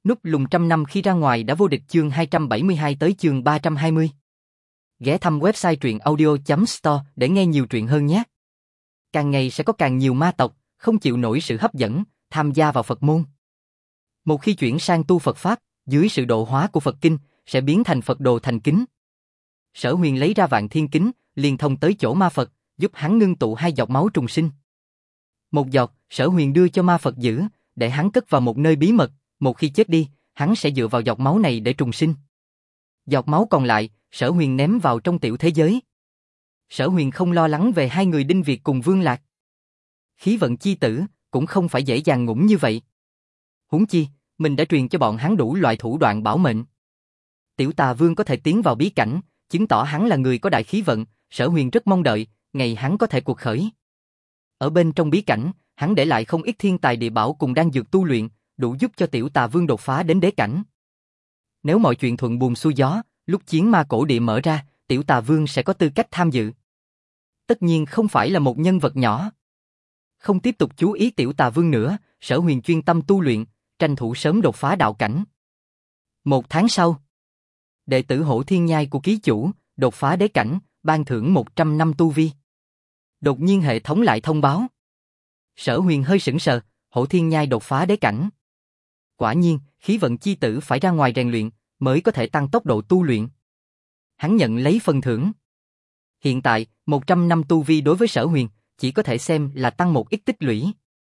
Núp lùng trăm năm khi ra ngoài đã vô địch chương 272 tới chương 320. Ghé thăm website truyện audio.store để nghe nhiều truyện hơn nhé. Càng ngày sẽ có càng nhiều ma tộc, không chịu nổi sự hấp dẫn, tham gia vào Phật môn. Một khi chuyển sang tu Phật Pháp, dưới sự độ hóa của Phật Kinh, sẽ biến thành Phật đồ thành kính. Sở Huyền lấy ra Vạn Thiên Kính, liền thông tới chỗ ma Phật, giúp hắn ngưng tụ 2 giọt máu trùng sinh. Một giọt, Sở Huyền đưa cho ma Phật giữ, để hắn cất vào một nơi bí mật, một khi chết đi, hắn sẽ dựa vào giọt máu này để trùng sinh. Giọt máu còn lại, Sở Huyền ném vào trong tiểu thế giới. Sở Huyền không lo lắng về 2 người Đinh Việt cùng Vương Lạc. Khí vận chi tử, cũng không phải dễ dàng ngủm như vậy. Huống chi, mình đã truyền cho bọn hắn đủ loại thủ đoạn bảo mệnh. Tiểu Tà Vương có thể tiến vào bí cảnh, chứng tỏ hắn là người có đại khí vận, Sở Huyền rất mong đợi, ngày hắn có thể cuộc khởi. Ở bên trong bí cảnh, hắn để lại không ít thiên tài địa bảo cùng đan dược tu luyện, đủ giúp cho Tiểu Tà Vương đột phá đến đế cảnh. Nếu mọi chuyện thuận buồm xuôi gió, lúc chiến ma cổ địa mở ra, Tiểu Tà Vương sẽ có tư cách tham dự. Tất nhiên không phải là một nhân vật nhỏ. Không tiếp tục chú ý Tiểu Tà Vương nữa, Sở Huyền chuyên tâm tu luyện, tranh thủ sớm đột phá đạo cảnh. 1 tháng sau, đệ tử Hổ Thiên Nhai của ký chủ đột phá đế cảnh, ban thưởng 100 năm tu vi. Đột nhiên hệ thống lại thông báo. Sở Huyền hơi sững sờ, Hổ Thiên Nhai đột phá đế cảnh. Quả nhiên, khí vận chi tử phải ra ngoài rèn luyện, mới có thể tăng tốc độ tu luyện. Hắn nhận lấy phần thưởng. Hiện tại, 100 năm tu vi đối với Sở Huyền, chỉ có thể xem là tăng một ít tích lũy.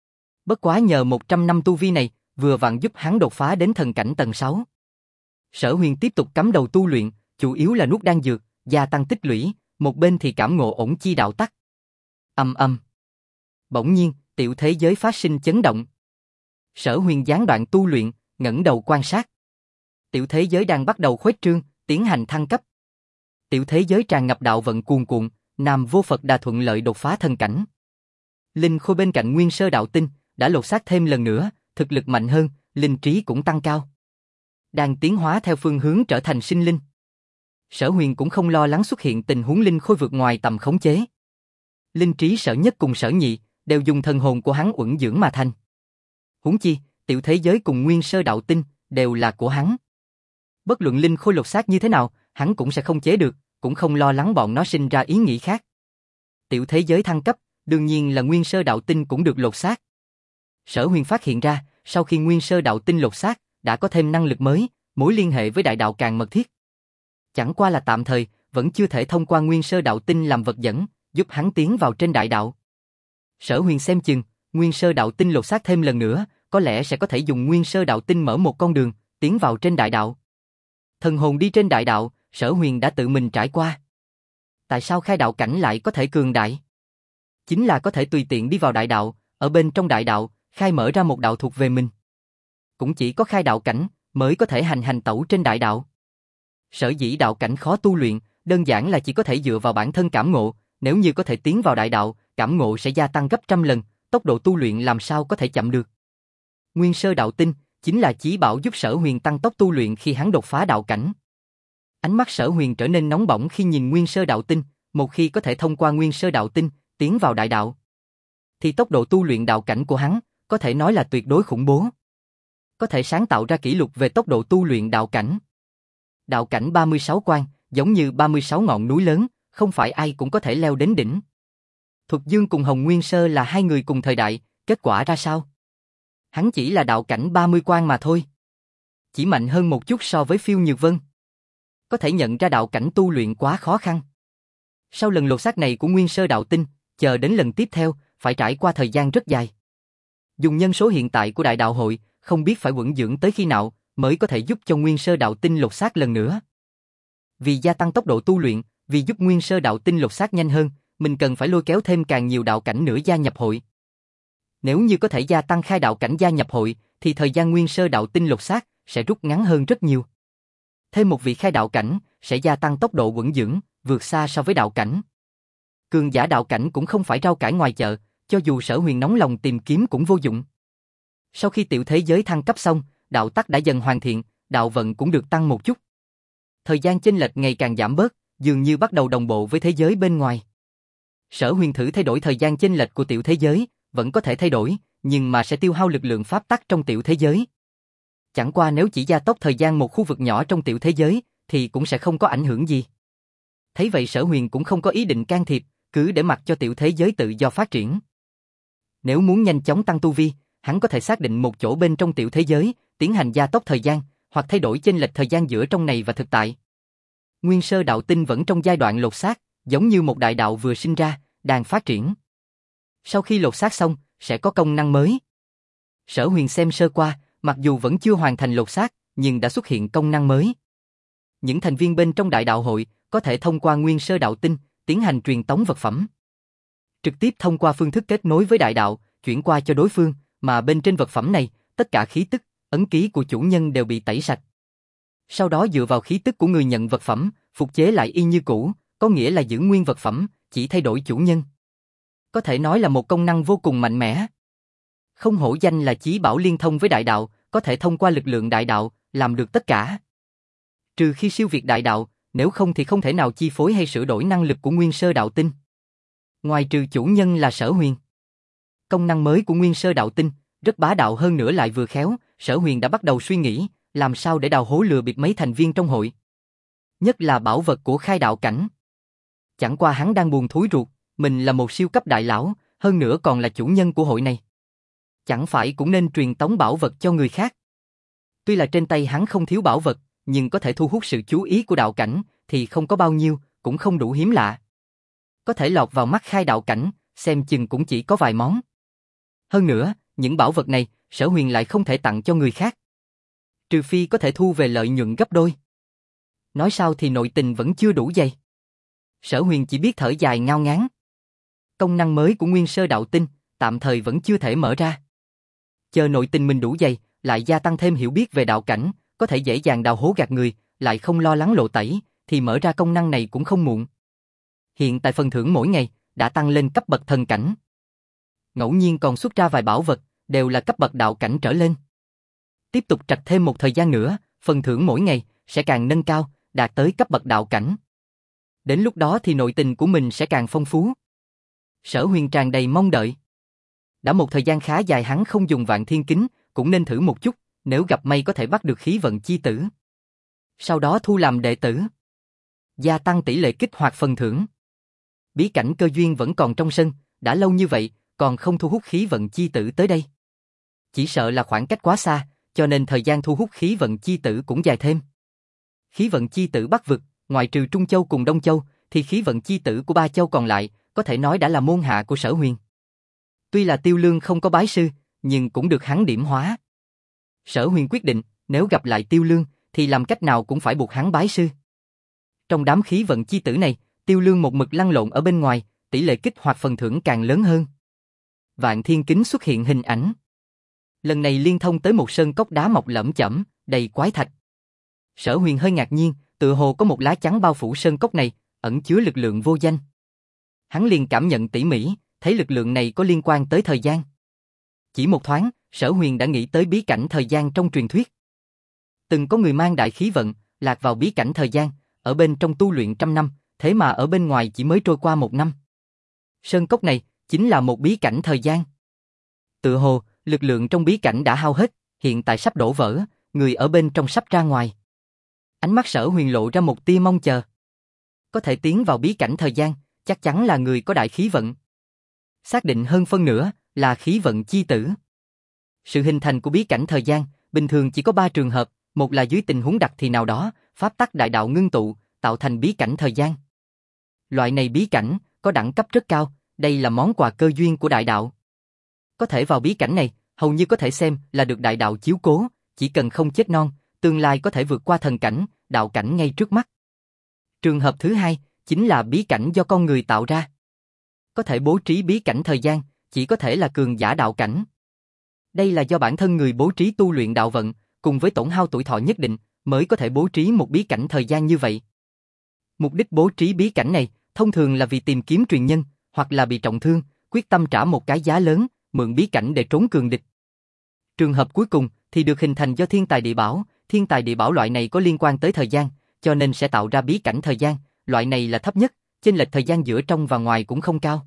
Bất quá nhờ 100 năm tu vi này, vừa vặn giúp hắn đột phá đến thần cảnh tầng 6. Sở Huyền tiếp tục cắm đầu tu luyện, chủ yếu là nuốt đan dược, gia tăng tích lũy, một bên thì cảm ngộ ổn chi đạo tắc. Ầm ầm. Bỗng nhiên, tiểu thế giới phát sinh chấn động. Sở Huyền gián đoạn tu luyện, ngẩng đầu quan sát. Tiểu thế giới đang bắt đầu khuếch trương, tiến hành thăng cấp. Tiểu thế giới tràn ngập đạo vận cuồn cuộn, Nam Vô Phật Đà thuận lợi đột phá thần cảnh. Linh khôi bên cạnh Nguyên Sơ đạo tinh đã lột xác thêm lần nữa, thực lực mạnh hơn, linh trí cũng tăng cao. Đang tiến hóa theo phương hướng trở thành sinh linh. Sở Huyền cũng không lo lắng xuất hiện tình huống linh khôi vượt ngoài tầm khống chế. Linh trí Sở Nhất cùng Sở Nhị đều dùng thần hồn của hắn uẩn dưỡng mà thành. Huống chi, tiểu thế giới cùng Nguyên Sơ đạo tinh đều là của hắn. Bất luận linh khôi lột xác như thế nào, hắn cũng sẽ không chế được, cũng không lo lắng bọn nó sinh ra ý nghĩ khác. Tiểu thế giới thăng cấp, đương nhiên là Nguyên Sơ đạo tinh cũng được lột xác. Sở Huyền phát hiện ra, sau khi Nguyên Sơ đạo tinh lột xác, đã có thêm năng lực mới, mối liên hệ với đại đạo càng mật thiết. Chẳng qua là tạm thời, vẫn chưa thể thông qua Nguyên Sơ đạo tinh làm vật dẫn, giúp hắn tiến vào trên đại đạo. Sở Huyền xem chừng, Nguyên Sơ đạo tinh lột xác thêm lần nữa, có lẽ sẽ có thể dùng Nguyên Sơ đạo tinh mở một con đường, tiến vào trên đại đạo. Thần hồn đi trên đại đạo, Sở Huyền đã tự mình trải qua. Tại sao khai đạo cảnh lại có thể cường đại? Chính là có thể tùy tiện đi vào đại đạo, ở bên trong đại đạo, khai mở ra một đạo thuộc về mình. Cũng chỉ có khai đạo cảnh, mới có thể hành tẩu trên đại đạo. Sở dĩ đạo cảnh khó tu luyện, đơn giản là chỉ có thể dựa vào bản thân cảm ngộ, nếu như có thể tiến vào đại đạo, cảm ngộ sẽ gia tăng gấp trăm lần, tốc độ tu luyện làm sao có thể chậm được. Nguyên Sơ đạo tinh chính là chí bảo giúp Sở Huyền tăng tốc tu luyện khi hắn đột phá đạo cảnh. Ánh mắt Sở Huyền trở nên nóng bỏng khi nhìn Nguyên Sơ đạo tinh, một khi có thể thông qua Nguyên Sơ đạo tinh tiến vào đại đạo, thì tốc độ tu luyện đạo cảnh của hắn có thể nói là tuyệt đối khủng bố. Có thể sáng tạo ra kỷ lục về tốc độ tu luyện đạo cảnh. Đạo cảnh 36 quan, giống như 36 ngọn núi lớn, không phải ai cũng có thể leo đến đỉnh. Thuật Dương cùng Hồng Nguyên Sơ là 2 người cùng thời đại, kết quả ra sao? Hắn chỉ là đạo cảnh 30 quan mà thôi. Chỉ mạnh hơn một chút so với Phiêu Nhược Vân. Có thể nhận ra đạo cảnh tu luyện quá khó khăn. Sau lần lột xác này của Nguyên Sơ đạo tinh, chờ đến lần tiếp theo, phải trải qua thời gian rất dài. Dùng nhân số hiện tại của đại đạo hội, không biết phải uẩn dưỡng tới khi nào mới có thể giúp cho Nguyên Sơ đạo tinh lột xác lần nữa. Vì gia tăng tốc độ tu luyện, vì giúp Nguyên Sơ đạo tinh lột xác nhanh hơn, mình cần phải lôi kéo thêm càng nhiều đạo cảnh nữa gia nhập hội. Nếu như có thể gia tăng khai đạo cảnh gia nhập hội, thì thời gian Nguyên Sơ đạo tinh lột xác sẽ rút ngắn hơn rất nhiều. Thêm một vị khai đạo cảnh sẽ gia tăng tốc độ uẩn dưỡng, vượt xa so với đạo cảnh. Cường giả đạo cảnh cũng không phải rau cải ngoài chợ, cho dù Sở Huyền nóng lòng tìm kiếm cũng vô dụng. Sau khi tiểu thế giới thăng cấp xong, đạo tắc đã dần hoàn thiện, đạo vận cũng được tăng một chút. Thời gian chênh lệch ngày càng giảm bớt, dường như bắt đầu đồng bộ với thế giới bên ngoài. Sở Huyền thử thay đổi thời gian chênh lệch của tiểu thế giới, vẫn có thể thay đổi, nhưng mà sẽ tiêu hao lực lượng pháp tắc trong tiểu thế giới. Chẳng qua nếu chỉ gia tốc thời gian một khu vực nhỏ trong tiểu thế giới, thì cũng sẽ không có ảnh hưởng gì. Thấy vậy Sở Huyền cũng không có ý định can thiệp, cứ để mặc cho tiểu thế giới tự do phát triển. Nếu muốn nhanh chóng tăng tu vi, hắn có thể xác định một chỗ bên trong tiểu thế giới, tiến hành gia tốc thời gian, hoặc thay đổi chênh lệch thời gian giữa trong này và thực tại. Nguyên sơ đạo tinh vẫn trong giai đoạn lột xác, giống như một đại đạo vừa sinh ra, đang phát triển. Sau khi lột xác xong, sẽ có công năng mới. Sở Huyền xem sơ qua, mặc dù vẫn chưa hoàn thành lột xác, nhưng đã xuất hiện công năng mới. Những thành viên bên trong đại đạo hội có thể thông qua nguyên sơ đạo tinh tiến hành truyền tống vật phẩm. Trực tiếp thông qua phương thức kết nối với đại đạo, chuyển qua cho đối phương, mà bên trên vật phẩm này, tất cả khí tức, ấn ký của chủ nhân đều bị tẩy sạch. Sau đó dựa vào khí tức của người nhận vật phẩm, phục chế lại y như cũ, có nghĩa là giữ nguyên vật phẩm, chỉ thay đổi chủ nhân. Có thể nói là một công năng vô cùng mạnh mẽ. Không hổ danh là chí bảo liên thông với đại đạo, có thể thông qua lực lượng đại đạo, làm được tất cả. Trừ khi siêu việt đại đạo, nếu không thì không thể nào chi phối hay sửa đổi năng lực của nguyên sơ đạo tinh. Ngoài trừ chủ nhân là Sở Huyền. Công năng mới của nguyên sơ đạo tinh, rất bá đạo hơn nữa lại vừa khéo, Sở Huyền đã bắt đầu suy nghĩ, làm sao để đào hố lừa bịp mấy thành viên trong hội. Nhất là bảo vật của khai đạo cảnh. Chẳng qua hắn đang buồn thúi ruột, mình là một siêu cấp đại lão, hơn nữa còn là chủ nhân của hội này. Chẳng phải cũng nên truyền tống bảo vật cho người khác. Tuy là trên tay hắn không thiếu bảo vật, nhưng có thể thu hút sự chú ý của đạo cảnh, thì không có bao nhiêu, cũng không đủ hiếm lạ. Có thể lọt vào mắt khai đạo cảnh, xem chừng cũng chỉ có vài món. Hơn nữa, những bảo vật này, Sở Huyền lại không thể tặng cho người khác. Trừ phi có thể thu về lợi nhuận gấp đôi. Nói sao thì nội tình vẫn chưa đủ dày. Sở Huyền chỉ biết thở dài ngao ngán. Công năng mới của nguyên sơ đạo tinh, tạm thời vẫn chưa thể mở ra. Chờ nội tình mình đủ dày, lại gia tăng thêm hiểu biết về đạo cảnh, có thể dễ dàng đào hố gạt người, lại không lo lắng lộ tẩy, thì mở ra công năng này cũng không muộn. Hiện tại phần thưởng mỗi ngày, đã tăng lên cấp bậc thần cảnh. Ngẫu nhiên còn xuất ra vài bảo vật, đều là cấp bậc đạo cảnh trở lên. Tiếp tục trạch thêm một thời gian nữa, phần thưởng mỗi ngày, sẽ càng nâng cao, đạt tới cấp bậc đạo cảnh. Đến lúc đó thì nội tình của mình sẽ càng phong phú. Sở Huyền tràn đầy mong đợi. Đã một thời gian khá dài hắn không dùng Vạn Thiên Kính, cũng nên thử một chút, nếu gặp may có thể bắt được khí vận chi tử. Sau đó thu làm đệ tử. Gia tăng tỷ lệ kích hoạt phần thưởng. Bí cảnh cơ duyên vẫn còn trong sân, đã lâu như vậy, còn không thu hút khí vận chi tử tới đây. Chỉ sợ là khoảng cách quá xa, cho nên thời gian thu hút khí vận chi tử cũng dài thêm. Khí vận chi tử Bắc vực, ngoại trừ Trung Châu cùng Đông Châu, thì khí vận chi tử của ba châu còn lại, có thể nói đã là môn hạ của Sở Huyền. Tuy là Tiêu Lương không có bái sư, nhưng cũng được hắn điểm hóa. Sở Huyền quyết định, nếu gặp lại Tiêu Lương, thì làm cách nào cũng phải buộc hắn bái sư. Trong đám khí vận chi tử này, Tiêu Lương một mực lăn lộn ở bên ngoài, tỷ lệ kích hoạt phần thưởng càng lớn hơn. Vạn Thiên Kính xuất hiện hình ảnh. Lần này liên thông tới một sơn cốc đá mọc lởm chởm, đầy quái thạch. Sở Huyền hơi ngạc nhiên, tựa hồ có một lá chắn bao phủ sơn cốc này, ẩn chứa lực lượng vô danh. Hắn liền cảm nhận tỉ mỉ, thấy lực lượng này có liên quan tới thời gian. Chỉ một thoáng, Sở Huyền đã nghĩ tới bí cảnh thời gian trong truyền thuyết. Từng có người mang đại khí vận, lạc vào bí cảnh thời gian, ở bên trong tu luyện 100 năm, thế mà ở bên ngoài chỉ mới trôi qua 1 năm. Sơn cốc này chính là một bí cảnh thời gian. Tựa hồ, lực lượng trong bí cảnh đã hao hết, hiện tại sắp đổ vỡ, người ở bên trong sắp ra ngoài. Ánh mắt Sở Huyền lộ ra một tia mong chờ. Có thể tiến vào bí cảnh thời gian, chắc chắn là người có đại khí vận. Xác định hơn phân nửa là khí vận chi tử. Sự hình thành của bí cảnh thời gian, bình thường chỉ có 3 trường hợp, một là dưới tình huống đặc thì nào đó, pháp tắc đại đạo ngưng tụ, tạo thành bí cảnh thời gian. Loại này bí cảnh, có đẳng cấp rất cao, đây là món quà cơ duyên của đại đạo. Có thể vào bí cảnh này, hầu như có thể xem là được đại đạo chiếu cố, chỉ cần không chết non, tương lai có thể vượt qua thần cảnh, đạo cảnh ngay trước mắt. Trường hợp thứ hai, chính là bí cảnh do con người tạo ra. Có thể bố trí bí cảnh thời gian, chỉ có thể là cường giả đạo cảnh. Đây là do bản thân người bố trí tu luyện đạo vận, cùng với tổn hao tuổi thọ nhất định, mới có thể bố trí một bí cảnh thời gian như vậy. Mục đích bố trí bí cảnh này, thông thường là vì tìm kiếm truyền nhân, hoặc là bị trọng thương, quyết tâm trả một cái giá lớn, mượn bí cảnh để trốn cường địch. Trường hợp cuối cùng thì được hình thành do thiên tài địa bảo loại này có liên quan tới thời gian, cho nên sẽ tạo ra bí cảnh thời gian, loại này là thấp nhất, chênh lệch thời gian giữa trong và ngoài cũng không cao.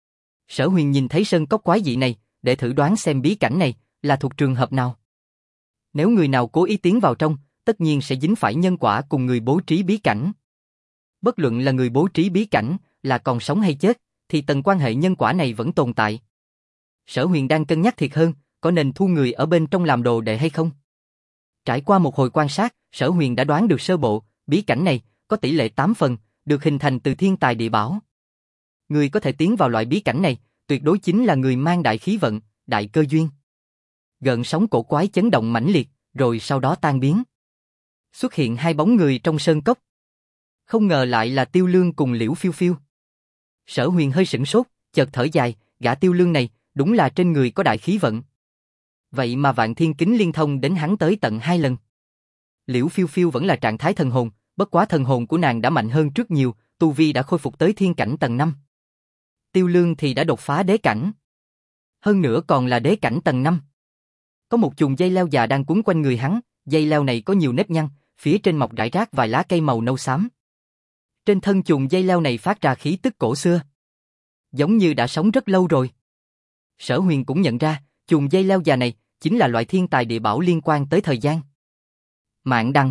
Sở Huyền nhìn thấy sơn cốc quái dị này, để thử đoán xem bí cảnh này là thuộc trường hợp nào. Nếu người nào cố ý tiến vào trong, tất nhiên sẽ dính phải nhân quả cùng người bố trí bí cảnh. Bất luận là người bố trí bí cảnh, là còn sống hay chết, thì tầng quan hệ nhân quả này vẫn tồn tại. Sở Huyền đang cân nhắc thiệt hơn, có nên thu người ở bên trong làm đồ đệ hay không? Trải qua một hồi quan sát, Sở Huyền đã đoán được sơ bộ, bí cảnh này có tỷ lệ 8 phần, được hình thành từ thiên tài địa bảo. Người có thể tiến vào loại bí cảnh này, tuyệt đối chính là người mang đại khí vận, đại cơ duyên. Gợn sóng cổ quái chấn động mãnh liệt, rồi sau đó tan biến. Xuất hiện hai bóng người trong sơn cốc. Không ngờ lại là Tiêu Lương cùng Liễu Phiêu Phiêu. Sở Huyền hơi sửng sốt, chợt thở dài, gã Tiêu Lương này, đúng là trên người có đại khí vận. Vậy mà Vạn Thiên Kính liên thông đến hắn tới tận 2 lần. Liễu Phiêu Phiêu vẫn là trạng thái thần hồn, bất quá thần hồn của nàng đã mạnh hơn trước nhiều, tu vi đã khôi phục tới thiên cảnh tầng 5. Tiêu Lương thì đã đột phá đế cảnh. Hơn nữa còn là đế cảnh tầng 5. Có một chùm dây leo già đang quấn quanh người hắn, dây leo này có nhiều nếp nhăn, phía trên mọc rải rác vài lá cây màu nâu xám. Trên thân chùm dây leo này phát ra khí tức cổ xưa, giống như đã sống rất lâu rồi. Sở Huyền cũng nhận ra, chùm dây leo già này chính là loại thiên tài địa bảo liên quan tới thời gian. Mạn đằng.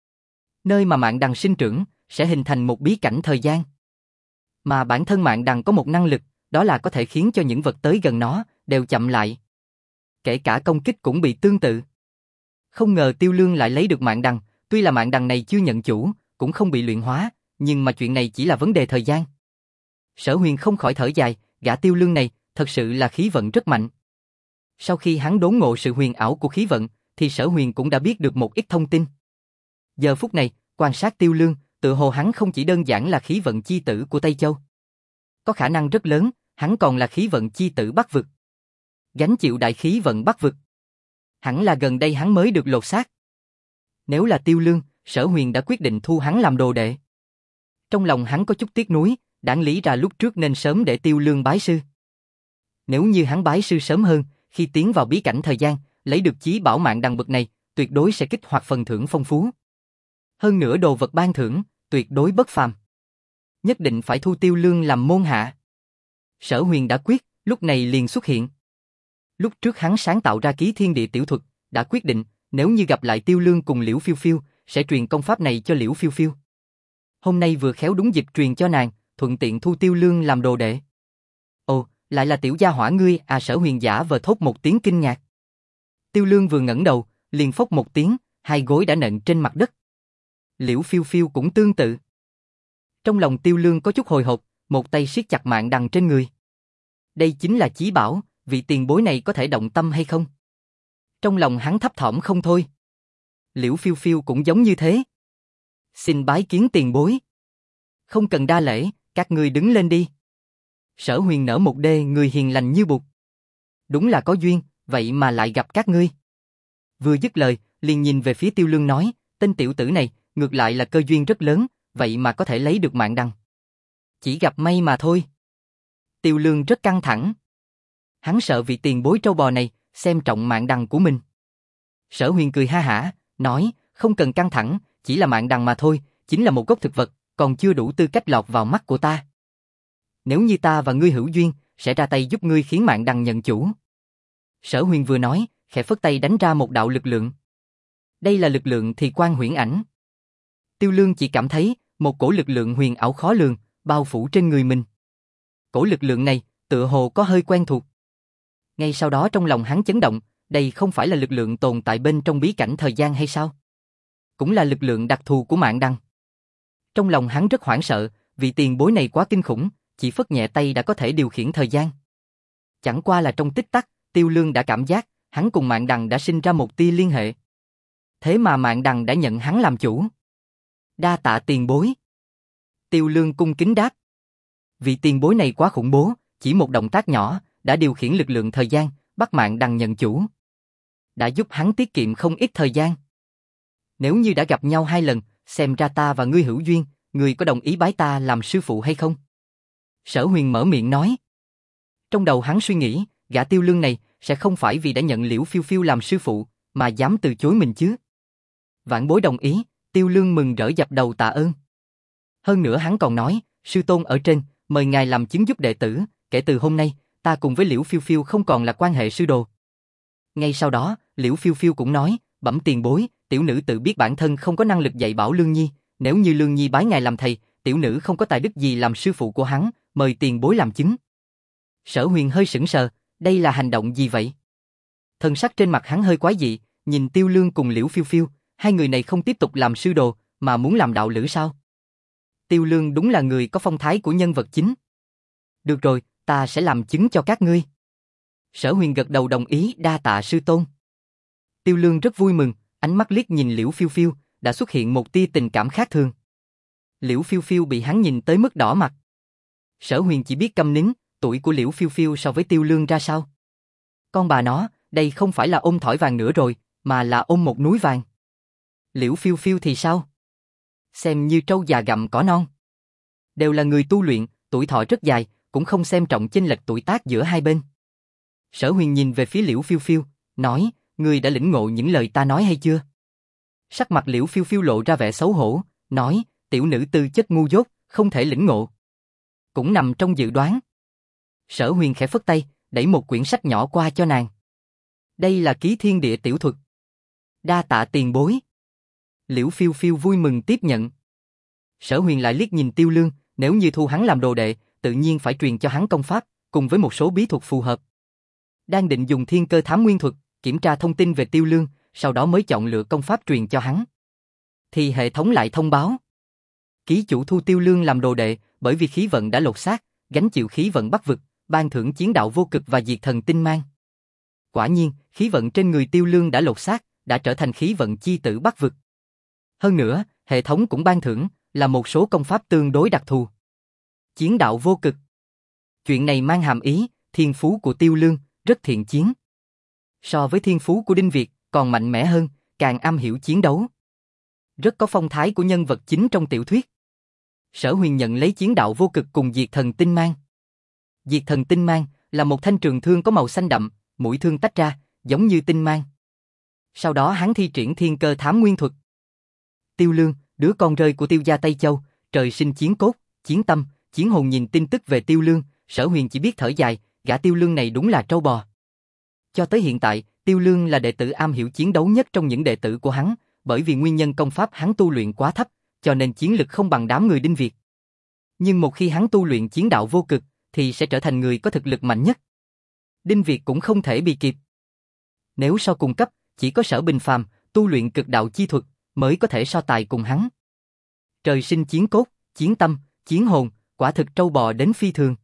Nơi mà mạn đằng sinh trưởng sẽ hình thành một bí cảnh thời gian. Mà bản thân mạn đằng có một năng lực, đó là có thể khiến cho những vật tới gần nó đều chậm lại. Kể cả công kích cũng bị tương tự. Không ngờ Tiêu Lương lại lấy được mạn đằng, tuy là mạn đằng này chưa nhận chủ, cũng không bị luyện hóa, nhưng mà chuyện này chỉ là vấn đề thời gian. Sở Huyền không khỏi thở dài, gã Tiêu Lương này thật sự là khí vận rất mạnh. Sau khi hắn đốn ngộ sự huyền ảo của khí vận, thì Sở Huyền cũng đã biết được một ít thông tin. Giờ phút này, quan sát Tiêu Lương, tự hồ hắn không chỉ đơn giản là khí vận chi tử của Tây Châu. Có khả năng rất lớn, hắn còn là khí vận chi tử Bắc Vực. Gánh chịu đại khí vận Bắc Vực. Hẳn là gần đây hắn mới được lột xác. Nếu là Tiêu Lương, Sở Huyền đã quyết định thu hắn làm đồ đệ. Trong lòng hắn có chút tiếc nuối, đáng lý ra lúc trước nên sớm để Tiêu Lương bái sư. Nếu như hắn bái sư sớm hơn, khi tiến vào bí cảnh thời gian, lấy được chí bảo mạn đằng bậc này, tuyệt đối sẽ kích hoạt phần thưởng phong phú. Hơn nữa đồ vật ban thưởng, tuyệt đối bất phàm. Nhất định phải thu Tiêu Lương làm môn hạ. Sở Huyền đã quyết, lúc này liền xuất hiện. Lúc trước hắn sáng tạo ra ký thiên địa tiểu thuật, đã quyết định, nếu như gặp lại Tiêu Lương cùng Liễu Phiêu Phiêu, sẽ truyền công pháp này cho Liễu Phiêu Phiêu. Hôm nay vừa khéo đúng dịp truyền cho nàng, thuận tiện thu Tiêu Lương làm đồ đệ. Ồ, lại là tiểu gia hỏa ngươi à? Sở Huyền giả vờ thốt một tiếng kinh ngạc. Tiêu Lương vừa ngẩng đầu, liền phốc một tiếng, hai gối đã nện trên mặt đất. Liễu Phiêu Phiêu cũng tương tự. Trong lòng Tiêu Lương có chút hồi hộp, một tay siết chặt mạn đằng trên người. Đây chính là chí bảo, vị tiền bối này có thể động tâm hay không? Trong lòng hắn thấp thỏm không thôi. Liễu Phiêu Phiêu cũng giống như thế. Xin bái kiến tiền bối. Không cần đa lễ, các ngươi đứng lên đi. Sở Huyền nở một đê người hiền lành như bụt. Đúng là có duyên, vậy mà lại gặp các ngươi. Vừa dứt lời, liền nhìn về phía Tiêu Lương nói, tên tiểu tử này, ngược lại là cơ duyên rất lớn, vậy mà có thể lấy được mạn đằng. Chỉ gặp may mà thôi. Tiêu Lương rất căng thẳng. Hắn sợ vị tiền bối trâu bò này, xem trọng mạn đằng của mình. Sở Huyền cười ha hả, nói, không cần căng thẳng, chỉ là mạn đằng mà thôi, chính là một gốc thực vật, còn chưa đủ tư cách lọt vào mắt của ta. Nếu như ta và ngươi hữu duyên, sẽ ra tay giúp ngươi khiến mạn đằng nhận chủ. Sở Huyền vừa nói, khẽ phất tay đánh ra một đạo lực lượng. Đây là lực lượng thì quan huyễn ảnh. Tiêu Lương chỉ cảm thấy một cổ lực lượng huyền ảo khó lường bao phủ trên người mình. Cổ lực lượng này tựa hồ có hơi quen thuộc. Ngay sau đó trong lòng hắn chấn động, đây không phải là lực lượng tồn tại bên trong bí cảnh thời gian hay sao? Cũng là lực lượng đặc thù của mạn đằng. Trong lòng hắn rất hoảng sợ, vì tiền bối này quá kinh khủng, chỉ phất nhẹ tay đã có thể điều khiển thời gian. Chẳng qua là trong tích tắc, Tiêu Lương đã cảm giác, hắn cùng mạn đằng đã sinh ra một tia liên hệ. Thế mà mạn đằng đã nhận hắn làm chủ. Đa tạ tiền bối. Tiêu Lương cung kính đáp. Vị tiền bối này quá khủng bố, chỉ một động tác nhỏ, đã điều khiển lực lượng thời gian, bắt mạn đằng nhận chủ. Đã giúp hắn tiết kiệm không ít thời gian. Nếu như đã gặp nhau 2 lần, xem ra ta và ngươi hữu duyên, ngươi có đồng ý bái ta làm sư phụ hay không? Sở Huyền mở miệng nói. Trong đầu hắn suy nghĩ, gã Tiêu Lương này sẽ không phải vì đã nhận Liễu Phiêu Phiêu làm sư phụ, mà dám từ chối mình chứ. Vãn bối đồng ý, Tiêu Lương mừng rỡ dập đầu tạ ơn. Hơn nữa hắn còn nói, sư tôn ở trên, mời ngài làm chứng giúp đệ tử, kể từ hôm nay, ta cùng với Liễu Phiêu Phiêu không còn là quan hệ sư đồ. Ngay sau đó, Liễu Phiêu Phiêu cũng nói, bẩm tiền bối, tiểu nữ tự biết bản thân không có năng lực dạy bảo Lương Nhi, nếu như Lương Nhi bái ngài làm thầy, tiểu nữ không có tài đức gì làm sư phụ của hắn, mời tiền bối làm chứng. Sở Huyền hơi sững sờ, đây là hành động gì vậy? Thần sắc trên mặt hắn hơi quái dị, nhìn Tiêu Lương cùng Liễu Phiêu Phiêu, hai người này không tiếp tục làm sư đồ, mà muốn làm đạo lữ sao? Tiêu Lương đúng là người có phong thái của nhân vật chính. Được rồi, ta sẽ làm chứng cho các ngươi. Sở Huyền gật đầu đồng ý, đa tạ sư tôn. Tiêu Lương rất vui mừng, ánh mắt liếc nhìn Liễu Phiêu Phiêu, đã xuất hiện một tia tình cảm khác thường. Liễu Phiêu Phiêu bị hắn nhìn tới mức đỏ mặt. Sở Huyền chỉ biết câm nín, tuổi của Liễu Phiêu Phiêu so với Tiêu Lương ra sao? Con bà nó, đây không phải là ôm thỏi vàng nữa rồi, mà là ôm một núi vàng. Liễu Phiêu Phiêu thì sao? Xem như trâu già gặm cỏ non. Đều là người tu luyện, tuổi thọ rất dài, cũng không xem trọng chênh lệch tuổi tác giữa hai bên. Sở Huyền nhìn về phía Liễu Phiêu Phiêu, nói, ngươi đã lĩnh ngộ những lời ta nói hay chưa? Sắc mặt Liễu Phiêu Phiêu lộ ra vẻ xấu hổ, nói, tiểu nữ tư chất ngu dốt, không thể lĩnh ngộ. Cũng nằm trong dự đoán. Sở Huyền khẽ phất tay, đẩy một quyển sách nhỏ qua cho nàng. Đây là Ký Thiên Địa tiểu thuật. Đa tạ tiền bối. Liễu Phiêu Phiêu vui mừng tiếp nhận. Sở Huyền lại liếc nhìn Tiêu Lương, nếu như thu hắn làm đồ đệ, tự nhiên phải truyền cho hắn công pháp, cùng với một số bí thuật phù hợp. Đang định dùng Thiên Cơ Thám Nguyên thuật, kiểm tra thông tin về Tiêu Lương, sau đó mới chọn lựa công pháp truyền cho hắn. Thì hệ thống lại thông báo. Ký chủ thu Tiêu Lương làm đồ đệ, bởi vì khí vận đã lột xác, gánh chịu khí vận Bắc vực, ban thưởng chiến đạo vô cực và diệt thần tinh mang. Quả nhiên, khí vận trên người Tiêu Lương đã lột xác, đã trở thành khí vận chi tử Bắc vực. Hơn nữa, hệ thống cũng ban thưởng là một số công pháp tương đối đặc thù. Chiến đạo vô cực. Chuyện này mang hàm ý, thiên phú của Tiêu Lương rất thiện chiến. So với thiên phú của Đinh Việt, còn mạnh mẽ hơn, càng am hiểu chiến đấu. Rất có phong thái của nhân vật chính trong tiểu thuyết. Sở Huyền nhận lấy chiến đạo vô cực cùng diệt thần tinh mang. Diệt thần tinh mang là một thanh trường thương có màu xanh đậm, mũi thương tách ra, giống như tinh mang. Sau đó hắn thi triển Thiên Cơ Thám Nguyên thuật. Tiêu Lương, đứa con rơi của Tiêu gia Tây Châu, trời sinh chiến cốt, chiến tâm, chiến hồn, nhìn tin tức về Tiêu Lương, Sở Huyền chỉ biết thở dài, gã Tiêu Lương này đúng là trâu bò. Cho tới hiện tại, Tiêu Lương là đệ tử am hiểu chiến đấu nhất trong những đệ tử của hắn, bởi vì nguyên nhân công pháp hắn tu luyện quá thấp, cho nên chiến lực không bằng đám người Đinh Việt. Nhưng một khi hắn tu luyện chiến đạo vô cực, thì sẽ trở thành người có thực lực mạnh nhất. Đinh Việt cũng không thể bị kịp. Nếu so cùng cấp, chỉ có Sở Bình Phàm tu luyện cực đạo chi thuật mới có thể so tài cùng hắn. Trời sinh chiến cốt, chiến tâm, chiến hồn, quả thực trâu bò đến phi thường.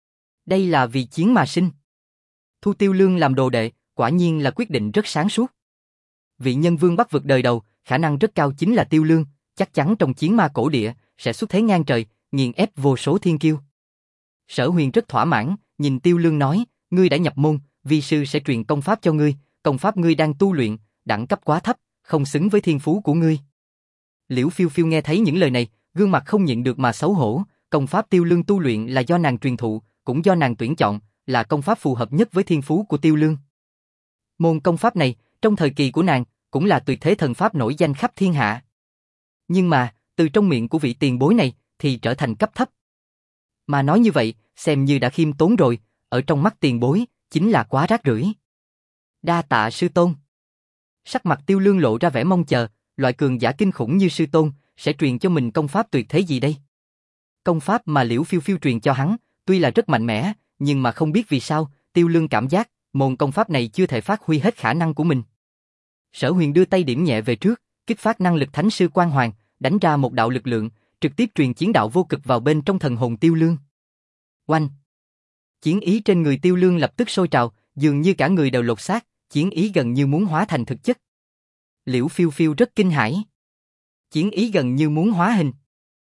Đây là vì chiến mà sinh. Thu Tiêu Lương làm đồ đệ, quả nhiên là quyết định rất sáng suốt. Vị nhân vương Bắc vực đời đầu, khả năng rất cao chính là Tiêu Lương, chắc chắn trong chiến ma cổ địa sẽ xuất thế ngang trời, nghiền ép vô số thiên kiêu. Sở Huyền rất thỏa mãn, nhìn Tiêu Lương nói, ngươi đã nhập môn, vi sư sẽ truyền công pháp cho ngươi, công pháp ngươi đang tu luyện, đẳng cấp quá thấp, không xứng với thiên phú của ngươi. Liễu Phiêu Phiêu nghe thấy những lời này, gương mặt không nhịn được mà xấu hổ, công pháp Tiêu Lương tu luyện là do nàng truyền thụ, cũng do nàng tuyển chọn, là công pháp phù hợp nhất với thiên phú của Tiêu Lương. Môn công pháp này, trong thời kỳ của nàng, cũng là tuyệt thế thần pháp nổi danh khắp thiên hạ. Nhưng mà, từ trong miệng của vị tiền bối này, thì trở thành cấp thấp. Mà nói như vậy, xem như đã khiêm tốn rồi, ở trong mắt tiền bối, chính là quá rác rưởi. Đa tạ sư tôn. Sắc mặt Tiêu Lương lộ ra vẻ mong chờ, loại cường giả kinh khủng như sư tôn, sẽ truyền cho mình công pháp tuyệt thế gì đây? Công pháp mà Liễu Phiêu Phiêu truyền cho hắn, tuy là rất mạnh mẽ, nhưng mà không biết vì sao, Tiêu Lương cảm giác, môn công pháp này chưa thể phát huy hết khả năng của mình. Sở Huyền đưa tay điểm nhẹ về trước, kích phát năng lực Thánh Sư Quang Hoàng, đánh ra một đạo lực lượng, trực tiếp truyền chiến đạo vô cực vào bên trong thần hồn Tiêu Lương. Oanh! Chiến ý trên người Tiêu Lương lập tức sôi trào, dường như cả người đều lột xác, chiến ý gần như muốn hóa thành thực chất. Liễu Phiêu Phiêu rất kinh hãi. Chiến ý gần như muốn hóa hình.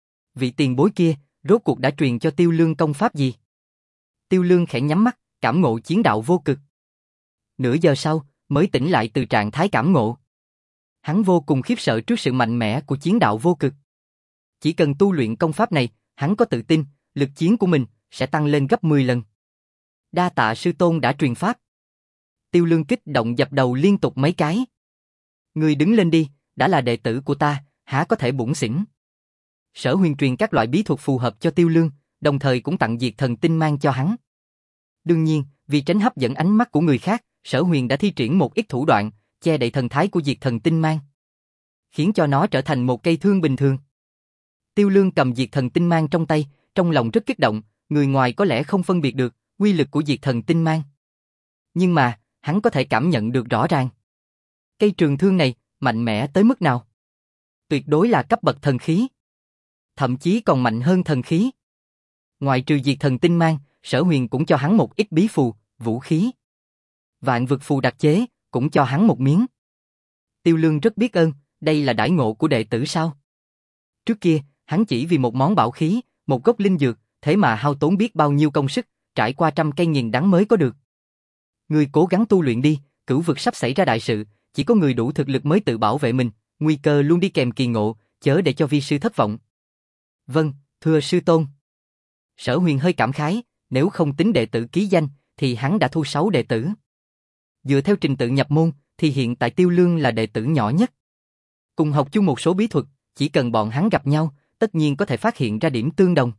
Vị tiền bối kia, rốt cuộc đã truyền cho Tiêu Lương công pháp gì? Tiêu Lương khẽ nhắm mắt, cảm ngộ chiến đạo vô cực. Nửa giờ sau, mới tỉnh lại từ trạng thái cảm ngộ. Hắn vô cùng khiếp sợ trước sự mạnh mẽ của chiến đạo vô cực. Chỉ cần tu luyện công pháp này, hắn có tự tin, lực chiến của mình sẽ tăng lên gấp 10 lần. Đa tạ sư tôn đã truyền pháp. Tiêu Lương kích động dập đầu liên tục mấy cái. Ngươi đứng lên đi, đã là đệ tử của ta, há có thể bủn xỉn. Sở Huyền truyền các loại bí thuật phù hợp cho Tiêu Lương, đồng thời cũng tặng diệt thần tinh mang cho hắn. Đương nhiên, vì tránh hấp dẫn ánh mắt của người khác, Sở Huyền đã thi triển một ít thủ đoạn, che đậy thần thái của diệt thần tinh mang, khiến cho nó trở thành một cây thương bình thường. Tiêu Lương cầm diệt thần tinh mang trong tay, trong lòng rất kích động, người ngoài có lẽ không phân biệt được uy lực của diệt thần tinh mang. Nhưng mà, hắn có thể cảm nhận được rõ ràng. Cây trường thương này, mạnh mẽ tới mức nào? Tuyệt đối là cấp bậc thần khí. Thậm chí còn mạnh hơn thần khí. Ngoài trừ diệt thần tinh mang, Sở Huyền cũng cho hắn một ít bí phù, vũ khí. Vạn vực phù đặc chế, cũng cho hắn một miếng. Tiêu Lương rất biết ơn, đây là đãi ngộ của đệ tử sao? Trước kia, hắn chỉ vì một món bảo khí, một gốc linh dược, thế mà hao tốn biết bao nhiêu công sức, trải qua trăm cây nghiền đắng mới có được. Ngươi cố gắng tu luyện đi, cửu vực sắp xảy ra đại sự, chỉ có người đủ thực lực mới tự bảo vệ mình, nguy cơ luôn đi kèm kỳ ngộ, chớ để cho vi sư thất vọng. Vâng, thưa sư tôn. Sở Huyền hơi cảm khái, nếu không tính đệ tử ký danh, thì hắn đã thu 6 đệ tử. Dựa theo trình tự nhập môn, thì hiện tại Tiêu Lương là đệ tử nhỏ nhất. Cùng học chung một số bí thuật, chỉ cần bọn hắn gặp nhau, tất nhiên có thể phát hiện ra điểm tương đồng.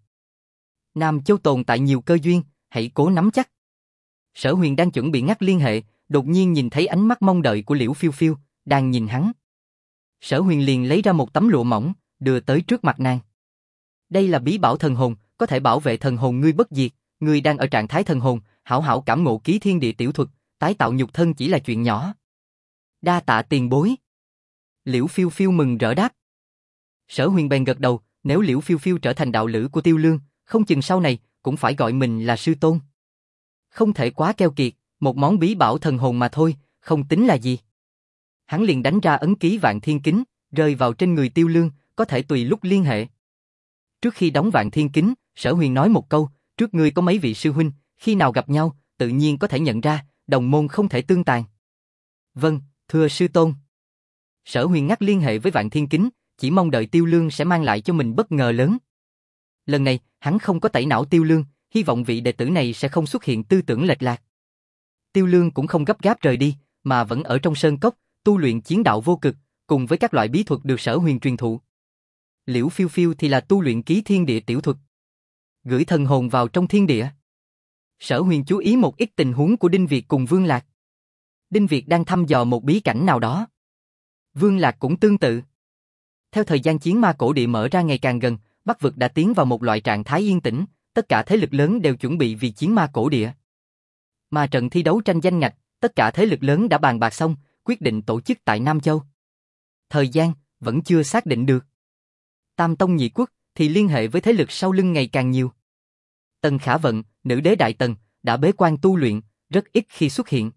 Nam Châu tồn tại nhiều cơ duyên, hãy cố nắm chắc. Sở Huyền đang chuẩn bị ngắt liên hệ, đột nhiên nhìn thấy ánh mắt mong đợi của Liễu Phiêu Phiêu, đang nhìn hắn. Sở Huyền liền lấy ra một tấm lụa mỏng, đưa tới trước mặt nàng. Đây là bí bảo thần hồn, có thể bảo vệ thần hồn ngươi bất diệt, ngươi đang ở trạng thái thần hồn, hảo hảo cảm ngộ ký thiên địa tiểu thuật, tái tạo nhục thân chỉ là chuyện nhỏ. Đa tạ tiền bối. Liễu Phiêu Phiêu mừng rỡ đáp. Sở Huyền bèn gật đầu, nếu Liễu Phiêu Phiêu trở thành đạo lữ của Tiêu Lương, không chừng sau này cũng phải gọi mình là sư tôn. Không thể quá keo kiệt, một món bí bảo thần hồn mà thôi, không tính là gì. Hắn liền đánh ra ấn ký Vạn Thiên Kính, rơi vào trên người Tiêu Lương, có thể tùy lúc liên hệ. Trước khi đóng Vạn Thiên Kính, Sở Huyền nói một câu, trước ngươi có mấy vị sư huynh, khi nào gặp nhau, tự nhiên có thể nhận ra, đồng môn không thể tương tàn. Vâng, thưa sư tôn. Sở Huyền ngắt liên hệ với Vạn Thiên Kính, chỉ mong đợi Tiêu Lương sẽ mang lại cho mình bất ngờ lớn. Lần này, hắn không có tẩy não Tiêu Lương, hy vọng vị đệ tử này sẽ không xuất hiện tư tưởng lệch lạc. Tiêu Lương cũng không gấp gáp rời đi, mà vẫn ở trong sơn cốc, tu luyện chiến đạo vô cực, cùng với các loại bí thuật được Sở Huyền truyền thụ. Liễu Phiêu Phiêu thì là tu luyện ký thiên địa tiểu thuật, gửi thần hồn vào trong thiên địa. Sở Huyền chú ý một ít tình huống của Đinh Việt cùng Vương Lạc. Đinh Việt đang thăm dò một bí cảnh nào đó. Vương Lạc cũng tương tự. Theo thời gian chiến ma cổ địa mở ra ngày càng gần, Bắc vực đã tiến vào một loại trạng thái yên tĩnh, tất cả thế lực lớn đều chuẩn bị vì chiến ma cổ địa. Mà trận thi đấu tranh danh ngạch, tất cả thế lực lớn đã bàn bạc xong, quyết định tổ chức tại Nam Châu. Thời gian vẫn chưa xác định được. Tam Tông Nhị Quốc thì liên hệ với thế lực sau lưng ngày càng nhiều. Tần Khả Vận, nữ đế Đại Tần, đã bế quan tu luyện, rất ít khi xuất hiện.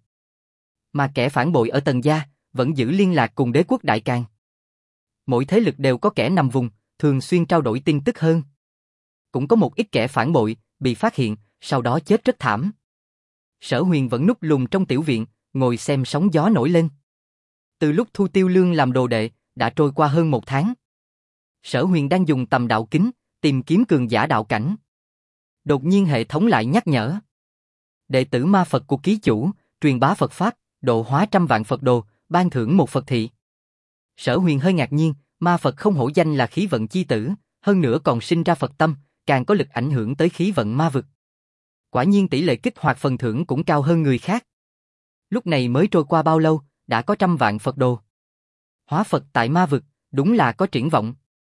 Mà kẻ phản bội ở Tần gia vẫn giữ liên lạc cùng đế quốc Đại Càn. Mỗi thế lực đều có kẻ nằm vùng, thường xuyên trao đổi tin tức hơn. Cũng có một ít kẻ phản bội bị phát hiện, sau đó chết rất thảm. Sở Huyền vẫn núp lùm trong tiểu viện, ngồi xem sóng gió nổi lên. Từ lúc thu Tiêu Lương làm đồ đệ, đã trôi qua hơn 1 tháng. Sở Huyền đang dùng tầm đạo kính, tìm kiếm cường giả đạo cảnh. Đột nhiên hệ thống lại nhắc nhở. Đệ tử ma Phật của ký chủ, truyền bá Phật Pháp, độ hóa trăm vạn Phật đồ, ban thưởng một Phật thị. Sở Huyền hơi ngạc nhiên, ma Phật không hổ danh là khí vận chi tử, hơn nữa còn sinh ra Phật tâm, càng có lực ảnh hưởng tới khí vận ma vực. Quả nhiên tỷ lệ kích hoạt phần thưởng cũng cao hơn người khác. Lúc này mới trôi qua bao lâu, đã có trăm vạn Phật đồ. Hóa Phật tại ma vực, đúng là có triển vọng.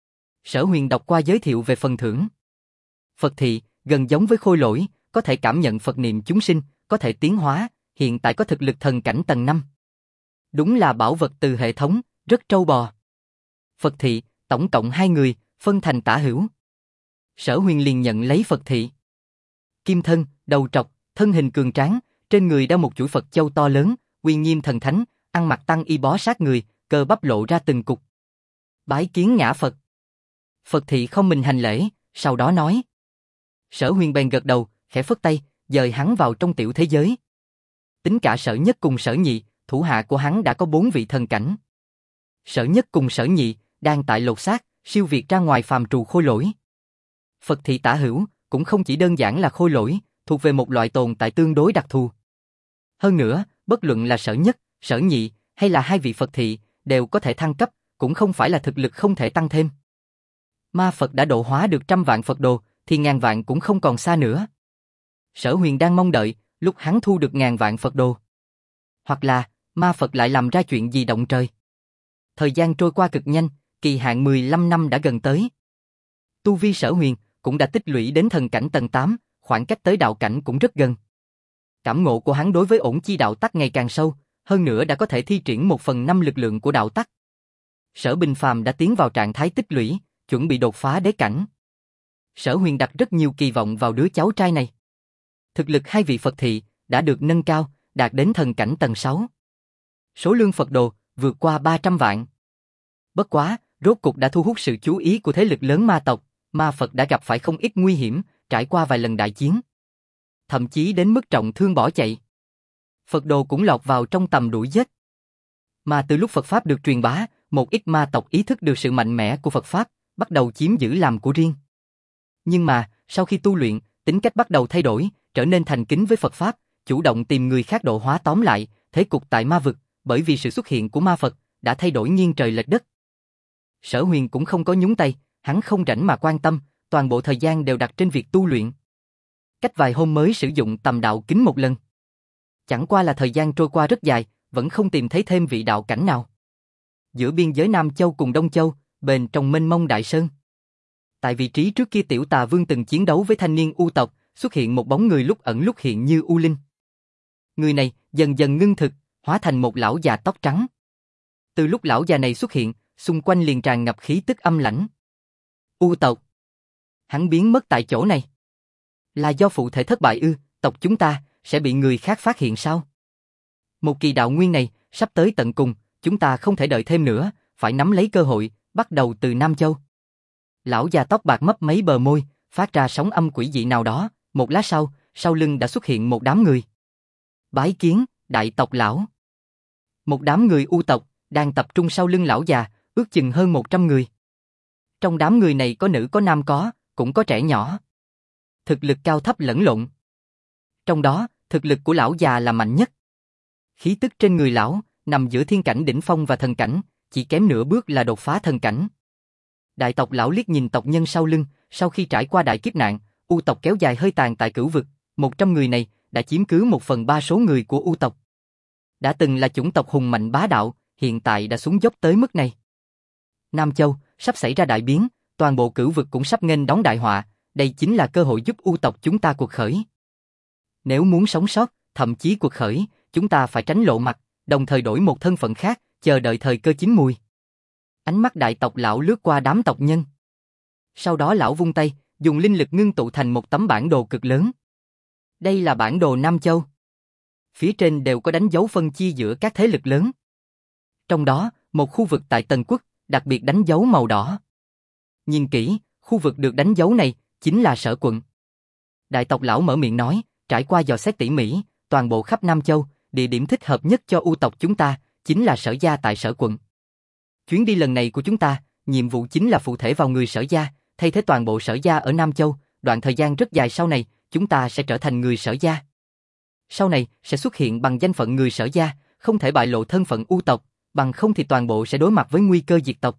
Sở Huyền đọc qua giới thiệu về phần thưởng. Phật thị, gần giống với khôi lỗi, có thể cảm nhận Phật niệm chúng sinh, có thể tiến hóa, hiện tại có thực lực thần cảnh tầng 5. Đúng là bảo vật từ hệ thống, rất trâu bò. Phật thị, tổng cộng 2 người, phân thành tả hữu. Sở Huyền liền nhận lấy Phật thị. Kim thân, đầu trọc, thân hình cường tráng, trên người đeo một chuỗi Phật châu to lớn, uy nghiêm thần thánh, ăn mặc tăng y bó sát người, cơ bắp lộ ra từng cục. Bái kiến ngã Phật. Phật thị không mình hành lễ, sau đó nói. Sở Huyền bèn gật đầu, khẽ phất tay, dời hắn vào trong tiểu thế giới. Tính cả Sở Nhất cùng Sở Nhị, thủ hạ của hắn đã có 4 vị thần cảnh. Sở Nhất cùng Sở Nhị đang tại lột xác, siêu việt ra ngoài phàm trù khôi lỗi. Phật thị tả hữu cũng không chỉ đơn giản là khôi lỗi, thuộc về một loại tồn tại tương đối đặc thù. Hơn nữa, bất luận là Sở Nhất, Sở Nhị hay là 2 vị Phật thị đều có thể thăng cấp, cũng không phải là thực lực không thể tăng thêm. Ma Phật đã độ hóa được trăm vạn Phật đồ, thì ngàn vạn cũng không còn xa nữa. Sở Huyền đang mong đợi lúc hắn thu được ngàn vạn Phật đồ. Hoặc là, ma Phật lại làm ra chuyện gì động trời? Thời gian trôi qua cực nhanh, kỳ hạn 15 năm đã gần tới. Tu vi Sở Huyền cũng đã tích lũy đến thần cảnh tầng 8, khoảng cách tới đạo cảnh cũng rất gần. Cảm ngộ của hắn đối với ổn chi đạo tắc ngày càng sâu, hơn nữa đã có thể thi triển 1/5 lực lượng của đạo tắc. Sở Bình Phàm đã tiến vào trạng thái tích lũy, chuẩn bị đột phá đế cảnh. Sở Huyền đặt rất nhiều kỳ vọng vào đứa cháu trai này. Thực lực hai vị Phật thị đã được nâng cao, đạt đến thần cảnh tầng 6. Số lượng Phật đồ vượt qua 300 vạn. Bất quá, rốt cục đã thu hút sự chú ý của thế lực lớn ma tộc, ma Phật đã gặp phải không ít nguy hiểm, trải qua vài lần đại chiến. Thậm chí đến mức trọng thương bỏ chạy. Phật đồ cũng lọt vào trong tầm đuổi giết. Mà từ lúc Phật Pháp được truyền bá, một ít ma tộc ý thức được sự mạnh mẽ của Phật Pháp, bắt đầu chiếm giữ làm của riêng. Nhưng mà, sau khi tu luyện, tính cách bắt đầu thay đổi, trở nên thành kính với Phật Pháp, chủ động tìm người khác độ hóa. Tóm lại, thế cục tại ma vực, bởi vì sự xuất hiện của ma Phật, đã thay đổi nghiêng trời lệch đất. Sở Huyền cũng không có nhúng tay, hắn không rảnh mà quan tâm, toàn bộ thời gian đều đặt trên việc tu luyện. Cách vài hôm mới sử dụng tầm đạo kính một lần. Chẳng qua là thời gian trôi qua rất dài, vẫn không tìm thấy thêm vị đạo cảnh nào. Giữa biên giới Nam Châu cùng Đông Châu, bên trong mênh mông đại sơn. Tại vị trí trước kia Tiểu Tà Vương từng chiến đấu với thanh niên U tộc, xuất hiện một bóng người lúc ẩn lúc hiện như U Linh. Người này dần dần ngưng thực, hóa thành một lão già tóc trắng. Từ lúc lão già này xuất hiện, xung quanh liền tràn ngập khí tức âm lãnh. U tộc. Hắn biến mất tại chỗ này. Là do phụ thể thất bại ư? Tộc chúng ta sẽ bị người khác phát hiện sao? Một kỳ đạo nguyên này sắp tới tận cùng, chúng ta không thể đợi thêm nữa, phải nắm lấy cơ hội, bắt đầu từ Nam Châu. Lão già tóc bạc mấp mấy bờ môi, phát ra sóng âm quỷ dị nào đó, một lát sau lưng đã xuất hiện một đám người. Bái kiến, đại tộc lão. Một đám người U tộc đang tập trung sau lưng lão già, ước chừng hơn 100 người. Trong đám người này có nữ có nam cũng có trẻ nhỏ. Thực lực cao thấp lẫn lộn. Trong đó, thực lực của lão già là mạnh nhất. Khí tức trên người lão nằm giữa thiên cảnh đỉnh phong và thần cảnh, chỉ kém nửa bước là đột phá thần cảnh. Đại tộc lão liếc nhìn tộc nhân sau lưng, sau khi trải qua đại kiếp nạn, U tộc kéo dài hơi tàn tại cửu vực, 100 người này đã chiếm cứ 1/3 số người của U tộc. Đã từng là chủng tộc hùng mạnh bá đạo, hiện tại đã xuống dốc tới mức này. Nam Châu sắp xảy ra đại biến, toàn bộ cửu vực cũng sắp nghênh đón đại họa, đây chính là cơ hội giúp U tộc chúng ta cuộc khởi. Nếu muốn sống sót, thậm chí cuộc khởi, chúng ta phải tránh lộ mặt, đồng thời đổi một thân phận khác, chờ đợi thời cơ chín mùi. Ánh mắt đại tộc lão lướt qua đám tộc nhân. Sau đó lão vung tay, dùng linh lực ngưng tụ thành một tấm bản đồ cực lớn. Đây là bản đồ Nam Châu. Phía trên đều có đánh dấu phân chia giữa các thế lực lớn. Trong đó, một khu vực tại Tần Quốc, đặc biệt đánh dấu màu đỏ. Nhìn kỹ, khu vực được đánh dấu này, chính là Sở quận. Đại tộc lão mở miệng nói, trải qua dò xét tỉ mỉ, toàn bộ khắp Nam Châu, địa điểm thích hợp nhất cho U tộc chúng ta, chính là Sở gia tại Sở quận. Chuyến đi lần này của chúng ta, nhiệm vụ chính là phụ thể vào người Sở gia, thay thế toàn bộ Sở gia ở Nam Châu, đoạn thời gian rất dài sau này, chúng ta sẽ trở thành người Sở gia. Sau này, sẽ xuất hiện bằng danh phận người Sở gia, không thể bại lộ thân phận U tộc, bằng không thì toàn bộ sẽ đối mặt với nguy cơ diệt tộc.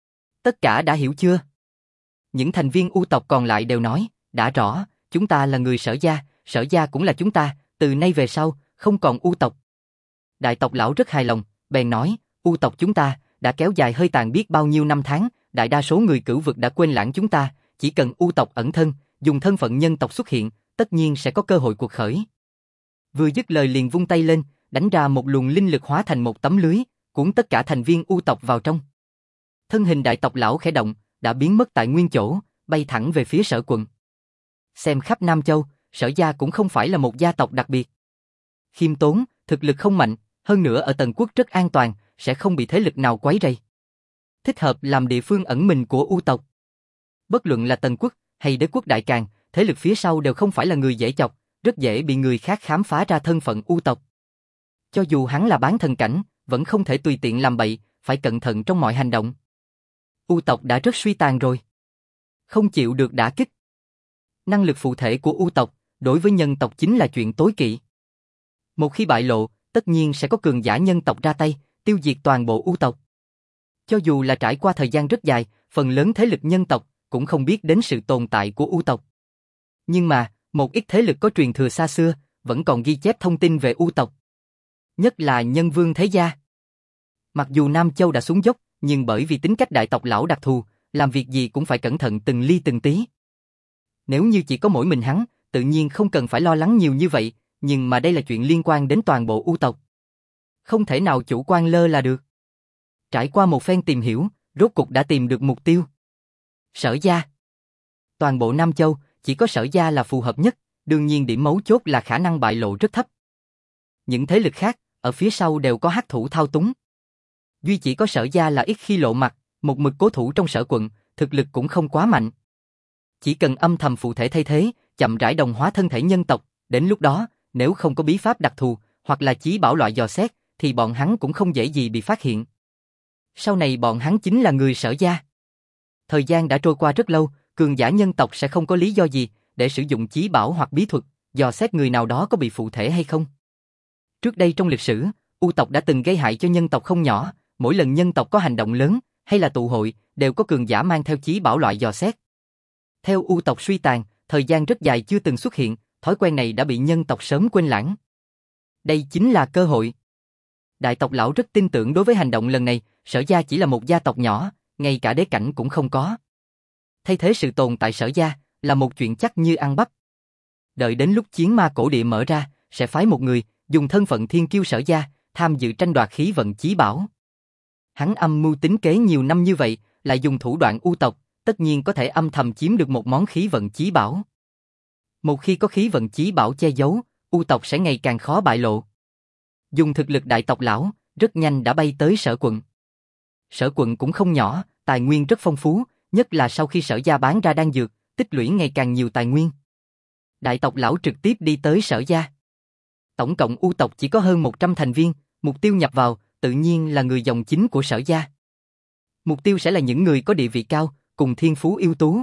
Tất cả đã hiểu chưa? Những thành viên U tộc còn lại đều nói, đã rõ, chúng ta là người Sở gia cũng là chúng ta, từ nay về sau, không còn U tộc. Đại tộc lão rất hài lòng, bèn nói, U tộc chúng ta đã kéo dài hơi tàn biết bao nhiêu năm tháng, đại đa số người cửu vực đã quên lãng chúng ta, chỉ cần U tộc ẩn thân, dùng thân phận nhân tộc xuất hiện, tất nhiên sẽ có cơ hội cuộc khởi. Vừa dứt lời liền vung tay lên, đánh ra một luồng linh lực hóa thành một tấm lưới, cuốn tất cả thành viên U tộc vào trong. Thân hình đại tộc lão khẽ động, đã biến mất tại nguyên chỗ, bay thẳng về phía Sở quận. Xem khắp Nam Châu, Sở gia cũng không phải là một gia tộc đặc biệt. Khiêm tốn, thực lực không mạnh, hơn nữa ở Tần Quốc rất an toàn, sẽ không bị thế lực nào quấy rầy. Thích hợp làm địa phương ẩn mình của U tộc. Bất luận là Tần Quốc hay Đế quốc Đại Càn, thế lực phía sau đều không phải là người dễ chọc, rất dễ bị người khác khám phá ra thân phận U tộc. Cho dù hắn là bán thần cảnh, vẫn không thể tùy tiện làm bậy, phải cẩn thận trong mọi hành động. U tộc đã rất suy tàn rồi. Không chịu được đả kích. Năng lực phụ thể của U tộc, đối với nhân tộc chính là chuyện tối kỵ. Một khi bại lộ, tất nhiên sẽ có cường giả nhân tộc ra tay, tiêu diệt toàn bộ U tộc. Cho dù là trải qua thời gian rất dài, phần lớn thế lực nhân tộc cũng không biết đến sự tồn tại của U tộc. Nhưng mà, một ít thế lực có truyền thừa xa xưa, vẫn còn ghi chép thông tin về U tộc. nhất là nhân vương thế gia. Mặc dù Nam Châu đã xuống dốc, nhưng bởi vì tính cách đại tộc lão đặc thù, làm việc gì cũng phải cẩn thận từng ly từng tí. Nếu như chỉ có mỗi mình hắn, tự nhiên không cần phải lo lắng nhiều như vậy, nhưng mà đây là chuyện liên quan đến toàn bộ U tộc. Không thể nào chủ quan lơ là được. Trải qua một phen tìm hiểu, rốt cục đã tìm được mục tiêu. Sở gia. Toàn bộ Nam Châu, chỉ có Sở gia là phù hợp nhất, đương nhiên điểm mấu chốt là khả năng bại lộ rất thấp. Những thế lực khác, ở phía sau đều có hắc thủ thao túng. Duy chỉ có Sở gia là ít khi lộ mặt, một mực cố thủ trong Sở quận, thực lực cũng không quá mạnh. Chỉ cần âm thầm phụ thể thay thế, chậm rãi đồng hóa thân thể nhân tộc, đến lúc đó, nếu không có bí pháp đặc thù, hoặc là chí bảo loại dò xét, thì bọn hắn cũng không dễ gì bị phát hiện. Sau này bọn hắn chính là người Sở gia. Thời gian đã trôi qua rất lâu, cường giả nhân tộc sẽ không có lý do gì để sử dụng chí bảo hoặc bí thuật, dò xét người nào đó có bị phụ thể hay không. Trước đây trong lịch sử, U tộc đã từng gây hại cho nhân tộc không nhỏ, mỗi lần nhân tộc có hành động lớn, hay là tụ hội, đều có cường giả mang theo chí bảo loại dò xét. Theo U tộc suy tàn, thời gian rất dài chưa từng xuất hiện, thói quen này đã bị nhân tộc sớm quên lãng. Đây chính là cơ hội. Đại tộc lão rất tin tưởng đối với hành động lần này, Sở gia chỉ là một gia tộc nhỏ, ngay cả đế cảnh cũng không có. Thay thế sự tồn tại Sở gia là một chuyện chắc như ăn bắp. Đợi đến lúc chiến ma cổ địa mở ra, sẽ phái một người dùng thân phận thiên kiêu Sở gia tham dự tranh đoạt khí vận chí bảo. Hắn âm mưu tính kế nhiều năm như vậy, lại dùng thủ đoạn U tộc, tất nhiên có thể âm thầm chiếm được một món khí vận chí bảo. Một khi có khí vận chí bảo che giấu, U tộc sẽ ngày càng khó bại lộ. Dùng thực lực đại tộc lão, rất nhanh đã bay tới Sở quận. Sở quận cũng không nhỏ, tài nguyên rất phong phú, nhất là sau khi Sở gia bán ra đan dược, tích lũy ngày càng nhiều tài nguyên. Đại tộc lão trực tiếp đi tới Sở gia. Tổng cộng U tộc chỉ có hơn 100 thành viên, mục tiêu nhập vào, tự nhiên là người dòng chính của Sở gia. Mục tiêu sẽ là những người có địa vị cao, cùng thiên phú ưu tú.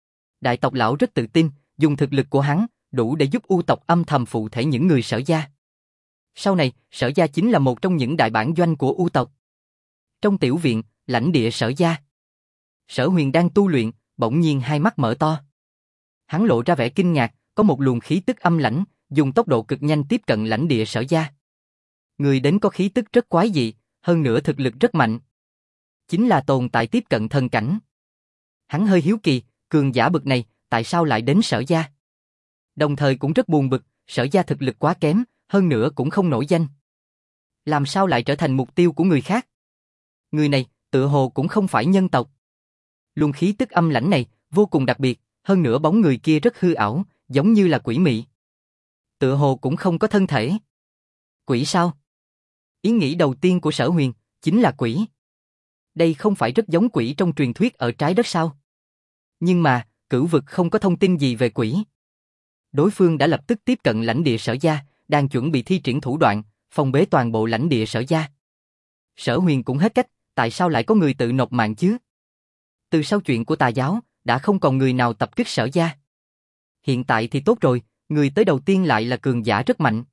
Đại tộc lão rất tự tin, dùng thực lực của hắn, đủ để giúp U tộc âm thầm phụ thể những người Sở gia. Sau này, Sở gia chính là một trong những đại bản doanh của U tộc. Trong tiểu viện, lãnh địa Sở gia. Sở Huyền đang tu luyện, bỗng nhiên hai mắt mở to. Hắn lộ ra vẻ kinh ngạc, có một luồng khí tức âm lãnh, dùng tốc độ cực nhanh tiếp cận lãnh địa Sở gia. Người đến có khí tức rất quái dị, hơn nữa thực lực rất mạnh. Chính là tồn tại tiếp cận thần cảnh. Hắn hơi hiếu kỳ, cường giả bực này, tại sao lại đến Sở gia? Đồng thời cũng rất buồn bực, Sở gia thực lực quá kém, hơn nữa cũng không nổi danh. Làm sao lại trở thành mục tiêu của người khác? Người này, tựa hồ cũng không phải nhân tộc. Luồng khí tức âm lãnh này, vô cùng đặc biệt, hơn nữa bóng người kia rất hư ảo, giống như là quỷ mị. Tựa hồ cũng không có thân thể. Quỷ sao? Ý nghĩ đầu tiên của Sở Huyền, chính là quỷ. Đây không phải rất giống quỷ trong truyền thuyết ở trái đất sao? Nhưng mà, cửu vực không có thông tin gì về quỷ. Đối phương đã lập tức tiếp cận lãnh địa Sở gia, đang chuẩn bị thi triển thủ đoạn, phong bế toàn bộ lãnh địa Sở gia. Sở Huyền cũng hết cách, tại sao lại có người tự nộp mạng chứ? Từ sau chuyện của tà giáo, đã không còn người nào tập kích Sở gia. Hiện tại thì tốt rồi, người tới đầu tiên lại là cường giả rất mạnh.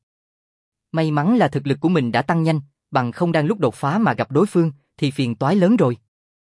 May mắn là thực lực của mình đã tăng nhanh, bằng không đang lúc đột phá mà gặp đối phương, thì phiền toái lớn rồi.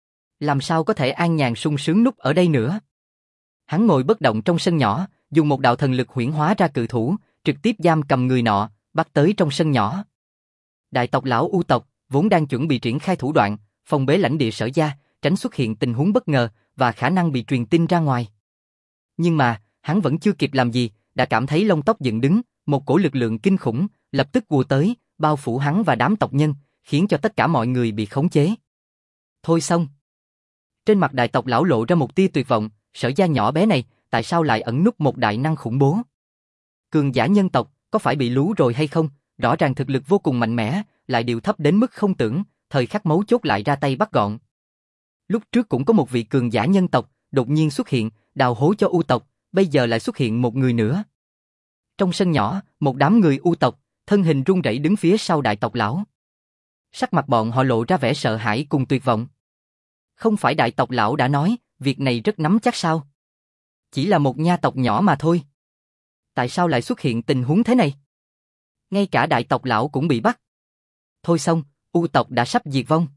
Làm sao có thể an nhàn sung sướng núp ở đây nữa? Hắn ngồi bất động trong sân nhỏ, dùng một đạo thần lực huyễn hóa ra cự thủ, trực tiếp giam cầm người nọ, bắt tới trong sân nhỏ. Đại tộc lão U tộc vốn đang chuẩn bị triển khai thủ đoạn, phong bế lãnh địa Sở gia, tránh xuất hiện tình huống bất ngờ và khả năng bị truyền tin ra ngoài. Nhưng mà, hắn vẫn chưa kịp làm gì, đã cảm thấy lông tóc dựng đứng, một cổ lực lượng kinh khủng lập tức ùa tới, bao phủ hắn và đám tộc nhân, khiến cho tất cả mọi người bị khống chế. Thôi xong. Trên mặt đại tộc lão lộ ra một tia tuyệt vọng, Sở gia nhỏ bé này, tại sao lại ẩn núp một đại năng khủng bố? Cường giả nhân tộc, có phải bị lú rồi hay không? Rõ ràng thực lực vô cùng mạnh mẽ, lại điều thấp đến mức không tưởng, thời khắc mấu chốt lại ra tay bắt gọn. Lúc trước cũng có một vị cường giả nhân tộc, đột nhiên xuất hiện, đào hố cho U tộc, bây giờ lại xuất hiện một người nữa. Trong sân nhỏ, một đám người U tộc, thân hình run rẩy đứng phía sau đại tộc lão. Sắc mặt bọn họ lộ ra vẻ sợ hãi cùng tuyệt vọng. Không phải đại tộc lão đã nói, việc này rất nắm chắc sao? Chỉ là một nha tộc nhỏ mà thôi. Tại sao lại xuất hiện tình huống thế này? Ngay cả đại tộc lão cũng bị bắt. Thôi xong, U tộc đã sắp diệt vong.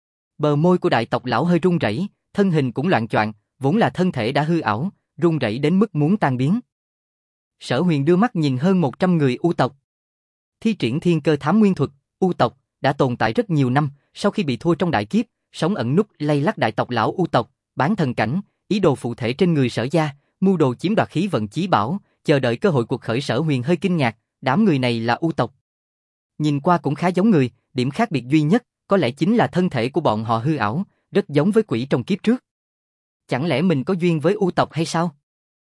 Bờ môi của đại tộc lão hơi run rẩy, thân hình cũng loạng choạng, vốn là thân thể đã hư ảo, run rẩy đến mức muốn tan biến. Sở Huyền đưa mắt nhìn hơn 100 người U tộc. Thi triển thiên cơ thám nguyên thuật, U tộc đã tồn tại rất nhiều năm, sau khi bị thua trong đại kiếp, sống ẩn núp lay lắt đại tộc lão U tộc, bán thần cảnh, ý đồ phụ thể trên người Sở gia, mưu đồ chiếm đoạt khí vận chí bảo, chờ đợi cơ hội cuộc khởi. Sở Huyền hơi kinh ngạc, đám người này là U tộc. Nhìn qua cũng khá giống người, điểm khác biệt duy nhất có lẽ chính là thân thể của bọn họ hư ảo, rất giống với quỷ trong kiếp trước. Chẳng lẽ mình có duyên với U tộc hay sao?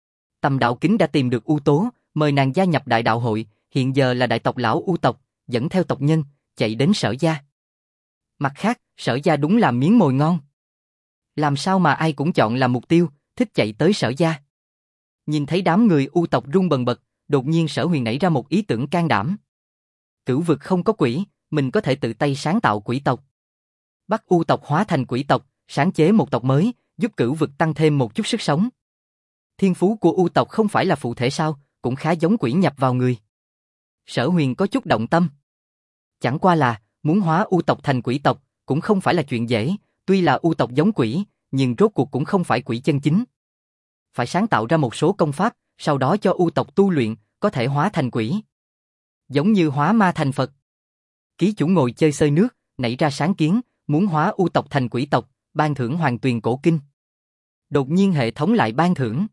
Tầm Đạo Kính đã tìm được U Tố, mời nàng gia nhập đại đạo hội, hiện giờ là đại tộc lão U tộc, dẫn theo tộc nhân, chạy đến Sở gia. Mặt khác, Sở gia đúng là miếng mồi ngon. Làm sao mà ai cũng chọn làm mục tiêu, thích chạy tới Sở gia. Nhìn thấy đám người U tộc run bần bật, đột nhiên Sở Huyền nảy ra một ý tưởng can đảm. Cửu vực không có quỷ, mình có thể tự tay sáng tạo quỷ tộc. Bắt U tộc hóa thành quỷ tộc, sáng chế một tộc mới, giúp cửu vực tăng thêm một chút sức sống. Thiên phú của U tộc không phải là phụ thể sao, cũng khá giống quỷ nhập vào người. Sở Huyền có chút động tâm. Chẳng qua là, muốn hóa U tộc thành quỷ tộc, cũng không phải là chuyện dễ, tuy là U tộc giống quỷ, nhưng rốt cuộc cũng không phải quỷ chân chính. Phải sáng tạo ra một số công pháp, sau đó cho U tộc tu luyện, có thể hóa thành quỷ. Giống như hóa ma thành Phật. Ký chủ ngồi chơi xơi nước, nảy ra sáng kiến, muốn hóa U tộc thành quỷ tộc, ban thưởng Hoàng Tuyền Cổ Kinh. Đột nhiên hệ thống lại ban thưởng.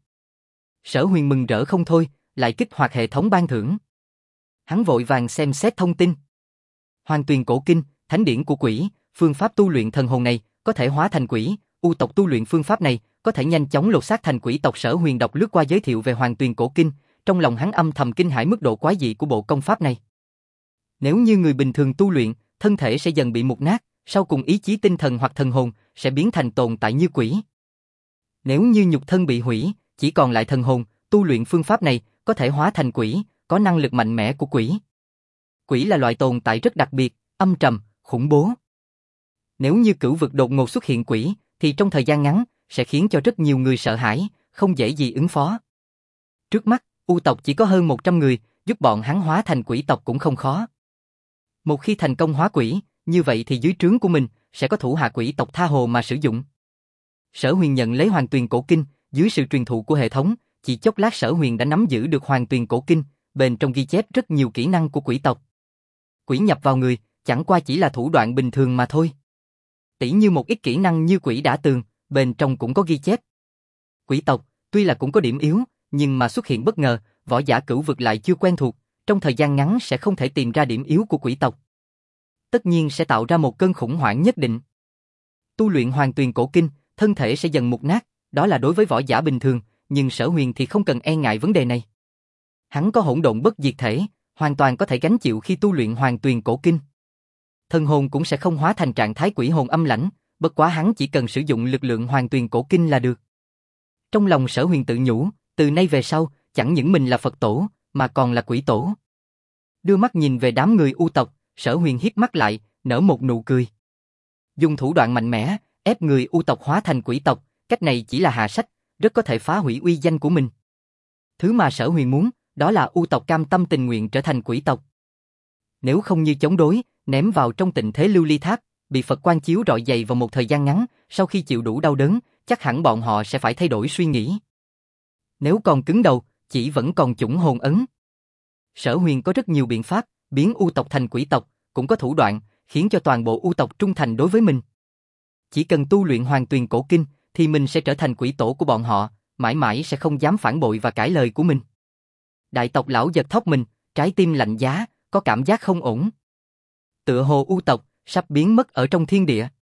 Sở Huyền mừng rỡ không thôi, lại kích hoạt hệ thống ban thưởng. Hắn vội vàng xem xét thông tin. Hoàng Tuyền Cổ Kinh, thánh điển của quỷ, phương pháp tu luyện thần hồn này có thể hóa thành quỷ, U tộc tu luyện phương pháp này có thể nhanh chóng lột xác thành quỷ tộc. Sở Huyền đọc lướt qua giới thiệu về Hoàng Tuyền Cổ Kinh, trong lòng hắn âm thầm kinh hãi mức độ quái dị của bộ công pháp này. Nếu như người bình thường tu luyện, thân thể sẽ dần bị mục nát, sau cùng ý chí tinh thần hoặc thần hồn sẽ biến thành tồn tại như quỷ. Nếu như nhục thân bị hủy, chỉ còn lại thần hồn, tu luyện phương pháp này có thể hóa thành quỷ, có năng lực mạnh mẽ của quỷ. Quỷ là loại tồn tại rất đặc biệt, âm trầm, khủng bố. Nếu như cửu vực đột ngột xuất hiện quỷ, thì trong thời gian ngắn sẽ khiến cho rất nhiều người sợ hãi, không dễ gì ứng phó. Trước mắt, U tộc chỉ có hơn 100 người, giúp bọn hắn hóa thành quỷ tộc cũng không khó. Một khi thành công hóa quỷ, như vậy thì dưới trướng của mình sẽ có thủ hạ quỷ tộc tha hồ mà sử dụng. Sở Huyền nhận lấy Hoàng Tuyền Cổ Kinh, dưới sự truyền thụ của hệ thống, chỉ chốc lát Sở Huyền đã nắm giữ được Hoàng Tuyền Cổ Kinh, bên trong ghi chép rất nhiều kỹ năng của quỷ tộc. Quỷ nhập vào người, chẳng qua chỉ là thủ đoạn bình thường mà thôi. Tỉ như một ít kỹ năng như quỷ đả tường, bên trong cũng có ghi chép. Quỷ tộc, tuy là cũng có điểm yếu, nhưng mà xuất hiện bất ngờ, võ giả cửu vực lại chưa quen thuộc, trong thời gian ngắn sẽ không thể tìm ra điểm yếu của quỷ tộc. Tất nhiên sẽ tạo ra một cơn khủng hoảng nhất định. Tu luyện Hoàng Tuyền Cổ Kinh, thân thể sẽ dần mục nát, đó là đối với võ giả bình thường, nhưng Sở Huyền thì không cần e ngại vấn đề này. Hắn có hỗn độn bất diệt thể, hoàn toàn có thể gánh chịu khi tu luyện Hoàng Tuyền Cổ Kinh. Thần hồn cũng sẽ không hóa thành trạng thái quỷ hồn âm lãnh, bất quá hắn chỉ cần sử dụng lực lượng Hoàng Tuyền Cổ Kinh là được. Trong lòng Sở Huyền tự nhủ, từ nay về sau, chẳng những mình là Phật tổ, mà còn là quỷ tổ. Đưa mắt nhìn về đám người U tộc, Sở Huyền hít mắt lại, nở một nụ cười. Dùng thủ đoạn mạnh mẽ, ép người U tộc hóa thành quỷ tộc, cách này chỉ là hạ sách, rất có thể phá hủy uy danh của mình. Thứ mà Sở Huyền muốn, đó là U tộc cam tâm tình nguyện trở thành quỷ tộc. Nếu không như chống đối, ném vào trong tịnh thế lưu ly tháp, bị Phật quang chiếu rọi dày vào một thời gian ngắn, sau khi chịu đủ đau đớn, chắc hẳn bọn họ sẽ phải thay đổi suy nghĩ. Nếu còn cứng đầu, chỉ vẫn còn chủng hồn ấn. Sở Huyền có rất nhiều biện pháp, biến U tộc thành quỷ tộc, cũng có thủ đoạn, khiến cho toàn bộ U tộc trung thành đối với mình. Chỉ cần tu luyện Hoàng Tuyền Cổ Kinh, thì mình sẽ trở thành quỷ tổ của bọn họ, mãi mãi sẽ không dám phản bội và cãi lời của mình. Đại tộc lão giật thót mình, trái tim lạnh giá, có cảm giác không ổn. Tựa hồ U tộc sắp biến mất ở trong thiên địa.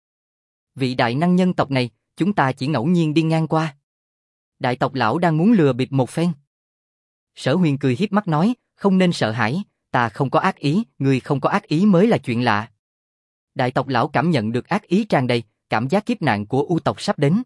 Vị đại năng nhân tộc này, chúng ta chỉ ngẫu nhiên đi ngang qua. Đại tộc lão đang muốn lừa bịp một phen. Sở Huyền cười hiếp mắt nói, không nên sợ hãi, ta không có ác ý, người không có ác ý mới là chuyện lạ. Đại tộc lão cảm nhận được ác ý tràn đầy, cảm giác kiếp nạn của U tộc sắp đến.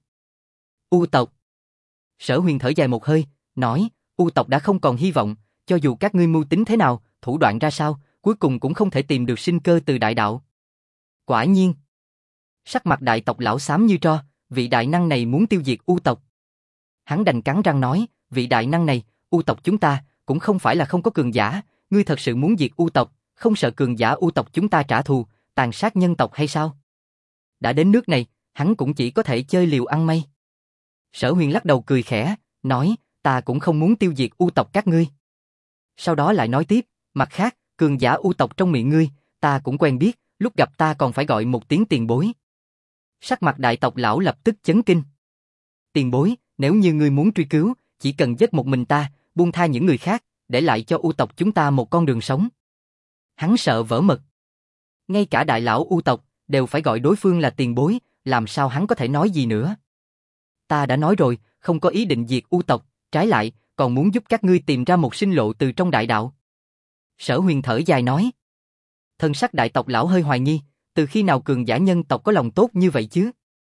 U tộc. Sở Huyền thở dài một hơi, nói, U tộc đã không còn hy vọng, cho dù các ngươi mưu tính thế nào, thủ đoạn ra sao, cuối cùng cũng không thể tìm được sinh cơ từ đại đạo. Quả nhiên. Sắc mặt đại tộc lão xám như tro, vị đại năng này muốn tiêu diệt U tộc. Hắn đành cắn răng nói, vị đại năng này, U tộc chúng ta cũng không phải là không có cường giả, ngươi thật sự muốn diệt U tộc, không sợ cường giả U tộc chúng ta trả thù, tàn sát nhân tộc hay sao? Đã đến nước này, hắn cũng chỉ có thể chơi liều ăn may. Sở Huyền lắc đầu cười khẽ, nói, ta cũng không muốn tiêu diệt U tộc các ngươi. Sau đó lại nói tiếp, mặt khác, cường giả U tộc trong miệng ngươi, ta cũng quen biết, lúc gặp ta còn phải gọi một tiếng tiền bối. Sắc mặt đại tộc lão lập tức chấn kinh. Tiền bối, nếu như ngươi muốn truy cứu, chỉ cần giết một mình ta, buông tha những người khác, để lại cho U tộc chúng ta một con đường sống. Hắn sợ vỡ mật. Ngay cả đại lão U tộc đều phải gọi đối phương là tiền bối, làm sao hắn có thể nói gì nữa. Ta đã nói rồi, không có ý định diệt U tộc, trái lại, còn muốn giúp các ngươi tìm ra một sinh lộ từ trong đại đạo. Sở Huyền thở dài nói. Thân sắc đại tộc lão hơi hoài nghi, từ khi nào cường giả nhân tộc có lòng tốt như vậy chứ?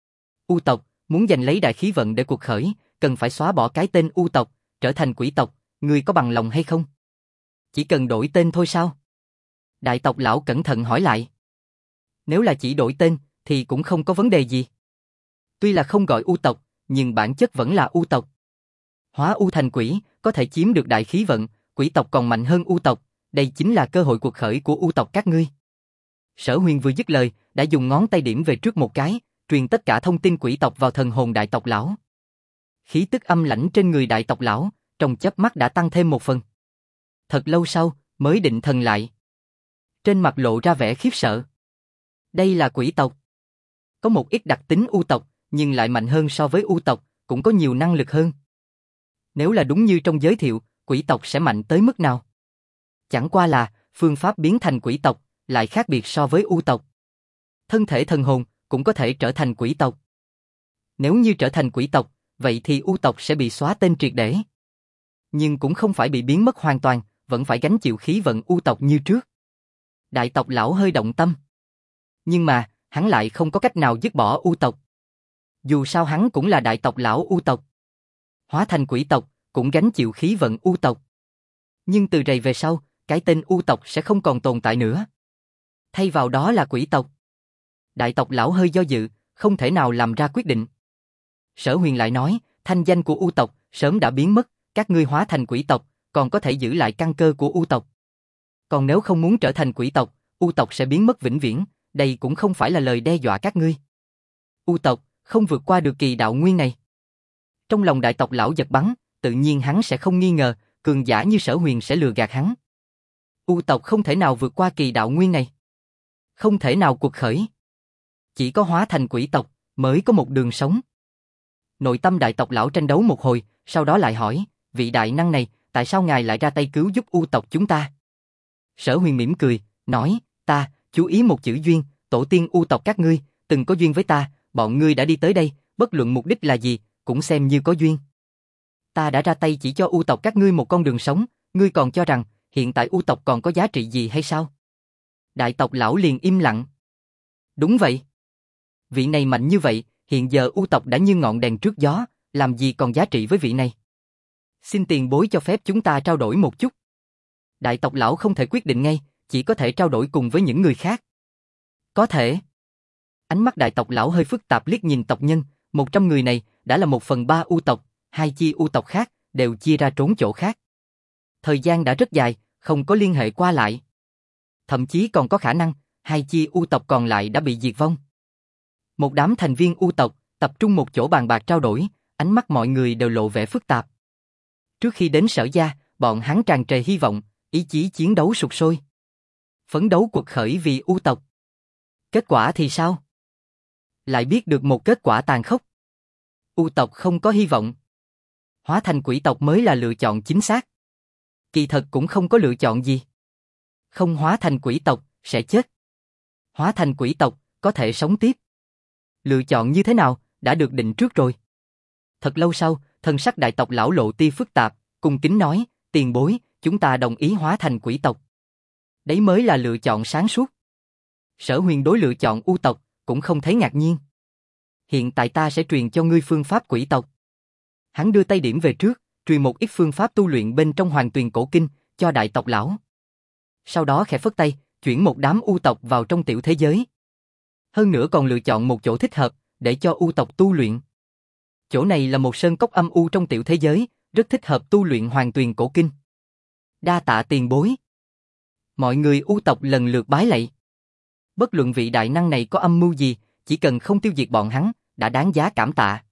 U tộc, muốn giành lấy đại khí vận để cuộc khởi, cần phải xóa bỏ cái tên U tộc, trở thành quỷ tộc, ngươi có bằng lòng hay không? Chỉ cần đổi tên thôi sao? Đại tộc lão cẩn thận hỏi lại. Nếu là chỉ đổi tên, thì cũng không có vấn đề gì. Tuy là không gọi U tộc, nhưng bản chất vẫn là U tộc. Hóa U thành quỷ, có thể chiếm được đại khí vận, quỷ tộc còn mạnh hơn U tộc, đây chính là cơ hội cuộc khởi của U tộc các ngươi. Sở Huyền vừa dứt lời, đã dùng ngón tay điểm về trước một cái, truyền tất cả thông tin quỷ tộc vào thần hồn đại tộc lão. Khí tức âm lãnh trên người đại tộc lão, trong chớp mắt đã tăng thêm một phần. Thật lâu sau, mới định thần lại. Trên mặt lộ ra vẻ khiếp sợ. Đây là quỷ tộc. Có một ít đặc tính U tộc, nhưng lại mạnh hơn so với U tộc, cũng có nhiều năng lực hơn. Nếu là đúng như trong giới thiệu, quỷ tộc sẽ mạnh tới mức nào? Chẳng qua là, phương pháp biến thành quỷ tộc, lại khác biệt so với U tộc. Thân thể thần hồn, cũng có thể trở thành quỷ tộc. Nếu như trở thành quỷ tộc, vậy thì U tộc sẽ bị xóa tên triệt để. Nhưng cũng không phải bị biến mất hoàn toàn, vẫn phải gánh chịu khí vận U tộc như trước. Đại tộc lão hơi động tâm. Nhưng mà, hắn lại không có cách nào dứt bỏ U tộc. Dù sao hắn cũng là đại tộc lão U tộc. Hóa thành quỷ tộc, cũng gánh chịu khí vận U tộc. Nhưng từ rày về sau, cái tên U tộc sẽ không còn tồn tại nữa. Thay vào đó là quỷ tộc. Đại tộc lão hơi do dự, không thể nào làm ra quyết định. Sở Huyền lại nói, thanh danh của U tộc sớm đã biến mất, các ngươi hóa thành quỷ tộc, còn có thể giữ lại căn cơ của U tộc. Còn nếu không muốn trở thành quỷ tộc, U tộc sẽ biến mất vĩnh viễn, đây cũng không phải là lời đe dọa các ngươi. U tộc không vượt qua được kỳ đạo nguyên này. Trong lòng đại tộc lão giật bắn, tự nhiên hắn sẽ không nghi ngờ, cường giả như Sở Huyền sẽ lừa gạt hắn. U tộc không thể nào vượt qua kỳ đạo nguyên này. Không thể nào cuộc khởi. Chỉ có hóa thành quỷ tộc, mới có một đường sống. Nội tâm đại tộc lão tranh đấu một hồi, sau đó lại hỏi, vị đại năng này, tại sao ngài lại ra tay cứu giúp U tộc chúng ta? Sở Huyền mỉm cười, nói, ta, chú ý một chữ duyên, tổ tiên U tộc các ngươi, từng có duyên với ta, bọn ngươi đã đi tới đây, bất luận mục đích là gì, cũng xem như có duyên. Ta đã ra tay chỉ cho U tộc các ngươi một con đường sống, ngươi còn cho rằng, hiện tại U tộc còn có giá trị gì hay sao? Đại tộc lão liền im lặng. Đúng vậy. Vị này mạnh như vậy, hiện giờ U tộc đã như ngọn đèn trước gió, làm gì còn giá trị với vị này? Xin tiền bối cho phép chúng ta trao đổi một chút. Đại tộc lão không thể quyết định ngay, chỉ có thể trao đổi cùng với những người khác. Có thể. Ánh mắt đại tộc lão hơi phức tạp liếc nhìn tộc nhân, 100 người này đã là 1/3 U tộc, 2 chi U tộc khác đều chia ra trốn chỗ khác. Thời gian đã rất dài, không có liên hệ qua lại. Thậm chí còn có khả năng, 2 chi U tộc còn lại đã bị diệt vong. Một đám thành viên U tộc tập trung một chỗ bàn bạc trao đổi, ánh mắt mọi người đều lộ vẻ phức tạp. Trước khi đến Sở gia, bọn hắn tràn trề hy vọng, ý chí chiến đấu sục sôi. Phấn đấu cuộc khởi vì U tộc. Kết quả thì sao? Lại biết được một kết quả tàn khốc. U tộc không có hy vọng. Hóa thành quỷ tộc mới là lựa chọn chính xác. Kỳ thật cũng không có lựa chọn gì. Không hóa thành quỷ tộc, sẽ chết. Hóa thành quỷ tộc, có thể sống tiếp. Lựa chọn như thế nào, đã được định trước rồi. Thật lâu sau, thần sắc đại tộc lão lộ tia phức tạp, cung kính nói, tiền bối, chúng ta đồng ý hóa thành quỷ tộc. Đấy mới là lựa chọn sáng suốt. Sở Huyền đối lựa chọn U tộc, cũng không thấy ngạc nhiên. Hiện tại ta sẽ truyền cho ngươi phương pháp quỷ tộc. Hắn đưa tay điểm về trước, truyền một ít phương pháp tu luyện bên trong Hoàng Tuyền Cổ Kinh, cho đại tộc lão. Sau đó khẽ phất tay, chuyển một đám U tộc vào trong tiểu thế giới. Hơn nữa còn lựa chọn một chỗ thích hợp, để cho U tộc tu luyện. Chỗ này là một sơn cốc âm u trong tiểu thế giới, rất thích hợp tu luyện Hoàng Tuyền Cổ Kinh. Đa tạ tiền bối. Mọi người U tộc lần lượt bái lạy. Bất luận vị đại năng này có âm mưu gì, chỉ cần không tiêu diệt bọn hắn, đã đáng giá cảm tạ.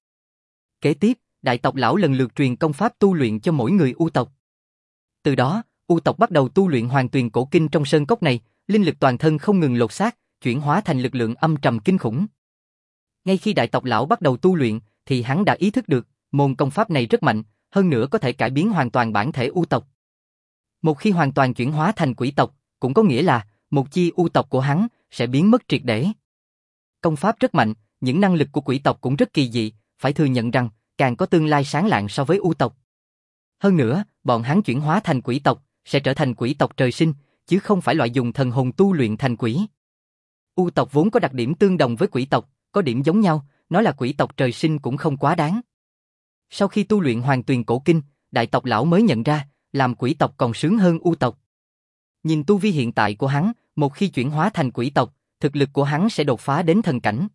Kế tiếp, đại tộc lão lần lượt truyền công pháp tu luyện cho mỗi người U tộc. Từ đó, U tộc bắt đầu tu luyện Hoàng Tuyền Cổ Kinh trong sơn cốc này, linh lực toàn thân không ngừng lột xác, chuyển hóa thành lực lượng âm trầm kinh khủng. Ngay khi đại tộc lão bắt đầu tu luyện, thì hắn đã ý thức được, môn công pháp này rất mạnh, hơn nữa có thể cải biến hoàn toàn bản thể U tộc. Một khi hoàn toàn chuyển hóa thành quỷ tộc, cũng có nghĩa là một chi U tộc của hắn sẽ biến mất triệt để. Công pháp rất mạnh, những năng lực của quỷ tộc cũng rất kỳ dị, phải thừa nhận rằng càng có tương lai sáng lạng so với U tộc. Hơn nữa, bọn hắn chuyển hóa thành quỷ tộc sẽ trở thành quỷ tộc trời sinh, chứ không phải loại dùng thần hồn tu luyện thành quỷ. U tộc vốn có đặc điểm tương đồng với quỷ tộc, có điểm giống nhau, nói là quỷ tộc trời sinh cũng không quá đáng. Sau khi tu luyện Hoàng Tuyền Cổ Kinh, đại tộc lão mới nhận ra, làm quỷ tộc còn sướng hơn U tộc. Nhìn tu vi hiện tại của hắn, một khi chuyển hóa thành quỷ tộc, thực lực của hắn sẽ đột phá đến thần cảnh.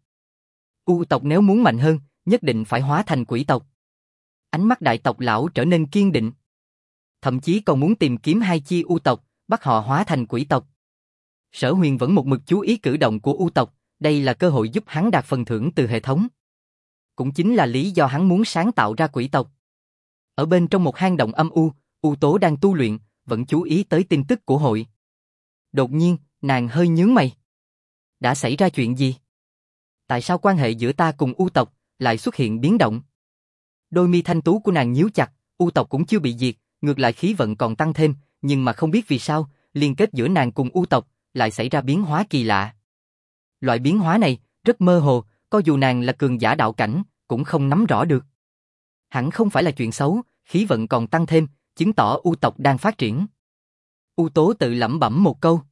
U tộc nếu muốn mạnh hơn, nhất định phải hóa thành quỷ tộc. Ánh mắt đại tộc lão trở nên kiên định. Thậm chí còn muốn tìm kiếm hai chi U tộc, bắt họ hóa thành quỷ tộc. Sở Huyền vẫn một mực chú ý cử động của U tộc, đây là cơ hội giúp hắn đạt phần thưởng từ hệ thống. Cũng chính là lý do hắn muốn sáng tạo ra quỷ tộc. Ở bên trong một hang động âm u, U Tố đang tu luyện, vẫn chú ý tới tin tức của hội. Đột nhiên, nàng hơi nhướng mày. Đã xảy ra chuyện gì? Tại sao quan hệ giữa ta cùng U tộc lại xuất hiện biến động? Đôi mi thanh tú của nàng nhíu chặt, U tộc cũng chưa bị diệt, ngược lại khí vận còn tăng thêm, nhưng mà không biết vì sao, liên kết giữa nàng cùng U tộc lại xảy ra biến hóa kỳ lạ. Loại biến hóa này rất mơ hồ, có dù nàng là cường giả đạo cảnh, cũng không nắm rõ được. Hẳn không phải là chuyện xấu, khí vận còn tăng thêm, chứng tỏ U tộc đang phát triển. U Tố tự lẩm bẩm một câu.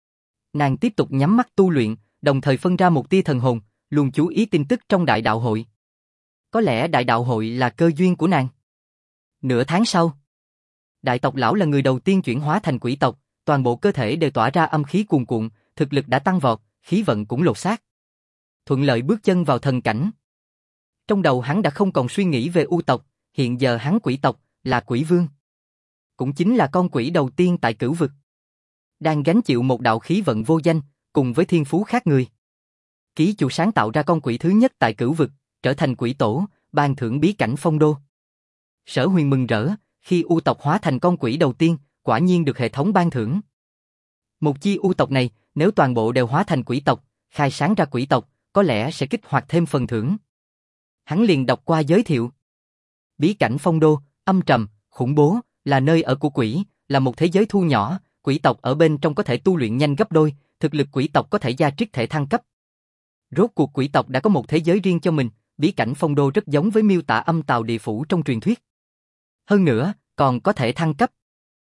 Nàng tiếp tục nhắm mắt tu luyện, đồng thời phân ra một tia thần hồn, luôn chú ý tin tức trong đại đạo hội. Có lẽ đại đạo hội là cơ duyên của nàng. Nửa tháng sau, đại tộc lão là người đầu tiên chuyển hóa thành quỷ tộc, toàn bộ cơ thể đều tỏa ra âm khí cuồn cuộn, thực lực đã tăng vọt, khí vận cũng lột xác. Thuận lợi bước chân vào thần cảnh. Trong đầu hắn đã không còn suy nghĩ về U tộc, hiện giờ hắn quỷ tộc, là quỷ vương. Cũng chính là con quỷ đầu tiên tại cửu vực. Đang gánh chịu một đạo khí vận vô danh, cùng với thiên phú khác người. Ký chủ sáng tạo ra con quỷ thứ nhất tại cửu vực, trở thành quỷ tổ, ban thưởng bí cảnh phong đô. Sở Huyền mừng rỡ, khi U tộc hóa thành con quỷ đầu tiên, quả nhiên được hệ thống ban thưởng. Một chi U tộc này, nếu toàn bộ đều hóa thành quỷ tộc, khai sáng ra quỷ tộc, có lẽ sẽ kích hoạt thêm phần thưởng. Hắn liền đọc qua giới thiệu. Bí cảnh phong đô, âm trầm, khủng bố, là nơi ở của quỷ, là một thế giới thu nhỏ, quỷ tộc ở bên trong có thể tu luyện nhanh gấp đôi, thực lực quỷ tộc có thể gia trích thể thăng cấp. Rốt cuộc quỷ tộc đã có một thế giới riêng cho mình, bí cảnh phong đô rất giống với miêu tả âm tào địa phủ trong truyền thuyết. Hơn nữa, còn có thể thăng cấp.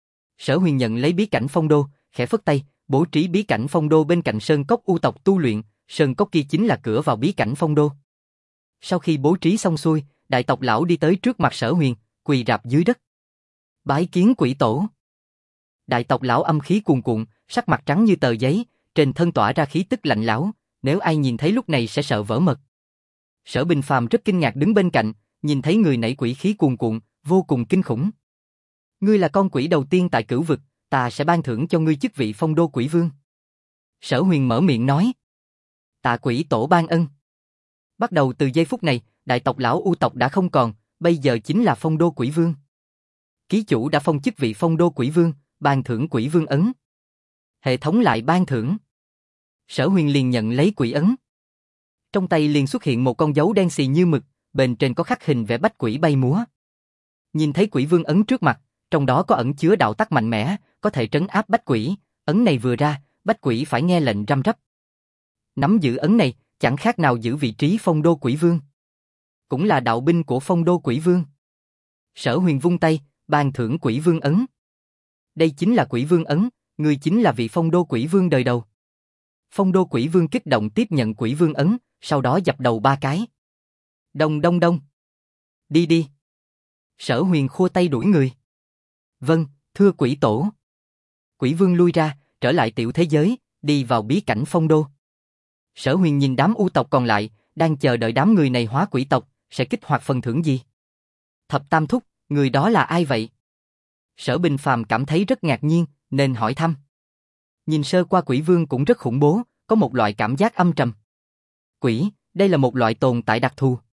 Sở Huyền nhận lấy bí cảnh phong đô, khẽ phất tay, bố trí bí cảnh phong đô bên cạnh sơn cốc U tộc tu luyện, sơn cốc kia chính là cửa vào bí cảnh phong đô. Sau khi bố trí xong xuôi, đại tộc lão đi tới trước mặt Sở Huyền, quỳ rạp dưới đất. Bái kiến quỷ tổ. Đại tộc lão âm khí cuồn cuộn, sắc mặt trắng như tờ giấy, trên thân tỏa ra khí tức lạnh lẽo, nếu ai nhìn thấy lúc này sẽ sợ vỡ mật. Sở Bình Phàm rất kinh ngạc đứng bên cạnh, nhìn thấy người nảy quỷ khí cuồn cuộn, vô cùng kinh khủng. Ngươi là con quỷ đầu tiên tại cửu vực, ta sẽ ban thưởng cho ngươi chức vị phong đô quỷ vương. Sở Huyền mở miệng nói. Tạ quỷ tổ ban ân. Bắt đầu từ giây phút này, đại tộc lão U tộc đã không còn, bây giờ chính là phong đô quỷ vương. Ký chủ đã phong chức vị phong đô quỷ vương, ban thưởng quỷ vương ấn. Hệ thống lại ban thưởng. Sở Huyền liền nhận lấy quỷ ấn. Trong tay liền xuất hiện một con dấu đen xì như mực, bên trên có khắc hình vẽ bách quỷ bay múa. Nhìn thấy quỷ vương ấn trước mặt, trong đó có ẩn chứa đạo tắc mạnh mẽ, có thể trấn áp bách quỷ, ấn này vừa ra, bách quỷ phải nghe lệnh răm rắp. Nắm giữ ấn này, chẳng khác nào giữ vị trí phong đô quỷ vương. Cũng là đạo binh của phong đô quỷ vương. Sở Huyền vung tay, ban thưởng quỷ vương ấn. Đây chính là quỷ vương ấn, người chính là vị phong đô quỷ vương đời đầu. Phong đô quỷ vương kích động tiếp nhận quỷ vương ấn, sau đó dập đầu 3 cái. Đông đông đông. Đi đi. Sở Huyền khua tay đuổi người. Vâng, thưa quỷ tổ. Quỷ vương lui ra, trở lại tiểu thế giới, đi vào bí cảnh phong đô. Sở Huyền nhìn đám U tộc còn lại, đang chờ đợi đám người này hóa quỷ tộc, sẽ kích hoạt phần thưởng gì? Thập Tam Thúc, người đó là ai vậy? Sở Bình Phàm cảm thấy rất ngạc nhiên, nên hỏi thăm. Nhìn sơ qua quỷ vương cũng rất khủng bố, có một loại cảm giác âm trầm. Quỷ, đây là một loại tồn tại đặc thù.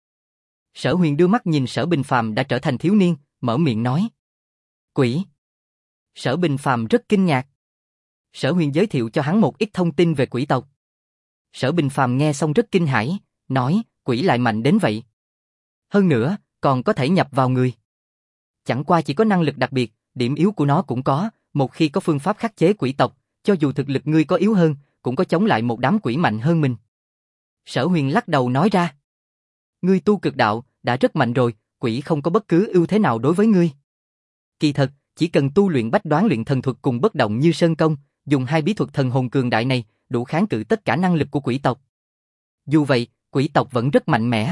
Sở Huyền đưa mắt nhìn Sở Bình Phàm đã trở thành thiếu niên, mở miệng nói. Quỷ. Sở Bình Phàm rất kinh ngạc. Sở Huyền giới thiệu cho hắn một ít thông tin về quỷ tộc. Sở Bình Phàm nghe xong rất kinh hãi, nói, quỷ lại mạnh đến vậy. Hơn nữa, còn có thể nhập vào người. Chẳng qua chỉ có năng lực đặc biệt, điểm yếu của nó cũng có, một khi có phương pháp khắc chế quỷ tộc, cho dù thực lực ngươi có yếu hơn, cũng có chống lại một đám quỷ mạnh hơn mình. Sở Huyền lắc đầu nói ra. Ngươi tu cực đạo, đã rất mạnh rồi, quỷ không có bất cứ ưu thế nào đối với ngươi. Kỳ thật, chỉ cần tu luyện bách đoán luyện thần thuật cùng bất động như sơn công, dùng hai bí thuật thần hồn cường đại này, đủ kháng cự tất cả năng lực của quỷ tộc. Dù vậy, quỷ tộc vẫn rất mạnh mẽ.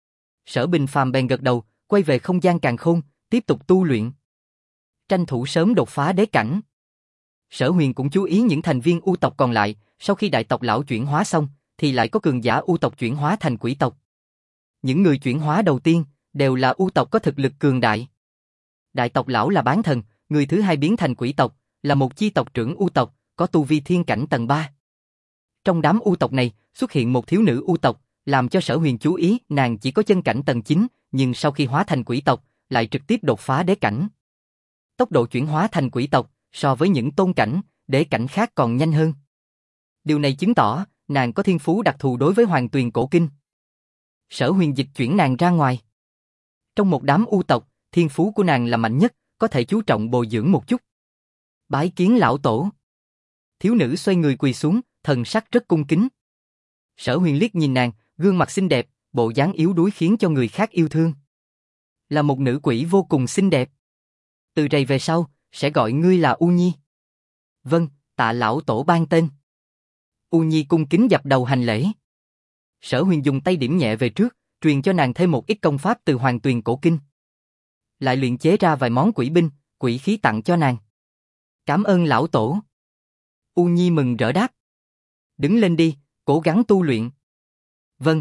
Sở Bình Phàm bèn gật đầu, quay về không gian càn khôn, tiếp tục tu luyện. Tranh thủ sớm đột phá đế cảnh. Sở Huyền cũng chú ý những thành viên U tộc còn lại, sau khi đại tộc lão chuyển hóa xong, thì lại có cường giả U tộc chuyển hóa thành quỷ tộc. Những người chuyển hóa đầu tiên, đều là U tộc có thực lực cường đại. Đại tộc lão là bán thần, người thứ hai biến thành quỷ tộc, là một chi tộc trưởng U tộc, có tu vi thiên cảnh tầng 3. Trong đám U tộc này, xuất hiện một thiếu nữ U tộc, làm cho Sở Huyền chú ý, nàng chỉ có chân cảnh tầng 9, nhưng sau khi hóa thành quỷ tộc, lại trực tiếp đột phá đế cảnh. Tốc độ chuyển hóa thành quỷ tộc, so với những tôn cảnh, đế cảnh khác còn nhanh hơn. Điều này chứng tỏ, nàng có thiên phú đặc thù đối với Hoàng Tuyền Cổ Kinh. Sở Huyền dịch chuyển nàng ra ngoài. Trong một đám U tộc, thiên phú của nàng là mạnh nhất, có thể chú trọng bồi dưỡng một chút. Bái kiến lão tổ. Thiếu nữ xoay người quỳ xuống, thần sắc rất cung kính. Sở Huyền liếc nhìn nàng, gương mặt xinh đẹp, bộ dáng yếu đuối khiến cho người khác yêu thương. Là một nữ quỷ vô cùng xinh đẹp. Từ rày về sau, sẽ gọi ngươi là U Nhi. Vâng, tạ lão tổ ban tên. U Nhi cung kính dập đầu hành lễ. Sở Huyền dùng tay điểm nhẹ về trước, truyền cho nàng thêm một ít công pháp từ Hoàng Tuyền Cổ Kinh. Lại luyện chế ra vài món quỷ binh, quỷ khí tặng cho nàng. Cảm ơn lão tổ. U Nhi mừng rỡ đáp. Đứng lên đi, cố gắng tu luyện. Vâng.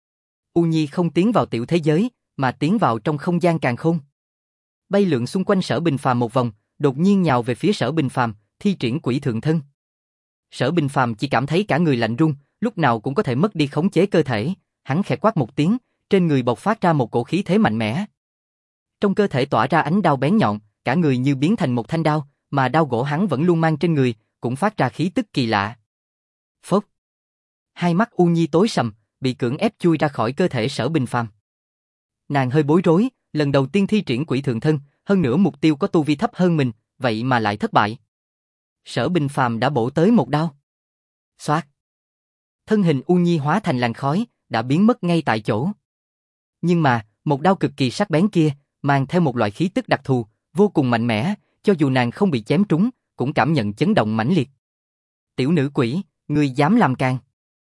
U Nhi không tiến vào tiểu thế giới, mà tiến vào trong không gian càn khôn. Bay lượn xung quanh Sở Bình Phàm một vòng, đột nhiên nhào về phía Sở Bình Phàm, thi triển quỷ thượng thân. Sở Bình Phàm chỉ cảm thấy cả người lạnh run, lúc nào cũng có thể mất đi khống chế cơ thể, hắn khẽ quát một tiếng, trên người bộc phát ra một cổ khí thế mạnh mẽ. Trong cơ thể tỏa ra ánh đao bén nhọn, cả người như biến thành một thanh đao, mà đao gỗ hắn vẫn luôn mang trên người, cũng phát ra khí tức kỳ lạ. Phốc. Hai mắt U Nhi tối sầm, bị cưỡng ép chui ra khỏi cơ thể Sở Bình Phàm. Nàng hơi bối rối, lần đầu tiên thi triển quỷ thượng thân, hơn nữa mục tiêu có tu vi thấp hơn mình, vậy mà lại thất bại. Sở Bình Phàm đã bổ tới một đao. Xoát. Thân hình U Nhi hóa thành làn khói, đã biến mất ngay tại chỗ. Nhưng mà, một đao cực kỳ sắc bén kia, mang theo một loại khí tức đặc thù, vô cùng mạnh mẽ, cho dù nàng không bị chém trúng, cũng cảm nhận chấn động mãnh liệt. Tiểu nữ quỷ, ngươi dám làm càn.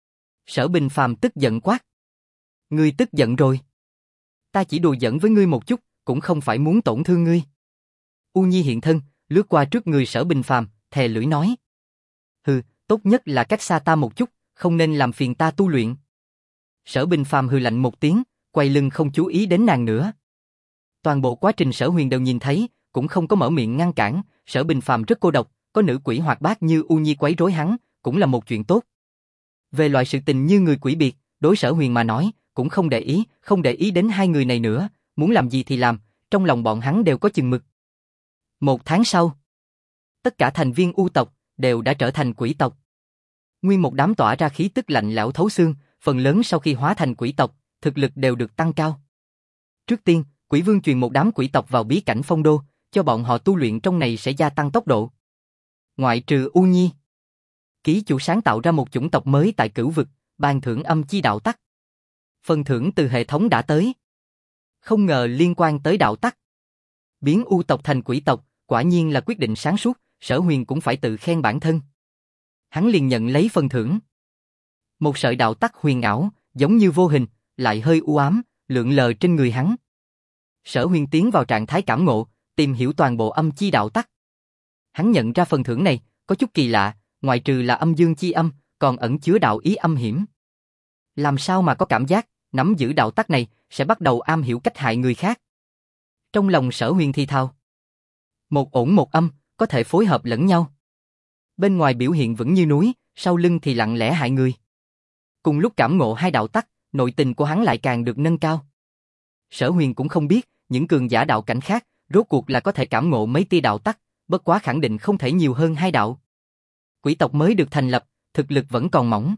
Sở Bình Phàm tức giận quát. Ngươi tức giận rồi. Ta chỉ đùa giỡn với ngươi một chút, cũng không phải muốn tổn thương ngươi. U Nhi hiện thân, lướt qua trước người Sở Bình Phàm, thè lưỡi nói. Hừ, tốt nhất là cách xa ta một chút, không nên làm phiền ta tu luyện. Sở Bình Phàm hừ lạnh một tiếng, quay lưng không chú ý đến nàng nữa. Toàn bộ quá trình Sở Huyền đều nhìn thấy, cũng không có mở miệng ngăn cản, Sở Bình Phàm rất cô độc, có nữ quỷ hoạt bát như U Nhi quấy rối hắn, cũng là một chuyện tốt. Về loại sự tình như người quỷ biệt, đối Sở Huyền mà nói, cũng không để ý đến hai người này nữa, muốn làm gì thì làm, trong lòng bọn hắn đều có chừng mực. Một tháng sau, tất cả thành viên U tộc đều đã trở thành quỷ tộc. Nguyên một đám tỏa ra khí tức lạnh lẽo thấu xương, phần lớn sau khi hóa thành quỷ tộc, thực lực đều được tăng cao. Trước tiên, Quỷ Vương truyền một đám quỷ tộc vào bí cảnh Phong Đô, cho bọn họ tu luyện trong này sẽ gia tăng tốc độ. Ngoại trừ U Nhi, ký chủ sáng tạo ra một chủng tộc mới tại Cửu Vực, ban thưởng âm chi đạo tắc. Phần thưởng từ hệ thống đã tới. Không ngờ liên quan tới đạo tắc. Biến U tộc thành quỷ tộc, quả nhiên là quyết định sáng suốt, Sở Huyền cũng phải tự khen bản thân. Hắn liền nhận lấy phần thưởng. Một sợi đạo tắc huyền ảo, giống như vô hình, lại hơi u ám, lượn lờ trên người hắn. Sở Huyền tiến vào trạng thái cảm ngộ, tìm hiểu toàn bộ âm chi đạo tắc. Hắn nhận ra phần thưởng này, có chút kỳ lạ, ngoại trừ là âm dương chi âm, còn ẩn chứa đạo ý âm hiểm. Làm sao mà có cảm giác, nắm giữ đạo tắc này, sẽ bắt đầu am hiểu cách hại người khác. Trong lòng Sở Huyền thì thào. Một ổn một âm, có thể phối hợp lẫn nhau. Bên ngoài biểu hiện vững như núi, sau lưng thì lặng lẽ hại người. Cùng lúc cảm ngộ hai đạo tắc, nội tình của hắn lại càng được nâng cao. Sở Huyền cũng không biết, những cường giả đạo cảnh khác, rốt cuộc là có thể cảm ngộ mấy tia đạo tắc, bất quá khẳng định không thể nhiều hơn hai đạo. Quỷ tộc mới được thành lập, thực lực vẫn còn mỏng.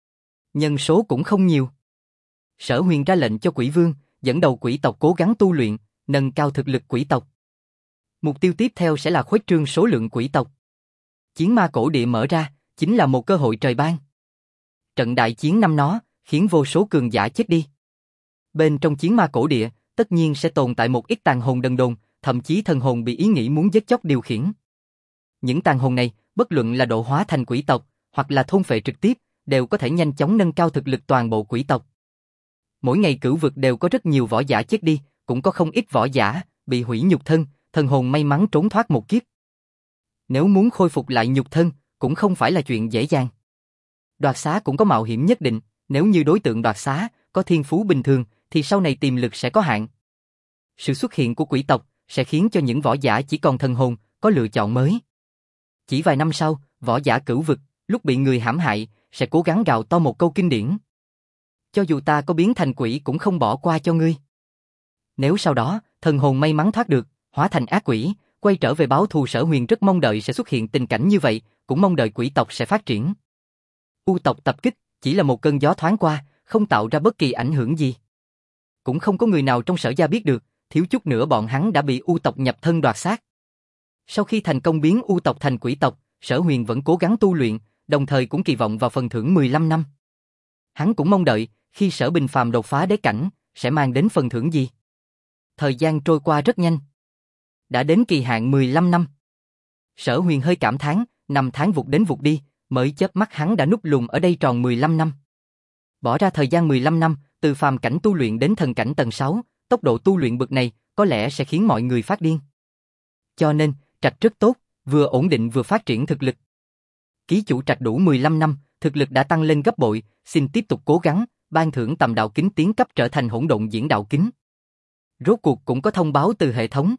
Nhân số cũng không nhiều. Sở Huyền ra lệnh cho Quỷ Vương, dẫn đầu quỷ tộc cố gắng tu luyện, nâng cao thực lực quỷ tộc. Mục tiêu tiếp theo sẽ là khuếch trương số lượng quỷ tộc. Chiến ma cổ địa mở ra, chính là một cơ hội trời ban. Trận đại chiến năm đó, khiến vô số cường giả chết đi. Bên trong chiến ma cổ địa, tất nhiên sẽ tồn tại một ít tàn hồn đần độn, thậm chí thần hồn bị ý nghĩ muốn giết chóc điều khiển. Những tàn hồn này, bất luận là độ hóa thành quỷ tộc, hoặc là thôn phệ trực tiếp, đều có thể nhanh chóng nâng cao thực lực toàn bộ quỷ tộc. Mỗi ngày cửu vực đều có rất nhiều võ giả chết đi, cũng có không ít võ giả bị hủy nhục thân, thần hồn may mắn trốn thoát một kiếp. Nếu muốn khôi phục lại nhục thân, cũng không phải là chuyện dễ dàng. Đoạt xá cũng có mạo hiểm nhất định, nếu như đối tượng đoạt xá có thiên phú bình thường, thì sau này tiềm lực sẽ có hạn. Sự xuất hiện của quỷ tộc sẽ khiến cho những võ giả chỉ còn thần hồn có lựa chọn mới. Chỉ vài năm sau, võ giả cửu vực, lúc bị người hãm hại, sẽ cố gắng gào to một câu kinh điển. Cho dù ta có biến thành quỷ cũng không bỏ qua cho ngươi. Nếu sau đó, thần hồn may mắn thoát được, hóa thành ác quỷ, quay trở về báo thù, Sở Huyền rất mong đợi sẽ xuất hiện tình cảnh như vậy, cũng mong đợi quỷ tộc sẽ phát triển. U tộc tập kích, chỉ là một cơn gió thoáng qua, không tạo ra bất kỳ ảnh hưởng gì. Cũng không có người nào trong Sở gia biết được, thiếu chút nữa bọn hắn đã bị U tộc nhập thân đoạt xác. Sau khi thành công biến U tộc thành quỷ tộc, Sở Huyền vẫn cố gắng tu luyện, đồng thời cũng kỳ vọng vào phần thưởng 15 năm. Hắn cũng mong đợi, khi Sở Bình Phàm đột phá đế cảnh, sẽ mang đến phần thưởng gì. Thời gian trôi qua rất nhanh. Đã đến kỳ hạn 15 năm. Sở Huyền hơi cảm thán, năm tháng vụt đến vụt đi, mới chớp mắt hắn đã núp lùm ở đây tròn 15 năm. Bỏ ra thời gian 15 năm, từ phàm cảnh tu luyện đến thần cảnh tầng 6, tốc độ tu luyện bậc này có lẽ sẽ khiến mọi người phát điên. Cho nên, Trạch rất tốt, vừa ổn định vừa phát triển thực lực. Ký chủ Trạch đủ 15 năm, thực lực đã tăng lên gấp bội, xin tiếp tục cố gắng, ban thưởng tầm đạo kính tiến cấp trở thành hỗn độn diễn đạo kính. Rốt cuộc cũng có thông báo từ hệ thống.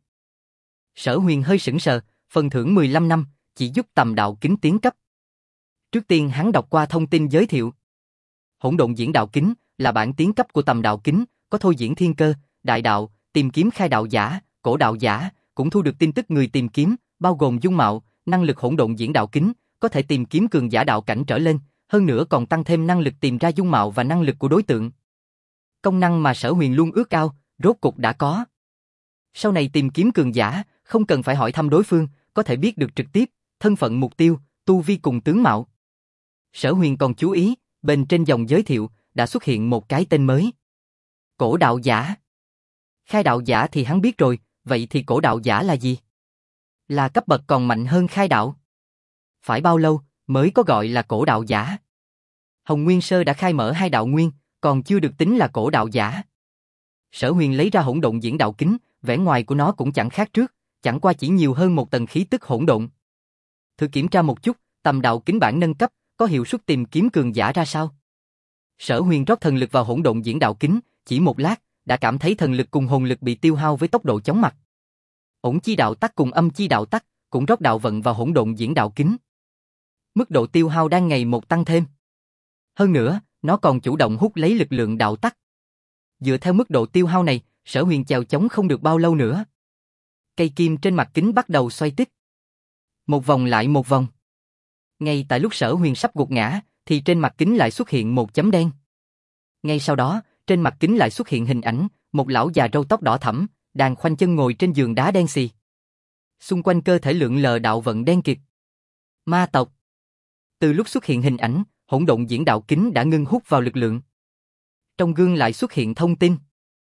Sở Huyền hơi sững sờ, phần thưởng 15 năm, chỉ giúp tầm đạo kính tiến cấp. Trước tiên hắn đọc qua thông tin giới thiệu. Hỗn độn diễn đạo kính là bản tiến cấp của tầm đạo kính, có thôi diễn thiên cơ, đại đạo, tìm kiếm khai đạo giả, cổ đạo giả, cũng thu được tin tức người tìm kiếm, bao gồm dung mạo, năng lực hỗn độn diễn đạo kính, có thể tìm kiếm cường giả đạo cảnh trở lên, hơn nữa còn tăng thêm năng lực tìm ra dung mạo và năng lực của đối tượng. Công năng mà Sở Huyền luôn ước ao, rốt cục đã có. Sau này tìm kiếm cường giả, không cần phải hỏi thăm đối phương, có thể biết được trực tiếp thân phận mục tiêu, tu vi cùng tướng mạo. Sở Huyền còn chú ý, bên trên dòng giới thiệu đã xuất hiện một cái tên mới. Cổ đạo giả. Khai đạo giả thì hắn biết rồi, vậy thì cổ đạo giả là gì? Là cấp bậc còn mạnh hơn khai đạo. Phải bao lâu mới có gọi là cổ đạo giả? Hồng Nguyên Sơ đã khai mở 2 đạo nguyên, còn chưa được tính là cổ đạo giả. Sở Huyền lấy ra hỗn độn diễn đạo kính, vẻ ngoài của nó cũng chẳng khác trước, chẳng qua chỉ nhiều hơn một tầng khí tức hỗn độn. Thử kiểm tra một chút, tầm đạo kính bản nâng cấp, có hiệu suất tìm kiếm cường giả ra sao? Sở Huyền rót thần lực vào hỗn độn diễn đạo kính, chỉ một lát, đã cảm thấy thần lực cùng hồn lực bị tiêu hao với tốc độ chóng mặt. Ổn chi đạo tắc cùng âm chi đạo tắc, cũng rót đạo vận vào hỗn độn diễn đạo kính. Mức độ tiêu hao đang ngày một tăng thêm. Hơn nữa, nó còn chủ động hút lấy lực lượng đạo tắc. Dựa theo mức độ tiêu hao này, Sở Huyền chèo chống không được bao lâu nữa. Cây kim trên mặt kính bắt đầu xoay tít. Một vòng lại một vòng. Ngay tại lúc Sở Huyền sắp gục ngã, thì trên mặt kính lại xuất hiện một chấm đen. Ngay sau đó, trên mặt kính lại xuất hiện hình ảnh, một lão già râu tóc đỏ thẫm, đang khoanh chân ngồi trên giường đá đen xì. Xung quanh cơ thể lượn lờ đạo vận đen kịt. Ma tộc. Từ lúc xuất hiện hình ảnh, hỗn độn diễn đạo kính đã ngưng hút vào lực lượng. Trong gương lại xuất hiện thông tin.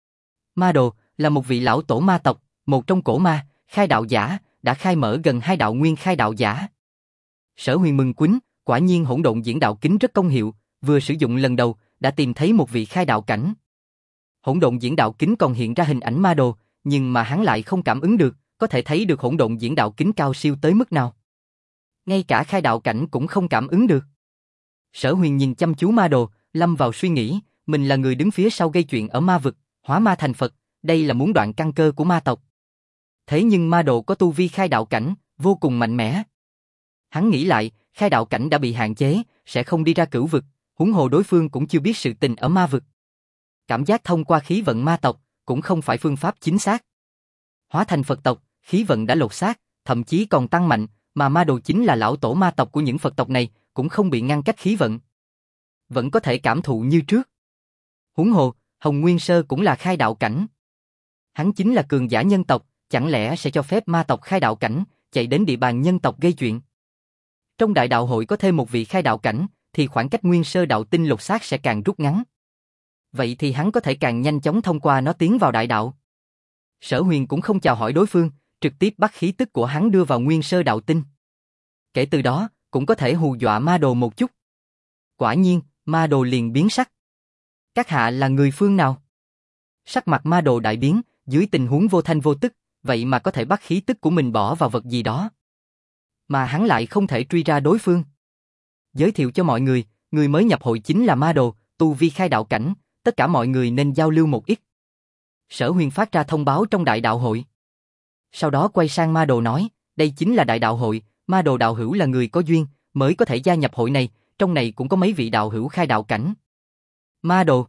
Ma Đồ là một vị lão tổ ma tộc, một trong cổ ma, khai đạo giả, đã khai mở gần 2 đạo nguyên khai đạo giả. Sở Huyền mừng quýnh, quả nhiên hỗn độn diễn đạo kính rất công hiệu, vừa sử dụng lần đầu, đã tìm thấy một vị khai đạo cảnh. Hỗn độn diễn đạo kính còn hiện ra hình ảnh Ma Đồ, nhưng mà hắn lại không cảm ứng được, có thể thấy được hỗn độn diễn đạo kính cao siêu tới mức nào. Ngay cả khai đạo cảnh cũng không cảm ứng được. Sở Huyền nhìn chăm chú Ma Đồ, lâm vào suy nghĩ, mình là người đứng phía sau gây chuyện ở ma vực, hóa ma thành Phật, đây là muốn đoạn căn cơ của ma tộc. Thế nhưng Ma Đồ có tu vi khai đạo cảnh, vô cùng mạnh mẽ. Hắn nghĩ lại, khai đạo cảnh đã bị hạn chế, sẽ không đi ra cửu vực, huống hồ đối phương cũng chưa biết sự tình ở ma vực. Cảm giác thông qua khí vận ma tộc, cũng không phải phương pháp chính xác. Hóa thành Phật tộc, khí vận đã lột xác, thậm chí còn tăng mạnh, mà ma đồ chính là lão tổ ma tộc của những Phật tộc này, cũng không bị ngăn cách khí vận. Vẫn có thể cảm thụ như trước. Huống hồ, Hồng Nguyên Sơ cũng là khai đạo cảnh. Hắn chính là cường giả nhân tộc, chẳng lẽ sẽ cho phép ma tộc khai đạo cảnh chạy đến địa bàn nhân tộc gây chuyện? Trong đại đạo hội có thêm một vị khai đạo cảnh, thì khoảng cách Nguyên Sơ đạo tinh lột xác sẽ càng rút ngắn. Vậy thì hắn có thể càng nhanh chóng thông qua nó tiến vào đại đạo. Sở Huyền cũng không chào hỏi đối phương, trực tiếp bắt khí tức của hắn đưa vào Nguyên Sơ đạo tinh. Kể từ đó, cũng có thể hù dọa ma đồ một chút. Quả nhiên, ma đồ liền biến sắc. Các hạ là người phương nào? Sắc mặt ma đồ đại biến, dưới tình huống vô thanh vô tức, vậy mà có thể bắt khí tức của mình bỏ vào vật gì đó. Mà hắn lại không thể truy ra đối phương. Giới thiệu cho mọi người mới nhập hội chính là ma đồ, tu vi khai đạo cảnh, tất cả mọi người nên giao lưu một ít. Sở Huyền phát ra thông báo trong đại đạo hội. Sau đó quay sang ma đồ nói, đây chính là đại đạo hội, ma đồ đạo hữu là người có duyên, mới có thể gia nhập hội này, trong này cũng có mấy vị đạo hữu khai đạo cảnh. Ma đồ.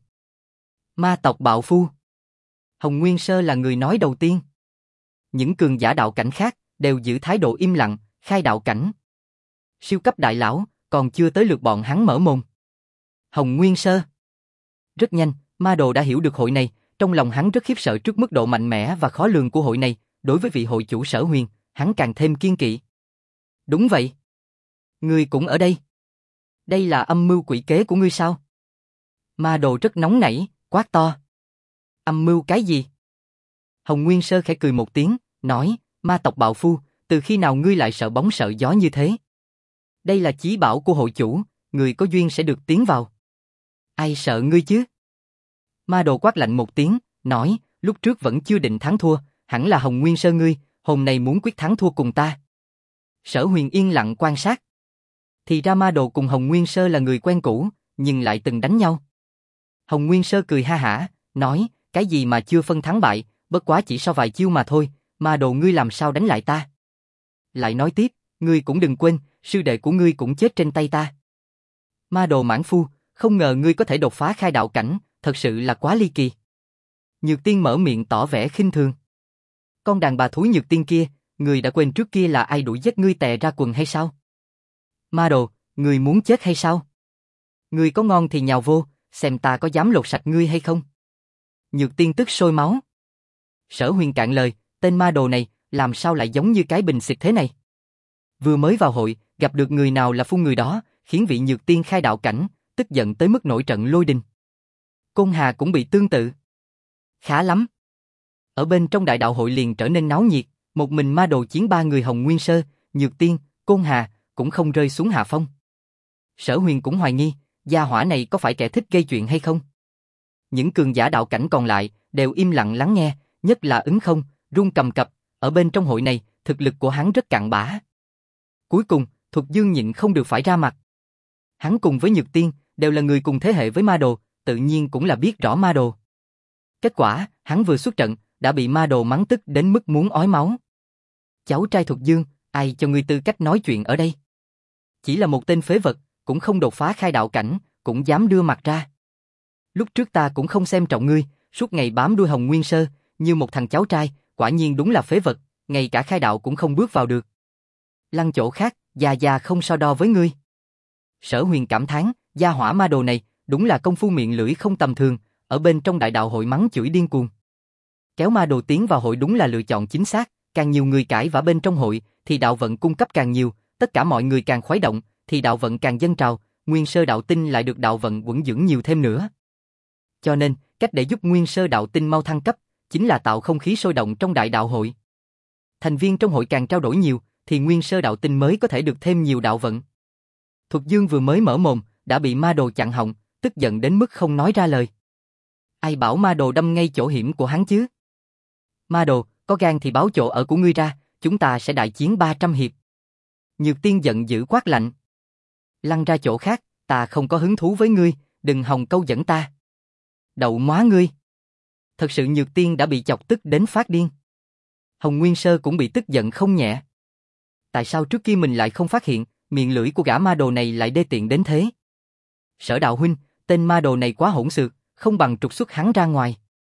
Ma tộc bạo phu. Hồng Nguyên Sơ là người nói đầu tiên. Những cường giả đạo cảnh khác đều giữ thái độ im lặng, khai đạo cảnh. Siêu cấp đại lão, còn chưa tới lượt bọn hắn mở mồm. Hồng Nguyên Sơ. Rất nhanh, ma đồ đã hiểu được hội này, trong lòng hắn rất khiếp sợ trước mức độ mạnh mẽ và khó lường của hội này, đối với vị hội chủ Sở Huyền, hắn càng thêm kiên kỵ. Đúng vậy. Ngươi cũng ở đây. Đây là âm mưu quỷ kế của ngươi sao? Ma đồ rất nóng nảy, quát to. Âm mưu cái gì? Hồng Nguyên Sơ khẽ cười một tiếng, nói, ma tộc bạo phu, từ khi nào ngươi lại sợ bóng sợ gió như thế? Đây là chí bảo của hội chủ, người có duyên sẽ được tiến vào. Ai sợ ngươi chứ? Ma đồ quát lạnh một tiếng, nói, lúc trước vẫn chưa định thắng thua, hẳn là Hồng Nguyên Sơ ngươi, hôm nay muốn quyết thắng thua cùng ta. Sở Huyền yên lặng quan sát. Thì ra ma đồ cùng Hồng Nguyên Sơ là người quen cũ, nhưng lại từng đánh nhau. Hồng Nguyên Sơ cười ha hả, nói, cái gì mà chưa phân thắng bại, bất quá chỉ sau vài chiêu mà thôi, ma đồ ngươi làm sao đánh lại ta? Lại nói tiếp, ngươi cũng đừng quên, sư đệ của ngươi cũng chết trên tay ta. Ma đồ mãn phu, không ngờ ngươi có thể đột phá khai đạo cảnh, thật sự là quá ly kỳ. Nhược Tiên mở miệng tỏ vẻ khinh thường. Con đàn bà thúi Nhược Tiên kia, ngươi đã quên trước kia là ai đuổi giết ngươi tè ra quần hay sao? Ma đồ, ngươi muốn chết hay sao? Ngươi có ngon thì nhào vô, xem ta có dám lột sạch ngươi hay không? Nhược Tiên tức sôi máu. Sở Huyền cạn lời, tên ma đồ này, làm sao lại giống như cái bình xịt thế này? Vừa mới vào hội, gặp được người nào là phun người đó, khiến vị Nhược Tiên khai đạo cảnh, tức giận tới mức nổi trận lôi đình. Côn Hà cũng bị tương tự. Khá lắm. Ở bên trong đại đạo hội liền trở nên náo nhiệt, một mình ma đồ chiến ba người Hồng Nguyên Sơ, Nhược Tiên, Côn Hà, cũng không rơi xuống hạ phong. Sở Huyền cũng hoài nghi, gia hỏa này có phải kẻ thích gây chuyện hay không? Những cường giả đạo cảnh còn lại, đều im lặng lắng nghe, nhất là Ứng Không, run cầm cập, ở bên trong hội này, thực lực của hắn rất cạn bã. Cuối cùng, Thục Dương nhịn không được phải ra mặt. Hắn cùng với Nhược Tiên, đều là người cùng thế hệ với ma đồ, tự nhiên cũng là biết rõ ma đồ. Kết quả, hắn vừa xuất trận, đã bị ma đồ mắng tức đến mức muốn ói máu. Cháu trai Thục Dương, ai cho ngươi tư cách nói chuyện ở đây? Chỉ là một tên phế vật, cũng không đột phá khai đạo cảnh, cũng dám đưa mặt ra. Lúc trước ta cũng không xem trọng ngươi, suốt ngày bám đuôi Hồng Nguyên Sơ, như một thằng cháu trai, quả nhiên đúng là phế vật, ngay cả khai đạo cũng không bước vào được. Lăn chỗ khác, già không so đo với ngươi. Sở Huyền cảm thán, gia hỏa ma đồ này, đúng là công phu miệng lưỡi không tầm thường, ở bên trong đại đạo hội mắng chửi điên cuồng. Kéo ma đồ tiến vào hội đúng là lựa chọn chính xác, càng nhiều người cãi vã bên trong hội, thì đạo vận cung cấp càng nhiều, tất cả mọi người càng khuấy động, thì đạo vận càng dâng trào, Nguyên Sơ đạo tinh lại được đạo vận vững dưỡng nhiều thêm nữa. Cho nên, cách để giúp Nguyên Sơ đạo tinh mau thăng cấp, chính là tạo không khí sôi động trong đại đạo hội. Thành viên trong hội càng trao đổi nhiều, thì Nguyên Sơ đạo tinh mới có thể được thêm nhiều đạo vận. Thục Dương vừa mới mở mồm, đã bị ma đồ chặn họng, tức giận đến mức không nói ra lời. Ai bảo ma đồ đâm ngay chỗ hiểm của hắn chứ? Ma đồ, có gan thì báo chỗ ở của ngươi ra, chúng ta sẽ đại chiến 300 hiệp. Nhược Tiên giận dữ quát lạnh. Lăn ra chỗ khác, ta không có hứng thú với ngươi, đừng hòng câu dẫn ta. Đậu móa ngươi. Thật sự Nhược Tiên đã bị chọc tức đến phát điên. Hồng Nguyên Sơ cũng bị tức giận không nhẹ. Tại sao trước kia mình lại không phát hiện, miệng lưỡi của gã ma đồ này lại đê tiện đến thế? Sở đạo huynh, tên ma đồ này quá hỗn xược, không bằng trục xuất hắn ra ngoài.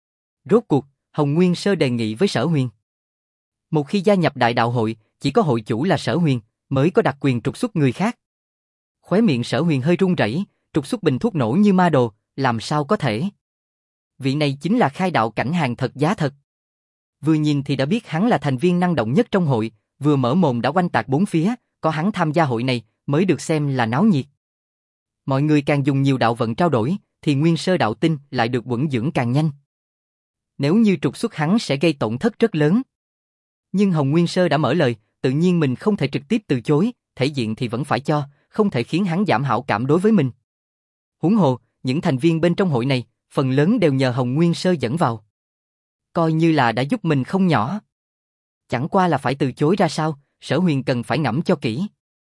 Rốt cuộc, Hồng Nguyên Sơ đề nghị với Sở Huyền. Một khi gia nhập đại đạo hội, chỉ có hội chủ là Sở Huyền, mới có đặc quyền trục xuất người khác. Khóe miệng Sở Huyền hơi run rẩy, trục xuất bình thuốc nổ như ma đồ, làm sao có thể? Vị này chính là khai đạo cảnh hàng thật giá thật. Vừa nhìn thì đã biết hắn là thành viên năng động nhất trong hội, vừa mở mồm đã oanh tạc bốn phía, có hắn tham gia hội này mới được xem là náo nhiệt. Mọi người càng dùng nhiều đạo vận trao đổi, thì nguyên sơ đạo tinh lại được quẩn dưỡng càng nhanh. Nếu như trục xuất hắn sẽ gây tổn thất rất lớn. Nhưng Hồng Nguyên Sơ đã mở lời, tự nhiên mình không thể trực tiếp từ chối, thể diện thì vẫn phải cho, không thể khiến hắn giảm hảo cảm đối với mình. Huống hồ, những thành viên bên trong hội này, phần lớn đều nhờ Hồng Nguyên Sơ dẫn vào. Coi như là đã giúp mình không nhỏ. Chẳng qua là phải từ chối ra sao, Sở Huyền cần phải ngẫm cho kỹ.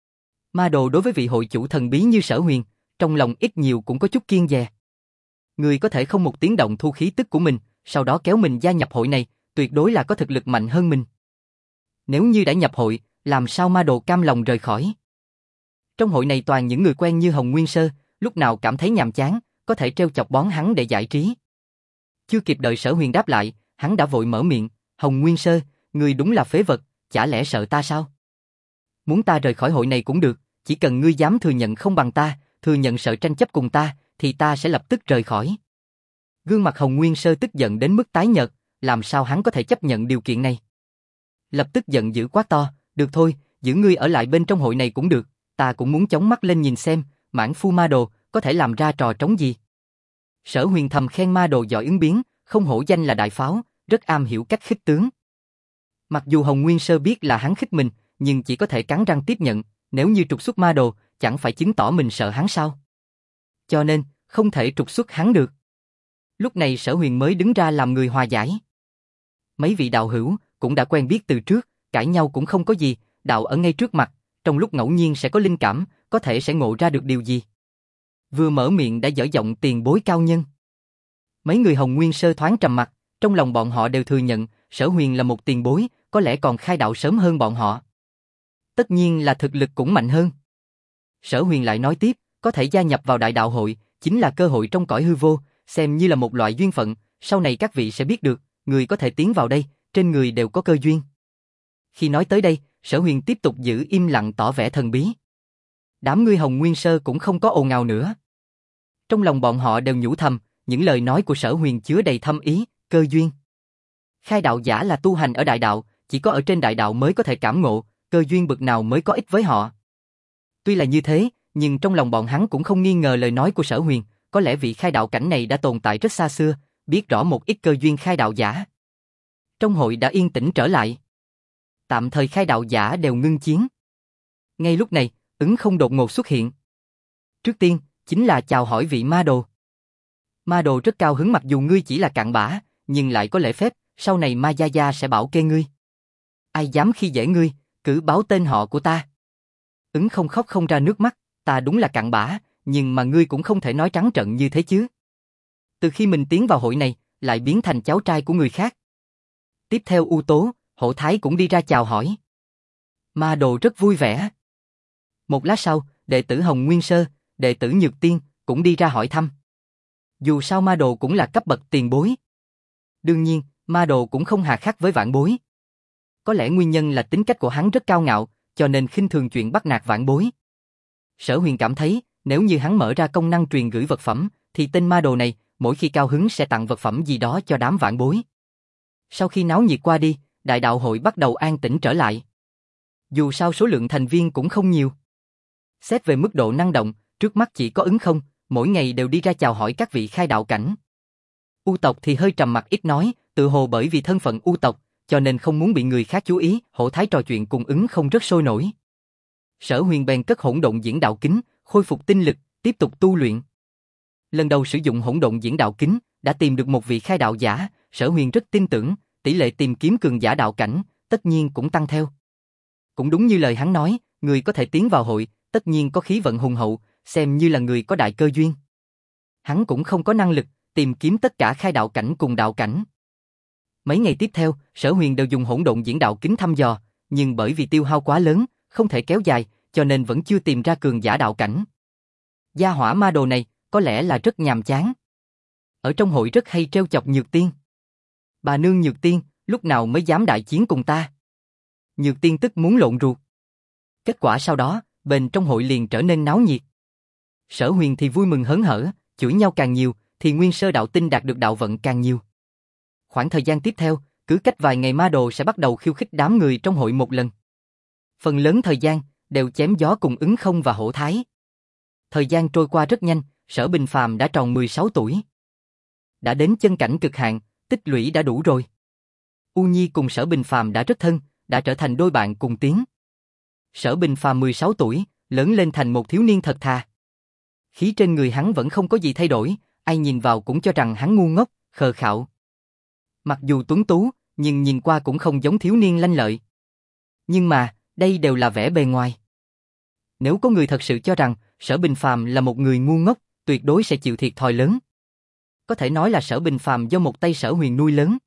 Ma đồ đối với vị hội chủ thần bí như Sở Huyền, trong lòng ít nhiều cũng có chút kiêng dè. Người có thể không một tiếng động thu khí tức của mình, sau đó kéo mình gia nhập hội này, tuyệt đối là có thực lực mạnh hơn mình. Nếu như đã nhập hội, làm sao ma đồ cam lòng rời khỏi? Trong hội này toàn những người quen như Hồng Nguyên Sơ, lúc nào cảm thấy nhàm chán, có thể trêu chọc bón hắn để giải trí. Chưa kịp đợi Sở Huyền đáp lại, hắn đã vội mở miệng, Hồng Nguyên Sơ, ngươi đúng là phế vật, chả lẽ sợ ta sao? Muốn ta rời khỏi hội này cũng được, chỉ cần ngươi dám thừa nhận không bằng ta, thừa nhận sợ tranh chấp cùng ta, thì ta sẽ lập tức rời khỏi. Gương mặt Hồng Nguyên Sơ tức giận đến mức tái nhợt, làm sao hắn có thể chấp nhận điều kiện này? Lập tức giận dữ quát to, được thôi, giữ ngươi ở lại bên trong hội này cũng được, ta cũng muốn chống mắt lên nhìn xem, mãn phu ma đồ, có thể làm ra trò trống gì. Sở Huyền thầm khen ma đồ giỏi ứng biến, không hổ danh là đại pháo, rất am hiểu cách khích tướng. Mặc dù Hồng Nguyên Sơ biết là hắn khích mình, nhưng chỉ có thể cắn răng tiếp nhận, nếu như trục xuất ma đồ, chẳng phải chứng tỏ mình sợ hắn sao? Cho nên, không thể trục xuất hắn được. Lúc này Sở Huyền mới đứng ra làm người hòa giải. Mấy vị đạo hữu cũng đã quen biết từ trước, cãi nhau cũng không có gì, đạo ở ngay trước mặt, trong lúc ngẫu nhiên sẽ có linh cảm, có thể sẽ ngộ ra được điều gì. Vừa mở miệng đã dở giọng tiền bối cao nhân. Mấy người Hồng Nguyên Sơ thoáng trầm mặt, trong lòng bọn họ đều thừa nhận, Sở Huyền là một tiền bối, có lẽ còn khai đạo sớm hơn bọn họ. Tất nhiên là thực lực cũng mạnh hơn. Sở Huyền lại nói tiếp, có thể gia nhập vào đại đạo hội, chính là cơ hội trong cõi hư vô, xem như là một loại duyên phận, sau này các vị sẽ biết được, người có thể tiến vào đây, trên người đều có cơ duyên. Khi nói tới đây, Sở Huyền tiếp tục giữ im lặng tỏ vẻ thần bí. Đám ngươi Hồng Nguyên Sơ cũng không có ồn ào nữa. Trong lòng bọn họ đều nhủ thầm, những lời nói của Sở Huyền chứa đầy thâm ý, cơ duyên. Khai đạo giả là tu hành ở đại đạo, chỉ có ở trên đại đạo mới có thể cảm ngộ, cơ duyên bực nào mới có ích với họ. Tuy là như thế, nhưng trong lòng bọn hắn cũng không nghi ngờ lời nói của Sở Huyền, có lẽ vị khai đạo cảnh này đã tồn tại rất xa xưa, biết rõ một ít cơ duyên khai đạo giả. Trong hội đã yên tĩnh trở lại. Tạm thời khai đạo giả đều ngưng chiến. Ngay lúc này, Ứng Không đột ngột xuất hiện. Trước tiên, chính là chào hỏi vị ma đồ. Ma đồ rất cao hứng, mặc dù ngươi chỉ là cặn bã, nhưng lại có lễ phép, sau này Ma Gia Gia sẽ bảo kê ngươi. Ai dám khi dễ ngươi, cứ báo tên họ của ta. Ứng Không khóc không ra nước mắt, ta đúng là cặn bã, nhưng mà ngươi cũng không thể nói trắng trợn như thế chứ. Từ khi mình tiến vào hội này, lại biến thành cháu trai của người khác. Tiếp theo U Tố, Hổ Thái cũng đi ra chào hỏi. Ma đồ rất vui vẻ. Một lát sau, đệ tử Hồng Nguyên Sơ, đệ tử Nhược Tiên cũng đi ra hỏi thăm. Dù sao ma đồ cũng là cấp bậc tiền bối. Đương nhiên, ma đồ cũng không hà khắc với vãn bối. Có lẽ nguyên nhân là tính cách của hắn rất cao ngạo, cho nên khinh thường chuyện bắt nạt vãn bối. Sở Huyền cảm thấy, nếu như hắn mở ra công năng truyền gửi vật phẩm, thì tên ma đồ này, mỗi khi cao hứng sẽ tặng vật phẩm gì đó cho đám vãn bối. Sau khi náo nhiệt qua đi, đại đạo hội bắt đầu an tĩnh trở lại. Dù sao số lượng thành viên cũng không nhiều. Xét về mức độ năng động, trước mắt chỉ có Ứng Không, mỗi ngày đều đi ra chào hỏi các vị khai đạo cảnh. U tộc thì hơi trầm mặc ít nói, tự hồ bởi vì thân phận U tộc, cho nên không muốn bị người khác chú ý. Hổ Thái trò chuyện cùng Ứng Không rất sôi nổi. Sở Huyền bèn cất hỗn độn diễn đạo kính, khôi phục tinh lực, tiếp tục tu luyện. Lần đầu sử dụng hỗn độn diễn đạo kính, đã tìm được một vị khai đạo giả, Sở Huyền rất tin tưởng, tỷ lệ tìm kiếm cường giả đạo cảnh, tất nhiên cũng tăng theo. Cũng đúng như lời hắn nói, người có thể tiến vào hội, tất nhiên có khí vận hùng hậu, xem như là người có đại cơ duyên. Hắn cũng không có năng lực tìm kiếm tất cả khai đạo cảnh cùng đạo cảnh. Mấy ngày tiếp theo, Sở Huyền đều dùng hỗn độn diễn đạo kính thăm dò, nhưng bởi vì tiêu hao quá lớn, không thể kéo dài, cho nên vẫn chưa tìm ra cường giả đạo cảnh. Gia hỏa ma đồ này, có lẽ là rất nhàm chán. Ở trong hội rất hay trêu chọc Nhược Tiên. Bà nương Nhược Tiên, lúc nào mới dám đại chiến cùng ta? Nhược Tiên tức muốn lộn ruột. Kết quả sau đó, bên trong hội liền trở nên náo nhiệt. Sở Huyền thì vui mừng hớn hở, chửi nhau càng nhiều, thì Nguyên Sơ đạo tinh đạt được đạo vận càng nhiều. Khoảng thời gian tiếp theo, cứ cách vài ngày ma đồ sẽ bắt đầu khiêu khích đám người trong hội một lần. Phần lớn thời gian, đều chém gió cùng ứng không và hổ thái. Thời gian trôi qua rất nhanh, Sở Bình Phàm đã tròn 16 tuổi. Đã đến chân cảnh cực hạn, tích lũy đã đủ rồi. U Nhi cùng Sở Bình Phàm đã rất thân, đã trở thành đôi bạn cùng tiến. Sở Bình Phàm 16 tuổi, lớn lên thành một thiếu niên thật thà. Khí trên người hắn vẫn không có gì thay đổi, ai nhìn vào cũng cho rằng hắn ngu ngốc, khờ khạo. Mặc dù tuấn tú, nhưng nhìn qua cũng không giống thiếu niên lanh lợi. Nhưng mà, đây đều là vẻ bề ngoài. Nếu có người thật sự cho rằng Sở Bình Phàm là một người ngu ngốc, tuyệt đối sẽ chịu thiệt thòi lớn. Có thể nói là Sở Bình Phàm do một tay Sở Huyền nuôi lớn.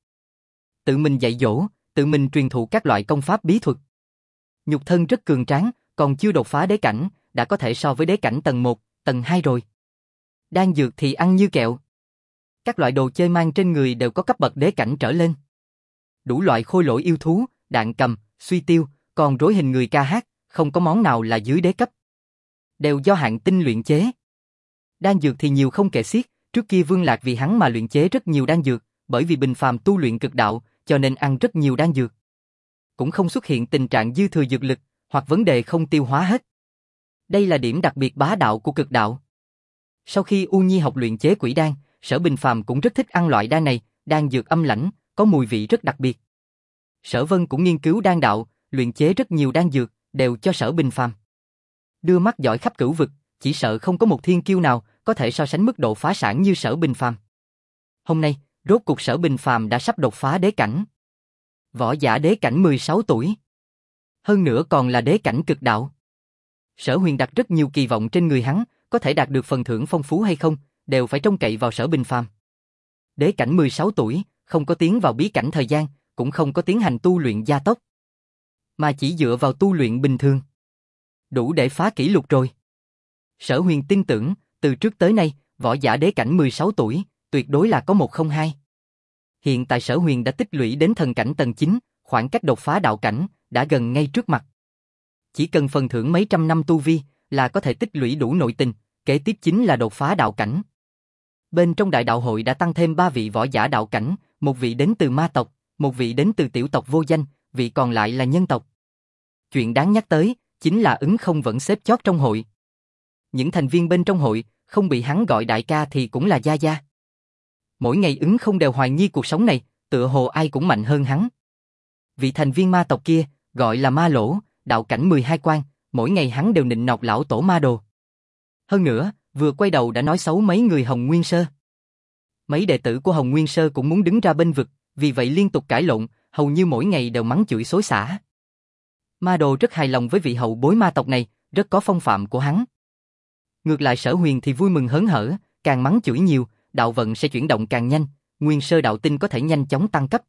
Tự mình dạy dỗ, tự mình truyền thụ các loại công pháp bí thuật. Nhục thân rất cường tráng, còn chưa đột phá đế cảnh, đã có thể so với đế cảnh tầng 1, tầng 2 rồi. Đan dược thì ăn như kẹo. Các loại đồ chơi mang trên người đều có cấp bậc đế cảnh trở lên. Đủ loại khôi lỗi yêu thú, đạn cầm, suy tiêu, còn rối hình người ca hát, không có món nào là dưới đế cấp. Đều do hạng tinh luyện chế. Đan dược thì nhiều không kể xiết, trước kia Vương Lạc vì hắn mà luyện chế rất nhiều đan dược, bởi vì Bình Phàm tu luyện cực đạo, cho nên ăn rất nhiều đan dược. Cũng không xuất hiện tình trạng dư thừa dược lực, hoặc vấn đề không tiêu hóa hết. Đây là điểm đặc biệt bá đạo của cực đạo. Sau khi U Nhi học luyện chế quỷ đan, Sở Bình Phàm cũng rất thích ăn loại đan này, đan dược âm lãnh, có mùi vị rất đặc biệt. Sở Vân cũng nghiên cứu đan đạo, luyện chế rất nhiều đan dược, đều cho Sở Bình Phàm. Đưa mắt dõi khắp cửu vực, chỉ sợ không có một thiên kiêu nào có thể so sánh mức độ phá sản như Sở Bình Phàm. Hôm nay, rốt cuộc Sở Bình Phàm đã sắp đột phá đế cảnh. Võ giả đế cảnh 16 tuổi. Hơn nữa còn là đế cảnh cực đạo. Sở Huyền đặt rất nhiều kỳ vọng trên người hắn, có thể đạt được phần thưởng phong phú hay không, đều phải trông cậy vào Sở Bình Phàm. Đế cảnh 16 tuổi, không có tiến vào bí cảnh thời gian, cũng không có tiến hành tu luyện gia tốc, mà chỉ dựa vào tu luyện bình thường. Đủ để phá kỷ lục rồi. Sở Huyền tin tưởng, từ trước tới nay, võ giả đế cảnh 16 tuổi, tuyệt đối là có 102. Hiện tại Sở Huyền đã tích lũy đến thần cảnh tầng 9, khoảng cách đột phá đạo cảnh, đã gần ngay trước mặt. Chỉ cần phần thưởng mấy trăm năm tu vi, là có thể tích lũy đủ nội tình, kế tiếp chính là đột phá đạo cảnh. Bên trong đại đạo hội đã tăng thêm 3 vị võ giả đạo cảnh, một vị đến từ ma tộc, một vị đến từ tiểu tộc vô danh, vị còn lại là nhân tộc. Chuyện đáng nhắc tới, chính là ứng không vẫn xếp chót trong hội. Những thành viên bên trong hội, không bị hắn gọi đại ca thì cũng là gia gia. Mỗi ngày ứng không đều hoài nghi cuộc sống này, tựa hồ ai cũng mạnh hơn hắn. Vị thành viên ma tộc kia, gọi là ma lỗ, đạo cảnh 12 quan, mỗi ngày hắn đều nịnh nọt lão tổ ma đồ. Hơn nữa, vừa quay đầu đã nói xấu mấy người Hồng Nguyên Sơ. Mấy đệ tử của Hồng Nguyên Sơ cũng muốn đứng ra bênh vực, vì vậy liên tục cãi lộn, hầu như mỗi ngày đều mắng chửi xối xả. Ma đồ rất hài lòng với vị hậu bối ma tộc này, rất có phong phạm của hắn. Ngược lại Sở Huyền thì vui mừng hớn hở, càng mắng chửi nhiều, đạo vận sẽ chuyển động càng nhanh, Nguyên Sơ đạo tinh có thể nhanh chóng tăng cấp.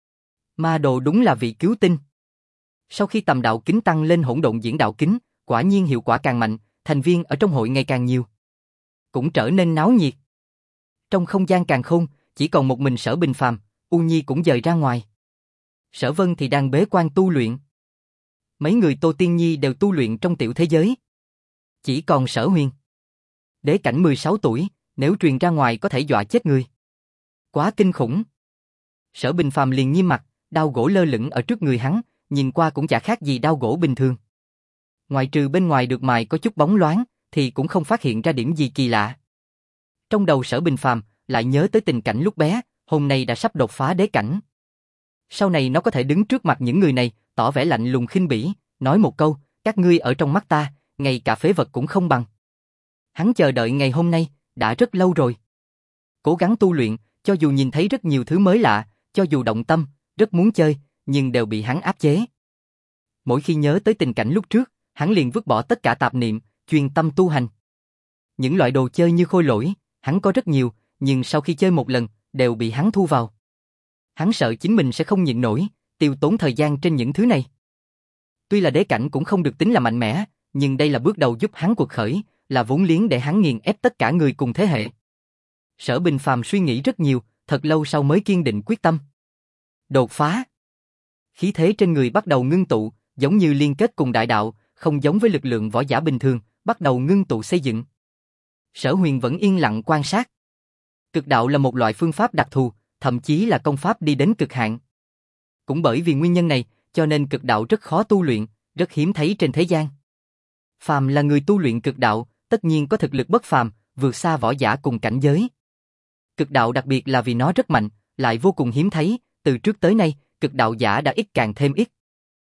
Ma đồ đúng là vị cứu tinh. Sau khi tầm đạo kính tăng lên hỗn độn diễn đạo kính, quả nhiên hiệu quả càng mạnh, thành viên ở trong hội ngày càng nhiều. Cũng trở nên náo nhiệt. Trong không gian càng khôn, chỉ còn một mình Sở Bình Phàm, U Nhi cũng dời ra ngoài. Sở Vân thì đang bế quan tu luyện. Mấy người Tô Tiên Nhi đều tu luyện trong tiểu thế giới. Chỉ còn Sở Huyền. Đế cảnh 16 tuổi, nếu truyền ra ngoài có thể dọa chết người. Quá kinh khủng. Sở Bình Phàm liền nghiêm mặt, đao gỗ lơ lửng ở trước người hắn, nhìn qua cũng chả khác gì đao gỗ bình thường. Ngoại trừ bên ngoài được mài có chút bóng loáng, thì cũng không phát hiện ra điểm gì kỳ lạ. Trong đầu Sở Bình Phàm lại nhớ tới tình cảnh lúc bé, hôm nay đã sắp đột phá đế cảnh. Sau này nó có thể đứng trước mặt những người này, tỏ vẻ lạnh lùng khinh bỉ, nói một câu, các ngươi ở trong mắt ta, ngay cả phế vật cũng không bằng. Hắn chờ đợi ngày hôm nay, đã rất lâu rồi. Cố gắng tu luyện, cho dù nhìn thấy rất nhiều thứ mới lạ, cho dù động tâm, rất muốn chơi, nhưng đều bị hắn áp chế. Mỗi khi nhớ tới tình cảnh lúc trước, hắn liền vứt bỏ tất cả tạp niệm, chuyên tâm tu hành. Những loại đồ chơi như khôi lỗi, hắn có rất nhiều, nhưng sau khi chơi một lần, đều bị hắn thu vào. Hắn sợ chính mình sẽ không nhịn nổi, tiêu tốn thời gian trên những thứ này. Tuy là đế cảnh cũng không được tính là mạnh mẽ, nhưng đây là bước đầu giúp hắn cuộc khởi, là vốn liếng để hắn nghiền ép tất cả người cùng thế hệ. Sở Bình Phàm suy nghĩ rất nhiều, thật lâu sau mới kiên định quyết tâm. Đột phá. Khí thế trên người bắt đầu ngưng tụ, giống như liên kết cùng đại đạo, không giống với lực lượng võ giả bình thường, bắt đầu ngưng tụ xây dựng. Sở Huyền vẫn yên lặng quan sát. Cực đạo là một loại phương pháp đặc thù, thậm chí là công pháp đi đến cực hạn. Cũng bởi vì nguyên nhân này, cho nên cực đạo rất khó tu luyện, rất hiếm thấy trên thế gian. Phàm là người tu luyện cực đạo, tất nhiên có thực lực bất phàm, vượt xa võ giả cùng cảnh giới. Cực đạo đặc biệt là vì nó rất mạnh, lại vô cùng hiếm thấy, từ trước tới nay, cực đạo giả đã ít càng thêm ít.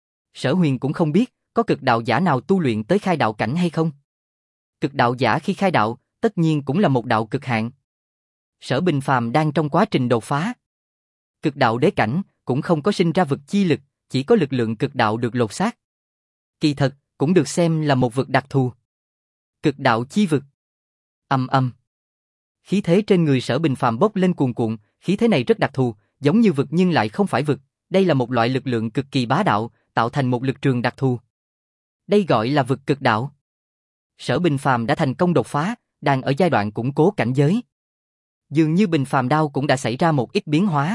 Sở Huyền cũng không biết, có cực đạo giả nào tu luyện tới khai đạo cảnh hay không. Cực đạo giả khi khai đạo, tất nhiên cũng là một đạo cực hạn. Sở Bình Phàm đang trong quá trình đột phá. Cực đạo đế cảnh, cũng không có sinh ra vực chi lực, chỉ có lực lượng cực đạo được lột xác. Kỳ thật, cũng được xem là một vực đặc thù. Cực đạo chi vực. Ầm ầm. Khí thế trên người Sở Bình Phàm bốc lên cuồn cuộn, khí thế này rất đặc thù, giống như vực nhưng lại không phải vực. Đây là một loại lực lượng cực kỳ bá đạo, tạo thành một lực trường đặc thù. Đây gọi là vực cực đạo. Sở Bình Phàm đã thành công đột phá, đang ở giai đoạn củng cố cảnh giới. Dường như Bình Phàm đao cũng đã xảy ra một ít biến hóa.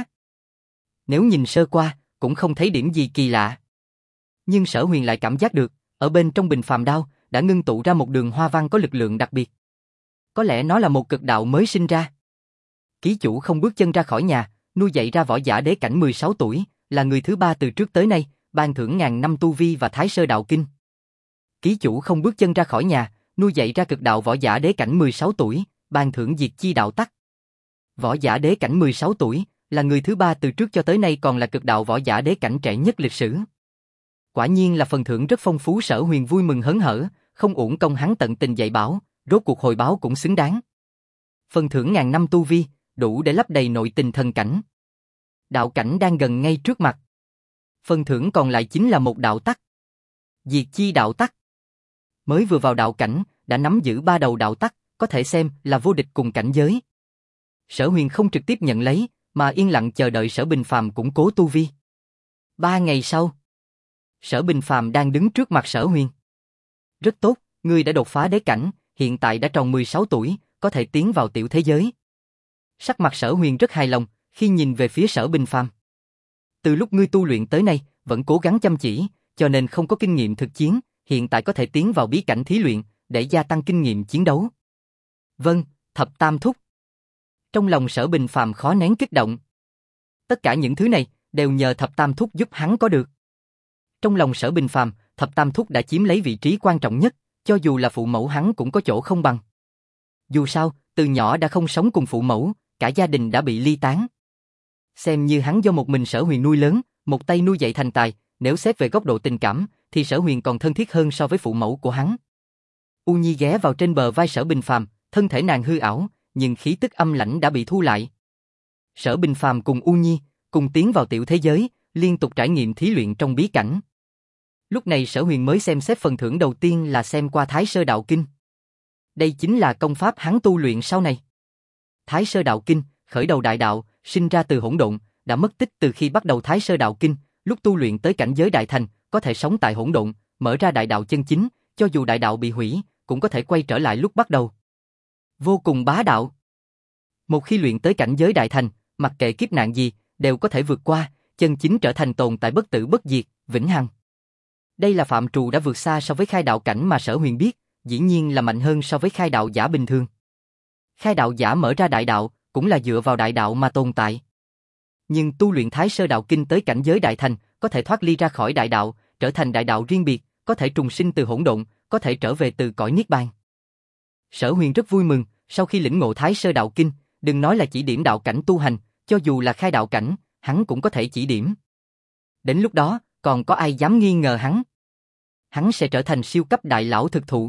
Nếu nhìn sơ qua, cũng không thấy điểm gì kỳ lạ. Nhưng Sở Huyền lại cảm giác được, ở bên trong Bình Phàm đao, đã ngưng tụ ra một đường hoa văn có lực lượng đặc biệt. Có lẽ nó là một cực đạo mới sinh ra. Ký chủ không bước chân ra khỏi nhà, nuôi dạy ra võ giả đế cảnh 16 tuổi, là người thứ 3 từ trước tới nay, ban thưởng 1000 năm tu vi và Thái Sơ đạo kinh. Ký chủ không bước chân ra khỏi nhà, nuôi dạy ra cực đạo võ giả đế cảnh 16 tuổi, ban thưởng diệt chi đạo tắc. Võ giả đế cảnh 16 tuổi, là người thứ 3 từ trước cho tới nay còn là cực đạo võ giả đế cảnh trẻ nhất lịch sử. Quả nhiên là phần thưởng rất phong phú. Sở Huyền vui mừng hớn hở, không uổng công hắn tận tình dạy bảo, rốt cuộc hồi báo cũng xứng đáng. Phần thưởng 1000 năm tu vi, đủ để lấp đầy nội tình thần cảnh. Đạo cảnh đang gần ngay trước mặt. Phần thưởng còn lại chính là một đạo tắc. Diệt chi đạo tắc. Mới vừa vào đạo cảnh, đã nắm giữ 3 đầu đạo tắc, có thể xem là vô địch cùng cảnh giới. Sở Huyền không trực tiếp nhận lấy, mà yên lặng chờ đợi Sở Bình Phàm củng cố tu vi. 3 ngày sau, Sở Bình Phàm đang đứng trước mặt Sở Huyền. Rất tốt, ngươi đã đột phá đế cảnh, hiện tại đã tròn 16 tuổi, có thể tiến vào tiểu thế giới. Sắc mặt Sở Huyền rất hài lòng, khi nhìn về phía Sở Bình Phàm. Từ lúc ngươi tu luyện tới nay, vẫn cố gắng chăm chỉ, cho nên không có kinh nghiệm thực chiến, hiện tại có thể tiến vào bí cảnh thí luyện, để gia tăng kinh nghiệm chiến đấu. Vâng, Thập Tam Thúc. Trong lòng Sở Bình Phàm khó nén kích động. Tất cả những thứ này, đều nhờ Thập Tam Thúc giúp hắn có được. Trong lòng Sở Bình Phàm, Thập Tam Thúc đã chiếm lấy vị trí quan trọng nhất, cho dù là phụ mẫu hắn cũng có chỗ không bằng. Dù sao, từ nhỏ đã không sống cùng phụ mẫu, cả gia đình đã bị ly tán. Xem như hắn do một mình Sở Huyền nuôi lớn, một tay nuôi dạy thành tài, nếu xét về góc độ tình cảm, thì Sở Huyền còn thân thiết hơn so với phụ mẫu của hắn. U Nhi ghé vào trên bờ vai Sở Bình Phàm, thân thể nàng hư ảo, nhưng khí tức âm lãnh đã bị thu lại. Sở Bình Phàm cùng U Nhi, cùng tiến vào tiểu thế giới, liên tục trải nghiệm thí luyện trong bí cảnh. Lúc này Sở Huyền mới xem xét phần thưởng đầu tiên là xem qua Thái Sơ đạo kinh. Đây chính là công pháp hắn tu luyện sau này. Thái Sơ đạo kinh, khởi đầu đại đạo, sinh ra từ hỗn độn, đã mất tích từ khi bắt đầu Thái Sơ đạo kinh, lúc tu luyện tới cảnh giới đại thành, có thể sống tại hỗn độn, mở ra đại đạo chân chính, cho dù đại đạo bị hủy, cũng có thể quay trở lại lúc bắt đầu. Vô cùng bá đạo. Một khi luyện tới cảnh giới đại thành, mặc kệ kiếp nạn gì, đều có thể vượt qua, chân chính trở thành tồn tại bất tử bất diệt, vĩnh hằng. Đây là phạm trù đã vượt xa so với khai đạo cảnh mà Sở Huyền biết, dĩ nhiên là mạnh hơn so với khai đạo giả bình thường. Khai đạo giả mở ra đại đạo, cũng là dựa vào đại đạo mà tồn tại. Nhưng tu luyện Thái Sơ đạo kinh tới cảnh giới đại thành, có thể thoát ly ra khỏi đại đạo, trở thành đại đạo riêng biệt, có thể trùng sinh từ hỗn độn, có thể trở về từ cõi niết bàn. Sở Huyền rất vui mừng, sau khi lĩnh ngộ Thái Sơ đạo kinh, đừng nói là chỉ điểm đạo cảnh tu hành, cho dù là khai đạo cảnh, hắn cũng có thể chỉ điểm. Đến lúc đó, còn có ai dám nghi ngờ hắn? Hắn sẽ trở thành siêu cấp đại lão thực thụ.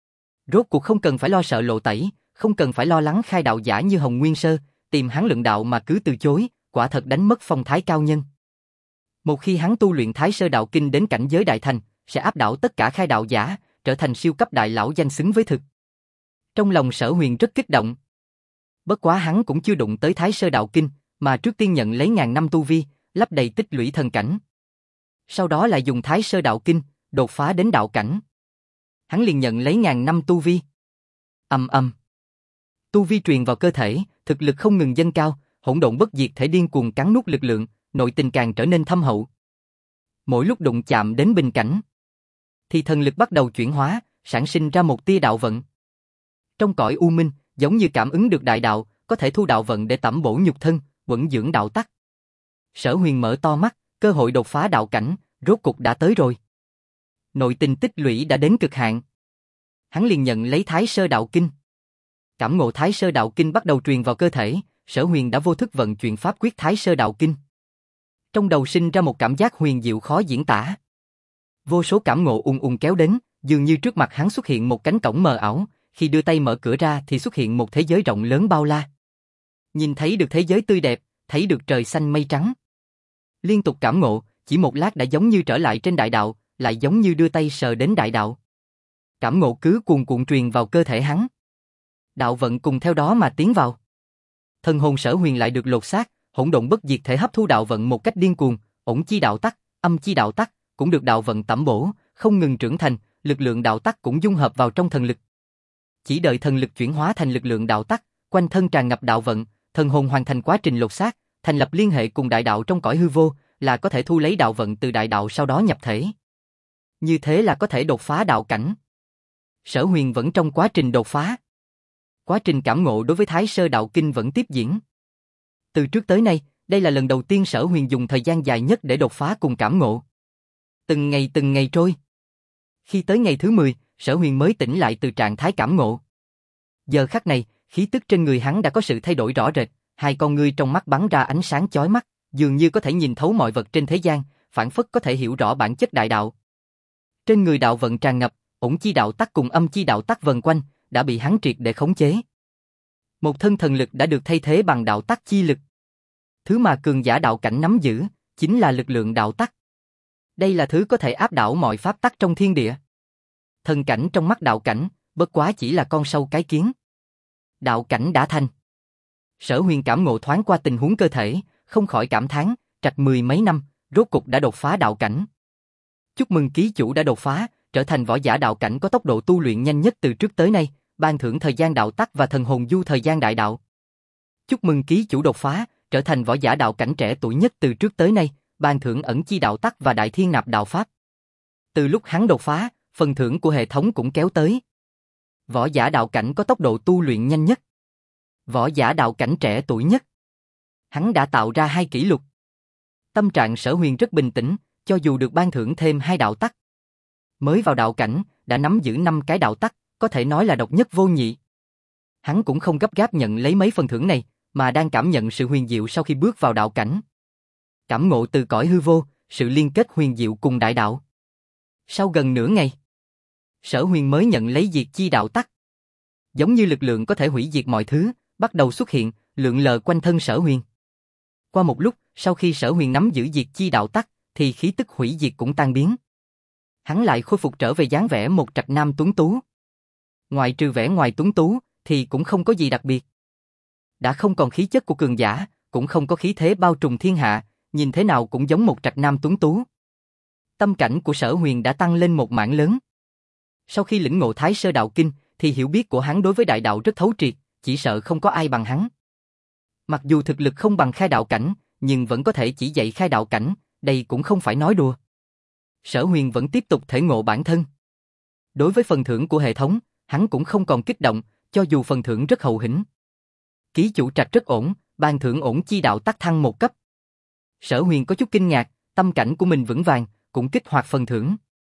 Rốt cuộc không cần phải lo sợ lộ tẩy, không cần phải lo lắng khai đạo giả như Hồng Nguyên Sơ, tìm hắn luận đạo mà cứ từ chối, quả thật đánh mất phong thái cao nhân. Một khi hắn tu luyện Thái Sơ đạo kinh đến cảnh giới đại thành, sẽ áp đảo tất cả khai đạo giả, trở thành siêu cấp đại lão danh xứng với thực. Trong lòng Sở Huyền rất kích động. Bất quá hắn cũng chưa đụng tới Thái Sơ đạo kinh, mà trước tiên nhận lấy 1000 năm tu vi, lấp đầy tích lũy thần cảnh. Sau đó lại dùng Thái Sơ đạo kinh, đột phá đến đạo cảnh. Hắn liền nhận lấy 1000 năm tu vi. Ầm ầm. Tu vi truyền vào cơ thể, thực lực không ngừng dâng cao, hỗn độn bất diệt thể điên cuồng cắn nuốt lực lượng, nội tình càng trở nên thâm hậu. Mỗi lúc đụng chạm đến bình cảnh, thì thần lực bắt đầu chuyển hóa, sản sinh ra một tia đạo vận. Trong cõi u minh, giống như cảm ứng được đại đạo, có thể thu đạo vận để tẩm bổ nhục thân, vững dưỡng đạo tắc. Sở Huyền mở to mắt, cơ hội đột phá đạo cảnh, rốt cục đã tới rồi. Nội tình tích lũy đã đến cực hạn. Hắn liền nhận lấy Thái Sơ Đạo Kinh. Cảm ngộ Thái Sơ Đạo Kinh bắt đầu truyền vào cơ thể, Sở Huyền đã vô thức vận chuyển pháp quyết Thái Sơ Đạo Kinh. Trong đầu sinh ra một cảm giác huyền diệu khó diễn tả. Vô số cảm ngộ ùn ùn kéo đến, dường như trước mặt hắn xuất hiện một cánh cổng mờ ảo, khi đưa tay mở cửa ra thì xuất hiện một thế giới rộng lớn bao la. Nhìn thấy được thế giới tươi đẹp, thấy được trời xanh mây trắng. Liên tục cảm ngộ, chỉ một lát đã giống như trở lại trên đại đạo, lại giống như đưa tay sờ đến đại đạo. Cảm ngộ cứ cuồn cuộn truyền vào cơ thể hắn. Đạo vận cùng theo đó mà tiến vào. Thần hồn Sở Huyền lại được lột xác, hỗn độn bất diệt thể hấp thu đạo vận một cách điên cuồng, ổn chi đạo tắc, âm chi đạo tắc, cũng được đạo vận tẩm bổ, không ngừng trưởng thành, lực lượng đạo tắc cũng dung hợp vào trong thần lực. Chỉ đợi thần lực chuyển hóa thành lực lượng đạo tắc, quanh thân tràn ngập đạo vận, thần hồn hoàn thành quá trình lột xác, thành lập liên hệ cùng đại đạo trong cõi hư vô, là có thể thu lấy đạo vận từ đại đạo sau đó nhập thể. Như thế là có thể đột phá đạo cảnh. Sở Huyền vẫn trong quá trình đột phá. Quá trình cảm ngộ đối với Thái Sơ Đạo Kinh vẫn tiếp diễn. Từ trước tới nay, đây là lần đầu tiên Sở Huyền dùng thời gian dài nhất để đột phá cùng cảm ngộ. Từng ngày trôi. Khi tới ngày thứ 10, Sở Huyền mới tỉnh lại từ trạng thái cảm ngộ. Giờ khắc này, khí tức trên người hắn đã có sự thay đổi rõ rệt, hai con ngươi trong mắt bắn ra ánh sáng chói mắt, dường như có thể nhìn thấu mọi vật trên thế gian, phảng phất có thể hiểu rõ bản chất đại đạo. Trên người đạo vận tràn ngập, ổn chi đạo tắc cùng âm chi đạo tắc vần quanh, đã bị hắn triệt để khống chế. Một thân thần lực đã được thay thế bằng đạo tắc chi lực. Thứ mà cường giả đạo cảnh nắm giữ, chính là lực lượng đạo tắc. Đây là thứ có thể áp đảo mọi pháp tắc trong thiên địa. Thần cảnh trong mắt đạo cảnh, bất quá chỉ là con sâu cái kiến. Đạo cảnh đã thành. Sở Huyền cảm ngộ thoáng qua tình huống cơ thể, không khỏi cảm thán, trạch 10 mấy năm, rốt cục đã đột phá đạo cảnh. Chúc mừng ký chủ đã đột phá, trở thành võ giả đạo cảnh có tốc độ tu luyện nhanh nhất từ trước tới nay, ban thưởng thời gian đạo tắc và thần hồn du thời gian đại đạo. Chúc mừng ký chủ đột phá, trở thành võ giả đạo cảnh trẻ tuổi nhất từ trước tới nay, ban thưởng ẩn chi đạo tắc và đại thiên nạp đạo pháp. Từ lúc hắn đột phá, phần thưởng của hệ thống cũng kéo tới. Võ giả đạo cảnh có tốc độ tu luyện nhanh nhất. Võ giả đạo cảnh trẻ tuổi nhất. Hắn đã tạo ra 2 kỷ lục. Tâm trạng Sở Huyền rất bình tĩnh, cho dù được ban thưởng thêm 2 đạo tắc. Mới vào đạo cảnh, đã nắm giữ 5 cái đạo tắc, có thể nói là độc nhất vô nhị. Hắn cũng không gấp gáp nhận lấy mấy phần thưởng này, mà đang cảm nhận sự huyền diệu sau khi bước vào đạo cảnh. Cảm ngộ từ cõi hư vô, sự liên kết huyền diệu cùng đại đạo. Sau gần nửa ngày, Sở Huyền mới nhận lấy diệt chi đạo tắc. Giống như lực lượng có thể hủy diệt mọi thứ, bắt đầu xuất hiện, lượn lờ quanh thân Sở Huyền. Qua một lúc, sau khi Sở Huyền nắm giữ diệt chi đạo tắc, thì khí tức hủy diệt cũng tan biến. Hắn lại khôi phục trở về dáng vẻ một trạch nam tuấn tú. Ngoại trừ vẻ ngoài tuấn tú, thì cũng không có gì đặc biệt. Đã không còn khí chất của cường giả, cũng không có khí thế bao trùm thiên hạ, nhìn thế nào cũng giống một trạch nam tuấn tú. Tâm cảnh của Sở Huyền đã tăng lên một mảng lớn. Sau khi lĩnh ngộ Thái Sơ Đạo Kinh, thì hiểu biết của hắn đối với đại đạo rất thấu triệt, chỉ sợ không có ai bằng hắn. Mặc dù thực lực không bằng khai đạo cảnh, nhưng vẫn có thể chỉ dạy khai đạo cảnh, đây cũng không phải nói đùa. Sở Huyền vẫn tiếp tục thể ngộ bản thân. Đối với phần thưởng của hệ thống, hắn cũng không còn kích động, cho dù phần thưởng rất hậu hĩnh. Ký chủ trạch rất ổn, ban thưởng ổn chi đạo tắc thăng 1 cấp. Sở Huyền có chút kinh ngạc, tâm cảnh của mình vững vàng, cũng kích hoạt phần thưởng.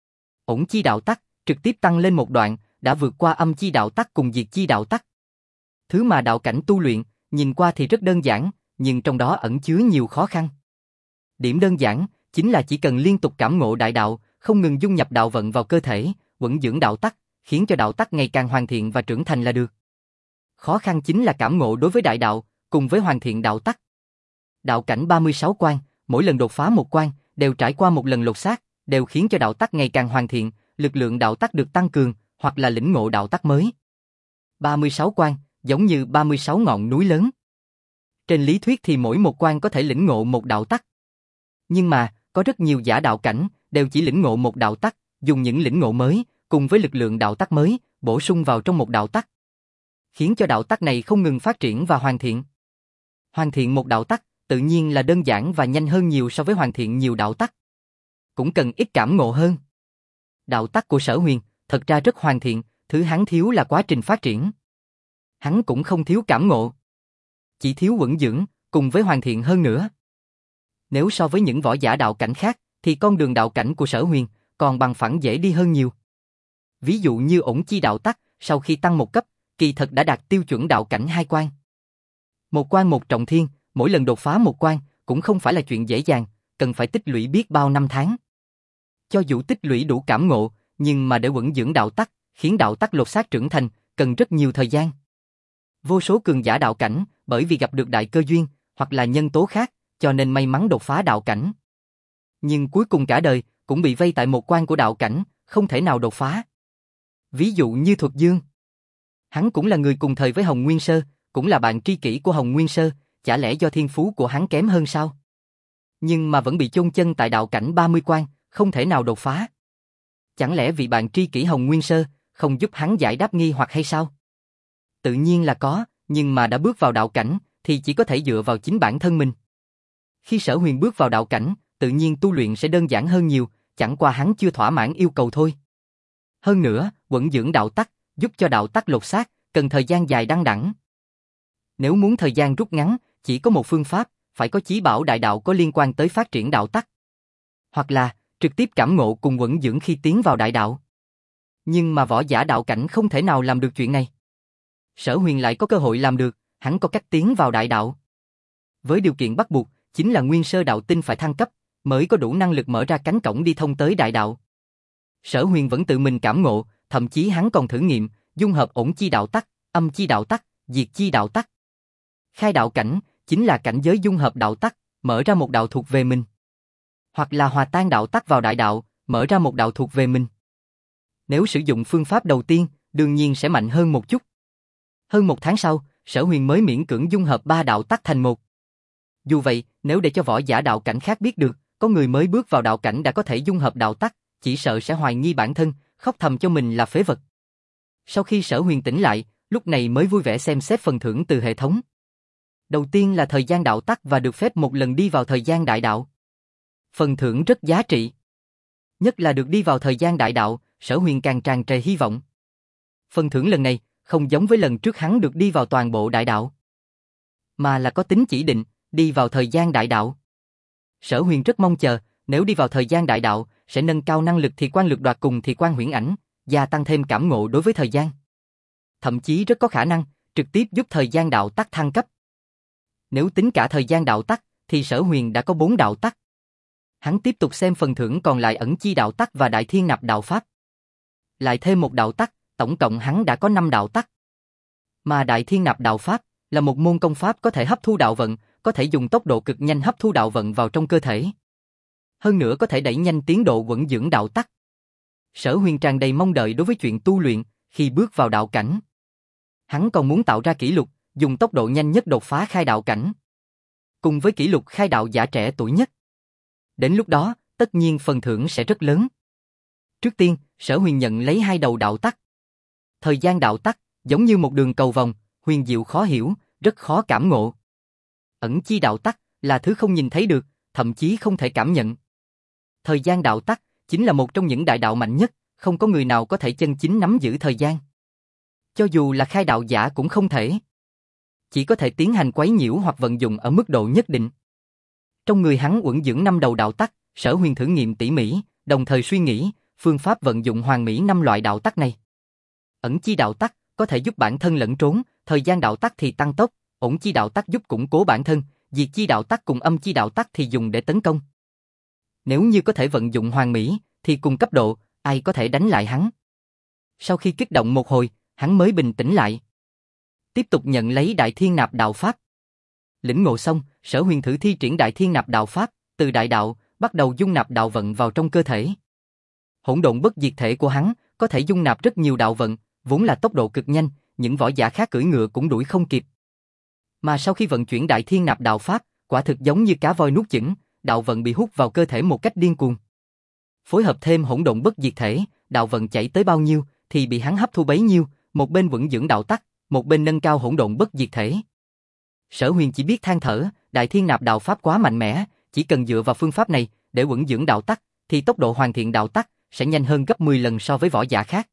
Ổn chi đạo tắc trực tiếp tăng lên một đoạn, đã vượt qua âm chi đạo tắc cùng diệt chi đạo tắc. Thứ mà đạo cảnh tu luyện, nhìn qua thì rất đơn giản, nhưng trong đó ẩn chứa nhiều khó khăn. Điểm đơn giản chính là chỉ cần liên tục cảm ngộ đại đạo, không ngừng dung nhập đạo vận vào cơ thể, vững dưỡng đạo tắc, khiến cho đạo tắc ngày càng hoàn thiện và trưởng thành là được. Khó khăn chính là cảm ngộ đối với đại đạo, cùng với hoàn thiện đạo tắc. Đạo cảnh 36 quan, mỗi lần đột phá một quan, đều trải qua một lần lột xác, đều khiến cho đạo tắc ngày càng hoàn thiện, lực lượng đạo tắc được tăng cường, hoặc là lĩnh ngộ đạo tắc mới. 36 quan, giống như 36 ngọn núi lớn. Trên lý thuyết thì mỗi một quan có thể lĩnh ngộ một đạo tắc. Nhưng mà, có rất nhiều giả đạo cảnh, đều chỉ lĩnh ngộ một đạo tắc, dùng những lĩnh ngộ mới, cùng với lực lượng đạo tắc mới, bổ sung vào trong một đạo tắc. Khiến cho đạo tắc này không ngừng phát triển và hoàn thiện. Hoàn thiện một đạo tắc, tự nhiên là đơn giản và nhanh hơn nhiều so với hoàn thiện nhiều đạo tắc. Cũng cần ít cảm ngộ hơn. Đạo tắc của Sở Huyền thật ra rất hoàn thiện, thứ hắn thiếu là quá trình phát triển. Hắn cũng không thiếu cảm ngộ, chỉ thiếu vững dưỡng, cùng với hoàn thiện hơn nữa. Nếu so với những võ giả đạo cảnh khác, thì con đường đạo cảnh của Sở Huyền còn bằng phẳng dễ đi hơn nhiều. Ví dụ như Ổn Chi đạo tắc, sau khi tăng một cấp, kỳ thật đã đạt tiêu chuẩn đạo cảnh 2 quan. Một quan một trọng thiên, mỗi lần đột phá một quan cũng không phải là chuyện dễ dàng, cần phải tích lũy biết bao năm tháng. Cho dù tích lũy đủ cảm ngộ, nhưng mà để vững dưỡng đạo tắc, khiến đạo tắc lột xác trưởng thành, cần rất nhiều thời gian. Vô số cường giả đạo cảnh, bởi vì gặp được đại cơ duyên, hoặc là nhân tố khác, cho nên may mắn đột phá đạo cảnh. Nhưng cuối cùng cả đời, cũng bị vây tại một quan của đạo cảnh, không thể nào đột phá. Ví dụ như Thuật Dương. Hắn cũng là người cùng thời với Hồng Nguyên Sơ, cũng là bạn tri kỷ của Hồng Nguyên Sơ, chả lẽ do thiên phú của hắn kém hơn sao? Nhưng mà vẫn bị chôn chân tại đạo cảnh 30 quan, không thể nào đột phá. Chẳng lẽ vì bạn tri kỷ Hồng Nguyên Sơ không giúp hắn giải đáp nghi hoặc hay sao? Tự nhiên là có, nhưng mà đã bước vào đạo cảnh thì chỉ có thể dựa vào chính bản thân mình. Khi Sở Huyền bước vào đạo cảnh, tự nhiên tu luyện sẽ đơn giản hơn nhiều, chẳng qua hắn chưa thỏa mãn yêu cầu thôi. Hơn nữa, vững dưỡng đạo tắc, giúp cho đạo tắc lột xác, cần thời gian dài đăng đẳng. Nếu muốn thời gian rút ngắn, chỉ có một phương pháp, phải có chí bảo đại đạo có liên quan tới phát triển đạo tắc. Hoặc là, trực tiếp cảm ngộ cùng vững dưỡng khi tiến vào đại đạo. Nhưng mà võ giả đạo cảnh không thể nào làm được chuyện này. Sở Huyền lại có cơ hội làm được, hắn có cách tiến vào đại đạo. Với điều kiện bắt buộc, chính là nguyên sơ đạo tinh phải thăng cấp, mới có đủ năng lực mở ra cánh cổng đi thông tới đại đạo. Sở Huyền vẫn tự mình cảm ngộ, thậm chí hắn còn thử nghiệm, dung hợp Ổn Chi đạo tắc, Âm Chi đạo tắc, Diệt Chi đạo tắc. Khai đạo cảnh, chính là cảnh giới dung hợp đạo tắc, mở ra một đạo thuộc về mình. Hoặc là hòa tan đạo tắc vào đại đạo, mở ra một đạo thuộc về mình. Nếu sử dụng phương pháp đầu tiên, đương nhiên sẽ mạnh hơn một chút. Hơn một tháng sau, Sở Huyền mới miễn cưỡng dung hợp 3 đạo tắc thành một. Dù vậy, nếu để cho võ giả đạo cảnh khác biết được, có người mới bước vào đạo cảnh đã có thể dung hợp đạo tắc, chỉ sợ sẽ hoài nghi bản thân, khóc thầm cho mình là phế vật. Sau khi Sở Huyền tỉnh lại, lúc này mới vui vẻ xem xét phần thưởng từ hệ thống. Đầu tiên là thời gian đạo tắc và được phép một lần đi vào thời gian đại đạo. Phần thưởng rất giá trị. Nhất là được đi vào thời gian đại đạo, Sở Huyền càng tràn trề hy vọng. Phần thưởng lần này, không giống với lần trước hắn được đi vào toàn bộ đại đạo, mà là có tính chỉ định, đi vào thời gian đại đạo. Sở Huyền rất mong chờ, nếu đi vào thời gian đại đạo, sẽ nâng cao năng lực thì quan lực đoạt cùng thì quan huyễn ảnh, gia tăng thêm cảm ngộ đối với thời gian. Thậm chí rất có khả năng, trực tiếp giúp thời gian đạo tắc thăng cấp. Nếu tính cả thời gian đạo tắc, thì Sở Huyền đã có 4 đạo tắc. Hắn tiếp tục xem phần thưởng còn lại Ẩn Chi đạo tắc và Đại Thiên Nạp đạo pháp. Lại thêm một đạo tắc, tổng cộng hắn đã có 5 đạo tắc. Mà Đại Thiên Nạp đạo pháp là một môn công pháp có thể hấp thu đạo vận, có thể dùng tốc độ cực nhanh hấp thu đạo vận vào trong cơ thể. Hơn nữa có thể đẩy nhanh tiến độ vững dưỡng đạo tắc. Sở Huyền tràn đầy mong đợi đối với chuyện tu luyện khi bước vào đạo cảnh. Hắn còn muốn tạo ra kỷ lục, dùng tốc độ nhanh nhất đột phá khai đạo cảnh. Cùng với kỷ lục khai đạo giả trẻ tuổi nhất. Đến lúc đó, tất nhiên phần thưởng sẽ rất lớn. Trước tiên, Sở Huyền nhận lấy 2 đầu đạo tắc. Thời gian đạo tắc, giống như một đường cầu vòng, huyền diệu khó hiểu, rất khó cảm ngộ. Ẩn Chi đạo tắc là thứ không nhìn thấy được, thậm chí không thể cảm nhận. Thời gian đạo tắc chính là một trong những đại đạo mạnh nhất, không có người nào có thể chân chính nắm giữ thời gian. Cho dù là khai đạo giả cũng không thể. Chỉ có thể tiến hành quấy nhiễu hoặc vận dụng ở mức độ nhất định. Trong người hắn uẩn dưỡng 5 đầu đạo tắc, Sở Huyền thử nghiệm tỉ mỉ, đồng thời suy nghĩ phương pháp vận dụng hoàn mỹ 5 loại đạo tắc này. Ẩn Chi đạo tắc có thể giúp bản thân lẫn trốn, thời gian đạo tắc thì tăng tốc, Ổn Chi đạo tắc giúp củng cố bản thân, Diệt Chi đạo tắc cùng Âm Chi đạo tắc thì dùng để tấn công. Nếu như có thể vận dụng hoàn mỹ, thì cùng cấp độ, ai có thể đánh lại hắn. Sau khi kích động một hồi, hắn mới bình tĩnh lại. Tiếp tục nhận lấy Đại Thiên Nạp đạo pháp. Lĩnh ngộ xong, Sở Huyền thử thi triển Đại Thiên Nạp đạo pháp, từ đại đạo bắt đầu dung nạp đạo vận vào trong cơ thể. Hỗn độn bất diệt thể của hắn có thể dung nạp rất nhiều đạo vận, vốn là tốc độ cực nhanh, những võ giả khác cưỡi ngựa cũng đuổi không kịp. Mà sau khi vận chuyển Đại Thiên Nạp đạo pháp, quả thực giống như cá voi nuốt chửng, đạo vận bị hút vào cơ thể một cách điên cuồng. Phối hợp thêm hỗn độn bất diệt thể, đạo vận chảy tới bao nhiêu thì bị hắn hấp thu bấy nhiêu, một bên vững dưỡng đạo tắc, một bên nâng cao hỗn độn bất diệt thể. Sở Huyền chỉ biết than thở, Đại Thiên Nạp đạo pháp quá mạnh mẽ, chỉ cần dựa vào phương pháp này để vững dưỡng đạo tắc, thì tốc độ hoàn thiện đạo tắc sẽ nhanh hơn gấp 10 lần so với võ giả khác.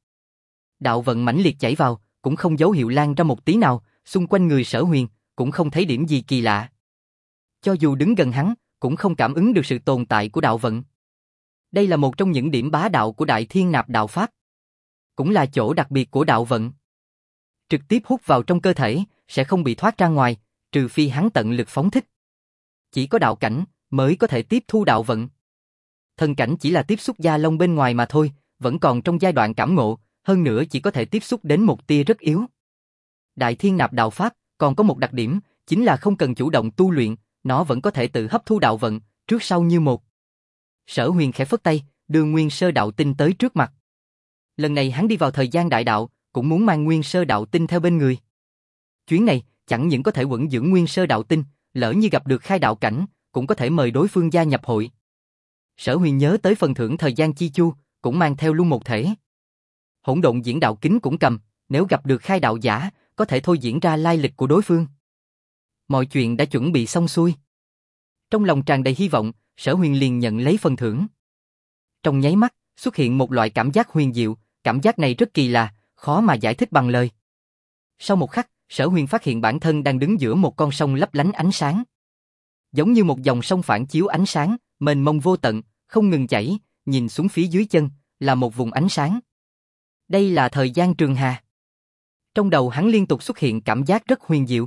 Đạo vận mãnh liệt chảy vào, cũng không dấu hiệu lan ra một tí nào, xung quanh người Sở Huyền cũng không thấy điểm gì kỳ lạ. Cho dù đứng gần hắn, cũng không cảm ứng được sự tồn tại của đạo vận. Đây là một trong những điểm bá đạo của Đại Thiên Nạp đạo pháp, cũng là chỗ đặc biệt của đạo vận. Trực tiếp hút vào trong cơ thể, sẽ không bị thoát ra ngoài, trừ phi hắn tận lực phóng thích. Chỉ có đạo cảnh mới có thể tiếp thu đạo vận. Thần cảnh chỉ là tiếp xúc da lông bên ngoài mà thôi, vẫn còn trong giai đoạn cảm ngộ, hơn nữa chỉ có thể tiếp xúc đến một tia rất yếu. Đại Thiên Nạp đạo pháp còn có một đặc điểm, chính là không cần chủ động tu luyện, nó vẫn có thể tự hấp thu đạo vận, trước sau như một. Sở Huyền khẽ phất tay, đưa Nguyên Sơ đạo tinh tới trước mặt. Lần này hắn đi vào thời gian đại đạo, cũng muốn mang Nguyên Sơ đạo tinh theo bên người. Chuyến này, chẳng những có thể quẩn dưỡng Nguyên Sơ đạo tinh, lỡ như gặp được khai đạo cảnh, cũng có thể mời đối phương gia nhập hội. Sở Huyền nhớ tới phần thưởng thời gian chi chu, cũng mang theo luôn một thể. Hỗn độn diễn đạo kính cũng cầm, nếu gặp được khai đạo giả, có thể thôi diễn ra lai lịch của đối phương. Mọi chuyện đã chuẩn bị xong xuôi. Trong lòng tràn đầy hy vọng, Sở Huyền liền nhận lấy phần thưởng. Trong nháy mắt, xuất hiện một loại cảm giác huyền diệu, cảm giác này rất kỳ lạ, khó mà giải thích bằng lời. Sau một khắc, Sở Huyền phát hiện bản thân đang đứng giữa một con sông lấp lánh ánh sáng. Giống như một dòng sông phản chiếu ánh sáng, mênh mông vô tận, không ngừng chảy, nhìn xuống phía dưới chân, là một vùng ánh sáng. Đây là thời gian trường hà. Trong đầu hắn liên tục xuất hiện cảm giác rất huyền diệu.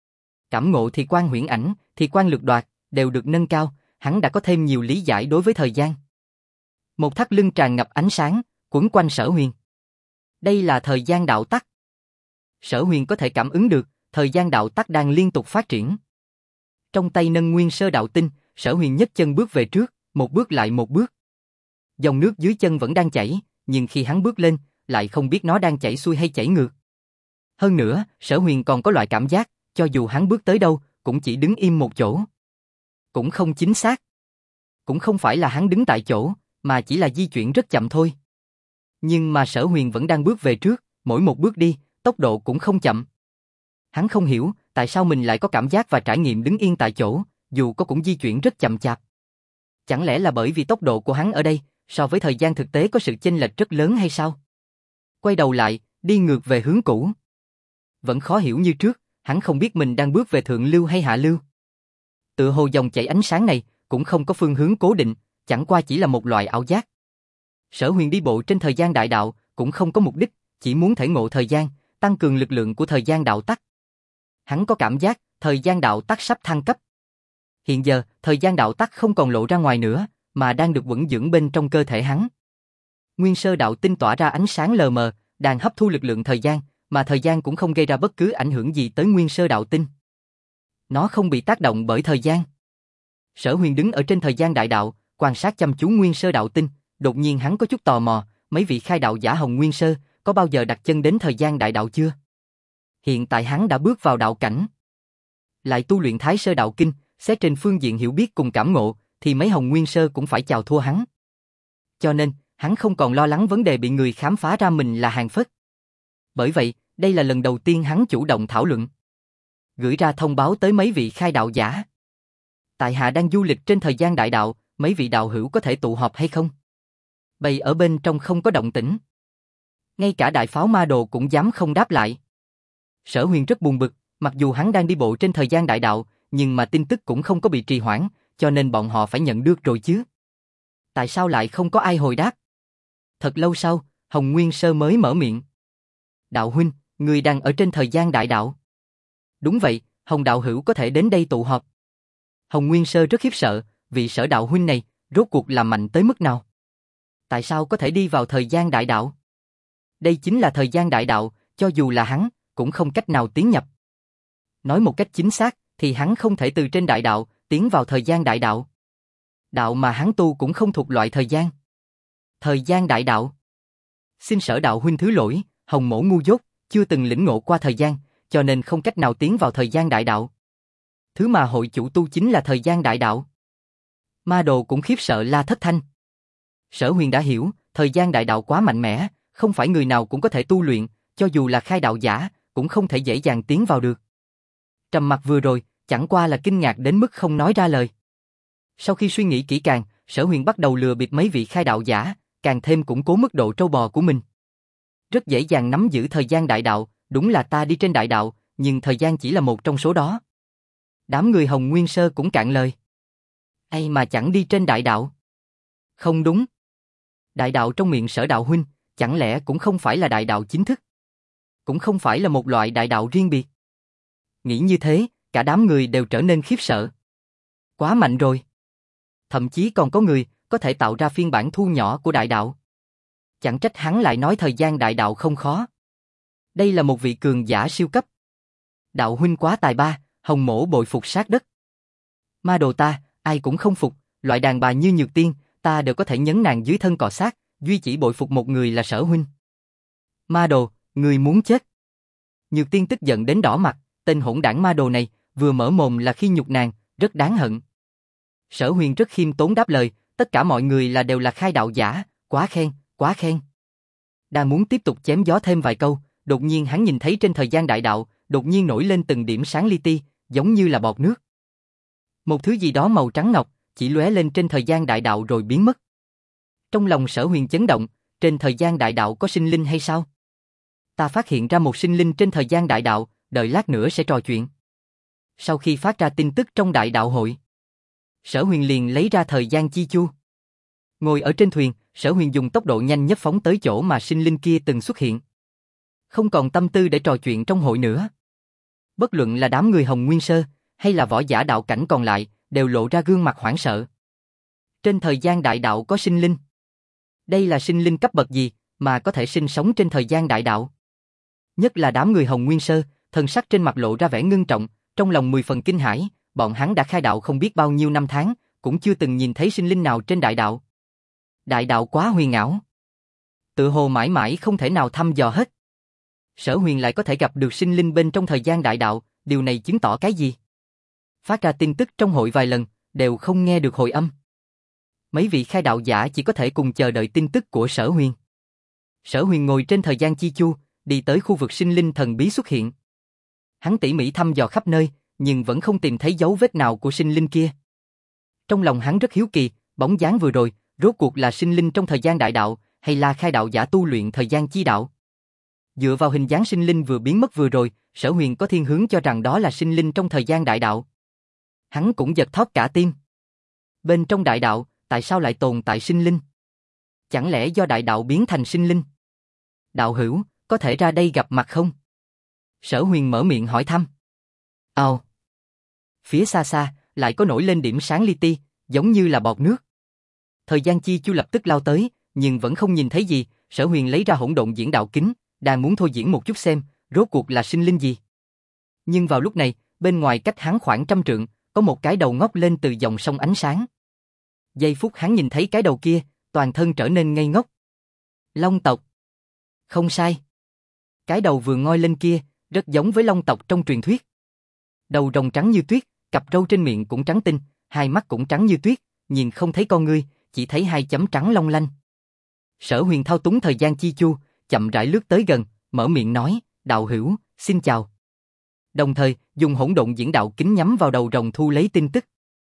Cảm ngộ thì quan huyễn ảnh, thì quan lược đoạt, đều được nâng cao, hắn đã có thêm nhiều lý giải đối với thời gian. Một thắt lưng tràn ngập ánh sáng, quấn quanh Sở Huyền. Đây là thời gian đạo tắc. Sở Huyền có thể cảm ứng được, thời gian đạo tắc đang liên tục phát triển. Trong tay nâng Nguyên Sơ đạo tinh, Sở Huyền nhấc chân bước về trước, một bước lại một bước. Dòng nước dưới chân vẫn đang chảy, nhưng khi hắn bước lên, lại không biết nó đang chảy xuôi hay chảy ngược. Hơn nữa, Sở Huyền còn có loại cảm giác, cho dù hắn bước tới đâu, cũng chỉ đứng im một chỗ. Cũng không chính xác. Cũng không phải là hắn đứng tại chỗ, mà chỉ là di chuyển rất chậm thôi. Nhưng mà Sở Huyền vẫn đang bước về trước, mỗi một bước đi, tốc độ cũng không chậm. Hắn không hiểu, tại sao mình lại có cảm giác và trải nghiệm đứng yên tại chỗ, dù có cũng di chuyển rất chậm chạp. Chẳng lẽ là bởi vì tốc độ của hắn ở đây, so với thời gian thực tế có sự chênh lệch rất lớn hay sao? Quay đầu lại, đi ngược về hướng cũ. Vẫn khó hiểu như trước, hắn không biết mình đang bước về thượng lưu hay hạ lưu. Tựa hồ dòng chảy ánh sáng này, cũng không có phương hướng cố định, chẳng qua chỉ là một loại ảo giác. Sở Huyền đi bộ trên thời gian đại đạo, cũng không có mục đích, chỉ muốn thể ngộ thời gian, tăng cường lực lượng của thời gian đạo tắc. Hắn có cảm giác, thời gian đạo tắc sắp thăng cấp. Hiện giờ, thời gian đạo tắc không còn lộ ra ngoài nữa, mà đang được quẩn dưỡng bên trong cơ thể hắn. Nguyên Sơ đạo tinh tỏa ra ánh sáng lờ mờ, đang hấp thu lực lượng thời gian, mà thời gian cũng không gây ra bất cứ ảnh hưởng gì tới Nguyên Sơ đạo tinh. Nó không bị tác động bởi thời gian. Sở Huyền đứng ở trên thời gian đại đạo, quan sát chăm chú Nguyên Sơ đạo tinh, đột nhiên hắn có chút tò mò, mấy vị khai đạo giả Hồng Nguyên Sơ, có bao giờ đặt chân đến thời gian đại đạo chưa? Hiện tại hắn đã bước vào đạo cảnh. Lại tu luyện Thái Sơ đạo kinh, xét trên phương diện hiểu biết cùng cảm ngộ, thì mấy Hồng Nguyên Sơ cũng phải chào thua hắn. Cho nên, hắn không còn lo lắng vấn đề bị người khám phá ra mình là hàng phất. Bởi vậy, đây là lần đầu tiên hắn chủ động thảo luận. Gửi ra thông báo tới mấy vị khai đạo giả. Tại hạ đang du lịch trên thời gian đại đạo, mấy vị đạo hữu có thể tụ họp hay không? Bầy ở bên trong không có động tĩnh. Ngay cả đại pháo ma đồ cũng dám không đáp lại. Sở Huyền rất buồn bực, mặc dù hắn đang đi bộ trên thời gian đại đạo, nhưng mà tin tức cũng không có bị trì hoãn, cho nên bọn họ phải nhận được rồi chứ. Tại sao lại không có ai hồi đáp? Thật lâu sau, Hồng Nguyên Sơ mới mở miệng. Đạo huynh, người đang ở trên thời gian đại đạo. Đúng vậy, Hồng đạo hữu có thể đến đây tụ họp. Hồng Nguyên Sơ rất khiếp sợ, vị Sở đạo huynh này, rốt cuộc là mạnh tới mức nào? Tại sao có thể đi vào thời gian đại đạo? Đây chính là thời gian đại đạo, cho dù là hắn, cũng không cách nào tiến nhập. Nói một cách chính xác, thì hắn không thể từ trên đại đạo, tiến vào thời gian đại đạo. Đạo mà hắn tu cũng không thuộc loại thời gian. Thời gian đại đạo. Xin Sở đạo huynh thứ lỗi, Hồng mỗ ngu dốt, chưa từng lĩnh ngộ qua thời gian, cho nên không cách nào tiến vào thời gian đại đạo. Thứ mà hội chủ tu chính là thời gian đại đạo. Ma đồ cũng khiếp sợ la thất thanh. Sở Huyền đã hiểu, thời gian đại đạo quá mạnh mẽ, không phải người nào cũng có thể tu luyện, cho dù là khai đạo giả, cũng không thể dễ dàng tiến vào được. Trầm mặc vừa rồi, chẳng qua là kinh ngạc đến mức không nói ra lời. Sau khi suy nghĩ kỹ càng, Sở Huyền bắt đầu lừa bịp mấy vị khai đạo giả, càng thêm củng cố mức độ trâu bò của mình. Rất dễ dàng nắm giữ thời gian đại đạo, đúng là ta đi trên đại đạo, nhưng thời gian chỉ là một trong số đó. Đám người Hồng Nguyên Sơ cũng cạn lời. Ai mà chẳng đi trên đại đạo? Không đúng. Đại đạo trong miệng Sở đạo huynh, chẳng lẽ cũng không phải là đại đạo chính thức? Cũng không phải là một loại đại đạo riêng biệt. Nghĩ như thế, cả đám người đều trở nên khiếp sợ. Quá mạnh rồi. Thậm chí còn có người có thể tạo ra phiên bản thu nhỏ của đại đạo. Chẳng trách hắn lại nói thời gian đại đạo không khó. Đây là một vị cường giả siêu cấp. Đạo huynh quá tài ba, Hồng Mỗ bội phục sát đất. Ma đồ ta, ai cũng không phục, loại đàn bà như Nhược Tiên, ta đều có thể nhấn nàng dưới thân cọ sát, duy chỉ bội phục một người là Sở huynh. Ma đồ, người muốn chết. Nhược Tiên tức giận đến đỏ mặt, tên hỗn đảng ma đồ này, vừa mở mồm là khi nhục nàng, rất đáng hận. Sở Huyền rất khiêm tốn đáp lời, tất cả mọi người đều là khai đạo giả, quá khen, quá khen. Đang muốn tiếp tục chém gió thêm vài câu, đột nhiên hắn nhìn thấy trên thời gian đại đạo, đột nhiên nổi lên từng điểm sáng li ti, giống như là bọt nước. Một thứ gì đó màu trắng ngọc, chỉ lóe lên trên thời gian đại đạo rồi biến mất. Trong lòng Sở Huyền chấn động, trên thời gian đại đạo có sinh linh hay sao? Ta phát hiện ra một sinh linh trên thời gian đại đạo, đợi lát nữa sẽ trò chuyện. Sau khi phát ra tin tức trong đại đạo hội, Sở Huyền liền lấy ra thời gian chi chu. Ngồi ở trên thuyền, Sở Huyền dùng tốc độ nhanh nhất phóng tới chỗ mà sinh linh kia từng xuất hiện. Không còn tâm tư để trò chuyện trong hội nữa. Bất luận là đám người Hồng Nguyên Sơ, hay là võ giả đạo cảnh còn lại, đều lộ ra gương mặt hoảng sợ. Trên thời gian đại đạo có sinh linh. Đây là sinh linh cấp bậc gì, mà có thể sinh sống trên thời gian đại đạo? Nhất là đám người Hồng Nguyên Sơ, thần sắc trên mặt lộ ra vẻ ngưng trọng, trong lòng 10 phần kinh hãi, bọn hắn đã khai đạo không biết bao nhiêu năm tháng, cũng chưa từng nhìn thấy sinh linh nào trên đại đạo. Đại đạo quá huyền ảo. Tự hồ mãi mãi không thể nào thăm dò hết. Sở Huyền lại có thể gặp được sinh linh bên trong thời gian đại đạo, điều này chứng tỏ cái gì? Phát ra tin tức trong hội vài lần, đều không nghe được hồi âm. Mấy vị khai đạo giả chỉ có thể cùng chờ đợi tin tức của Sở Huyền. Sở Huyền ngồi trên thời gian chi chu, đi tới khu vực sinh linh thần bí xuất hiện. Hắn tỉ mỉ thăm dò khắp nơi, nhưng vẫn không tìm thấy dấu vết nào của sinh linh kia. Trong lòng hắn rất hiếu kỳ, bóng dáng vừa rồi, rốt cuộc là sinh linh trong thời gian đại đạo, hay là khai đạo giả tu luyện thời gian chi đạo? Dựa vào hình dáng sinh linh vừa biến mất vừa rồi, Sở Huyền có thiên hướng cho rằng đó là sinh linh trong thời gian đại đạo. Hắn cũng giật thót cả tim. Bên trong đại đạo, tại sao lại tồn tại sinh linh? Chẳng lẽ do đại đạo biến thành sinh linh? Đạo hữu, có thể ra đây gặp mặt không? Sở Huyền mở miệng hỏi thăm. Ào. Phía xa xa, lại có nổi lên điểm sáng li ti, giống như là bọt nước. Thời gian chi chu lập tức lao tới, nhưng vẫn không nhìn thấy gì, Sở Huyền lấy ra hỗn độn diễn đạo kính, đang muốn thôi diễn một chút xem, rốt cuộc là sinh linh gì. Nhưng vào lúc này, bên ngoài cách hắn khoảng 100 trượng, có một cái đầu ngóc lên từ dòng sông ánh sáng. Giây phút hắn nhìn thấy cái đầu kia, toàn thân trở nên ngây ngốc. Long tộc. Không sai. Cái đầu vừa ngoi lên kia, rất giống với long tộc trong truyền thuyết. Đầu rồng trắng như tuyết, cặp râu trên miệng cũng trắng tinh, hai mắt cũng trắng như tuyết, nhìn không thấy con ngươi, chỉ thấy hai chấm trắng long lanh. Sở Huyền thao túng thời gian chi chu, chậm rãi lướt tới gần, mở miệng nói, đạo hữu, xin chào. Đồng thời, dùng hỗn độn diễn đạo kính nhắm vào đầu rồng thu lấy tin tức.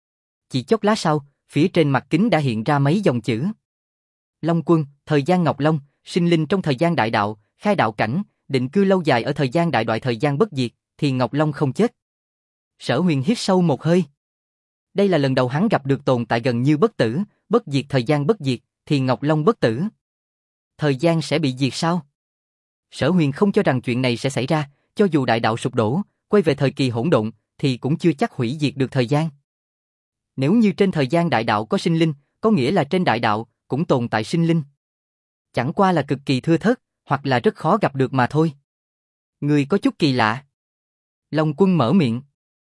Chỉ chốc lát sau, phía trên mặt kính đã hiện ra mấy dòng chữ. Long quân, thời gian Ngọc Long, sinh linh trong thời gian đại đạo, khai đạo cảnh, định cư lâu dài ở thời gian đại đoạn thời gian bất diệt, thì Ngọc Long không chết. Sở Huyền hít sâu một hơi. Đây là lần đầu hắn gặp được tồn tại gần như bất tử, bất diệt thời gian bất diệt, thì Ngọc Long bất tử. Thời gian sẽ bị diệt sao? Sở Huyền không cho rằng chuyện này sẽ xảy ra, cho dù đại đạo sụp đổ, quay về thời kỳ hỗn độn, thì cũng chưa chắc hủy diệt được thời gian. Nếu như trên thời gian đại đạo có sinh linh, có nghĩa là trên đại đạo cũng tồn tại sinh linh. Chẳng qua là cực kỳ thưa thớt, hoặc là rất khó gặp được mà thôi. Người có chút kỳ lạ. Long Quân mở miệng.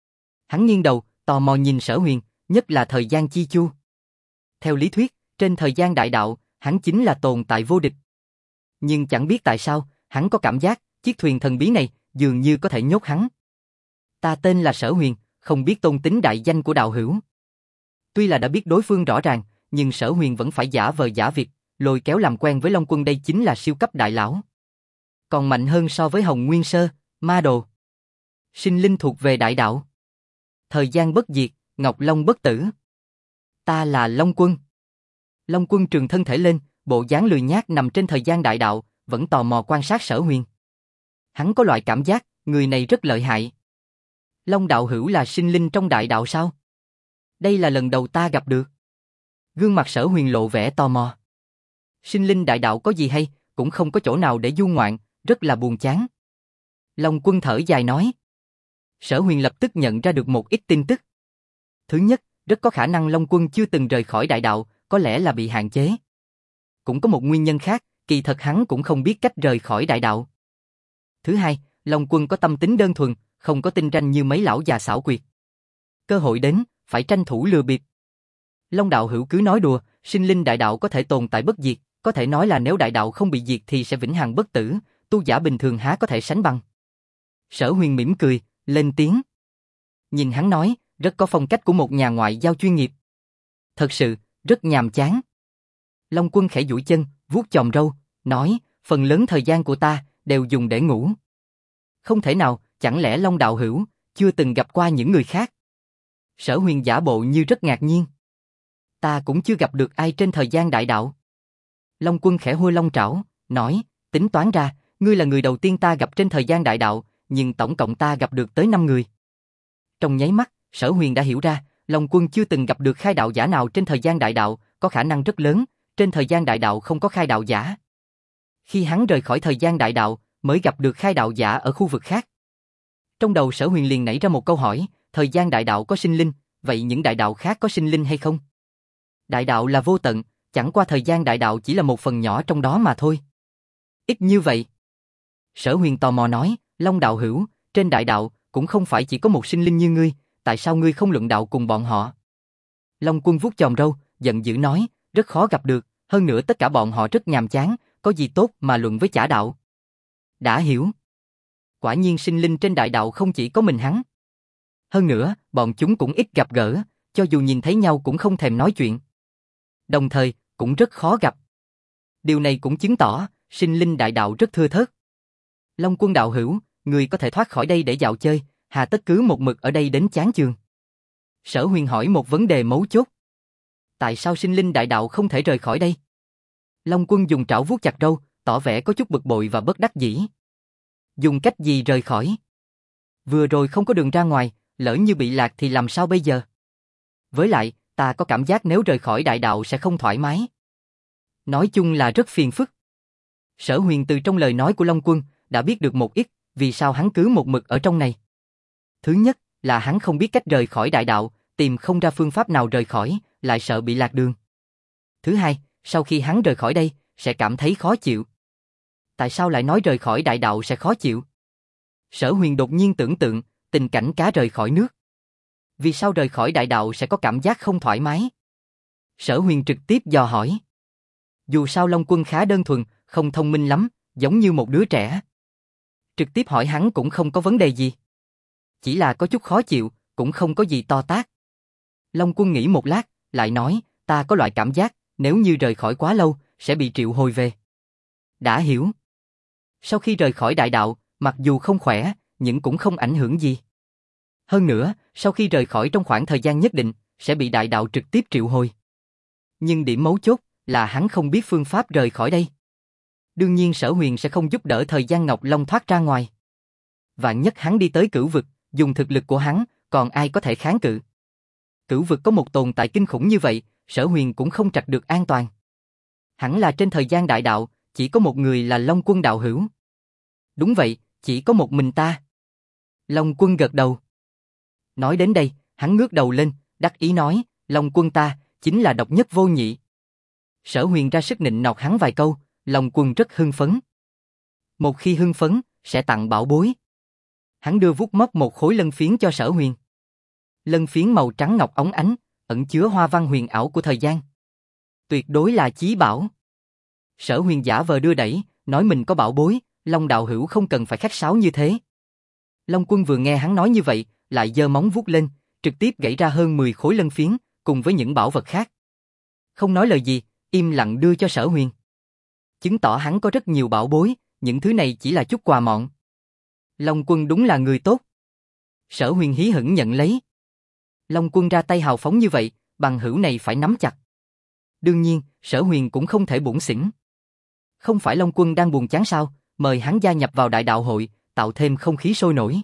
Hắn nghiêng đầu, tò mò nhìn Sở Huyền, nhất là thời gian chi chu. Theo lý thuyết, trên thời gian đại đạo, hắn chính là tồn tại vô địch. Nhưng chẳng biết tại sao, hắn có cảm giác, chiếc thuyền thần bí này, dường như có thể nhốt hắn. Ta tên là Sở Huyền, không biết tôn tính đại danh của đạo hữu. Tuy là đã biết đối phương rõ ràng, nhưng Sở Huyền vẫn phải giả vờ giả vịt, lôi kéo làm quen với Long Quân, đây chính là siêu cấp đại lão. Còn mạnh hơn so với Hồng Nguyên Sơ, ma đồ. Sinh linh thuộc về đại đạo. Thời gian bất diệt, Ngọc Long bất tử. Ta là Long Quân. Long Quân trường thân thể lên, bộ dáng lười nhác nằm trên thời gian đại đạo, vẫn tò mò quan sát Sở Huyền. Hắn có loại cảm giác, người này rất lợi hại. Long đạo hữu là sinh linh trong đại đạo sao? Đây là lần đầu ta gặp được. Gương mặt Sở Huyền lộ vẻ tò mò. Sinh linh đại đạo có gì hay, cũng không có chỗ nào để du ngoạn, rất là buồn chán. Long Quân thở dài nói. Sở Huyền lập tức nhận ra được một ít tin tức. Thứ nhất, rất có khả năng Long Quân chưa từng rời khỏi đại đạo, có lẽ là bị hạn chế. Cũng có một nguyên nhân khác, kỳ thật hắn cũng không biết cách rời khỏi đại đạo. Thứ hai, Long Quân có tâm tính đơn thuần, không có tinh ranh như mấy lão già xảo quyệt. Cơ hội đến, phải tranh thủ lừa bịp. Long đạo hữu cứ nói đùa, sinh linh đại đạo có thể tồn tại bất diệt, có thể nói là nếu đại đạo không bị diệt thì sẽ vĩnh hằng bất tử, tu giả bình thường há có thể sánh bằng. Sở Huyền mỉm cười, lên tiếng. Nhìn hắn nói, rất có phong cách của một nhà ngoại giao chuyên nghiệp. Thật sự, rất nhàm chán. Long Quân khẽ duỗi chân, vuốt chòm râu, nói, phần lớn thời gian của ta đều dùng để ngủ. Không thể nào, chẳng lẽ Long đạo hữu chưa từng gặp qua những người khác? Sở Huyền giả bộ như rất ngạc nhiên. Ta cũng chưa gặp được ai trên thời gian đại đạo. Long Quân khẽ hôi long trảo, nói, tính toán ra, ngươi là người đầu tiên ta gặp trên thời gian đại đạo, nhưng tổng cộng ta gặp được tới 5 người. Trong nháy mắt, Sở Huyền đã hiểu ra, Long Quân chưa từng gặp được khai đạo giả nào trên thời gian đại đạo, có khả năng rất lớn, trên thời gian đại đạo không có khai đạo giả. Khi hắn rời khỏi thời gian đại đạo, mới gặp được khai đạo giả ở khu vực khác. Trong đầu Sở Huyền liền nảy ra một câu hỏi, thời gian đại đạo có sinh linh, vậy những đại đạo khác có sinh linh hay không? Đại đạo là vô tận, chẳng qua thời gian đại đạo chỉ là một phần nhỏ trong đó mà thôi. Ít như vậy. Sở Huyền tò mò nói, Long đạo hữu, trên đại đạo cũng không phải chỉ có một sinh linh như ngươi, tại sao ngươi không luận đạo cùng bọn họ? Long Quân vuốt chòm râu, giận dữ nói, rất khó gặp được, hơn nữa tất cả bọn họ rất nhàm chán, có gì tốt mà luận với chả đạo. Đã hiểu. Quả nhiên sinh linh trên đại đạo không chỉ có mình hắn. Hơn nữa, bọn chúng cũng ít gặp gỡ, cho dù nhìn thấy nhau cũng không thèm nói chuyện. Đồng thời, cũng rất khó gặp. Điều này cũng chứng tỏ, sinh linh đại đạo rất thưa thớt. Long Quân đạo hữu, người có thể thoát khỏi đây để dạo chơi, hà tất cứ một mực ở đây đến chán chường. Sở Huyền hỏi một vấn đề mấu chốt. Tại sao sinh linh đại đạo không thể rời khỏi đây? Long Quân dùng trảo vuốt chặt râu, tỏ vẻ có chút bực bội và bất đắc dĩ. Dùng cách gì rời khỏi? Vừa rồi không có đường ra ngoài, lỡ như bị lạc thì làm sao bây giờ? Với lại, ta có cảm giác nếu rời khỏi đại đạo sẽ không thoải mái. Nói chung là rất phiền phức. Sở Huyền từ trong lời nói của Long Quân đã biết được một ít, vì sao hắn cứ một mực ở trong này. Thứ nhất là hắn không biết cách rời khỏi đại đạo, tìm không ra phương pháp nào rời khỏi, lại sợ bị lạc đường. Thứ hai, sau khi hắn rời khỏi đây, sẽ cảm thấy khó chịu. Tại sao lại nói rời khỏi đại đạo sẽ khó chịu? Sở Huyền đột nhiên tưởng tượng, tình cảnh cá rời khỏi nước. Vì sao rời khỏi đại đạo sẽ có cảm giác không thoải mái? Sở Huyền trực tiếp dò hỏi. Dù sao Long Quân khá đơn thuần, không thông minh lắm, giống như một đứa trẻ. Trực tiếp hỏi hắn cũng không có vấn đề gì. Chỉ là có chút khó chịu, cũng không có gì to tát. Long Quân nghĩ một lát, lại nói, ta có loại cảm giác, nếu như rời khỏi quá lâu, sẽ bị triệu hồi về. Đã hiểu. Sau khi rời khỏi đại đạo, mặc dù không khỏe, nhưng cũng không ảnh hưởng gì. Hơn nữa, sau khi rời khỏi trong khoảng thời gian nhất định, sẽ bị đại đạo trực tiếp triệu hồi. Nhưng điểm mấu chốt là hắn không biết phương pháp rời khỏi đây. Đương nhiên Sở Huyền sẽ không giúp đỡ thời gian Ngọc Long thoát ra ngoài. Vạn nhất hắn đi tới cửu vực, dùng thực lực của hắn, còn ai có thể kháng cự. Cửu vực có một tồn tại kinh khủng như vậy, Sở Huyền cũng không trạch được an toàn. Hẳn là trên thời gian đại đạo, chỉ có một người là Long Quân đạo hữu. Đúng vậy, chỉ có một mình ta. Long Quân gật đầu. Nói đến đây, hắn ngước đầu lên, đắc ý nói, Long Quân ta, chính là độc nhất vô nhị. Sở Huyền ra sức nịnh nọt hắn vài câu, Long Quân rất hưng phấn. Một khi hưng phấn, sẽ tặng bảo bối. Hắn đưa vuốt móc một khối lân phiến cho Sở Huyền. Lân phiến màu trắng ngọc óng ánh, ẩn chứa hoa văn huyền ảo của thời gian. Tuyệt đối là chí bảo. Sở Huyền giả vờ đưa đẩy, nói mình có bảo bối, Long đạo hữu không cần phải khách sáo như thế. Long Quân vừa nghe hắn nói như vậy, lại giơ móng vuốt lên, trực tiếp gãy ra hơn 10 khối lân phiến, cùng với những bảo vật khác. Không nói lời gì, im lặng đưa cho Sở Huyền. Chứng tỏ hắn có rất nhiều bảo bối, những thứ này chỉ là chút quà mọn. Long Quân đúng là người tốt. Sở Huyền hí hửng nhận lấy. Long Quân ra tay hào phóng như vậy, bằng hữu này phải nắm chặt. Đương nhiên, Sở Huyền cũng không thể bủn xỉn. Không phải Long Quân đang buồn chán sao, mời hắn gia nhập vào đại đạo hội, tạo thêm không khí sôi nổi.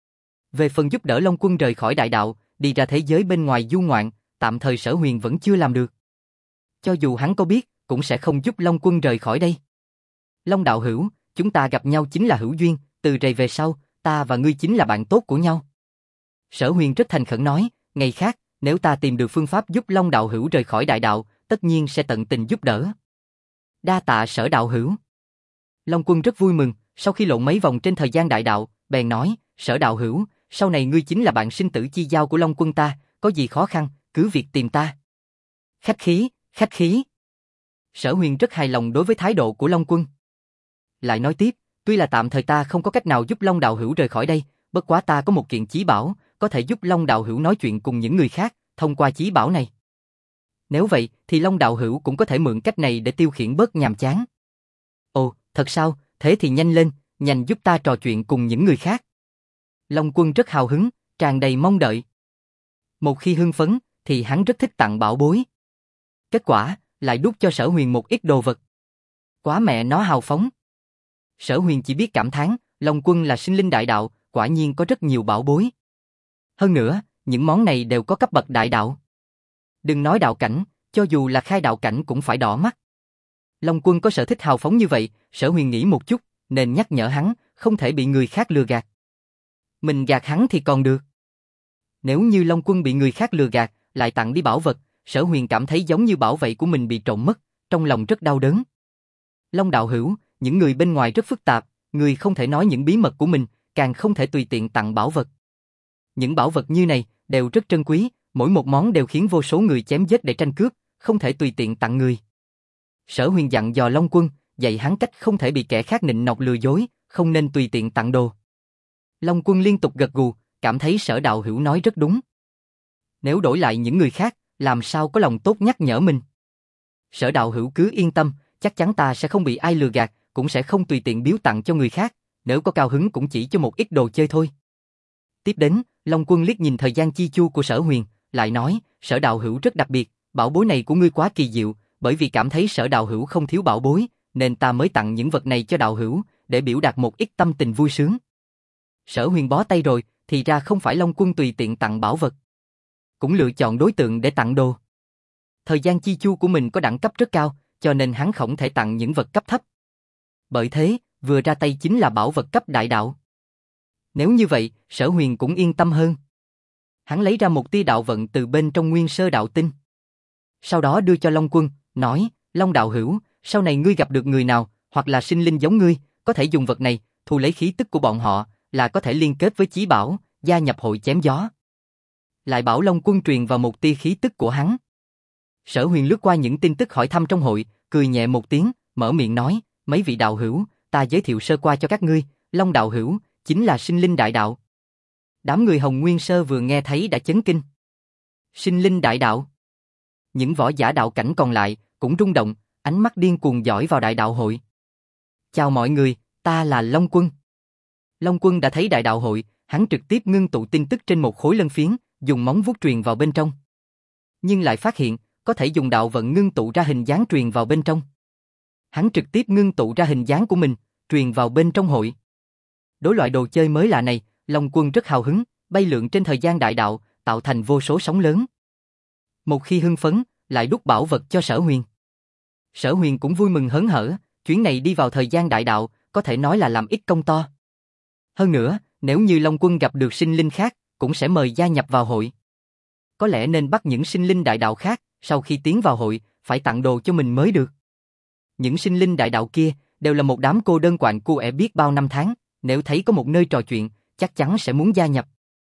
Về phần giúp đỡ Long Quân rời khỏi đại đạo, đi ra thế giới bên ngoài du ngoạn, tạm thời Sở Huyền vẫn chưa làm được. Cho dù hắn có biết, cũng sẽ không giúp Long Quân rời khỏi đây. Long đạo hữu, chúng ta gặp nhau chính là hữu duyên, từ rày về sau, ta và ngươi chính là bạn tốt của nhau. Sở Huyền rất thành khẩn nói, ngày khác, nếu ta tìm được phương pháp giúp Long đạo hữu rời khỏi đại đạo, tất nhiên sẽ tận tình giúp đỡ. Đa tạ Sở đạo hữu. Long Quân rất vui mừng, sau khi lộn mấy vòng trên thời gian đại đạo, bèn nói, Sở đạo hữu, sau này ngươi chính là bạn sinh tử chi giao của Long Quân ta, có gì khó khăn, cứ việc tìm ta. Khách khí, khách khí. Sở Huyền rất hài lòng đối với thái độ của Long Quân. Lại nói tiếp, tuy là tạm thời ta không có cách nào giúp Long đạo hữu rời khỏi đây, bất quá ta có một kiện chí bảo, có thể giúp Long đạo hữu nói chuyện cùng những người khác, thông qua chí bảo này. Nếu vậy, thì Long đạo hữu cũng có thể mượn cách này để tiêu khiển bớt nhàm chán. Ồ, thật sao, thế thì nhanh lên, nhanh giúp ta trò chuyện cùng những người khác. Long Quân rất hào hứng, tràn đầy mong đợi. Một khi hưng phấn, thì hắn rất thích tặng bảo bối. Kết quả, lại đút cho Sở Huyền một ít đồ vật. Quá mẹ nó hào phóng. Sở Huyền chỉ biết cảm thán, Long Quân là sinh linh đại đạo, quả nhiên có rất nhiều bảo bối. Hơn nữa, những món này đều có cấp bậc đại đạo. Đừng nói đạo cảnh, cho dù là khai đạo cảnh cũng phải đỏ mắt. Long Quân có sở thích hào phóng như vậy, Sở Huyền nghĩ một chút, nên nhắc nhở hắn, không thể bị người khác lừa gạt. Mình gạt hắn thì còn được. Nếu như Long Quân bị người khác lừa gạt, lại tặng đi bảo vật, Sở Huyền cảm thấy giống như bảo vệ của mình bị trộm mất, trong lòng rất đau đớn. Long đạo hữu, những người bên ngoài rất phức tạp, người không thể nói những bí mật của mình, càng không thể tùy tiện tặng bảo vật. Những bảo vật như này đều rất trân quý, mỗi một món đều khiến vô số người chém giết để tranh cướp, không thể tùy tiện tặng người. Sở Huyền dặn dò Long Quân, dạy hắn cách không thể bị kẻ khác nịnh nọt lừa dối, không nên tùy tiện tặng đồ. Long Quân liên tục gật gù, cảm thấy Sở đạo hữu nói rất đúng. Nếu đổi lại những người khác, làm sao có lòng tốt nhắc nhở mình. Sở đạo hữu cứ yên tâm, chắc chắn ta sẽ không bị ai lừa gạt, cũng sẽ không tùy tiện biếu tặng cho người khác, nếu có cao hứng cũng chỉ cho một ít đồ chơi thôi. Tiếp đến, Long Quân liếc nhìn thời gian chi chu của Sở Huyền, lại nói, Sở đạo hữu rất đặc biệt, bảo bối này của ngươi quá kỳ diệu, bởi vì cảm thấy Sở đạo hữu không thiếu bảo bối, nên ta mới tặng những vật này cho đạo hữu, để biểu đạt một ít tâm tình vui sướng. Sở Huyền bó tay rồi, thì ra không phải Long Quân tùy tiện tặng bảo vật, cũng lựa chọn đối tượng để tặng đồ. Thời gian chi chu của mình có đẳng cấp rất cao, cho nên hắn không thể tặng những vật cấp thấp. Bởi thế, vừa ra tay chính là bảo vật cấp đại đạo. Nếu như vậy, Sở Huyền cũng yên tâm hơn. Hắn lấy ra một tia đạo vận từ bên trong nguyên sơ đạo tinh. Sau đó đưa cho Long Quân, nói, Long đạo hữu, sau này ngươi gặp được người nào, hoặc là sinh linh giống ngươi, có thể dùng vật này, thu lấy khí tức của bọn họ, là có thể liên kết với chí bảo, gia nhập hội chém gió. Lại bảo Long Quân truyền vào một tia khí tức của hắn. Sở Huyền lướt qua những tin tức hỏi thăm trong hội, cười nhẹ một tiếng, mở miệng nói, mấy vị đạo hữu, ta giới thiệu sơ qua cho các ngươi, Long đạo hữu, chính là sinh linh đại đạo. Đám người Hồng Nguyên Sơ vừa nghe thấy đã chấn kinh. Sinh linh đại đạo. Những võ giả đạo cảnh còn lại cũng rung động, ánh mắt điên cuồng dõi vào đại đạo hội. Chào mọi người, ta là Long Quân. Long Quân đã thấy đại đạo hội, hắn trực tiếp ngưng tụ tin tức trên một khối lân phiến, dùng móng vuốt truyền vào bên trong. Nhưng lại phát hiện, có thể dùng đạo vận ngưng tụ ra hình dáng truyền vào bên trong. Hắn trực tiếp ngưng tụ ra hình dáng của mình, truyền vào bên trong hội. Đối loại đồ chơi mới lạ này, Long Quân rất hào hứng, bay lượn trên thời gian đại đạo, tạo thành vô số sóng lớn. Một khi hưng phấn, lại đút bảo vật cho Sở Huyền. Sở Huyền cũng vui mừng hớn hở, chuyến này đi vào thời gian đại đạo, có thể nói là làm ít công to. Hơn nữa, nếu như Long Quân gặp được sinh linh khác, cũng sẽ mời gia nhập vào hội. Có lẽ nên bắt những sinh linh đại đạo khác, sau khi tiến vào hội, phải tặng đồ cho mình mới được. Những sinh linh đại đạo kia, đều là một đám cô đơn quạnh quẽ biết bao năm tháng, nếu thấy có một nơi trò chuyện, chắc chắn sẽ muốn gia nhập.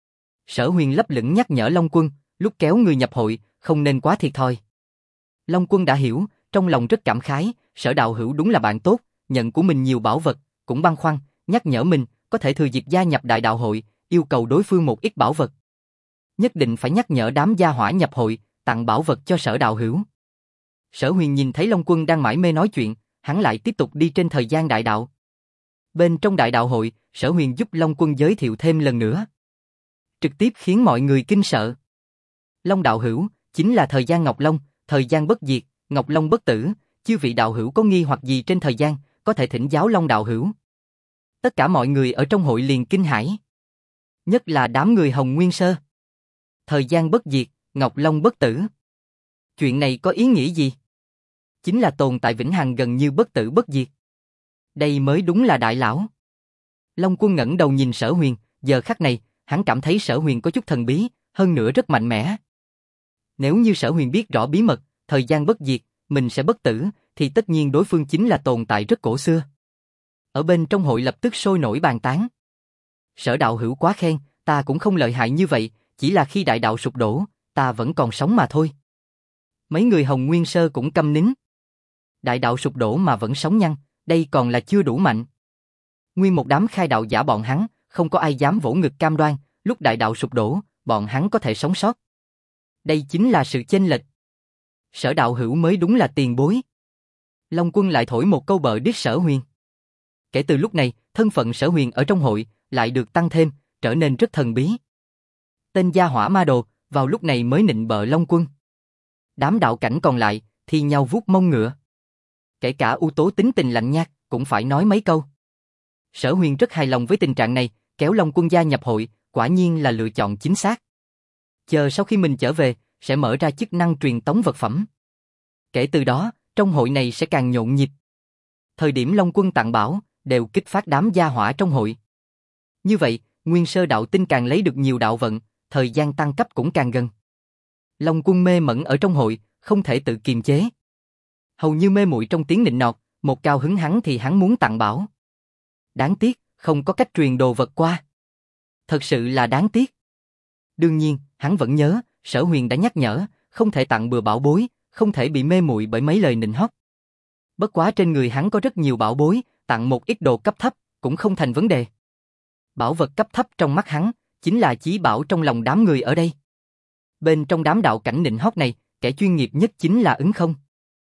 Sở Huyền lấp lửng nhắc nhở Long Quân, lúc kéo người nhập hội, không nên quá thiệt thòi. Long Quân đã hiểu, trong lòng rất cảm khái, Sở đạo hữu đúng là bạn tốt, nhận của mình nhiều bảo vật, cũng băn khoăn, nhắc nhở mình, có thể thừa dịp gia nhập đại đạo hội, yêu cầu đối phương một ít bảo vật. Nhất định phải nhắc nhở đám gia hỏa nhập hội, tặng bảo vật cho Sở đạo hữu. Sở Huyền nhìn thấy Long Quân đang mải mê nói chuyện, hắn lại tiếp tục đi trên thời gian đại đạo. Bên trong đại đạo hội, Sở Huyền giúp Long Quân giới thiệu thêm lần nữa. Trực tiếp khiến mọi người kinh sợ. Long đạo hữu, chính là thời gian Ngọc Long, thời gian bất diệt, Ngọc Long bất tử, chư vị đạo hữu có nghi hoặc gì trên thời gian, có thể thỉnh giáo Long đạo hữu. Tất cả mọi người ở trong hội liền kinh hãi. Nhất là đám người Hồng Nguyên Sơ. Thời gian bất diệt, Ngọc Long bất tử. Chuyện này có ý nghĩa gì? Chính là tồn tại vĩnh hằng gần như bất tử bất diệt. Đây mới đúng là đại lão. Long Quân ngẩng đầu nhìn Sở Huyền, giờ khắc này, hắn cảm thấy Sở Huyền có chút thần bí, hơn nữa rất mạnh mẽ. Nếu như Sở Huyền biết rõ bí mật, thời gian bất diệt, mình sẽ bất tử, thì tất nhiên đối phương chính là tồn tại rất cổ xưa. Ở bên trong hội lập tức sôi nổi bàn tán. Sở đạo hữu quá khen, ta cũng không lợi hại như vậy, chỉ là khi đại đạo sụp đổ, ta vẫn còn sống mà thôi. Mấy người Hồng Nguyên Sơ cũng câm nín. Đại đạo sụp đổ mà vẫn sống nhăn, đây còn là chưa đủ mạnh. Nguyên một đám khai đạo giả bọn hắn, không có ai dám vỗ ngực cam đoan, lúc đại đạo sụp đổ, bọn hắn có thể sống sót. Đây chính là sự chênh lệch. Sở đạo hữu mới đúng là tiền bối. Long Quân lại thổi một câu bợ điếc Sở Huyền. Kể từ lúc này, thân phận Sở Huyền ở trong hội lại được tăng thêm, trở nên rất thần bí. Tên gia hỏa ma đồ, vào lúc này mới nịnh bợ Long Quân. Đám đạo cảnh còn lại, thì nhau vuốt mông ngựa. Kể cả U Tố tính tình lạnh nhạt, cũng phải nói mấy câu. Sở Huyền rất hài lòng với tình trạng này, kéo Long Quân gia nhập hội, quả nhiên là lựa chọn chính xác. Chờ sau khi mình trở về, sẽ mở ra chức năng truyền tống vật phẩm. Kể từ đó, trong hội này sẽ càng nhộn nhịp. Thời điểm Long Quân tặng bảo, đều kích phát đám gia hỏa trong hội. Như vậy, Nguyên Sơ đạo tinh càng lấy được nhiều đạo vận, thời gian tăng cấp cũng càng gần. Long Quân mê mẩn ở trong hội, không thể tự kiềm chế. Hầu như mê muội trong tiếng nịnh nọt, một cao hứng hắn thì hắn muốn tặng bảo. Đáng tiếc, không có cách truyền đồ vật qua. Thật sự là đáng tiếc. Đương nhiên, hắn vẫn nhớ, Sở Huyền đã nhắc nhở, không thể tặng bừa bảo bối, không thể bị mê muội bởi mấy lời nịnh hót. Bất quá trên người hắn có rất nhiều bảo bối, tặng một ít đồ cấp thấp, cũng không thành vấn đề. Bảo vật cấp thấp trong mắt hắn, chính là chí bảo trong lòng đám người ở đây. Bên trong đám đạo cảnh nịnh hót này, kẻ chuyên nghiệp nhất chính là Ứng Không.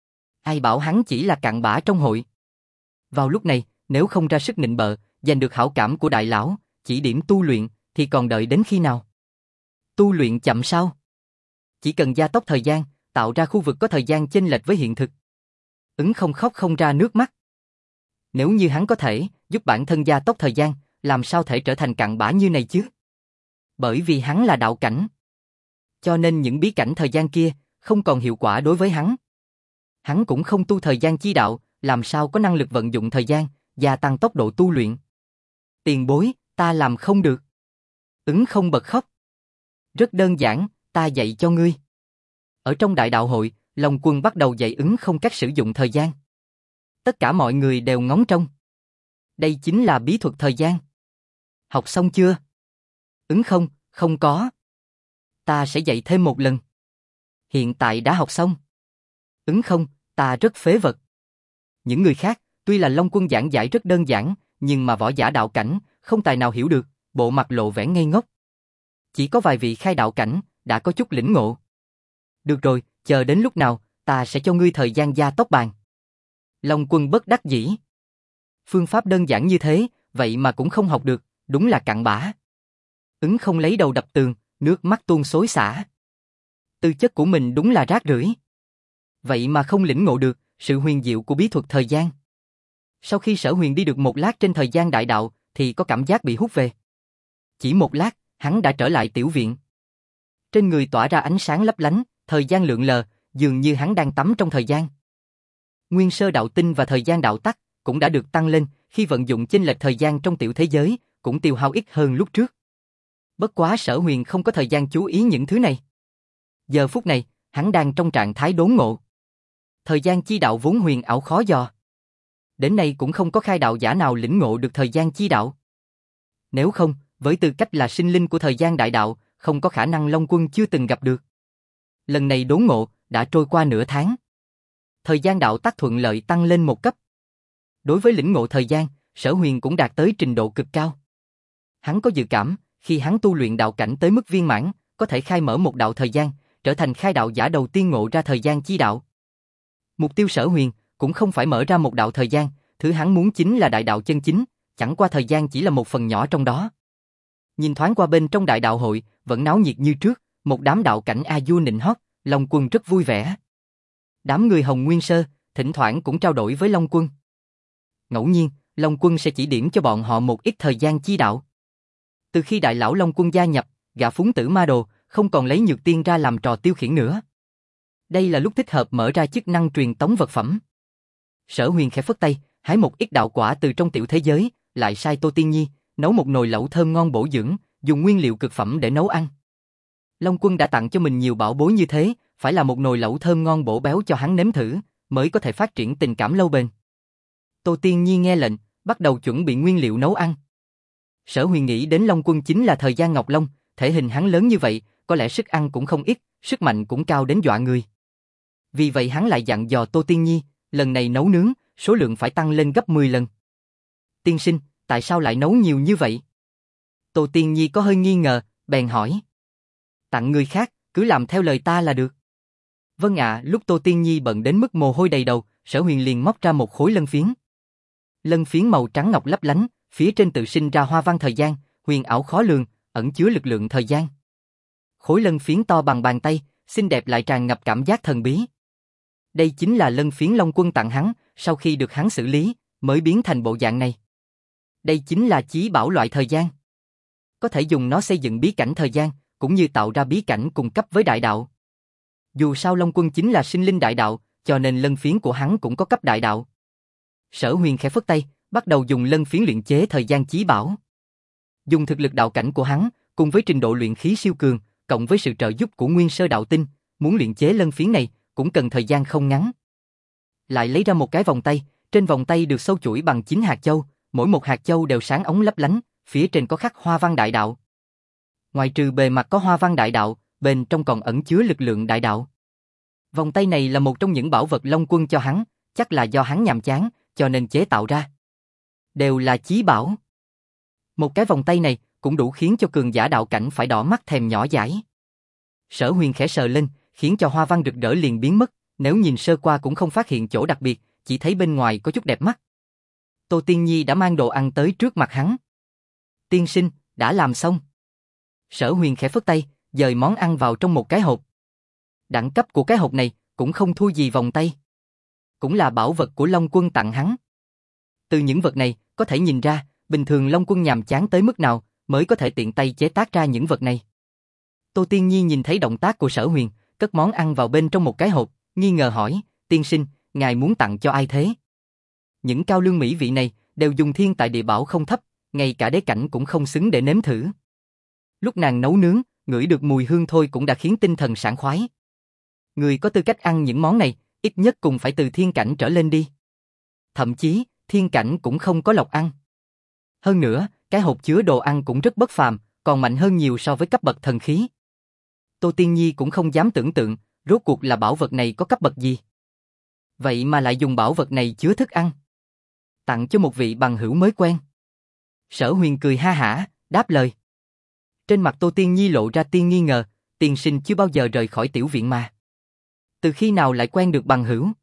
Ai bảo hắn chỉ là cặn bã trong hội. Vào lúc này, nếu không ra sức nịnh bợ, giành được hảo cảm của đại lão, chỉ điểm tu luyện, thì còn đợi đến khi nào? Tu luyện chậm sao? Chỉ cần gia tốc thời gian, tạo ra khu vực có thời gian chênh lệch với hiện thực. Ứng Không khóc không ra nước mắt. Nếu như hắn có thể giúp bản thân gia tốc thời gian, làm sao thể trở thành cặn bã như này chứ? Bởi vì hắn là đạo cảnh. Cho nên những bí cảnh thời gian kia không còn hiệu quả đối với hắn. Hắn cũng không tu thời gian chi đạo, làm sao có năng lực vận dụng thời gian, gia tăng tốc độ tu luyện. Tiền bối, ta làm không được. Ứng Không bật khóc. Rất đơn giản, ta dạy cho ngươi. Ở trong đại đạo hội, Long Quân bắt đầu dạy Ứng Không cách sử dụng thời gian. Tất cả mọi người đều ngóng trông. Đây chính là bí thuật thời gian. Học xong chưa? Ứng Không, không có. Ta sẽ dạy thêm một lần. Hiện tại đã học xong. Ứng Không, ta rất phế vật. Những người khác, tuy là Long Quân giảng giải rất đơn giản, nhưng mà võ giả đạo cảnh, không tài nào hiểu được, bộ mặt lộ vẻ ngây ngốc. Chỉ có vài vị khai đạo cảnh, đã có chút lĩnh ngộ. Được rồi, chờ đến lúc nào, ta sẽ cho ngươi thời gian gia tốc bàn. Long Quân bất đắc dĩ. Phương pháp đơn giản như thế, vậy mà cũng không học được, đúng là cặn bã. Ứng Không lấy đầu đập tường, nước mắt tuôn xối xả. Tư chất của mình đúng là rác rưởi. Vậy mà không lĩnh ngộ được sự huyền diệu của bí thuật thời gian. Sau khi Sở Huyền đi được một lát trên thời gian đại đạo, thì có cảm giác bị hút về. Chỉ một lát, hắn đã trở lại tiểu viện. Trên người tỏa ra ánh sáng lấp lánh, thời gian lượn lờ, dường như hắn đang tắm trong thời gian. Nguyên Sơ đạo tinh và thời gian đạo tắc cũng đã được tăng lên, khi vận dụng chênh lệch thời gian trong tiểu thế giới, cũng tiêu hao ít hơn lúc trước. Bất quá Sở Huyền không có thời gian chú ý những thứ này. Giờ phút này, hắn đang trong trạng thái đốn ngộ. Thời gian chi đạo vốn huyền ảo khó dò. Đến nay cũng không có khai đạo giả nào lĩnh ngộ được thời gian chi đạo. Nếu không, với tư cách là sinh linh của thời gian đại đạo, không có khả năng Long Quân chưa từng gặp được. Lần này đốn ngộ, đã trôi qua nửa tháng. Thời gian đạo tắc thuận lợi tăng lên một cấp. Đối với lĩnh ngộ thời gian, Sở Huyền cũng đạt tới trình độ cực cao. Hắn có dự cảm, khi hắn tu luyện đạo cảnh tới mức viên mãn, có thể khai mở một đạo thời gian, trở thành khai đạo giả đầu tiên ngộ ra thời gian chi đạo. Mục tiêu Sở Huyền cũng không phải mở ra một đạo thời gian, thứ hắn muốn chính là đại đạo chân chính, chẳng qua thời gian chỉ là một phần nhỏ trong đó. Nhìn thoáng qua bên trong đại đạo hội, vẫn náo nhiệt như trước, một đám đạo cảnh A Du nịnh hót, Long Quân rất vui vẻ. Đám người Hồng Nguyên Sơ, thỉnh thoảng cũng trao đổi với Long Quân. Ngẫu nhiên, Long Quân sẽ chỉ điểm cho bọn họ một ít thời gian chi đạo. Từ khi đại lão Long Quân gia nhập, gã phúng tử ma đồ, không còn lấy nhược tiên ra làm trò tiêu khiển nữa. Đây là lúc thích hợp mở ra chức năng truyền tống vật phẩm. Sở Huyền khẽ phất tay, hái một ít đạo quả từ trong tiểu thế giới, lại sai Tô Tiên Nhi, nấu một nồi lẩu thơm ngon bổ dưỡng, dùng nguyên liệu cực phẩm để nấu ăn. Long Quân đã tặng cho mình nhiều bảo bối như thế, phải là một nồi lẩu thơm ngon bổ béo cho hắn nếm thử, mới có thể phát triển tình cảm lâu bền. Tô Tiên Nhi nghe lệnh, bắt đầu chuẩn bị nguyên liệu nấu ăn. Sở Huyền nghĩ đến Long Quân chính là thời gian Ngọc Long, thể hình hắn lớn như vậy, có lẽ sức ăn cũng không ít, sức mạnh cũng cao đến dọa người. Vì vậy hắn lại dặn dò Tô Tiên Nhi, lần này nấu nướng, số lượng phải tăng lên gấp 10 lần. Tiên sinh, tại sao lại nấu nhiều như vậy? Tô Tiên Nhi có hơi nghi ngờ, bèn hỏi. Tặng người khác, cứ làm theo lời ta là được. Vâng ạ, lúc Tô Tiên Nhi bận đến mức mồ hôi đầy đầu, Sở Huyền liền móc ra một khối lân phiến. Lân phiến màu trắng ngọc lấp lánh, phía trên tự sinh ra hoa văn thời gian, huyền ảo khó lường, ẩn chứa lực lượng thời gian. Khối lân phiến to bằng bàn tay, xinh đẹp lại tràn ngập cảm giác thần bí. Đây chính là lân phiến Long Quân tặng hắn, sau khi được hắn xử lý, mới biến thành bộ dạng này. Đây chính là chí bảo loại thời gian. Có thể dùng nó xây dựng bí cảnh thời gian, cũng như tạo ra bí cảnh cùng cấp với đại đạo. Dù sao Long Quân chính là sinh linh đại đạo, cho nên lân phiến của hắn cũng có cấp đại đạo. Sở Huyền khẽ phất tay, bắt đầu dùng lân phiến luyện chế thời gian chí bảo. Dùng thực lực đạo cảnh của hắn, cùng với trình độ luyện khí siêu cường, cộng với sự trợ giúp của Nguyên Sơ đạo tinh, muốn luyện chế lân phiến này, cũng cần thời gian không ngắn. Lại lấy ra một cái vòng tay, trên vòng tay được sâu chuỗi bằng 9 hạt châu, mỗi một hạt châu đều sáng óng lấp lánh, phía trên có khắc hoa văn đại đạo. Ngoài trừ bề mặt có hoa văn đại đạo, bên trong còn ẩn chứa lực lượng đại đạo. Vòng tay này là một trong những bảo vật Long Quân cho hắn, chắc là do hắn nhàm chán, cho nên chế tạo ra. Đều là chí bảo. Một cái vòng tay này cũng đủ khiến cho cường giả đạo cảnh phải đỏ mắt thèm nhỏ dãi. Sở Huyền khẽ sờ lên, khiến cho hoa văn rực rỡ liền biến mất, nếu nhìn sơ qua cũng không phát hiện chỗ đặc biệt, chỉ thấy bên ngoài có chút đẹp mắt. Tô Tiên Nhi đã mang đồ ăn tới trước mặt hắn. Tiên sinh, đã làm xong. Sở Huyền khẽ phất tay, dời món ăn vào trong một cái hộp. Đẳng cấp của cái hộp này cũng không thua gì vòng tay. Cũng là bảo vật của Long Quân tặng hắn. Từ những vật này, có thể nhìn ra, bình thường Long Quân nhàm chán tới mức nào, mới có thể tiện tay chế tác ra những vật này. Tô Tiên Nhi nhìn thấy động tác của Sở Huyền, cất món ăn vào bên trong một cái hộp, nghi ngờ hỏi, tiên sinh, ngài muốn tặng cho ai thế? Những cao lương mỹ vị này, đều dùng thiên tại địa bảo không thấp, ngay cả đế cảnh cũng không xứng để nếm thử. Lúc nàng nấu nướng, ngửi được mùi hương thôi cũng đã khiến tinh thần sảng khoái. Người có tư cách ăn những món này, ít nhất cũng phải từ thiên cảnh trở lên đi. Thậm chí, thiên cảnh cũng không có lộc ăn. Hơn nữa, cái hộp chứa đồ ăn cũng rất bất phàm, còn mạnh hơn nhiều so với cấp bậc thần khí. Tô Tiên Nhi cũng không dám tưởng tượng, rốt cuộc là bảo vật này có cấp bậc gì. Vậy mà lại dùng bảo vật này chứa thức ăn. Tặng cho một vị bằng hữu mới quen. Sở Huyền cười ha hả, đáp lời. Trên mặt Tô Tiên Nhi lộ ra tia nghi ngờ, tiên sinh chưa bao giờ rời khỏi tiểu viện mà. Từ khi nào lại quen được bằng hữu?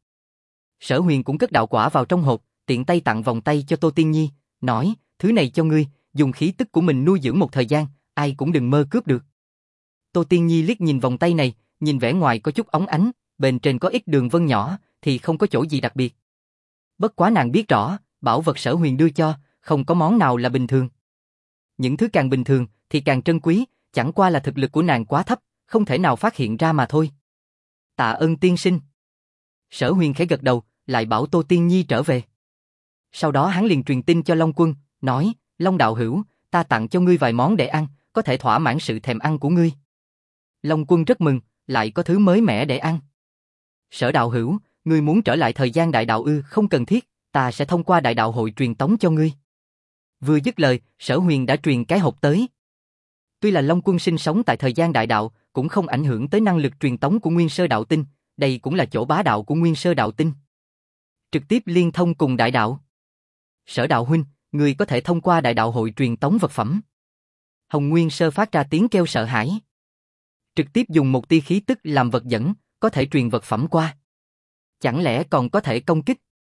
Sở Huyền cũng cất đạo quả vào trong hộp, tiện tay tặng vòng tay cho Tô Tiên Nhi, nói, thứ này cho ngươi, dùng khí tức của mình nuôi dưỡng một thời gian, ai cũng đừng mơ cướp được. Tô Tiên Nhi liếc nhìn vòng tay này, nhìn vẻ ngoài có chút óng ánh, bên trên có ít đường vân nhỏ, thì không có chỗ gì đặc biệt. Bất quá nàng biết rõ, bảo vật Sở Huyền đưa cho, không có món nào là bình thường. Những thứ càng bình thường, thì càng trân quý, chẳng qua là thực lực của nàng quá thấp, không thể nào phát hiện ra mà thôi. Tạ ơn tiên sinh. Sở Huyền khẽ gật đầu, lại bảo Tô Tiên Nhi trở về. Sau đó hắn liền truyền tin cho Long Quân, nói, Long đạo hữu, ta tặng cho ngươi vài món để ăn, có thể thỏa mãn sự thèm ăn của ngươi. Long Quân rất mừng, lại có thứ mới mẻ để ăn. Sở đạo hữu, ngươi muốn trở lại thời gian đại đạo ư? Không cần thiết, ta sẽ thông qua đại đạo hội truyền tống cho ngươi. Vừa dứt lời, Sở Huyền đã truyền cái hộp tới. Tuy là Long Quân sinh sống tại thời gian đại đạo, cũng không ảnh hưởng tới năng lực truyền tống của Nguyên Sơ đạo tinh, đây cũng là chỗ bá đạo của Nguyên Sơ đạo tinh. Trực tiếp liên thông cùng đại đạo. Sở đạo huynh, người có thể thông qua đại đạo hội truyền tống vật phẩm. Hồng Nguyên Sơ phát ra tiếng kêu sợ hãi. Trực tiếp dùng một tia khí tức làm vật dẫn, có thể truyền vật phẩm qua. Chẳng lẽ còn có thể công kích?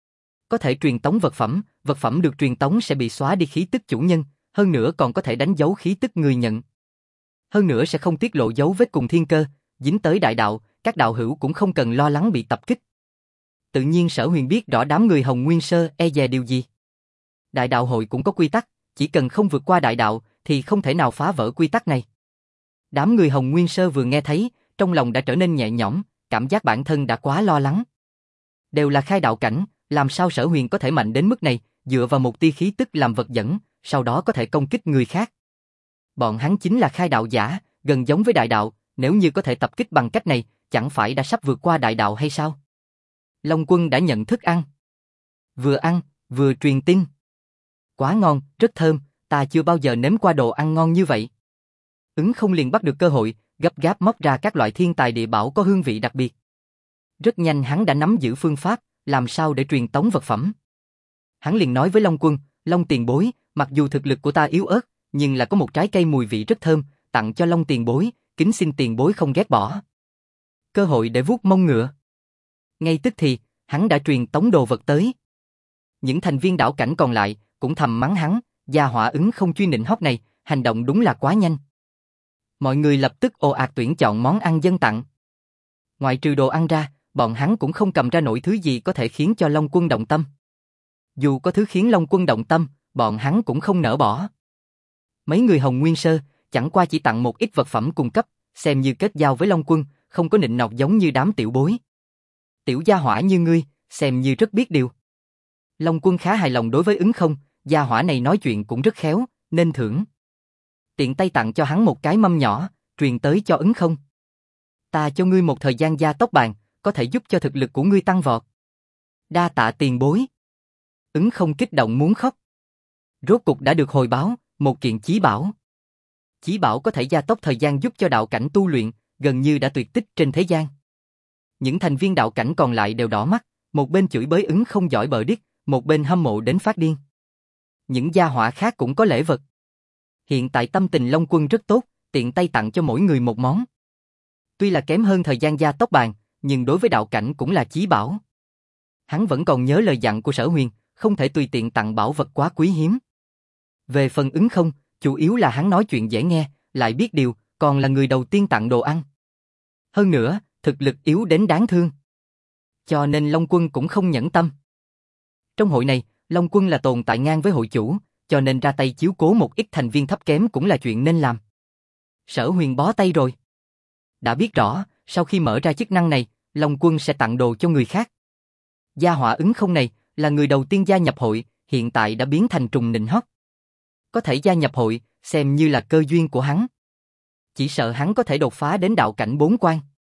Có thể truyền tống vật phẩm được truyền tống sẽ bị xóa đi khí tức chủ nhân, hơn nữa còn có thể đánh dấu khí tức người nhận. Hơn nữa sẽ không tiết lộ dấu vết cùng thiên cơ, dính tới đại đạo, các đạo hữu cũng không cần lo lắng bị tập kích, Tự nhiên Sở Huyền biết rõ đám người Hồng Nguyên Sơ e dè điều gì. Đại đạo hội cũng có quy tắc, chỉ cần không vượt qua đại đạo thì không thể nào phá vỡ quy tắc này. Đám người Hồng Nguyên Sơ vừa nghe thấy, trong lòng đã trở nên nhẹ nhõm, cảm giác bản thân đã quá lo lắng. Đều là khai đạo cảnh, làm sao Sở Huyền có thể mạnh đến mức này, dựa vào một tia khí tức làm vật dẫn, sau đó có thể công kích người khác. Bọn hắn chính là khai đạo giả, gần giống với đại đạo, nếu như có thể tập kích bằng cách này, chẳng phải đã sắp vượt qua đại đạo hay sao? Long Quân đã nhận thức ăn. Vừa ăn, vừa truyền tin. Quá ngon, rất thơm, ta chưa bao giờ nếm qua đồ ăn ngon như vậy. Ứng Không liền bắt được cơ hội, gấp gáp móc ra các loại thiên tài địa bảo có hương vị đặc biệt. Rất nhanh hắn đã nắm giữ phương pháp, làm sao để truyền tống vật phẩm. Hắn liền nói với Long Quân, Long tiền bối, mặc dù thực lực của ta yếu ớt, nhưng là có một trái cây mùi vị rất thơm, tặng cho Long tiền bối, kính xin tiền bối không ghét bỏ. Cơ hội để vuốt mông ngựa. Ngay tức thì, hắn đã truyền tống đồ vật tới. Những thành viên đảo cảnh còn lại cũng thầm mắng hắn, gia hỏa Ứng Không chuyên nịnh hót này, hành động đúng là quá nhanh. Mọi người lập tức ồ ạt tuyển chọn món ăn dâng tặng. Ngoại trừ đồ ăn ra, bọn hắn cũng không cầm ra nổi thứ gì có thể khiến cho Long Quân động tâm. Dù có thứ khiến Long Quân động tâm, bọn hắn cũng không nỡ bỏ. Mấy người Hồng Nguyên Sơ chẳng qua chỉ tặng một ít vật phẩm cung cấp, xem như kết giao với Long Quân, không có nịnh nọt giống như đám tiểu bối. Tiểu gia hỏa như ngươi, xem như rất biết điều. Long Quân khá hài lòng đối với Ứng Không, gia hỏa này nói chuyện cũng rất khéo, nên thưởng. Tiện tay tặng cho hắn một cái mâm nhỏ, truyền tới cho Ứng Không. Ta cho ngươi một thời gian gia tốc bàn, có thể giúp cho thực lực của ngươi tăng vọt. Đa tạ tiền bối. Ứng Không kích động muốn khóc. Rốt cục đã được hồi báo, một kiện chí bảo. Chí bảo có thể gia tốc thời gian giúp cho đạo cảnh tu luyện, gần như đã tuyệt tích trên thế gian. Những thành viên đạo cảnh còn lại đều đỏ mắt, một bên chửi bới Ứng Không giỏi bợ điếc, một bên hâm mộ đến phát điên. Những gia hỏa khác cũng có lễ vật. Hiện tại tâm tình Long Quân rất tốt, tiện tay tặng cho mỗi người một món. Tuy là kém hơn thời gian gia tốc bàn, nhưng đối với đạo cảnh cũng là chí bảo. Hắn vẫn còn nhớ lời dặn của Sở Huyền, không thể tùy tiện tặng bảo vật quá quý hiếm. Về phần Ứng Không, chủ yếu là hắn nói chuyện dễ nghe, lại biết điều, còn là người đầu tiên tặng đồ ăn. Hơn nữa, thực lực yếu đến đáng thương. Cho nên Long Quân cũng không nhẫn tâm. Trong hội này, Long Quân là tồn tại ngang với hội chủ, cho nên ra tay chiếu cố một ít thành viên thấp kém cũng là chuyện nên làm. Sở Huyền bó tay rồi. Đã biết rõ, sau khi mở ra chức năng này, Long Quân sẽ tặng đồ cho người khác. Gia hỏa Ứng Không này là người đầu tiên gia nhập hội, hiện tại đã biến thành trùng nịnh hót. Có thể gia nhập hội, xem như là cơ duyên của hắn. Chỉ sợ hắn có thể đột phá đến đạo cảnh 4 quan.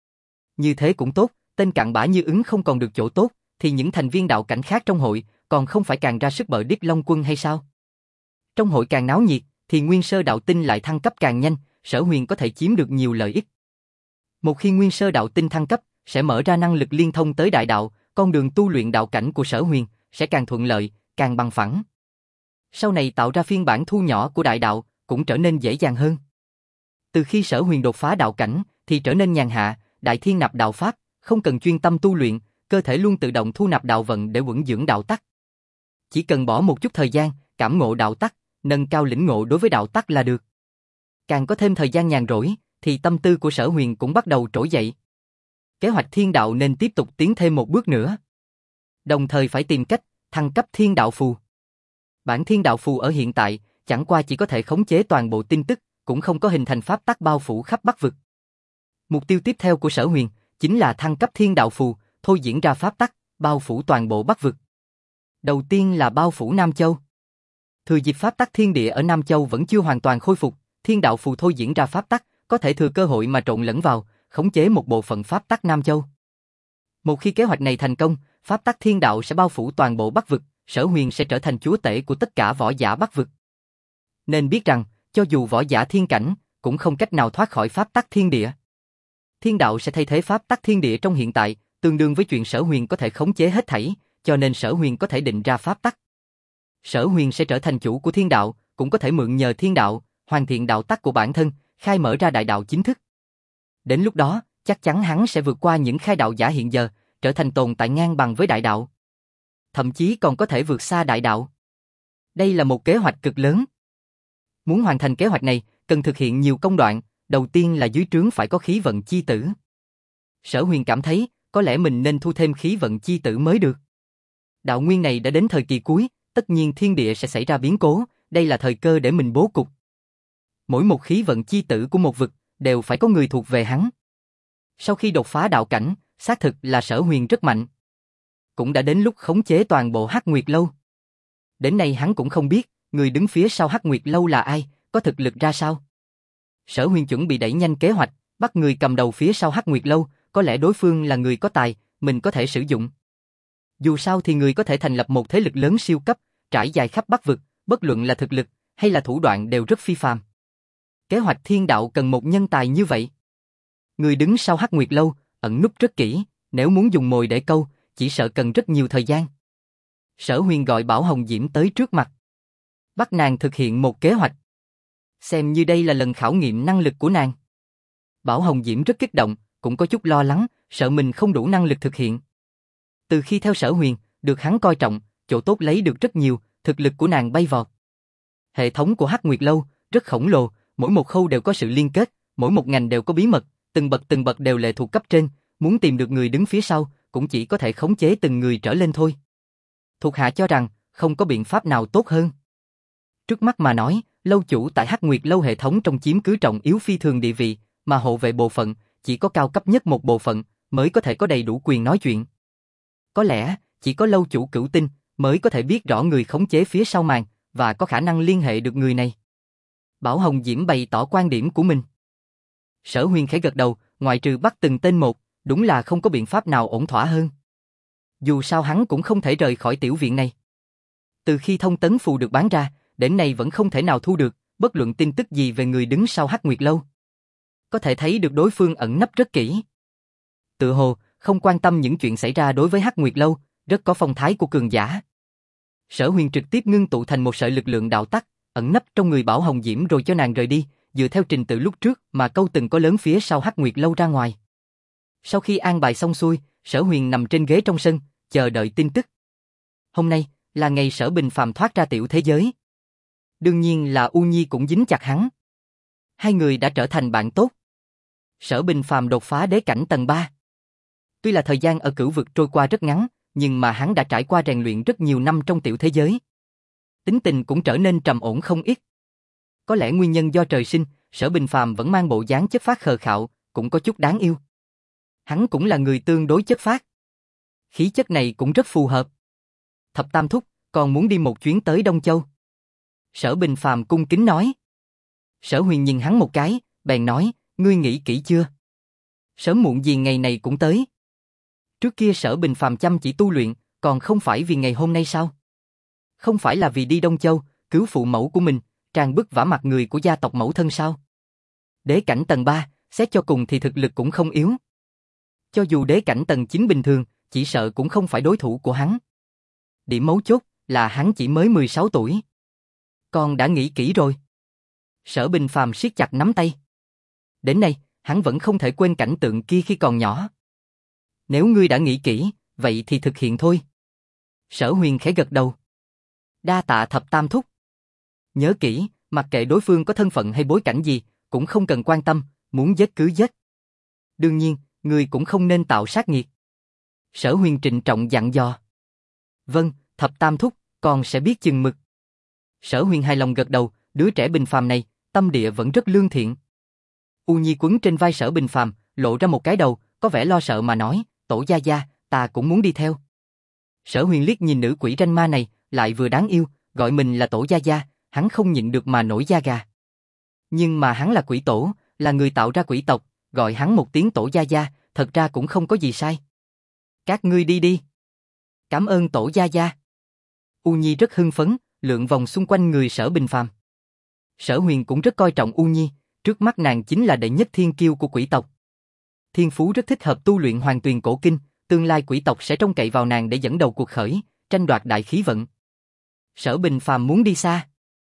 Như thế cũng tốt, tên cặn bã như Ứng Không còn được chỗ tốt, thì những thành viên đạo cảnh khác trong hội còn không phải càng ra sức bợ điếc Long Quân hay sao? Trong hội càng náo nhiệt, thì Nguyên Sơ đạo tinh lại thăng cấp càng nhanh, Sở Huyền có thể chiếm được nhiều lợi ích. Một khi Nguyên Sơ đạo tinh thăng cấp, sẽ mở ra năng lực liên thông tới đại đạo, con đường tu luyện đạo cảnh của Sở Huyền sẽ càng thuận lợi, càng bằng phẳng. Sau này tạo ra phiên bản thu nhỏ của đại đạo cũng trở nên dễ dàng hơn. Từ khi Sở Huyền đột phá đạo cảnh thì trở nên nhàn hạ, đại thiên nạp đạo pháp, không cần chuyên tâm tu luyện, cơ thể luôn tự động thu nạp đạo vận để vững dưỡng đạo tắc. Chỉ cần bỏ một chút thời gian, cảm ngộ đạo tắc, nâng cao lĩnh ngộ đối với đạo tắc là được. Càng có thêm thời gian nhàn rỗi, thì tâm tư của Sở Huyền cũng bắt đầu trỗi dậy. Kế hoạch thiên đạo nên tiếp tục tiến thêm một bước nữa. Đồng thời phải tìm cách thăng cấp thiên đạo phù. Bản thiên đạo phù ở hiện tại chẳng qua chỉ có thể khống chế toàn bộ tin tức, cũng không có hình thành pháp tắc bao phủ khắp Bắc vực. Mục tiêu tiếp theo của Sở Huyền chính là thăng cấp thiên đạo phù, thôi diễn ra pháp tắc, bao phủ toàn bộ Bắc vực. Đầu tiên là bao phủ Nam Châu. Thừa dịp pháp tắc thiên địa ở Nam Châu vẫn chưa hoàn toàn khôi phục, thiên đạo phù thôi diễn ra pháp tắc, có thể thừa cơ hội mà trộn lẫn vào, khống chế một bộ phận pháp tắc Nam Châu. Một khi kế hoạch này thành công, pháp tắc thiên đạo sẽ bao phủ toàn bộ Bắc vực, Sở Huyền sẽ trở thành chúa tể của tất cả võ giả Bắc vực. Nên biết rằng, cho dù võ giả thiên cảnh, cũng không cách nào thoát khỏi pháp tắc thiên địa. Thiên đạo sẽ thay thế pháp tắc thiên địa trong hiện tại, tương đương với chuyện Sở Huyền có thể khống chế hết thảy, cho nên Sở Huyền có thể định ra pháp tắc. Sở Huyền sẽ trở thành chủ của thiên đạo, cũng có thể mượn nhờ thiên đạo, hoàn thiện đạo tắc của bản thân, khai mở ra đại đạo chính thức. Đến lúc đó, chắc chắn hắn sẽ vượt qua những khai đạo giả hiện giờ, trở thành tồn tại ngang bằng với đại đạo. Thậm chí còn có thể vượt xa đại đạo. Đây là một kế hoạch cực lớn. Muốn hoàn thành kế hoạch này, cần thực hiện nhiều công đoạn, đầu tiên là dưới trướng phải có khí vận chi tử. Sở Huyền cảm thấy, có lẽ mình nên thu thêm khí vận chi tử mới được. Đạo nguyên này đã đến thời kỳ cuối, tất nhiên thiên địa sẽ xảy ra biến cố, đây là thời cơ để mình bố cục. Mỗi một khí vận chi tử của một vực, đều phải có người thuộc về hắn. Sau khi đột phá đạo cảnh, xác thực là Sở Huyền rất mạnh. Cũng đã đến lúc khống chế toàn bộ Hắc Nguyệt Lâu. Đến nay hắn cũng không biết, người đứng phía sau Hắc Nguyệt Lâu là ai, có thực lực ra sao. Sở Huyền chuẩn bị đẩy nhanh kế hoạch, bắt người cầm đầu phía sau Hắc Nguyệt Lâu, có lẽ đối phương là người có tài, mình có thể sử dụng. Dù sao thì người có thể thành lập một thế lực lớn siêu cấp, trải dài khắp Bắc vực, bất luận là thực lực hay là thủ đoạn đều rất phi phàm. Kế hoạch thiên đạo cần một nhân tài như vậy. Người đứng sau Hắc Nguyệt Lâu, ẩn núp rất kỹ, nếu muốn dùng mồi để câu, chỉ sợ cần rất nhiều thời gian. Sở Huyền gọi Bảo Hồng Diễm tới trước mặt. Bắt nàng thực hiện một kế hoạch. Xem như đây là lần khảo nghiệm năng lực của nàng. Bảo Hồng Diễm rất kích động, cũng có chút lo lắng, sợ mình không đủ năng lực thực hiện. Từ khi theo Sở Huyền, được hắn coi trọng, chỗ tốt lấy được rất nhiều, thực lực của nàng bay vọt. Hệ thống của Hắc Nguyệt Lâu rất khổng lồ, mỗi một khâu đều có sự liên kết, mỗi một ngành đều có bí mật, từng bậc đều lệ thuộc cấp trên, muốn tìm được người đứng phía sau, cũng chỉ có thể khống chế từng người trở lên thôi. Thuộc hạ cho rằng, không có biện pháp nào tốt hơn. Trước mắt mà nói, lâu chủ tại Hắc Nguyệt Lâu hệ thống trong chiếm cứ trọng yếu phi thường địa vị, mà hộ vệ bộ phận, chỉ có cao cấp nhất một bộ phận, mới có thể có đầy đủ quyền nói chuyện. Có lẽ, chỉ có lâu chủ Cửu Tinh, mới có thể biết rõ người khống chế phía sau màn, và có khả năng liên hệ được người này. Bảo Hồng Diễm bày tỏ quan điểm của mình. Sở Huyền khẽ gật đầu, ngoại trừ bắt từng tên một, đúng là không có biện pháp nào ổn thỏa hơn. Dù sao hắn cũng không thể rời khỏi tiểu viện này. Từ khi thông tấn phù được bán ra, đến nay vẫn không thể nào thu được, bất luận tin tức gì về người đứng sau Hắc Nguyệt Lâu. Có thể thấy được đối phương ẩn nấp rất kỹ. Tự hồ, không quan tâm những chuyện xảy ra đối với Hắc Nguyệt Lâu, rất có phong thái của cường giả. Sở Huyền trực tiếp ngưng tụ thành một sợi lực lượng đạo tắc, ẩn nấp trong người Bảo Hồng Diễm rồi cho nàng rời đi, dựa theo trình tự lúc trước mà câu từng có lớn phía sau Hắc Nguyệt Lâu ra ngoài. Sau khi an bài xong xuôi, Sở Huyền nằm trên ghế trong sân, chờ đợi tin tức. Hôm nay là ngày Sở Bình Phàm thoát ra tiểu thế giới. Đương nhiên là U Nhi cũng dính chặt hắn. Hai người đã trở thành bạn tốt. Sở Bình Phàm đột phá đế cảnh tầng 3. Tuy là thời gian ở cửu vực trôi qua rất ngắn, nhưng mà hắn đã trải qua rèn luyện rất nhiều năm trong tiểu thế giới. Tính tình cũng trở nên trầm ổn không ít. Có lẽ nguyên nhân do trời sinh, Sở Bình Phàm vẫn mang bộ dáng chất phác khờ khạo, cũng có chút đáng yêu. Hắn cũng là người tương đối chất phác. Khí chất này cũng rất phù hợp. Thập Tam thúc, còn muốn đi một chuyến tới Đông Châu. Sở Bình Phàm cung kính nói. Sở Huyền nhìn hắn một cái, bèn nói, ngươi nghĩ kỹ chưa? Sớm muộn gì ngày này cũng tới. Trước kia Sở Bình Phàm chăm chỉ tu luyện, còn không phải vì ngày hôm nay sao? Không phải là vì đi Đông Châu, cứu phụ mẫu của mình, tràn bức vả mặt người của gia tộc mẫu thân sao? Đế cảnh tầng 3, xét cho cùng thì thực lực cũng không yếu. Cho dù đế cảnh tầng 9 bình thường, chỉ sợ cũng không phải đối thủ của hắn. Điểm mấu chốt là hắn chỉ mới 16 tuổi. Con đã nghĩ kỹ rồi. Sở Bình Phàm siết chặt nắm tay. Đến nay, hắn vẫn không thể quên cảnh tượng kia khi còn nhỏ. Nếu ngươi đã nghĩ kỹ, vậy thì thực hiện thôi. Sở Huyền khẽ gật đầu. Đa tạ Thập Tam thúc. Nhớ kỹ, mặc kệ đối phương có thân phận hay bối cảnh gì, cũng không cần quan tâm, muốn giết cứ giết. Đương nhiên, ngươi cũng không nên tạo sát nghiệt. Sở Huyền trịnh trọng dặn dò. Vâng, Thập Tam thúc, con sẽ biết chừng mực. Sở Huyền hài lòng gật đầu, đứa trẻ Bình Phàm này, tâm địa vẫn rất lương thiện. U Nhi quấn trên vai Sở Bình Phàm, lộ ra một cái đầu, có vẻ lo sợ mà nói, Tổ gia gia, ta cũng muốn đi theo. Sở Huyền liếc nhìn nữ quỷ ranh ma này, lại vừa đáng yêu, gọi mình là Tổ gia gia, hắn không nhịn được mà nổi da gà. Nhưng mà hắn là quỷ tổ, là người tạo ra quỷ tộc, gọi hắn một tiếng Tổ gia gia, thật ra cũng không có gì sai. Các ngươi đi đi. Cảm ơn Tổ gia gia. U Nhi rất hưng phấn, lượn vòng xung quanh người Sở Bình Phàm. Sở Huyền cũng rất coi trọng U Nhi, trước mắt nàng chính là đệ nhất thiên kiêu của quỷ tộc. Thiên phú rất thích hợp tu luyện Hoàng Tuyền Cổ Kinh, tương lai quỷ tộc sẽ trông cậy vào nàng để dẫn đầu cuộc khởi, tranh đoạt đại khí vận. Sở Bình Phàm muốn đi xa.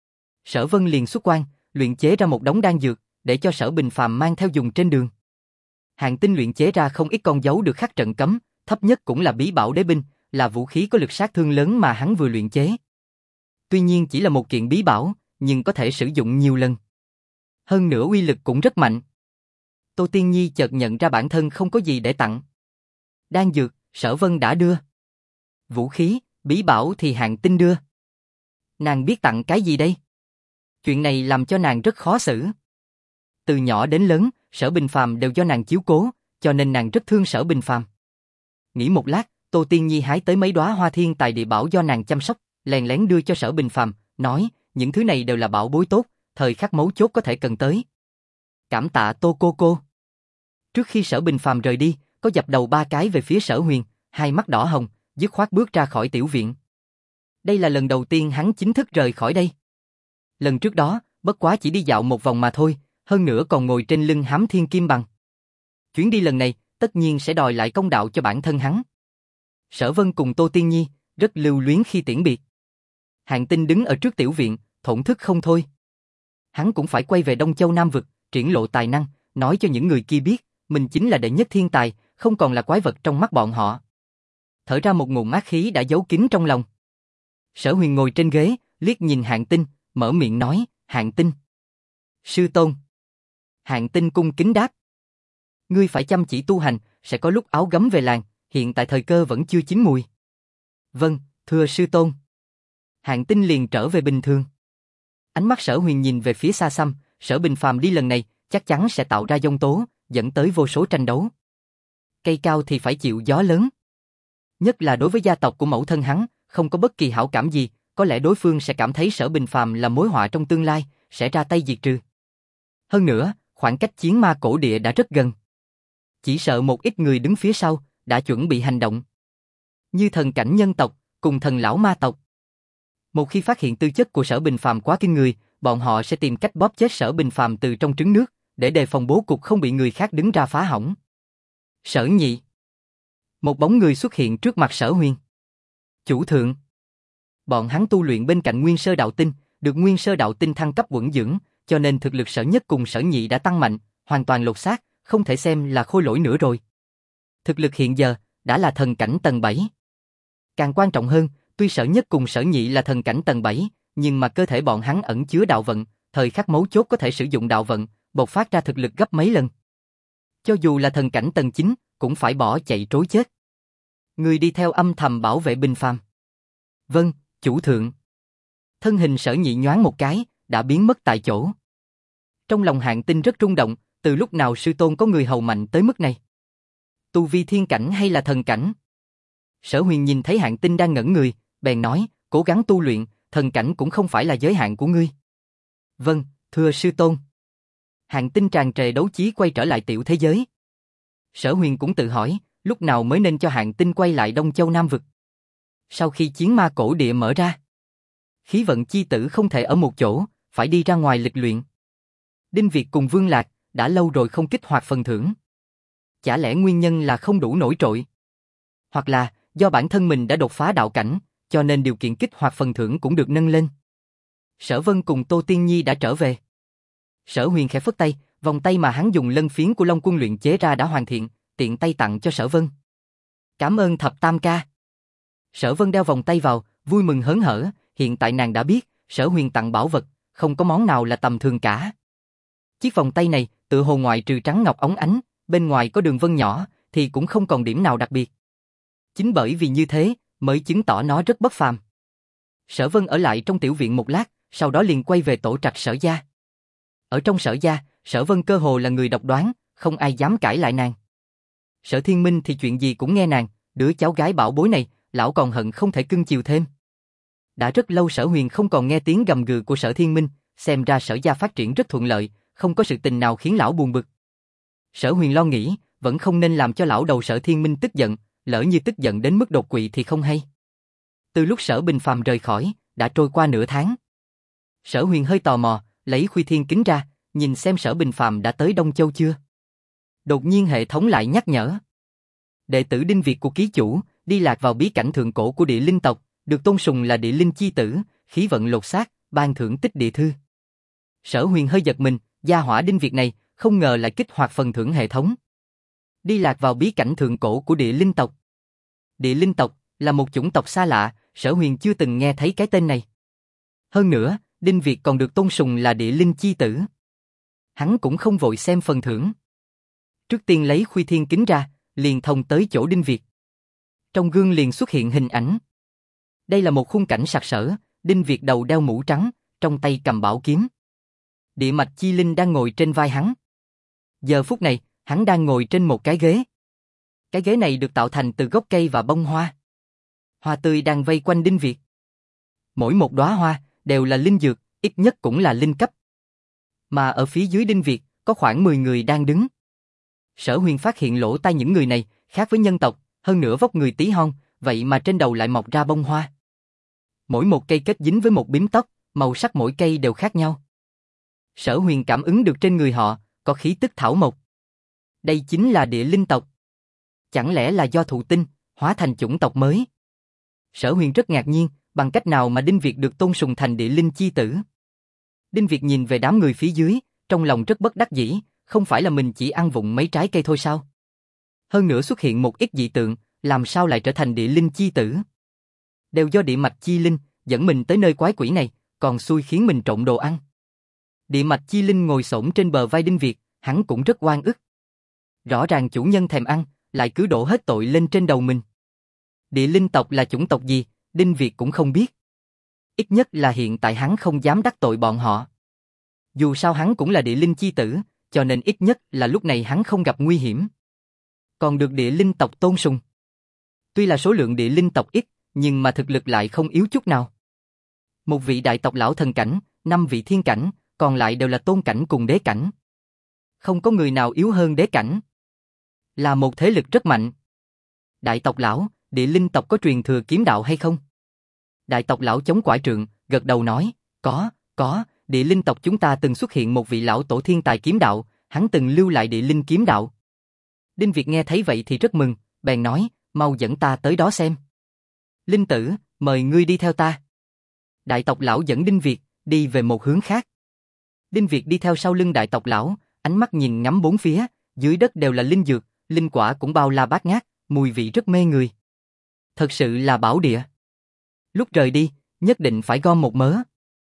Sở Vân liền xuất quan, luyện chế ra một đống đan dược, để cho Sở Bình Phàm mang theo dùng trên đường. Hàn Tinh luyện chế ra không ít con dấu được khắc trận cấm, thấp nhất cũng là bí bảo đế binh, là vũ khí có lực sát thương lớn mà hắn vừa luyện chế. Tuy nhiên chỉ là một kiện bí bảo, nhưng có thể sử dụng nhiều lần. Hơn nữa uy lực cũng rất mạnh. Tô Tiên Nhi chợt nhận ra bản thân không có gì để tặng. đan dược, Sở Vân đã đưa. Vũ khí, bí bảo thì Hạng Tinh đưa. Nàng biết tặng cái gì đây? Chuyện này làm cho nàng rất khó xử. Từ nhỏ đến lớn, Sở Bình Phàm đều do nàng chiếu cố, cho nên nàng rất thương Sở Bình Phàm. Nghĩ một lát, Tô Tiên Nhi hái tới mấy đóa hoa thiên tài địa bảo do nàng chăm sóc, lén lén đưa cho Sở Bình Phàm, nói, những thứ này đều là bảo bối tốt, thời khắc mấu chốt có thể cần tới. Cảm tạ Tô cô. Trước khi Sở Bình Phàm rời đi, có dập đầu 3 cái về phía Sở Huyền, hai mắt đỏ hồng, dứt khoát bước ra khỏi tiểu viện. Đây là lần đầu tiên hắn chính thức rời khỏi đây. Lần trước đó, bất quá chỉ đi dạo một vòng mà thôi, hơn nữa còn ngồi trên lưng hám thiên kim bằng. Chuyến đi lần này, tất nhiên sẽ đòi lại công đạo cho bản thân hắn. Sở Vân cùng Tô Tiên Nhi, rất lưu luyến khi tiễn biệt. Hạng Tinh đứng ở trước tiểu viện, thổn thức không thôi. Hắn cũng phải quay về Đông Châu Nam Vực, triển lộ tài năng, nói cho những người kia biết, mình chính là đệ nhất thiên tài, không còn là quái vật trong mắt bọn họ. Thở ra một ngụm mát khí đã giấu kín trong lòng. Sở Huyền ngồi trên ghế, liếc nhìn Hạng Tinh, mở miệng nói, Hạng Tinh. Sư tôn. Hạng Tinh cung kính đáp. Ngươi phải chăm chỉ tu hành, sẽ có lúc áo gấm về làng, hiện tại thời cơ vẫn chưa chín mùi. Vâng, thưa sư tôn. Hạng Tinh liền trở về bình thường. Ánh mắt Sở Huyền nhìn về phía xa xăm, Sở Bình Phàm đi lần này, chắc chắn sẽ tạo ra giông tố, dẫn tới vô số tranh đấu. Cây cao thì phải chịu gió lớn. Nhất là đối với gia tộc của mẫu thân hắn, không có bất kỳ hảo cảm gì, có lẽ đối phương sẽ cảm thấy Sở Bình Phàm là mối họa trong tương lai, sẽ ra tay diệt trừ. Hơn nữa, khoảng cách chiến ma cổ địa đã rất gần. Chỉ sợ một ít người đứng phía sau, đã chuẩn bị hành động. Như thần cảnh nhân tộc, cùng thần lão ma tộc. Một khi phát hiện tư chất của Sở Bình Phàm quá kinh người, bọn họ sẽ tìm cách bóp chết Sở Bình Phàm từ trong trứng nước, để đề phòng bố cục không bị người khác đứng ra phá hỏng. Sở Nhị. Một bóng người xuất hiện trước mặt Sở Huyền. Chủ thượng. Bọn hắn tu luyện bên cạnh Nguyên Sơ Đạo Tinh, được Nguyên Sơ Đạo Tinh thăng cấp quẩn dưỡng, cho nên thực lực Sở Nhất cùng Sở Nhị đã tăng mạnh, hoàn toàn lột xác, không thể xem là khôi lỗi nữa rồi. Thực lực hiện giờ đã là thần cảnh tầng 7. Càng quan trọng hơn, tuy Sở Nhất cùng Sở Nhị là thần cảnh tầng 7, nhưng mà cơ thể bọn hắn ẩn chứa đạo vận, thời khắc mấu chốt có thể sử dụng đạo vận, bộc phát ra thực lực gấp mấy lần. Cho dù là thần cảnh tầng 9, cũng phải bỏ chạy trối chết. Người đi theo âm thầm bảo vệ Bình Phàm. Vâng, chủ thượng. Thân hình Sở Nhị nhoáng một cái, đã biến mất tại chỗ. Trong lòng Hạng Tinh rất rung động, từ lúc nào sư tôn có người hầu mạnh tới mức này? Tu vi thiên cảnh hay là thần cảnh? Sở Huyền nhìn thấy Hạng Tinh đang ngẩn người, bèn nói, cố gắng tu luyện, thần cảnh cũng không phải là giới hạn của ngươi. Vâng, thưa sư tôn. Hạng Tinh tràn trề đấu chí quay trở lại tiểu thế giới. Sở Huyền cũng tự hỏi, lúc nào mới nên cho Hạng Tinh quay lại Đông Châu Nam Vực. Sau khi chiến ma cổ địa mở ra, khí vận chi tử không thể ở một chỗ, phải đi ra ngoài lịch luyện. Đinh Việt cùng Vương Lạc đã lâu rồi không kích hoạt phần thưởng. Chả lẽ nguyên nhân là không đủ nổi trội? Hoặc là do bản thân mình đã đột phá đạo cảnh, cho nên điều kiện kích hoạt phần thưởng cũng được nâng lên. Sở Vân cùng Tô Tiên Nhi đã trở về. Sở Huyền khẽ phất tay, vòng tay mà hắn dùng lân phiến của Long Quân luyện chế ra đã hoàn thiện, tiện tay tặng cho Sở Vân. Cảm ơn thập tam ca. Sở Vân đeo vòng tay vào, vui mừng hớn hở, hiện tại nàng đã biết, Sở Huyền tặng bảo vật, không có món nào là tầm thường cả. Chiếc vòng tay này, tựa hồ ngoại trừ trắng ngọc óng ánh, bên ngoài có đường vân nhỏ, thì cũng không còn điểm nào đặc biệt. Chính bởi vì như thế, mới chứng tỏ nó rất bất phàm. Sở Vân ở lại trong tiểu viện một lát, sau đó liền quay về tổ trạch Sở gia. Ở trong Sở gia, Sở Vân cơ hồ là người độc đoán, không ai dám cãi lại nàng. Sở Thiên Minh thì chuyện gì cũng nghe nàng, đứa cháu gái bảo bối này, lão còn hận không thể cưng chiều thêm. Đã rất lâu Sở Huyền không còn nghe tiếng gầm gừ của Sở Thiên Minh, xem ra Sở gia phát triển rất thuận lợi, không có sự tình nào khiến lão buồn bực. Sở Huyền lo nghĩ, vẫn không nên làm cho lão đầu Sở Thiên Minh tức giận, lỡ như tức giận đến mức đột quỵ thì không hay. Từ lúc Sở Bình Phàm rời khỏi, đã trôi qua nửa tháng. Sở Huyền hơi tò mò, lấy Khuy Thiên kính ra, nhìn xem Sở Bình Phàm đã tới Đông Châu chưa. Đột nhiên hệ thống lại nhắc nhở. Đệ tử Đinh Việt của ký chủ, đi lạc vào bí cảnh thượng cổ của địa linh tộc, được tôn sùng là địa linh chi tử, khí vận lột xác, ban thưởng tích địa thư. Sở Huyền hơi giật mình, gia hỏa Đinh Việt này, không ngờ lại kích hoạt phần thưởng hệ thống. Đi lạc vào bí cảnh thượng cổ của địa linh tộc. Địa linh tộc là một chủng tộc xa lạ, Sở Huyền chưa từng nghe thấy cái tên này. Hơn nữa, Đinh Việt còn được tôn sùng là địa linh chi tử. Hắn cũng không vội xem phần thưởng. Trước tiên lấy Khuy Thiên kính ra, liền thông tới chỗ Đinh Việt. Trong gương liền xuất hiện hình ảnh. Đây là một khung cảnh sặc sỡ, Đinh Việt đầu đeo mũ trắng, trong tay cầm bảo kiếm. Địa mạch chi linh đang ngồi trên vai hắn. Giờ phút này, hắn đang ngồi trên một cái ghế. Cái ghế này được tạo thành từ gốc cây và bông hoa. Hoa tươi đang vây quanh Đinh Việt. Mỗi một đóa hoa đều là linh dược, ít nhất cũng là linh cấp. Mà ở phía dưới Đinh Việt, có khoảng 10 người đang đứng. Sở Huyền phát hiện lỗ tai những người này khác với nhân tộc, hơn nữa vóc người tí hon, vậy mà trên đầu lại mọc ra bông hoa. Mỗi một cây kết dính với một bím tóc, màu sắc mỗi cây đều khác nhau. Sở Huyền cảm ứng được trên người họ có khí tức thảo mộc. Đây chính là địa linh tộc. Chẳng lẽ là do thụ tinh hóa thành chủng tộc mới? Sở Huyền rất ngạc nhiên, bằng cách nào mà Đinh Việt được tôn sùng thành địa linh chi tử. Đinh Việt nhìn về đám người phía dưới, trong lòng rất bất đắc dĩ, không phải là mình chỉ ăn vụng mấy trái cây thôi sao? Hơn nữa xuất hiện một ít dị tượng, làm sao lại trở thành địa linh chi tử? Đều do địa mạch chi linh dẫn mình tới nơi quái quỷ này, còn xui khiến mình trộn đồ ăn. Địa mạch chi linh ngồi xổm trên bờ vai Đinh Việt, hắn cũng rất oan ức. Rõ ràng chủ nhân thèm ăn, lại cứ đổ hết tội lên trên đầu mình. Địa linh tộc là chủng tộc gì, Đinh Việt cũng không biết. Ít nhất là hiện tại hắn không dám đắc tội bọn họ. Dù sao hắn cũng là địa linh chi tử, cho nên ít nhất là lúc này hắn không gặp nguy hiểm. Còn được địa linh tộc tôn sùng. Tuy là số lượng địa linh tộc ít, nhưng mà thực lực lại không yếu chút nào. Một vị đại tộc lão thần cảnh, 5 vị thiên cảnh, còn lại đều là tôn cảnh cùng đế cảnh. Không có người nào yếu hơn đế cảnh. Là một thế lực rất mạnh. Đại tộc lão, địa linh tộc có truyền thừa kiếm đạo hay không? Đại tộc lão chống quải trượng, gật đầu nói, có, địa linh tộc chúng ta từng xuất hiện một vị lão tổ thiên tài kiếm đạo, hắn từng lưu lại địa linh kiếm đạo. Đinh Việt nghe thấy vậy thì rất mừng, bèn nói, mau dẫn ta tới đó xem. Linh tử, mời ngươi đi theo ta. Đại tộc lão dẫn Đinh Việt, đi về một hướng khác. Đinh Việt đi theo sau lưng đại tộc lão, ánh mắt nhìn ngắm bốn phía, dưới đất đều là linh dược, linh quả cũng bao la bát ngát, mùi vị rất mê người. Thật sự là bảo địa. Lúc rời đi, nhất định phải gom một mớ.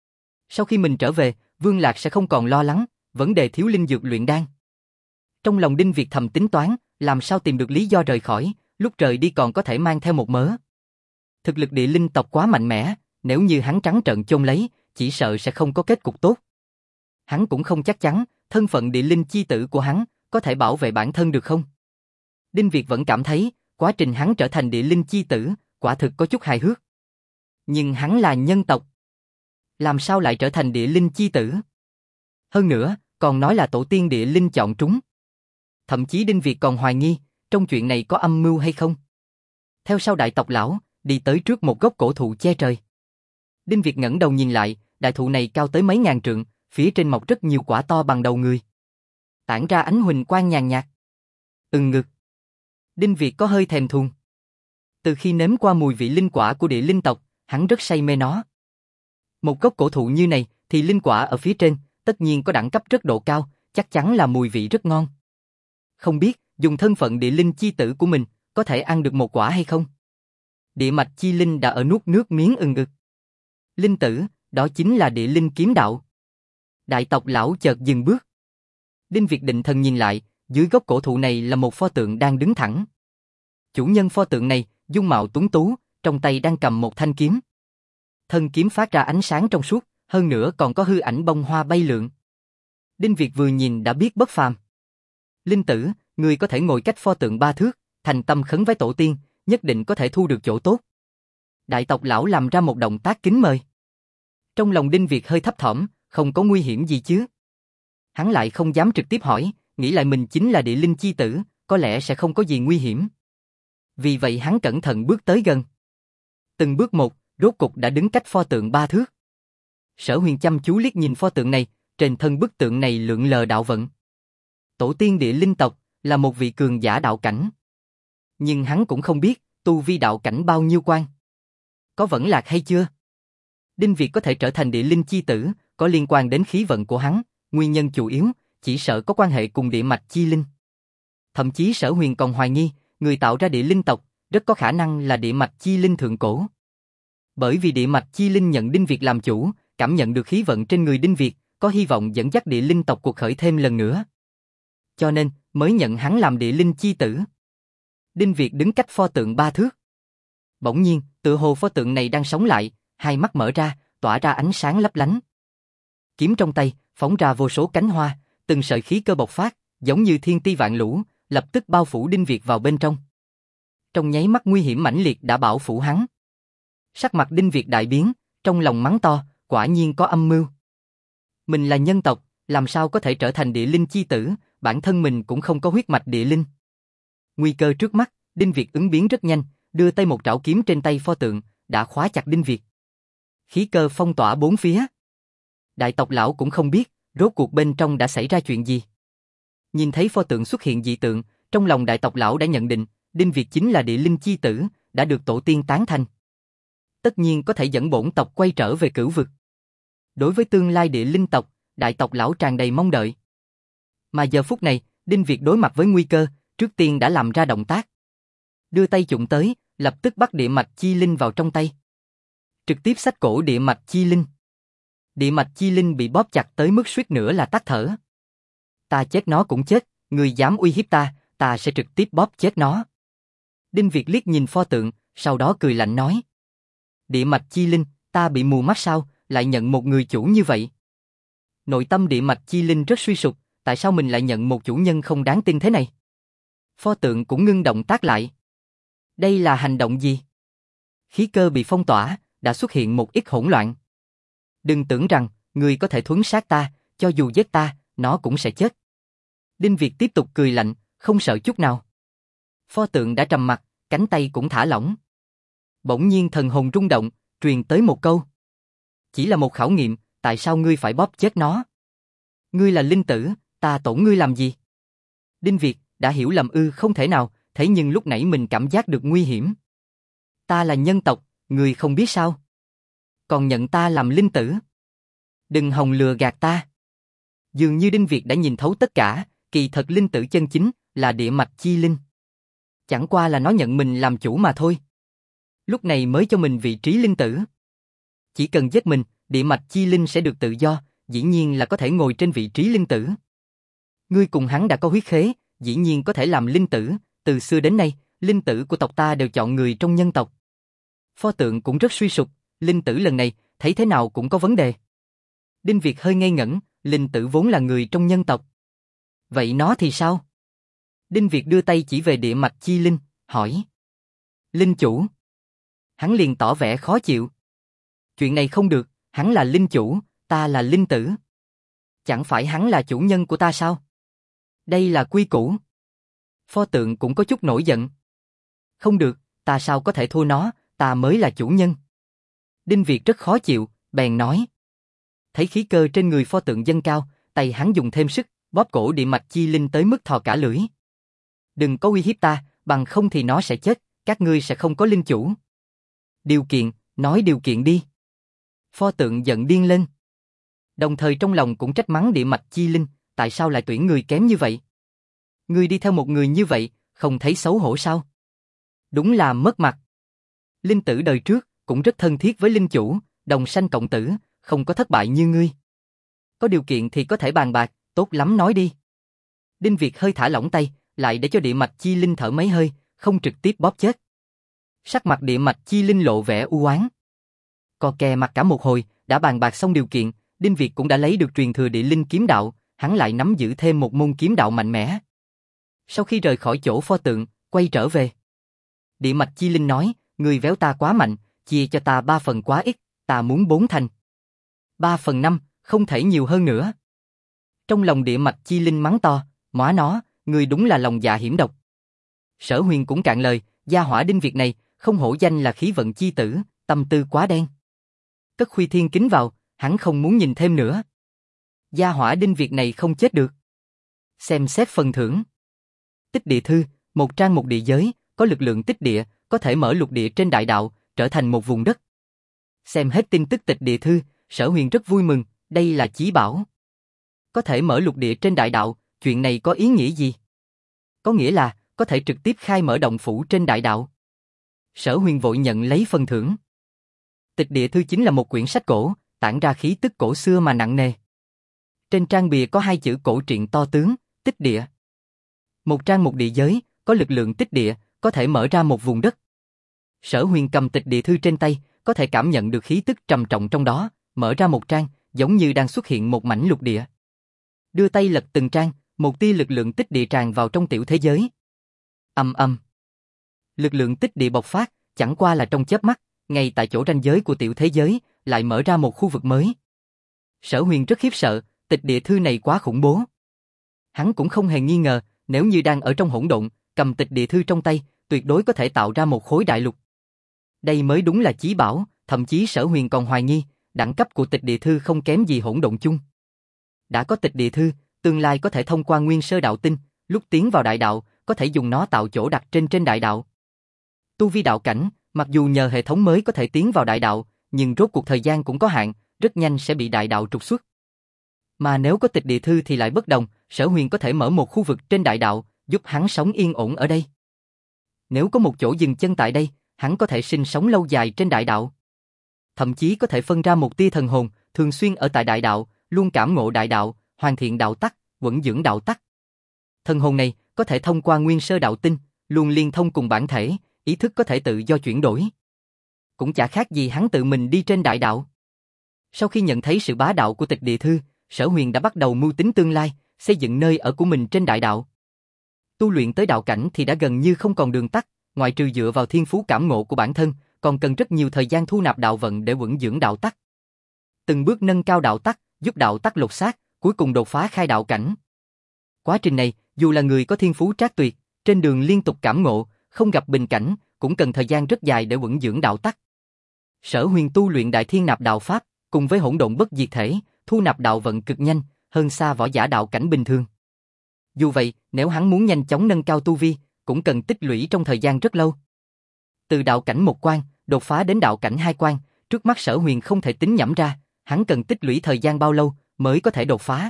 Sau khi mình trở về, Vương Lạc sẽ không còn lo lắng vấn đề thiếu linh dược luyện đan. Trong lòng Đinh Việt thầm tính toán, làm sao tìm được lý do rời khỏi, lúc rời đi còn có thể mang theo một mớ. Thực lực địa linh tộc quá mạnh mẽ, nếu như hắn trắng trợn chôn lấy, chỉ sợ sẽ không có kết cục tốt. Hắn cũng không chắc chắn, thân phận địa linh chi tử của hắn có thể bảo vệ bản thân được không? Đinh Việt vẫn cảm thấy, quá trình hắn trở thành địa linh chi tử, quả thực có chút hài hước. Nhưng hắn là nhân tộc. Làm sao lại trở thành địa linh chi tử? Hơn nữa, còn nói là tổ tiên địa linh chọn trúng. Thậm chí Đinh Việt còn hoài nghi, trong chuyện này có âm mưu hay không? Theo sau đại tộc lão, đi tới trước một gốc cổ thụ che trời. Đinh Việt ngẩng đầu nhìn lại, đại thụ này cao tới mấy ngàn trượng, phía trên mọc rất nhiều quả to bằng đầu người. Tản ra ánh huỳnh quang nhàn nhạt. Ngực. Đinh Việt có hơi thèm thuồng. Từ khi nếm qua mùi vị linh quả của địa linh tộc, hắn rất say mê nó. Một gốc cổ thụ như này thì linh quả ở phía trên, tất nhiên có đẳng cấp rất độ cao, chắc chắn là mùi vị rất ngon. Không biết, dùng thân phận địa linh chi tử của mình, có thể ăn được một quả hay không? Địa mạch chi linh đã ở nuốt nước miếng ực. Linh tử, đó chính là địa linh kiếm đạo. Đại tộc lão chợt dừng bước. Đinh Việt định thần nhìn lại, dưới gốc cổ thụ này là một pho tượng đang đứng thẳng. Chủ nhân pho tượng này, dung mạo tuấn tú, trong tay đang cầm một thanh kiếm. Thân kiếm phát ra ánh sáng trong suốt, hơn nữa còn có hư ảnh bông hoa bay lượn. Đinh Việt vừa nhìn đã biết bất phàm. Linh tử, ngươi có thể ngồi cách pho tượng 3 thước, thành tâm khấn vái tổ tiên, nhất định có thể thu được chỗ tốt. Đại tộc lão làm ra một động tác kính mời. Trong lòng Đinh Việt hơi thấp thỏm, không có nguy hiểm gì chứ. Hắn lại không dám trực tiếp hỏi, nghĩ lại mình chính là địa linh chi tử, có lẽ sẽ không có gì nguy hiểm. Vì vậy hắn cẩn thận bước tới gần. Từng bước một, rốt cục đã đứng cách pho tượng 3 thước. Sở Huyền chăm chú liếc nhìn pho tượng này, trên thân bức tượng này lượn lờ đạo vận. Tổ tiên địa linh tộc là một vị cường giả đạo cảnh. Nhưng hắn cũng không biết tu vi đạo cảnh bao nhiêu quan. Có vẫn lạc hay chưa? Đinh Việt có thể trở thành địa linh chi tử, có liên quan đến khí vận của hắn, nguyên nhân chủ yếu, chỉ sợ có quan hệ cùng địa mạch chi linh. Thậm chí Sở Huyền còn hoài nghi, người tạo ra địa linh tộc, rất có khả năng là địa mạch chi linh thượng cổ. Bởi vì địa mạch chi linh nhận Đinh Việt làm chủ, cảm nhận được khí vận trên người Đinh Việt, có hy vọng dẫn dắt địa linh tộc cuộc khởi thêm lần nữa. Cho nên, mới nhận hắn làm địa linh chi tử. Đinh Việt đứng cách pho tượng 3 thước. Bỗng nhiên, tựa hồ pho tượng này đang sống lại, hai mắt mở ra, tỏa ra ánh sáng lấp lánh. Kiếm trong tay, phóng ra vô số cánh hoa, từng sợi khí cơ bộc phát, giống như thiên ti vạn lũ, lập tức bao phủ Đinh Việt vào bên trong. Trong nháy mắt nguy hiểm mãnh liệt đã bảo phủ hắn. Sắc mặt Đinh Việt đại biến, trong lòng mắng to, quả nhiên có âm mưu. Mình là nhân tộc, làm sao có thể trở thành địa linh chi tử, bản thân mình cũng không có huyết mạch địa linh. Nguy cơ trước mắt, Đinh Việt ứng biến rất nhanh, đưa tay một trảo kiếm trên tay pho tượng, đã khóa chặt Đinh Việt. Khí cơ phong tỏa bốn phía. Đại tộc lão cũng không biết, rốt cuộc bên trong đã xảy ra chuyện gì. Nhìn thấy pho tượng xuất hiện dị tượng, trong lòng đại tộc lão đã nhận định, Đinh Việt chính là địa linh chi tử, đã được tổ tiên tán thành. Tất nhiên có thể dẫn bổn tộc quay trở về cửu vực. Đối với tương lai địa linh tộc, đại tộc lão tràn đầy mong đợi. Mà giờ phút này, Đinh Việt đối mặt với nguy cơ, trước tiên đã làm ra động tác. Đưa tay chụm tới, lập tức bắt địa mạch chi linh vào trong tay. Trực tiếp xách cổ địa mạch chi linh. Địa mạch chi linh bị bóp chặt tới mức suýt nữa là tắt thở. Ta chết nó cũng chết, người dám uy hiếp ta, ta sẽ trực tiếp bóp chết nó. Đinh Việt liếc nhìn pho tượng, sau đó cười lạnh nói. Địa mạch chi linh, ta bị mù mắt sao, lại nhận một người chủ như vậy. Nội tâm địa mạch chi linh rất suy sụp, tại sao mình lại nhận một chủ nhân không đáng tin thế này? Pho tượng cũng ngưng động tác lại. Đây là hành động gì? Khí cơ bị phong tỏa, đã xuất hiện một ít hỗn loạn. Đừng tưởng rằng, người có thể thuấn sát ta, cho dù giết ta, nó cũng sẽ chết. Đinh Việt tiếp tục cười lạnh, không sợ chút nào. Pho tượng đã trầm mặc, cánh tay cũng thả lỏng. Bỗng nhiên thần hồn rung động, truyền tới một câu. Chỉ là một khảo nghiệm, tại sao ngươi phải bóp chết nó? Ngươi là linh tử, ta tổn ngươi làm gì? Đinh Việt đã hiểu lầm không thể nào, thế nhưng lúc nãy mình cảm giác được nguy hiểm. Ta là nhân tộc, ngươi không biết sao? Còn nhận ta làm linh tử? Đừng hòng lừa gạt ta. Dường như Đinh Việt đã nhìn thấu tất cả, kỳ thật linh tử chân chính là địa mạch chi linh. Chẳng qua là nó nhận mình làm chủ mà thôi. Lúc này mới cho mình vị trí linh tử. Chỉ cần giết mình, địa mạch chi linh sẽ được tự do, dĩ nhiên là có thể ngồi trên vị trí linh tử. Ngươi cùng hắn đã có huyết khế, dĩ nhiên có thể làm linh tử, từ xưa đến nay, linh tử của tộc ta đều chọn người trong nhân tộc. Pho tượng cũng rất suy sụp, linh tử lần này, thấy thế nào cũng có vấn đề. Đinh Việt hơi ngây ngẩn, linh tử vốn là người trong nhân tộc. Vậy nó thì sao? Đinh Việt đưa tay chỉ về địa mạch chi linh, hỏi. Linh chủ. Hắn liền tỏ vẻ khó chịu. Chuyện này không được, hắn là linh chủ, ta là linh tử. Chẳng phải hắn là chủ nhân của ta sao? Đây là quy củ. Pho tượng cũng có chút nổi giận. Không được, ta sao có thể thua nó, ta mới là chủ nhân. Đinh Việt rất khó chịu, bèn nói. Thấy khí cơ trên người pho tượng dâng cao, tay hắn dùng thêm sức, bóp cổ địa mạch chi linh tới mức thò cả lưỡi. Đừng có uy hiếp ta, bằng không thì nó sẽ chết, các ngươi sẽ không có linh chủ. Điều kiện, nói điều kiện đi. Pho tượng giận điên lên. Đồng thời trong lòng cũng trách mắng địa mạch chi linh, tại sao lại tuyển người kém như vậy? Ngươi đi theo một người như vậy, không thấy xấu hổ sao? Đúng là mất mặt. Linh tử đời trước, cũng rất thân thiết với linh chủ, đồng sanh cộng tử, không có thất bại như ngươi. Có điều kiện thì có thể bàn bạc, tốt lắm nói đi. Đinh Việt hơi thả lỏng tay, lại để cho địa mạch chi linh thở mấy hơi, không trực tiếp bóp chết. Sắc mặt địa mạch chi linh lộ vẻ u oán. Co kè mặt cả một hồi, đã bàn bạc xong điều kiện, Đinh Việt cũng đã lấy được truyền thừa địa linh kiếm đạo, hắn lại nắm giữ thêm một môn kiếm đạo mạnh mẽ. Sau khi rời khỏi chỗ pho tượng, quay trở về. Địa mạch chi linh nói, người véo ta quá mạnh, chia cho ta 3 phần quá ít, ta muốn 4 thành. 3/5, không thể nhiều hơn nữa. Trong lòng địa mạch chi linh mắng to, móa nó, người đúng là lòng dạ hiểm độc. Sở Huyền cũng cạn lời, gia hỏa Đinh Việt này, không hổ danh là khí vận chi tử, tâm tư quá đen. Cất Khuy Thiên kính vào, hắn không muốn nhìn thêm nữa. Gia hỏa Đinh Việt này không chết được. Xem xét phần thưởng. Tích địa thư, một trang một địa giới, có lực lượng tích địa, có thể mở lục địa trên đại đạo, trở thành một vùng đất. Xem hết tin tức tịch địa thư, Sở Huyền rất vui mừng, đây là chí bảo. Có thể mở lục địa trên đại đạo, chuyện này có ý nghĩa gì? Có nghĩa là, có thể trực tiếp khai mở động phủ trên đại đạo. Sở Huyền vội nhận lấy phần thưởng. Tịch địa thư chính là một quyển sách cổ, tản ra khí tức cổ xưa mà nặng nề. Trên trang bìa có 2 chữ cổ truyện to tướng, tích địa. Một trang một địa giới, có lực lượng tích địa, có thể mở ra một vùng đất. Sở Huyền cầm tịch địa thư trên tay, có thể cảm nhận được khí tức trầm trọng trong đó, mở ra một trang, giống như đang xuất hiện một mảnh lục địa. Đưa tay lật từng trang, một tia lực lượng tích địa tràn vào trong tiểu thế giới. Ầm ầm. Lực lượng tích địa bộc phát, chẳng qua là trong chớp mắt, ngay tại chỗ ranh giới của tiểu thế giới, lại mở ra một khu vực mới. Sở Huyền rất khiếp sợ, tịch địa thư này quá khủng bố. Hắn cũng không hề nghi ngờ, nếu như đang ở trong hỗn độn, cầm tịch địa thư trong tay, tuyệt đối có thể tạo ra một khối đại lục. Đây mới đúng là chí bảo, thậm chí Sở Huyền còn hoài nghi, đẳng cấp của tịch địa thư không kém gì hỗn độn chung. Đã có tịch địa thư, tương lai có thể thông qua nguyên sơ đạo tinh, lúc tiến vào đại đạo, có thể dùng nó tạo chỗ đặt trên đại đạo. Tu vi đạo cảnh, mặc dù nhờ hệ thống mới có thể tiến vào đại đạo, nhưng rốt cuộc thời gian cũng có hạn, rất nhanh sẽ bị đại đạo trục xuất. Mà nếu có tịch địa thư thì lại bất đồng, Sở Huyền có thể mở một khu vực trên đại đạo, giúp hắn sống yên ổn ở đây. Nếu có một chỗ dừng chân tại đây, hắn có thể sinh sống lâu dài trên đại đạo. Thậm chí có thể phân ra một tia thần hồn, thường xuyên ở tại đại đạo, luôn cảm ngộ đại đạo, hoàn thiện đạo tắc, vững dưỡng đạo tắc. Thần hồn này có thể thông qua nguyên sơ đạo tinh, luôn liên thông cùng bản thể, ý thức có thể tự do chuyển đổi. Cũng chả khác gì hắn tự mình đi trên đại đạo. Sau khi nhận thấy sự bá đạo của tịch địa thư, Sở Huyền đã bắt đầu mưu tính tương lai, xây dựng nơi ở của mình trên đại đạo. Tu luyện tới đạo cảnh thì đã gần như không còn đường tắt, ngoại trừ dựa vào thiên phú cảm ngộ của bản thân, còn cần rất nhiều thời gian thu nạp đạo vận để vững dưỡng đạo tắc. Từng bước nâng cao đạo tắc, giúp đạo tắc lột xác, cuối cùng đột phá khai đạo cảnh. Quá trình này, dù là người có thiên phú trác tuyệt, trên đường liên tục cảm ngộ, không gặp bình cảnh, cũng cần thời gian rất dài để vững dưỡng đạo tắc. Sở Huyền tu luyện Đại Thiên Nạp Đạo Pháp, cùng với hỗn độn bất diệt thể, thu nạp đạo vận cực nhanh, hơn xa võ giả đạo cảnh bình thường. Dù vậy, nếu hắn muốn nhanh chóng nâng cao tu vi, cũng cần tích lũy trong thời gian rất lâu. Từ đạo cảnh 1 quan, đột phá đến đạo cảnh 2 quan, trước mắt Sở Huyền không thể tính nhẩm ra, hắn cần tích lũy thời gian bao lâu mới có thể đột phá.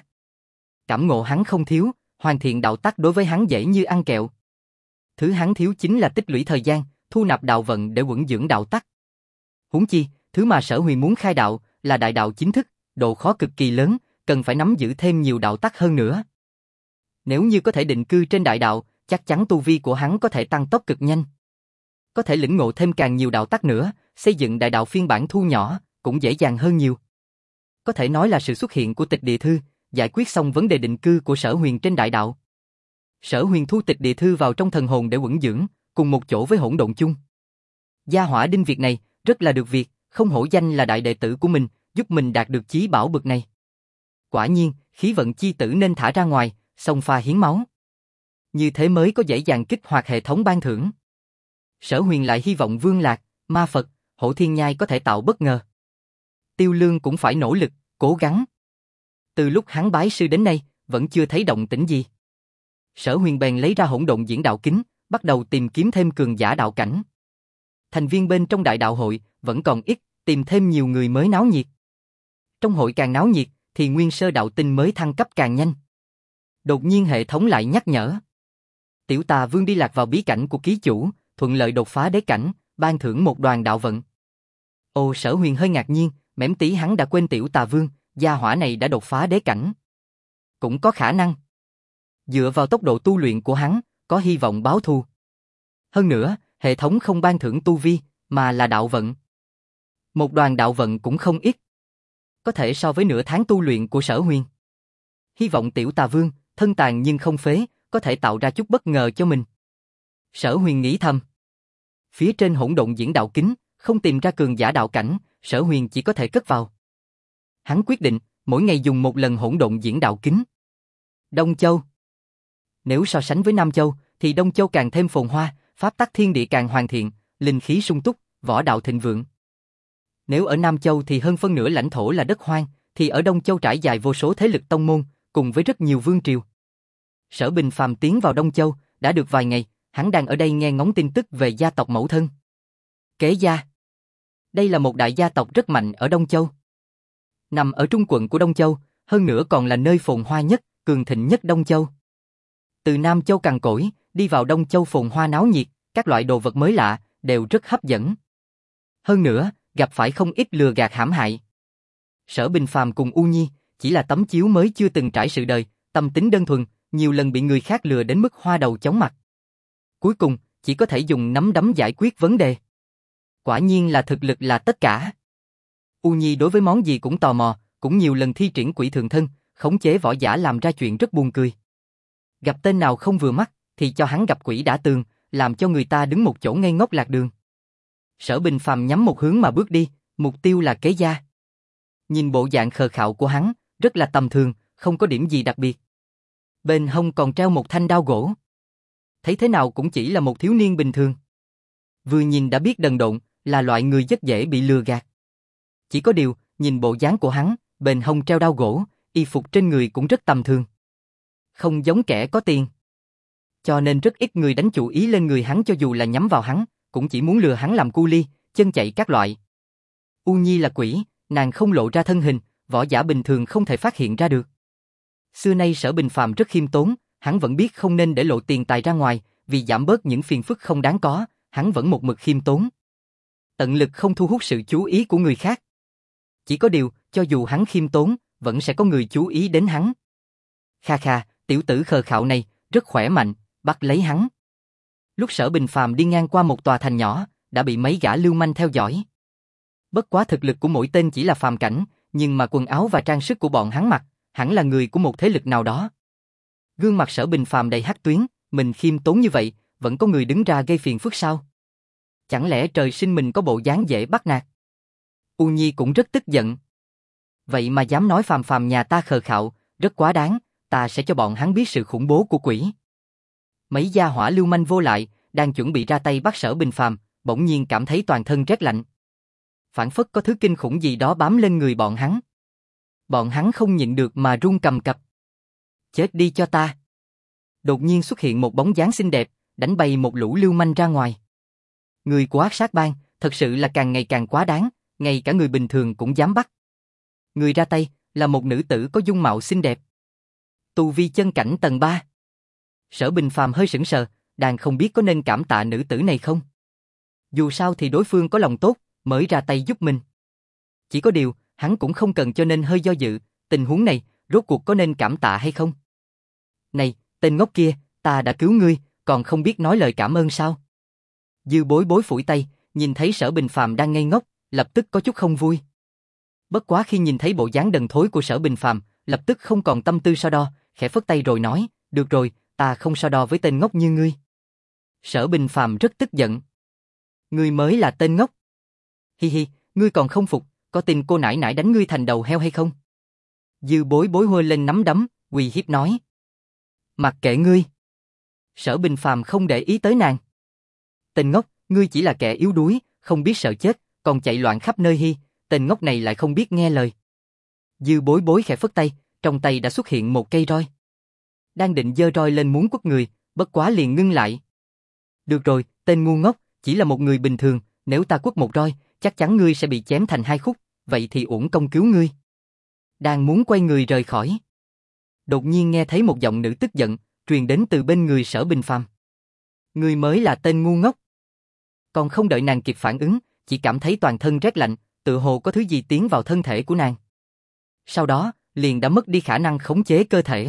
Cảm ngộ hắn không thiếu, hoàn thiện đạo tắc đối với hắn dễ như ăn kẹo. Thứ hắn thiếu chính là tích lũy thời gian, thu nạp đạo vận để vững dưỡng đạo tắc. Huống chi, thứ mà Sở Huyền muốn khai đạo là đại đạo chính thức, độ khó cực kỳ lớn, cần phải nắm giữ thêm nhiều đạo tắc hơn nữa. Nếu như có thể định cư trên đại đạo, chắc chắn tu vi của hắn có thể tăng tốc cực nhanh. Có thể lĩnh ngộ thêm càng nhiều đạo tắc nữa, xây dựng đại đạo phiên bản thu nhỏ, cũng dễ dàng hơn nhiều. Có thể nói là sự xuất hiện của tịch địa thư, giải quyết xong vấn đề định cư của Sở Huyền trên đại đạo. Sở Huyền thu tịch địa thư vào trong thần hồn để vững dưỡng, cùng một chỗ với hỗn độn chung. Gia hỏa đinh việc này, rất là được việc, không hổ danh là đại đệ tử của mình, giúp mình đạt được chí bảo bực này. Quả nhiên, khí vận chi tử nên thả ra ngoài, xông pha hiến máu. Như thế mới có dễ dàng kích hoạt hệ thống ban thưởng. Sở Huyền lại hy vọng Vương Lạc, Ma Phật, Hổ Thiên Nhai có thể tạo bất ngờ. Tiêu Lương cũng phải nỗ lực, cố gắng. Từ lúc hắn bái sư đến nay, vẫn chưa thấy động tĩnh gì. Sở Huyền bèn lấy ra hỗn độn diễn đạo kính, bắt đầu tìm kiếm thêm cường giả đạo cảnh. Thành viên bên trong đại đạo hội vẫn còn ít, tìm thêm nhiều người mới náo nhiệt. Trong hội càng náo nhiệt, thì nguyên sơ đạo tinh mới thăng cấp càng nhanh. Đột nhiên hệ thống lại nhắc nhở. Tiểu Tà Vương đi lạc vào bí cảnh của ký chủ, thuận lợi đột phá đế cảnh, ban thưởng một đoàn đạo vận. Ồ, Sở Huyền hơi ngạc nhiên, mẻm tí hắn đã quên Tiểu Tà Vương, gia hỏa này đã đột phá đế cảnh. Cũng có khả năng. Dựa vào tốc độ tu luyện của hắn, có hy vọng báo thù. Hơn nữa, hệ thống không ban thưởng tu vi, mà là đạo vận. Một đoàn đạo vận cũng không ít. Có thể so với nửa tháng tu luyện của Sở Huyền. Hy vọng Tiểu Tà Vương, thân tàn nhưng không phế, có thể tạo ra chút bất ngờ cho mình. Sở Huyền nghĩ thầm. Phía trên hỗn độn diễn đạo kính, không tìm ra cường giả đạo cảnh, Sở Huyền chỉ có thể cất vào. Hắn quyết định, mỗi ngày dùng một lần hỗn độn diễn đạo kính. Đông Châu. Nếu so sánh với Nam Châu, thì Đông Châu càng thêm phồn hoa, pháp tắc thiên địa càng hoàn thiện, linh khí sung túc, võ đạo thịnh vượng. Nếu ở Nam Châu thì hơn phân nửa lãnh thổ là đất hoang, thì ở Đông Châu trải dài vô số thế lực tông môn, cùng với rất nhiều vương triều. Sở Bình Phàm tiến vào Đông Châu, đã được vài ngày, hắn đang ở đây nghe ngóng tin tức về gia tộc mẫu thân. Kế gia. Đây là một đại gia tộc rất mạnh ở Đông Châu. Nằm ở trung quận của Đông Châu, hơn nữa còn là nơi phồn hoa nhất, cường thịnh nhất Đông Châu. Từ Nam Châu cằn cỗi, đi vào Đông Châu phồn hoa náo nhiệt, các loại đồ vật mới lạ, đều rất hấp dẫn. Hơn nữa, gặp phải không ít lừa gạt hãm hại. Sở Bình Phàm cùng U Nhi, chỉ là tấm chiếu mới chưa từng trải sự đời, tâm tính đơn thuần, nhiều lần bị người khác lừa đến mức hoa đầu chóng mặt. Cuối cùng, chỉ có thể dùng nắm đấm giải quyết vấn đề. Quả nhiên là thực lực là tất cả. U Nhi đối với món gì cũng tò mò, cũng nhiều lần thi triển quỷ thượng thân, khống chế võ giả làm ra chuyện rất buồn cười. Gặp tên nào không vừa mắt, thì cho hắn gặp quỷ đã tường, làm cho người ta đứng một chỗ ngây ngốc lạc đường. Sở Bình Phàm nhắm một hướng mà bước đi, mục tiêu là Kế Gia. Nhìn bộ dạng khờ khạo của hắn, rất là tầm thường, không có điểm gì đặc biệt. Bên hông còn treo một thanh đao gỗ. Thấy thế nào cũng chỉ là một thiếu niên bình thường. Vừa nhìn đã biết đần độn, là loại người rất dễ bị lừa gạt. Chỉ có điều, nhìn bộ dáng của hắn, bên hông treo đao gỗ, y phục trên người cũng rất tầm thường. Không giống kẻ có tiền. Cho nên rất ít người đánh chủ ý lên người hắn, cho dù là nhắm vào hắn, cũng chỉ muốn lừa hắn làm cu li, chân chạy các loại. U Nhi là quỷ, nàng không lộ ra thân hình, võ giả bình thường không thể phát hiện ra được. Xưa nay Sở Bình Phàm rất khiêm tốn, hắn vẫn biết không nên để lộ tiền tài ra ngoài, vì giảm bớt những phiền phức không đáng có, hắn vẫn một mực khiêm tốn. Tận lực không thu hút sự chú ý của người khác. Chỉ có điều, cho dù hắn khiêm tốn, vẫn sẽ có người chú ý đến hắn. Kha kha, tiểu tử khờ khạo này, rất khỏe mạnh, bắt lấy hắn. Lúc Sở Bình Phàm đi ngang qua một tòa thành nhỏ, đã bị mấy gã lưu manh theo dõi. Bất quá thực lực của mỗi tên chỉ là phàm cảnh, nhưng mà quần áo và trang sức của bọn hắn mặc, hẳn là người của một thế lực nào đó. Gương mặt Sở Bình Phàm đầy hắc tuyến, mình khiêm tốn như vậy, vẫn có người đứng ra gây phiền phức sao? Chẳng lẽ trời sinh mình có bộ dáng dễ bắt nạt? U Nhi cũng rất tức giận. Vậy mà dám nói Phàm Phàm nhà ta khờ khạo, rất quá đáng, ta sẽ cho bọn hắn biết sự khủng bố của quỷ. Mấy gia hỏa lưu manh vô lại, đang chuẩn bị ra tay bắt Sở Bình Phàm, bỗng nhiên cảm thấy toàn thân rét lạnh. Phảng phất có thứ kinh khủng gì đó bám lên người bọn hắn. Bọn hắn không nhịn được mà run cầm cập. Chết đi cho ta. Đột nhiên xuất hiện một bóng dáng xinh đẹp, đánh bay một lũ lưu manh ra ngoài. Người của Ác Sát Bang, thật sự là càng ngày càng quá đáng, ngay cả người bình thường cũng dám bắt. Người ra tay, là một nữ tử có dung mạo xinh đẹp. Tu vi chân cảnh tầng 3. Sở Bình Phàm hơi sững sờ, đang không biết có nên cảm tạ nữ tử này không. Dù sao thì đối phương có lòng tốt, mới ra tay giúp mình. Chỉ có điều, hắn cũng không cần, cho nên hơi do dự, tình huống này, rốt cuộc có nên cảm tạ hay không? Này, tên ngốc kia, ta đã cứu ngươi, còn không biết nói lời cảm ơn sao? Dư Bối Bối phủi tay, nhìn thấy Sở Bình Phàm đang ngây ngốc, lập tức có chút không vui. Bất quá khi nhìn thấy bộ dáng đần thối của Sở Bình Phàm, lập tức không còn tâm tư so đo, khẽ phất tay rồi nói, được rồi, ta không so đo với tên ngốc như ngươi. Sở Bình Phàm rất tức giận. Ngươi mới là tên ngốc. Hi hi, ngươi còn không phục, có tin cô nãi nãi đánh ngươi thành đầu heo hay không? Dư Bối Bối hơ lên nắm đấm, uy hiếp nói. Mặc kệ ngươi. Sở Bình Phàm không để ý tới nàng. Tên ngốc, ngươi chỉ là kẻ yếu đuối, không biết sợ chết, còn chạy loạn khắp nơi hi, tên ngốc này lại không biết nghe lời. Dư Bối Bối khẽ phất tay, trong tay đã xuất hiện một cây roi. Đang định giơ roi lên muốn quất người, bất quá liền ngưng lại. Được rồi, tên ngu ngốc, chỉ là một người bình thường, nếu ta quất một roi, chắc chắn ngươi sẽ bị chém thành hai khúc, vậy thì uổng công cứu ngươi. Đang muốn quay người rời khỏi. Đột nhiên nghe thấy một giọng nữ tức giận, truyền đến từ bên người Sở Bình Phàm. Ngươi mới là tên ngu ngốc. Còn không đợi nàng kịp phản ứng, chỉ cảm thấy toàn thân rét lạnh, tựa hồ có thứ gì tiến vào thân thể của nàng. Sau đó, liền đã mất đi khả năng khống chế cơ thể.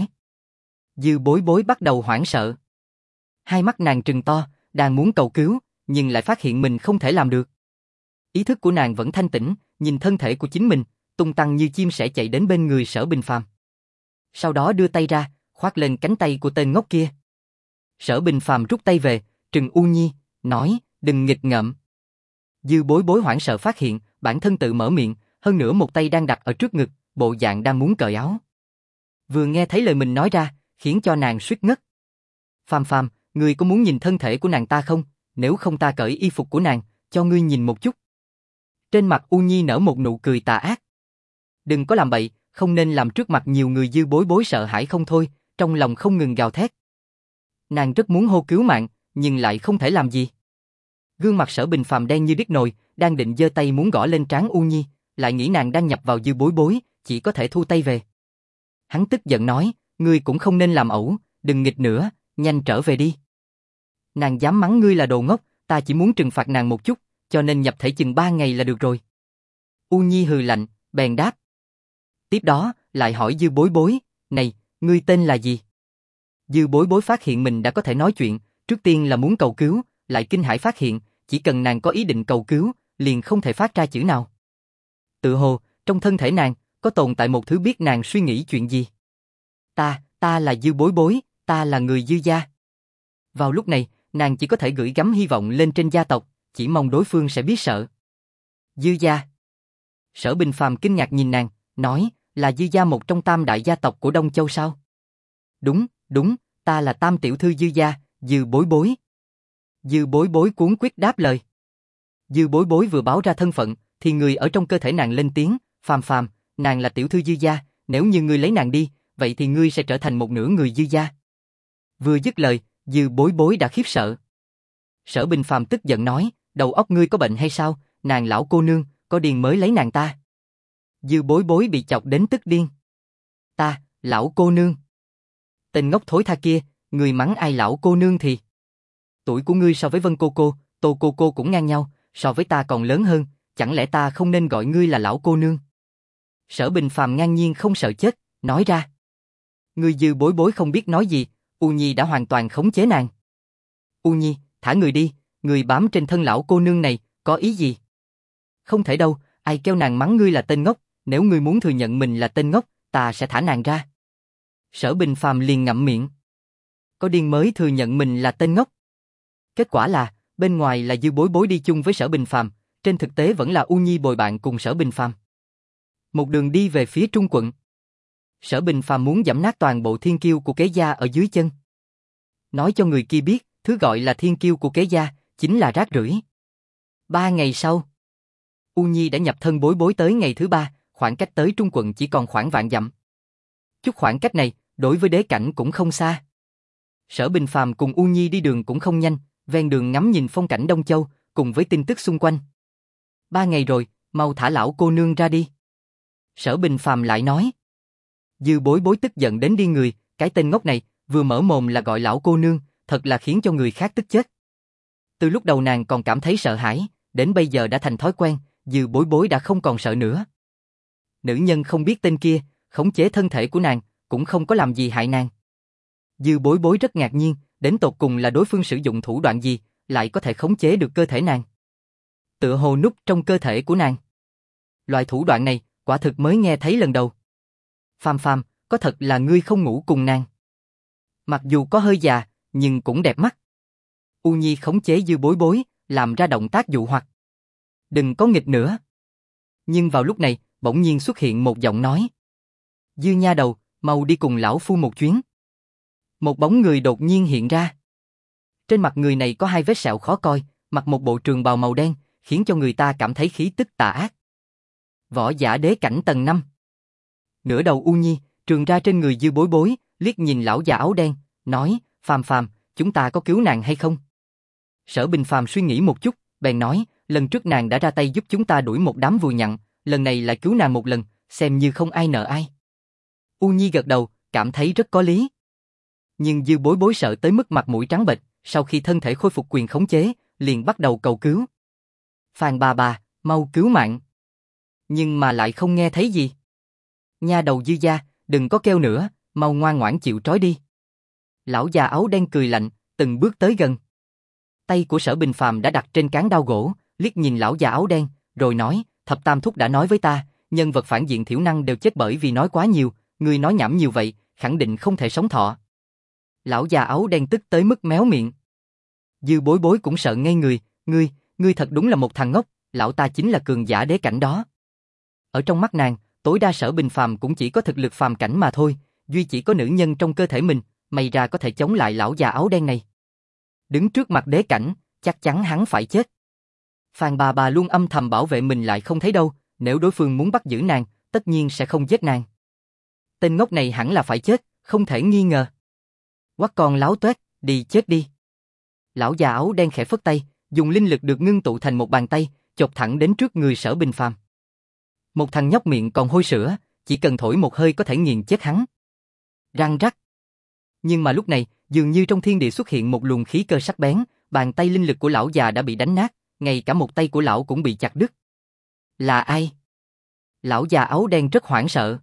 Dư Bối Bối bắt đầu hoảng sợ. Hai mắt nàng trừng to, đang muốn cầu cứu, nhưng lại phát hiện mình không thể làm được. Ý thức của nàng vẫn thanh tĩnh, nhìn thân thể của chính mình, tung tăng như chim sẻ chạy đến bên người Sở Bình Phàm. Sau đó đưa tay ra, khoác lên cánh tay của tên ngốc kia. Sở Bình Phàm rút tay về, trừng U Nhi, nói, đừng nghịch ngợm. Dư Bối Bối hoảng sợ phát hiện, bản thân tự mở miệng, hơn nữa một tay đang đặt ở trước ngực, bộ dạng đang muốn cởi áo. Vừa nghe thấy lời mình nói ra, khiến cho nàng suýt ngất. Phàm Phàm, ngươi có muốn nhìn thân thể của nàng ta không? Nếu không ta cởi y phục của nàng, cho ngươi nhìn một chút. Trên mặt U Nhi nở một nụ cười tà ác. Đừng có làm bậy, không nên làm trước mặt nhiều người. Dư Bối Bối sợ hãi không thôi, trong lòng không ngừng gào thét. Nàng rất muốn hô cứu mạng, nhưng lại không thể làm gì. Gương mặt Sở Bình Phàm đen như đít nồi, đang định giơ tay muốn gõ lên trán U Nhi, lại nghĩ nàng đang nhập vào Dư Bối Bối, chỉ có thể thu tay về. Hắn tức giận nói, ngươi cũng không nên làm ẩu, đừng nghịch nữa, nhanh trở về đi. Nàng dám mắng ngươi là đồ ngốc, ta chỉ muốn trừng phạt nàng một chút, cho nên nhập thể chừng 3 ngày là được rồi. U Nhi hừ lạnh, bèn đáp. Tiếp đó, lại hỏi Dư Bối Bối, này, ngươi tên là gì? Dư Bối Bối phát hiện mình đã có thể nói chuyện, trước tiên là muốn cầu cứu, lại kinh hãi phát hiện, chỉ cần nàng có ý định cầu cứu, liền không thể phát ra chữ nào. Tự hồ, trong thân thể nàng, có tồn tại một thứ biết nàng suy nghĩ chuyện gì. Ta là Dư Bối Bối, ta là người Dư gia. Vào lúc này, nàng chỉ có thể gửi gắm hy vọng lên trên gia tộc, chỉ mong đối phương sẽ biết sợ. Dư gia. Sở Bình Phàm kinh ngạc nhìn nàng, nói, là Dư gia một trong tam đại gia tộc của Đông Châu sao? Đúng, ta là tam tiểu thư Dư gia, Dư Bối Bối. Dư Bối Bối cuống quyết đáp lời. Dư Bối Bối vừa báo ra thân phận, thì người ở trong cơ thể nàng lên tiếng, Phàm, nàng là tiểu thư Dư gia, nếu như ngươi lấy nàng đi, vậy thì ngươi sẽ trở thành một nửa người Dư gia. Vừa dứt lời, Dư Bối Bối đã khiếp sợ. Sở Bình Phàm tức giận nói, đầu óc ngươi có bệnh hay sao, nàng lão cô nương, có điên mới lấy nàng ta. Dư Bối Bối bị chọc đến tức điên. Ta, lão cô nương. Tên ngốc thối tha kia, ngươi mắng ai lão cô nương thì. Tuổi của ngươi so với Vân cô cô, Tô cô cô cũng ngang nhau, so với ta còn lớn hơn, chẳng lẽ ta không nên gọi ngươi là lão cô nương? Sở Bình Phàm ngang nhiên không sợ chết, nói ra. Ngươi Dư Bối Bối không biết nói gì, U Nhi đã hoàn toàn khống chế nàng. U Nhi, thả người đi, người bám trên thân lão cô nương này, có ý gì? Không thể đâu, ai kêu nàng mắng ngươi là tên ngốc, nếu ngươi muốn thừa nhận mình là tên ngốc, ta sẽ thả nàng ra. Sở Bình Phàm liền ngậm miệng. Có điên mới thừa nhận mình là tên ngốc. Kết quả là, bên ngoài là Dư Bối Bối đi chung với Sở Bình Phàm, trên thực tế vẫn là U Nhi bồi bạn cùng Sở Bình Phàm. Một đường đi về phía Trung quận. Sở Bình Phàm muốn giẫm nát toàn bộ thiên kiêu của Kế gia ở dưới chân. Nói cho người kia biết, thứ gọi là thiên kiêu của Kế gia, chính là rác rưởi. 3 ngày sau, U Nhi đã nhập thân Bối Bối tới ngày thứ 3, khoảng cách tới Trung quận chỉ còn khoảng vạn dặm. Chút khoảng cách này, đối với đế cảnh cũng không xa. Sở Bình Phàm cùng U Nhi đi đường cũng không nhanh, ven đường ngắm nhìn phong cảnh Đông Châu, cùng với tin tức xung quanh. 3 ngày rồi, mau thả lão cô nương ra đi. Sở Bình Phàm lại nói. Dư Bối Bối tức giận đến điên người, cái tên ngốc này, vừa mở mồm là gọi lão cô nương, thật là khiến cho người khác tức chết. Từ lúc đầu nàng còn cảm thấy sợ hãi, đến bây giờ đã thành thói quen, Dư Bối Bối đã không còn sợ nữa. Nữ nhân không biết tên kia, khống chế thân thể của nàng, cũng không có làm gì hại nàng. Dư Bối Bối rất ngạc nhiên, đến tột cùng là đối phương sử dụng thủ đoạn gì, lại có thể khống chế được cơ thể nàng. Tựa hồ núp trong cơ thể của nàng. Loại thủ đoạn này, quả thực mới nghe thấy lần đầu. Phàm, có thật là ngươi không ngủ cùng nàng? Mặc dù có hơi già, nhưng cũng đẹp mắt. U Nhi khống chế Dư Bối Bối, làm ra động tác dụ hoặc. Đừng có nghịch nữa. Nhưng vào lúc này, bỗng nhiên xuất hiện một giọng nói. Dư nha đầu, mau đi cùng lão phu một chuyến. Một bóng người đột nhiên hiện ra. Trên mặt người này có 2 vết sẹo khó coi, mặc một bộ trường bào màu đen, khiến cho người ta cảm thấy khí tức tà ác. Võ giả đế cảnh tầng 5. Nửa đầu U Nhi, trường ra trên người Dư Bối Bối, liếc nhìn lão già áo đen, nói, Phàm, chúng ta có cứu nàng hay không? Sở Bình Phàm suy nghĩ một chút, bèn nói, lần trước nàng đã ra tay giúp chúng ta đuổi một đám vùi nhặn, lần này lại cứu nàng một lần, xem như không ai nợ ai. U Nhi gật đầu, cảm thấy rất có lý. Nhưng Dư Bối Bối sợ tới mức mặt mũi trắng bệch, sau khi thân thể khôi phục quyền khống chế, liền bắt đầu cầu cứu. Phàn bà, mau cứu mạng. Nhưng mà lại không nghe thấy gì. Nha đầu Dư gia, đừng có kêu nữa, mau ngoan ngoãn chịu trói đi. Lão già áo đen cười lạnh, từng bước tới gần. Tay của Sở Bình Phàm đã đặt trên cán đao gỗ, liếc nhìn lão già áo đen, rồi nói, Thập Tam Thúc đã nói với ta, nhân vật phản diện thiểu năng đều chết bởi vì nói quá nhiều, ngươi nói nhảm nhiều vậy, khẳng định không thể sống thọ. Lão già áo đen tức tới mức méo miệng. Dư Bối Bối cũng sợ ngây người, ngươi thật đúng là một thằng ngốc, lão ta chính là cường giả đế cảnh đó. Ở trong mắt nàng, tối đa Sở Bình Phàm cũng chỉ có thực lực phàm cảnh mà thôi, duy chỉ có nữ nhân trong cơ thể mình, may ra có thể chống lại lão già áo đen này. Đứng trước mặt đế cảnh, chắc chắn hắn phải chết. Phàn bà luôn âm thầm bảo vệ mình lại không thấy đâu, nếu đối phương muốn bắt giữ nàng, tất nhiên sẽ không giết nàng. Tên ngốc này hẳn là phải chết, không thể nghi ngờ. Quát con láo tuét, đi chết đi. Lão già áo đen khẽ phất tay, dùng linh lực được ngưng tụ thành một bàn tay, chộp thẳng đến trước người Sở Bình Phàm. Một thằng nhóc miệng còn hôi sữa, chỉ cần thổi một hơi có thể nghiền chết hắn. Răng rắc. Nhưng mà lúc này, dường như trong thiên địa xuất hiện một luồng khí cơ sắc bén, bàn tay linh lực của lão già đã bị đánh nát, ngay cả một tay của lão cũng bị chặt đứt. Là ai? Lão già áo đen rất hoảng sợ.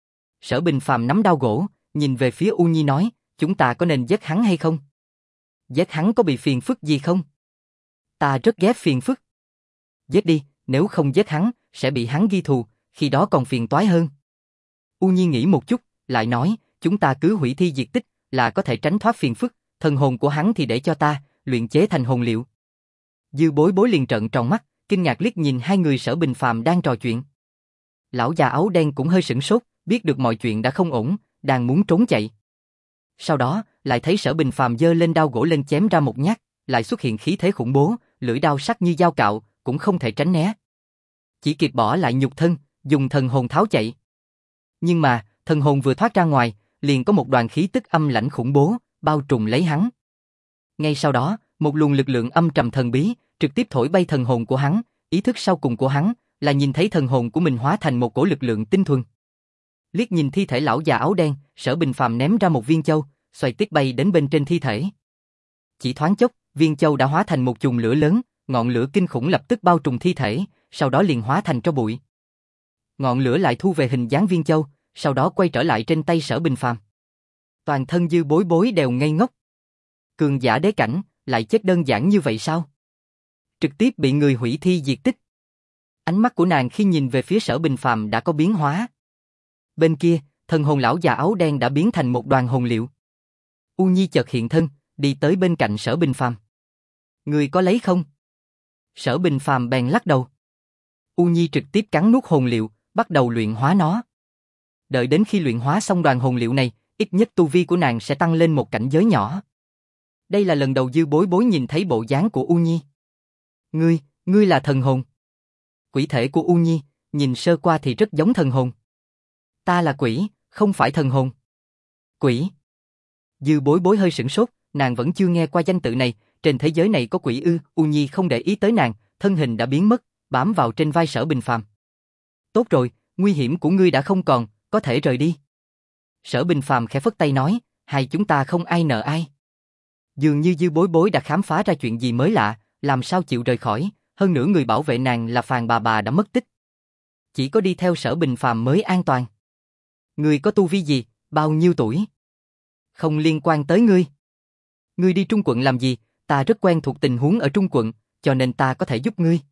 Sở Bình Phàm nắm đao gỗ, nhìn về phía U Nhi nói, chúng ta có nên giết hắn hay không? Giết hắn có bị phiền phức gì không? Ta rất ghét phiền phức. Giết đi, nếu không giết hắn, sẽ bị hắn ghi thù, khi đó còn phiền toái hơn. U Nhi nghĩ một chút, lại nói, chúng ta cứ hủy thi diệt tích, là có thể tránh thoát phiền phức, thần hồn của hắn thì để cho ta, luyện chế thành hồn liệu. Dư Bối Bối liền trợn tròn mắt, kinh ngạc liếc nhìn hai người Sở Bình Phàm đang trò chuyện. Lão già áo đen cũng hơi sửng sốt, biết được mọi chuyện đã không ổn, đang muốn trốn chạy. Sau đó, lại thấy Sở Bình Phàm giơ lên đao gỗ lên chém ra một nhát, lại xuất hiện khí thế khủng bố, lưỡi đao sắc như dao cạo, cũng không thể tránh né. Chỉ kịp bỏ lại nhục thân, dùng thần hồn tháo chạy. Nhưng mà, thần hồn vừa thoát ra ngoài, liền có một đoàn khí tức âm lãnh khủng bố, bao trùm lấy hắn. Ngay sau đó, một luồng lực lượng âm trầm thần bí, trực tiếp thổi bay thần hồn của hắn, ý thức sau cùng của hắn, là nhìn thấy thần hồn của mình hóa thành một cỗ lực lượng tinh thuần. Liếc nhìn thi thể lão già áo đen, Sở Bình Phàm ném ra một viên châu, xoay tiếp bay đến bên trên thi thể. Chỉ thoáng chốc, viên châu đã hóa thành một chùm lửa lớn, ngọn lửa kinh khủng lập tức bao trùm thi thể, sau đó liền hóa thành tro bụi. Ngọn lửa lại thu về hình dáng viên châu, sau đó quay trở lại trên tay Sở Bình Phàm. Toàn thân Dư Bối Bối đều ngây ngốc. Cường giả đế cảnh, lại chết đơn giản như vậy sao? Trực tiếp bị người hủy thi diệt tích. Ánh mắt của nàng khi nhìn về phía Sở Bình Phàm đã có biến hóa. Bên kia, thần hồn lão già áo đen đã biến thành một đoàn hồn liệu. U Nhi chợt hiện thân, đi tới bên cạnh Sở Bình Phàm. Người có lấy không? Sở Bình Phàm bèn lắc đầu. U Nhi trực tiếp cắn nuốt hồn liệu, bắt đầu luyện hóa nó. Đợi đến khi luyện hóa xong đoàn hồn liệu này, ít nhất tu vi của nàng sẽ tăng lên một cảnh giới nhỏ. Đây là lần đầu Dư Bối Bối nhìn thấy bộ dáng của U Nhi. Ngươi là thần hồn. Quỷ thể của U Nhi, nhìn sơ qua thì rất giống thần hồn. Ta là quỷ, không phải thần hồn. Quỷ. Dư Bối Bối hơi sửng sốt, nàng vẫn chưa nghe qua danh tự này, trên thế giới này có quỷ ư? U Nhi không để ý tới nàng, thân hình đã biến mất, bám vào trên vai Sở Bình Phàm. Tốt rồi, nguy hiểm của ngươi đã không còn, có thể rời đi. Sở Bình Phàm khẽ phất tay nói, hai chúng ta không ai nợ ai. Dường như Dư Bối Bối đã khám phá ra chuyện gì mới lạ, làm sao chịu rời khỏi, hơn nữa người bảo vệ nàng là Phàn bà đã mất tích. Chỉ có đi theo Sở Bình Phàm mới an toàn. Ngươi có tu vi gì, bao nhiêu tuổi? Không liên quan tới ngươi. Ngươi đi Trung quận làm gì? Ta rất quen thuộc tình huống ở Trung quận, cho nên ta có thể giúp ngươi.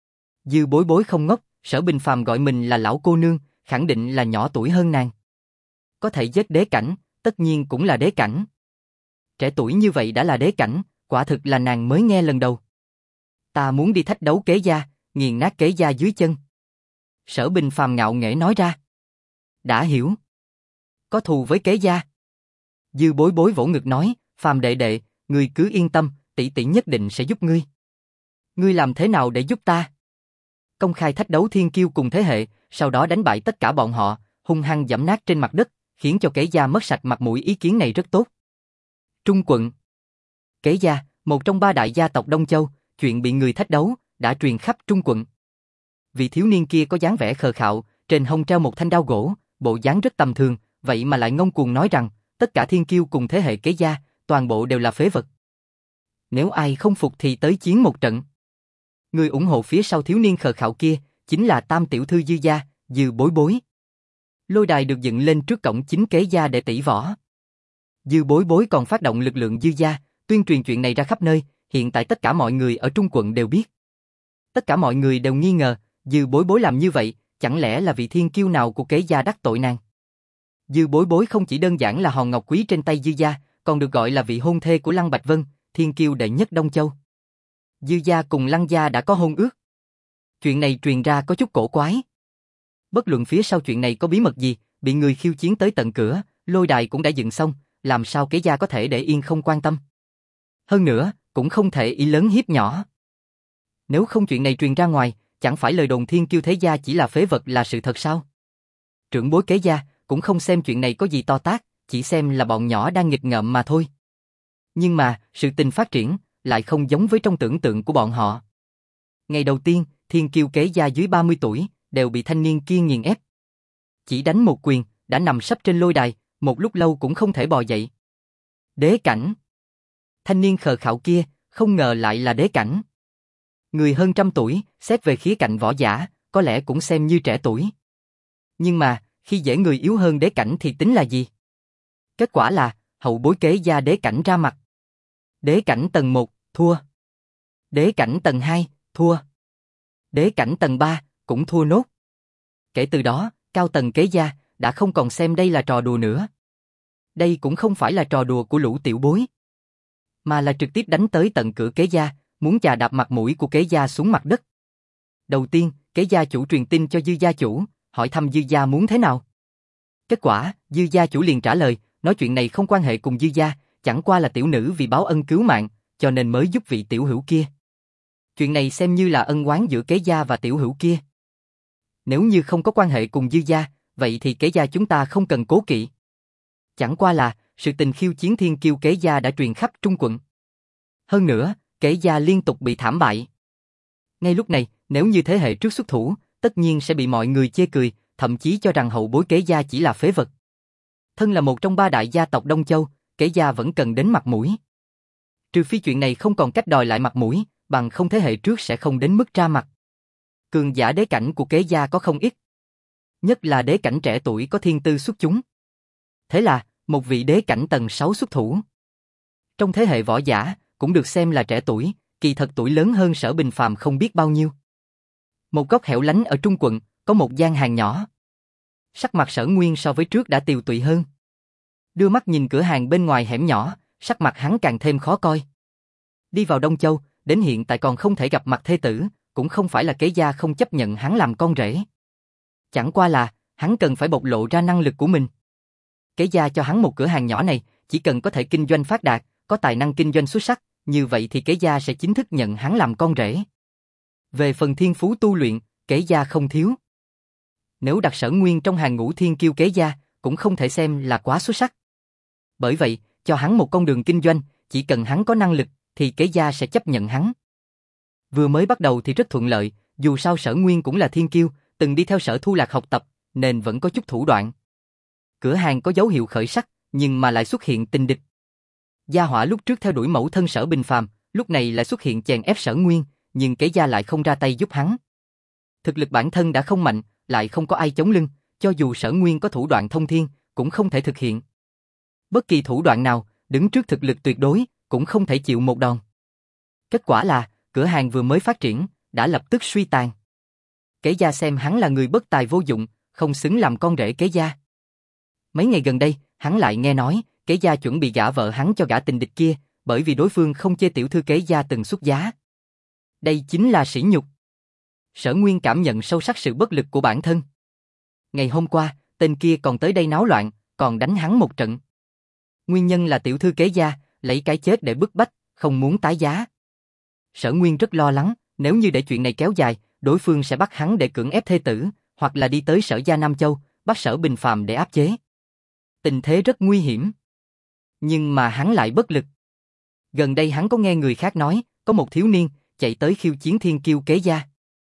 Dư Bối Bối không ngốc, Sở Bình Phàm gọi mình là lão cô nương, khẳng định là nhỏ tuổi hơn nàng. Có thể giết đế cảnh, tất nhiên cũng là đế cảnh. Trẻ tuổi như vậy đã là đế cảnh, quả thực là nàng mới nghe lần đầu. Ta muốn đi thách đấu Kế Gia, nghiền nát Kế Gia dưới chân. Sở Bình Phàm ngạo nghễ nói ra. Đã hiểu. Có thù với Kế Gia. Dư Bối Bối vỗ ngực nói, Phàm đệ đệ, ngươi cứ yên tâm, tỷ tỷ nhất định sẽ giúp ngươi. Ngươi làm thế nào để giúp ta? Công khai thách đấu thiên kiêu cùng thế hệ, sau đó đánh bại tất cả bọn họ, hung hăng giẫm nát trên mặt đất, khiến cho Kế Gia mất sạch mặt mũi. Ý kiến này rất tốt. Trung quận. Kế Gia, một trong ba đại gia tộc Đông Châu, chuyện bị người thách đấu, đã truyền khắp Trung quận. Vị thiếu niên kia có dáng vẻ khờ khạo, trên hông treo một thanh đao gỗ, bộ dáng rất tầm thường, vậy mà lại ngông cuồng nói rằng, tất cả thiên kiêu cùng thế hệ Kế Gia, toàn bộ đều là phế vật. Nếu ai không phục thì tới chiến một trận. Người ủng hộ phía sau thiếu niên khờ khạo kia, chính là Tam tiểu thư Dư gia, Dư Bối Bối. Lôi đài được dựng lên trước cổng chính Kế Gia để tỷ võ. Dư Bối Bối còn phát động lực lượng Dư gia, tuyên truyền chuyện này ra khắp nơi, hiện tại tất cả mọi người ở Trung quận đều biết. Tất cả mọi người đều nghi ngờ, Dư Bối Bối làm như vậy, chẳng lẽ là vị thiên kiêu nào của Kế Gia đắc tội nàng? Dư Bối Bối không chỉ đơn giản là hòn ngọc quý trên tay Dư gia, còn được gọi là vị hôn thê của Lăng Bạch Vân, thiên kiêu đệ nhất Đông Châu. Dư gia cùng Lăng gia đã có hôn ước. Chuyện này truyền ra có chút cổ quái. Bất luận phía sau chuyện này có bí mật gì, bị người khiêu chiến tới tận cửa, lôi đài cũng đã dựng xong, làm sao Kế Gia có thể để yên không quan tâm? Hơn nữa, cũng không thể ý lớn hiếp nhỏ. Nếu không chuyện này truyền ra ngoài, chẳng phải lời đồn thiên kiêu thế gia chỉ là phế vật là sự thật sao? Trưởng bối Kế Gia cũng không xem chuyện này có gì to tát, chỉ xem là bọn nhỏ đang nghịch ngợm mà thôi. Nhưng mà, sự tình phát triển lại không giống với trong tưởng tượng của bọn họ. Ngày đầu tiên, thiên kiêu Kế Gia dưới 30 tuổi đều bị thanh niên kia nghiền ép. Chỉ đánh một quyền, đã nằm sấp trên lôi đài, một lúc lâu cũng không thể bò dậy. Đế cảnh. Thanh niên khờ khạo kia, không ngờ lại là đế cảnh. Người hơn trăm tuổi, xét về khía cạnh võ giả, có lẽ cũng xem như trẻ tuổi. Nhưng mà, khi dễ người yếu hơn đế cảnh thì tính là gì? Kết quả là, hậu bối Kế Gia đế cảnh ra mặt. Đế cảnh tầng 1, thua. Đế cảnh tầng 2, thua. Đế cảnh tầng 3, cũng thua nốt. Kể từ đó, cao tầng Kế Gia đã không còn xem đây là trò đùa nữa. Đây cũng không phải là trò đùa của lũ tiểu bối, mà là trực tiếp đánh tới tận cửa Kế Gia, muốn chà đạp mặt mũi của Kế Gia xuống mặt đất. Đầu tiên, Kế Gia chủ truyền tin cho Dư gia chủ, hỏi thăm Dư gia muốn thế nào. Kết quả, Dư gia chủ liền trả lời, nói chuyện này không quan hệ cùng Dư gia, chẳng qua là tiểu nữ vì báo ân cứu mạng, cho nên mới giúp vị tiểu hữu kia. Chuyện này xem như là ân oán giữa Kế Gia và tiểu hữu kia. Nếu như không có quan hệ cùng Dư gia, vậy thì Kế Gia chúng ta không cần cố kỵ. Chẳng qua là, sự tình khiêu chiến thiên kiêu Kế Gia đã truyền khắp Trung quận. Hơn nữa, Kế Gia liên tục bị thảm bại. Ngay lúc này, nếu như thế hệ trước xuất thủ, tất nhiên sẽ bị mọi người chê cười, thậm chí cho rằng hậu bối Kế Gia chỉ là phế vật. Thân là một trong 3 đại gia tộc Đông Châu, Kế Gia vẫn cần đến mặt mũi. Trừ phi chuyện này không còn cách đòi lại mặt mũi, bằng không thế hệ trước sẽ không đến mức ra mặt. Cường giả đế cảnh của Kế Gia có không ít. Nhất là đế cảnh trẻ tuổi có thiên tư xuất chúng. Thế là, một vị đế cảnh tầng 6 xuất thủ. Trong thế hệ võ giả, cũng được xem là trẻ tuổi, kỳ thật tuổi lớn hơn Sở Bình Phàm không biết bao nhiêu. Một góc hẻo lánh ở Trung quận, có một gian hàng nhỏ. Sắc mặt Sở Nguyên so với trước đã tiều tụy hơn. Đưa mắt nhìn cửa hàng bên ngoài hẻm nhỏ, sắc mặt hắn càng thêm khó coi. Đi vào Đông Châu, đến hiện tại còn không thể gặp mặt thê tử, cũng không phải là Kế Gia không chấp nhận hắn làm con rể. Chẳng qua là, hắn cần phải bộc lộ ra năng lực của mình. Kế Gia cho hắn một cửa hàng nhỏ này, chỉ cần có thể kinh doanh phát đạt, có tài năng kinh doanh xuất sắc, như vậy thì Kế Gia sẽ chính thức nhận hắn làm con rể. Về phần thiên phú tu luyện, Kế Gia không thiếu. Nếu đặt Sở Nguyên trong hàng ngũ thiên kiêu Kế Gia, cũng không thể xem là quá xuất sắc. Bởi vậy, cho hắn một con đường kinh doanh, chỉ cần hắn có năng lực, thì Kế Gia sẽ chấp nhận hắn. Vừa mới bắt đầu thì rất thuận lợi, dù sao Sở Nguyên cũng là thiên kiêu, từng đi theo Sở Thu Lạc học tập, nên vẫn có chút thủ đoạn. Cửa hàng có dấu hiệu khởi sắc, nhưng mà lại xuất hiện tình địch. Gia hỏa lúc trước theo đuổi mẫu thân Sở Bình Phàm, lúc này lại xuất hiện chèn ép Sở Nguyên, nhưng Kế Gia lại không ra tay giúp hắn. Thực lực bản thân đã không mạnh, lại không có ai chống lưng, cho dù Sở Nguyên có thủ đoạn thông thiên, cũng không thể thực hiện. Bất kỳ thủ đoạn nào, đứng trước thực lực tuyệt đối, cũng không thể chịu một đòn. Kết quả là, cửa hàng vừa mới phát triển, đã lập tức suy tàn. Kế Gia xem hắn là người bất tài vô dụng, không xứng làm con rể Kế Gia. Mấy ngày gần đây, hắn lại nghe nói, Kế Gia chuẩn bị gả vợ hắn cho gã tình địch kia, bởi vì đối phương không chê tiểu thư Kế Gia từng xuất giá. Đây chính là sỉ nhục. Sở Nguyên cảm nhận sâu sắc sự bất lực của bản thân. Ngày hôm qua, tên kia còn tới đây náo loạn, còn đánh hắn một trận. Nguyên nhân là tiểu thư Kế Gia lấy cái chết để bức bách, không muốn tái giá. Sở Nguyên rất lo lắng, nếu như để chuyện này kéo dài, đối phương sẽ bắt hắn để cưỡng ép thê tử, hoặc là đi tới Sở gia Nam Châu, bắt Sở Bình Phàm để áp chế. Tình thế rất nguy hiểm. Nhưng mà hắn lại bất lực. Gần đây hắn có nghe người khác nói, có một thiếu niên chạy tới khiêu chiến thiên kiêu Kế Gia.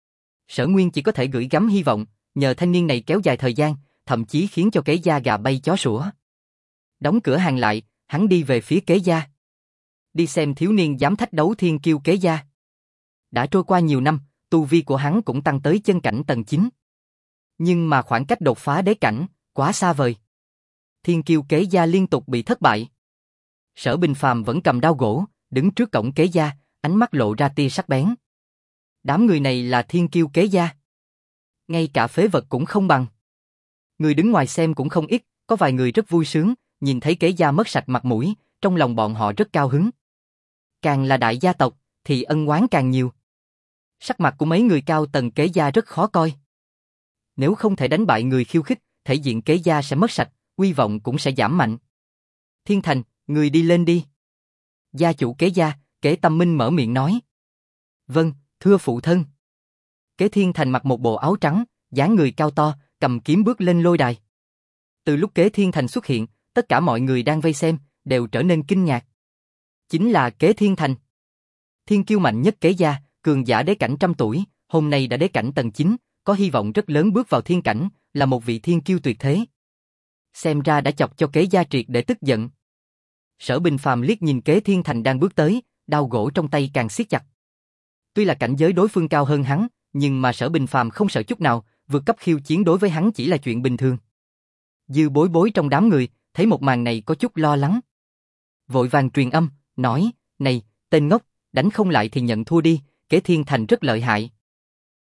Sở Nguyên chỉ có thể gửi gắm hy vọng, nhờ thanh niên này kéo dài thời gian, thậm chí khiến cho Kế Gia gà bay chó sủa. Đóng cửa hàng lại, hắn đi về phía Kế Gia. Đi xem thiếu niên dám thách đấu thiên kiêu Kế Gia. Đã trôi qua nhiều năm, tu vi của hắn cũng tăng tới chân cảnh tầng 9. Nhưng mà khoảng cách đột phá đế cảnh, quá xa vời. Thiên kiêu Kế Gia liên tục bị thất bại. Sở Bình Phàm vẫn cầm đao gỗ, đứng trước cổng Kế Gia, ánh mắt lộ ra tia sắc bén. Đám người này là thiên kiêu Kế Gia. Ngay cả phế vật cũng không bằng. Người đứng ngoài xem cũng không ít, có vài người rất vui sướng, nhìn thấy Kế Gia mất sạch mặt mũi, trong lòng bọn họ rất cao hứng. Càng là đại gia tộc, thì ân oán càng nhiều. Sắc mặt của mấy người cao tầng Kế Gia rất khó coi. Nếu không thể đánh bại người khiêu khích, thể diện Kế Gia sẽ mất sạch, uy vọng cũng sẽ giảm mạnh. Thiên Thành, người đi lên đi. Gia chủ Kế Gia, Kế Tâm Minh mở miệng nói. Vâng, thưa phụ thân. Kế Thiên Thành mặc một bộ áo trắng, dáng người cao to, cầm kiếm bước lên lôi đài. Từ lúc Kế Thiên Thành xuất hiện, tất cả mọi người đang vây xem, đều trở nên kinh ngạc. Chính là Kế Thiên Thành. Thiên kiêu mạnh nhất Kế Gia, cường giả đế cảnh 100 tuổi, hôm nay đã đế cảnh tầng 9, có hy vọng rất lớn bước vào thiên cảnh, là một vị thiên kiêu tuyệt thế. Xem ra đã chọc cho Kế Gia triệt để tức giận. Sở Bình Phàm liếc nhìn Kế Thiên Thành đang bước tới, đao gỗ trong tay càng siết chặt. Tuy là cảnh giới đối phương cao hơn hắn, nhưng mà Sở Bình Phàm không sợ chút nào, vượt cấp khiêu chiến đối với hắn chỉ là chuyện bình thường. Dư Bối Bối trong đám người, thấy một màn này có chút lo lắng. Vội vàng truyền âm, nói, này, tên ngốc, đánh không lại thì nhận thua đi, Kế Thiên Thành rất lợi hại.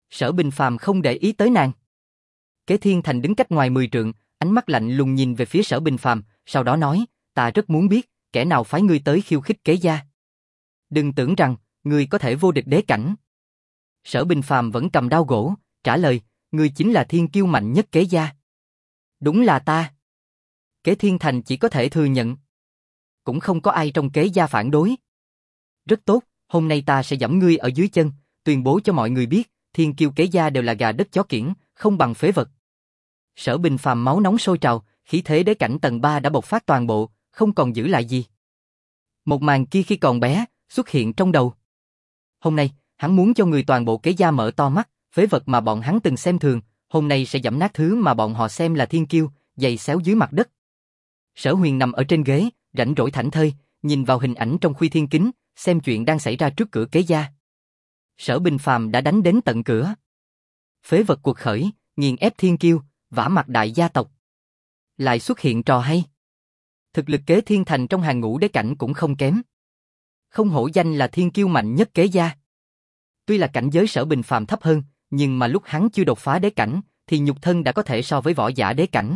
Sở Bình Phàm không để ý tới nàng. Kế Thiên Thành đứng cách ngoài 10 trượng, ánh mắt lạnh lùng nhìn về phía Sở Bình Phàm, sau đó nói, ta rất muốn biết, kẻ nào phái ngươi tới khiêu khích Kế gia. Đừng tưởng rằng, ngươi có thể vô địch đế cảnh. Sở Bình Phàm vẫn cầm đao gỗ, trả lời, ngươi chính là thiên kiêu mạnh nhất Kế gia. Đúng là ta. Kế Thiên Thành chỉ có thể thừa nhận. Cũng không có ai trong Kế gia phản đối. Rất tốt, hôm nay ta sẽ giẫm ngươi ở dưới chân, tuyên bố cho mọi người biết, thiên kiêu Kế gia đều là gà đất chó kiểng, không bằng phế vật. Sở Bình Phàm máu nóng sôi trào, khí thế đế cảnh tầng 3 đã bộc phát toàn bộ, không còn giữ lại gì. Một màn kia khi còn bé, xuất hiện trong đầu. Hôm nay, hắn muốn cho người toàn bộ Kế gia mở to mắt, phế vật mà bọn hắn từng xem thường, hôm nay sẽ giẫm nát thứ mà bọn họ xem là thiên kiêu, giày xéo dưới mặt đất. Sở Huyền nằm ở trên ghế, rảnh rỗi thảnh thơi, nhìn vào hình ảnh trong khuy thiên kính, xem chuyện đang xảy ra trước cửa Kế gia. Sở Bình Phàm đã đánh đến tận cửa. Phế vật cuộc khởi, nghiền ép thiên kiêu, vả mặt đại gia tộc. Lại xuất hiện trò hay. Thực lực Kế Thiên Thành trong hàng ngũ đế cảnh cũng không kém. Không hổ danh là thiên kiêu mạnh nhất Kế gia. Tuy là cảnh giới Sở Bình Phàm thấp hơn, nhưng mà lúc hắn chưa đột phá đế cảnh, thì nhục thân đã có thể so với võ giả đế cảnh.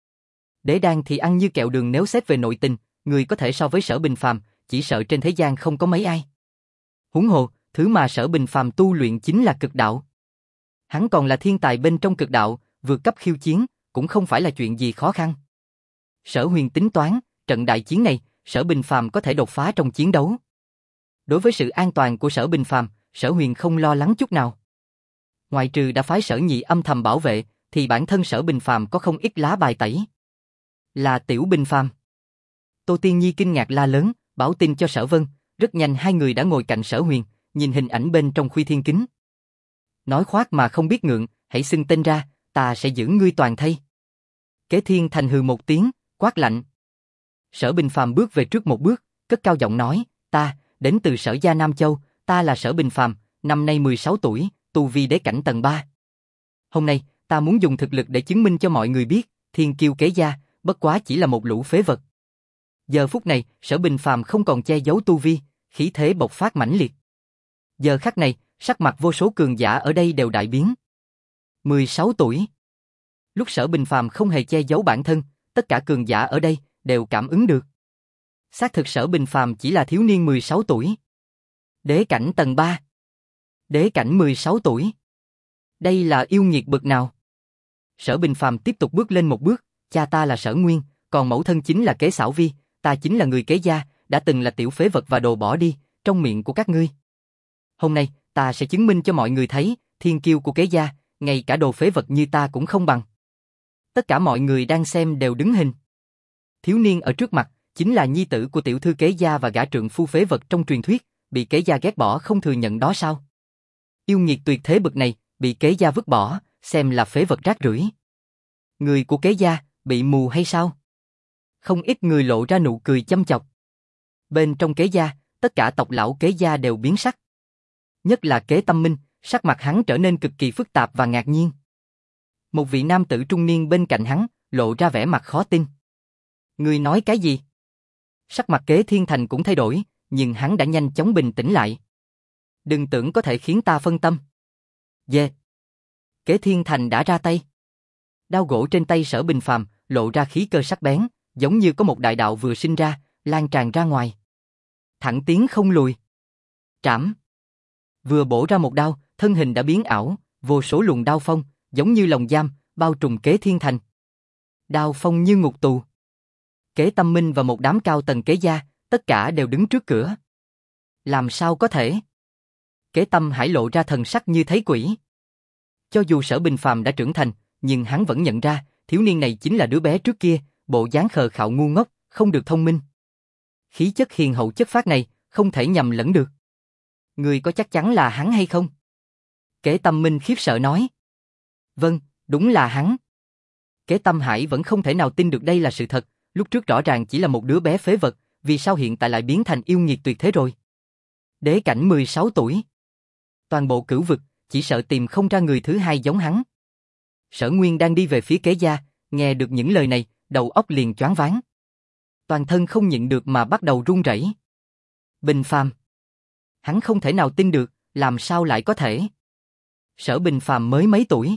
Đế đan thì ăn như kẹo đường, nếu xét về nội tình, người có thể so với Sở Bình Phàm, chỉ sợ trên thế gian không có mấy ai. Huống hồ, thứ mà Sở Bình Phàm tu luyện chính là cực đạo. Hắn còn là thiên tài bên trong cực đạo, vượt cấp khiêu chiến, cũng không phải là chuyện gì khó khăn. Sở Huyền tính toán, trận đại chiến này, Sở Bình Phàm có thể đột phá trong chiến đấu. Đối với sự an toàn của Sở Bình Phàm, Sở Huyền không lo lắng chút nào. Ngoại trừ đã phái Sở Nhị âm thầm bảo vệ, thì bản thân Sở Bình Phàm có không ít lá bài tẩy. Là Tiểu Bình Phàm. Tô Tiên Nhi kinh ngạc la lớn, báo tin cho Sở Vân, rất nhanh hai người đã ngồi cạnh Sở Huyền, nhìn hình ảnh bên trong khuy thiên kính. Nói khoác mà không biết ngượng, hãy xưng tên ra, ta sẽ giữ ngươi toàn thây. Kế Thiên Thành hừ một tiếng, quát lạnh. Sở Bình Phàm bước về trước một bước, cất cao giọng nói, ta, đến từ Sở gia Nam Châu, ta là Sở Bình Phàm, năm nay 16 tuổi, tu vi đế cảnh tầng 3. Hôm nay, ta muốn dùng thực lực để chứng minh cho mọi người biết, thiên kiêu Kế gia, bất quá chỉ là một lũ phế vật. Giờ phút này, Sở Bình Phàm không còn che giấu tu vi, khí thế bộc phát mãnh liệt. Giờ khắc này, sắc mặt vô số cường giả ở đây đều đại biến. 16 tuổi. Lúc Sở Bình Phàm không hề che giấu bản thân, tất cả cường giả ở đây đều cảm ứng được. Xác thực Sở Bình Phàm chỉ là thiếu niên 16 tuổi. Đế cảnh tầng 3. Đế cảnh 16 tuổi. Đây là yêu nghiệt bậc nào? Sở Bình Phàm tiếp tục bước lên một bước, cha ta là Sở Nguyên, còn mẫu thân chính là Kế Xảo Vi, ta chính là người Kế gia, đã từng là tiểu phế vật và đồ bỏ đi, trong miệng của các ngươi. Hôm nay, ta sẽ chứng minh cho mọi người thấy, thiên kiêu của Kế gia, ngay cả đồ phế vật như ta cũng không bằng. Tất cả mọi người đang xem đều đứng hình. Thiếu niên ở trước mặt, chính là nhi tử của tiểu thư Kế gia và gã trượng phu phế vật trong truyền thuyết, bị Kế gia ghét bỏ không thừa nhận đó sao? Yêu nghiệt tuyệt thế bậc này, bị Kế gia vứt bỏ, xem là phế vật rác rưởi. Người của Kế gia, bị mù hay sao? Không ít người lộ ra nụ cười châm chọc. Bên trong Kế gia, tất cả tộc lão Kế gia đều biến sắc. Nhất là Kế Tâm Minh, sắc mặt hắn trở nên cực kỳ phức tạp và ngạc nhiên. Một vị nam tử trung niên bên cạnh hắn, lộ ra vẻ mặt khó tin. Ngươi nói cái gì? Sắc mặt Kế Thiên Thành cũng thay đổi, nhưng hắn đã nhanh chóng bình tĩnh lại. Đừng tưởng có thể khiến ta phân tâm. Dê. Kế Thiên Thành đã ra tay. Đao gỗ trên tay Sở Bình Phàm lộ ra khí cơ sắc bén, giống như có một đại đạo vừa sinh ra, lan tràn ra ngoài. Thẳng tiến không lùi. Trảm. Vừa bổ ra một đao, thân hình đã biến ảo, vô số luồng đao phong, giống như lồng giam, bao trùm Kế Thiên Thành. Đao phong như ngục tù. Kế Tâm Minh và một đám cao tầng Kế gia, tất cả đều đứng trước cửa. Làm sao có thể? Kế Tâm Hải lộ ra thần sắc như thấy quỷ. Cho dù Sở Bình Phàm đã trưởng thành, nhưng hắn vẫn nhận ra, thiếu niên này chính là đứa bé trước kia, bộ dáng khờ khạo ngu ngốc, không được thông minh. Khí chất hiền hậu chất phác này, không thể nhầm lẫn được. Người có chắc chắn là hắn hay không? Kế Tâm Minh khiếp sợ nói. Vâng, đúng là hắn. Kế Tâm Hải vẫn không thể nào tin được đây là sự thật, lúc trước rõ ràng chỉ là một đứa bé phế vật, vì sao hiện tại lại biến thành yêu nghiệt tuyệt thế rồi? Đế cảnh 16 tuổi. Toàn bộ cửu vực, chỉ sợ tìm không ra người thứ hai giống hắn. Sở Nguyên đang đi về phía Kế gia, nghe được những lời này, đầu óc liền choáng váng. Toàn thân không nhịn được mà bắt đầu run rẩy. Bình Phàm. Hắn không thể nào tin được, làm sao lại có thể? Sở Bình Phàm mới mấy tuổi?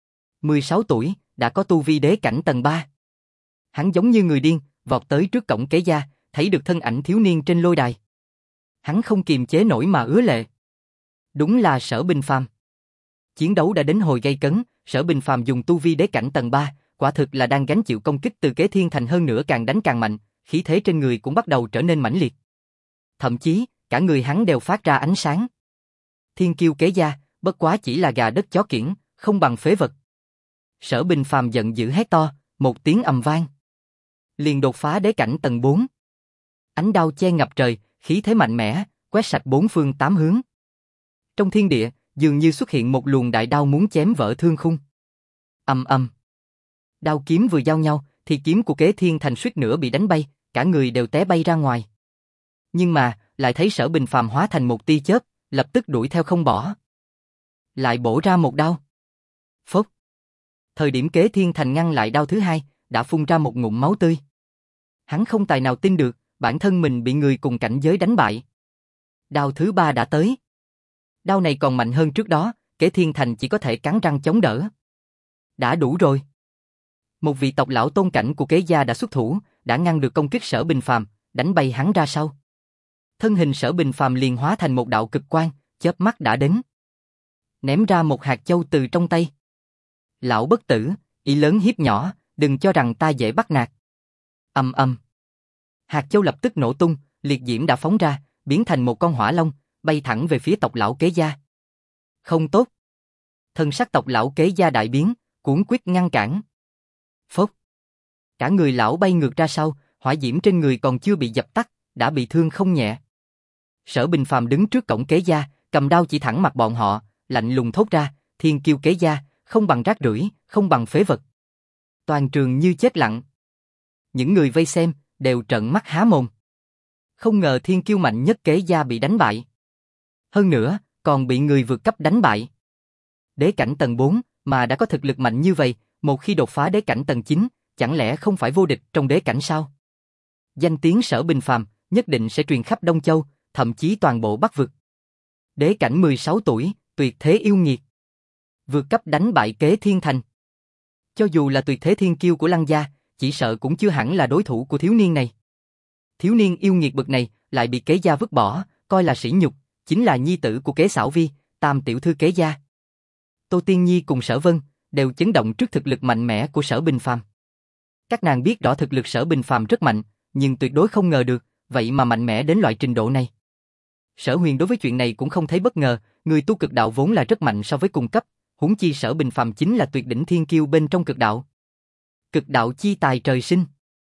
16 tuổi, đã có tu vi đế cảnh tầng 3. Hắn giống như người điên, vọt tới trước cổng Kế Gia, thấy được thân ảnh thiếu niên trên lôi đài. Hắn không kiềm chế nổi mà ứa lệ. Đúng là Sở Bình Phàm. Chiến đấu đã đến hồi gay cấn, Sở Bình Phàm dùng tu vi đế cảnh tầng 3, quả thực là đang gánh chịu công kích từ Kế Thiên Thành, hơn nữa càng đánh càng mạnh, khí thế trên người cũng bắt đầu trở nên mãnh liệt. Thậm chí, cả người hắn đều phát ra ánh sáng. Thiên kiêu Kế Gia, bất quá chỉ là gà đất chó kiểng, không bằng phế vật. Sở Bình Phàm giận dữ hét to, một tiếng ầm vang. Liền đột phá đế cảnh tầng 4. Ánh đao che ngập trời, khí thế mạnh mẽ, quét sạch bốn phương tám hướng. Trong thiên địa, dường như xuất hiện một luồng đại đao muốn chém vỡ thương khung. Ầm ầm. Đao kiếm vừa giao nhau, thì kiếm của Kế Thiên Thành suýt nữa bị đánh bay, cả người đều té bay ra ngoài. Nhưng mà, lại thấy Sở Bình Phàm hóa thành một tia chớp, lập tức đuổi theo không bỏ. Lại bổ ra một đao. Phốc. Thời điểm Kế Thiên Thành ngăn lại đao thứ hai, đã phun ra một ngụm máu tươi. Hắn không tài nào tin được, bản thân mình bị người cùng cảnh giới đánh bại. Đao thứ ba đã tới. Đao này còn mạnh hơn trước đó, Kế Thiên Thành chỉ có thể cắn răng chống đỡ. Đã đủ rồi. Một vị tộc lão tôn cảnh của Kế Gia đã xuất thủ, đã ngăn được công kích Sở Bình Phàm, đánh bay hắn ra sau. Thân hình Sở Bình Phàm liền hóa thành một đạo cực quang, chớp mắt đã đến. Ném ra một hạt châu từ trong tay. Lão bất tử, ý lớn hiếp nhỏ, đừng cho rằng ta dễ bắt nạt. Ầm ầm. Hạt châu lập tức nổ tung, liệt diễm đã phóng ra, biến thành một con hỏa long, bay thẳng về phía tộc lão Kế Gia. Không tốt. Thân sắc tộc lão Kế Gia đại biến, cuống quýt ngăn cản. Phốc. Cả người lão bay ngược ra sau, hỏa diễm trên người còn chưa bị dập tắt, đã bị thương không nhẹ. Sở Bình Phàm đứng trước cổng Kế Gia, cầm đao chỉ thẳng mặt bọn họ, lạnh lùng thốt ra, thiên kiêu Kế Gia, không bằng rác rưởi, không bằng phế vật. Toàn trường như chết lặng. Những người vây xem, đều trợn mắt há mồm. Không ngờ thiên kiêu mạnh nhất Kế Gia bị đánh bại. Hơn nữa, còn bị người vượt cấp đánh bại. Đế cảnh tầng 4, mà đã có thực lực mạnh như vậy, một khi đột phá đế cảnh tầng 9, chẳng lẽ không phải vô địch trong đế cảnh sao? Danh tiếng Sở Bình Phàm nhất định sẽ truyền khắp Đông Châu, thậm chí toàn bộ Bắc vực. Đế cảnh 16 tuổi, tuyệt thế yêu nghiệt. Vượt cấp đánh bại Kế Thiên Thành. Cho dù là tuyệt thế thiên kiêu của Lăng gia, chỉ sợ cũng chưa hẳn là đối thủ của thiếu niên này. Thiếu niên yêu nghiệt bậc này lại bị Kế Gia vứt bỏ, coi là sỉ nhục, chính là nhi tử của Kế Xảo Vi, tam tiểu thư Kế Gia. Tô Tiên Nhi cùng Sở Vân đều chấn động trước thực lực mạnh mẽ của Sở Bình Phàm. Các nàng biết rõ thực lực Sở Bình Phàm rất mạnh, nhưng tuyệt đối không ngờ được, vậy mà mạnh mẽ đến loại trình độ này. Sở Huyền đối với chuyện này cũng không thấy bất ngờ, người tu cực đạo vốn là rất mạnh so với cùng cấp, huống chi Sở Bình Phàm chính là tuyệt đỉnh thiên kiêu bên trong cực đạo. Cực đạo chi tài trời sinh.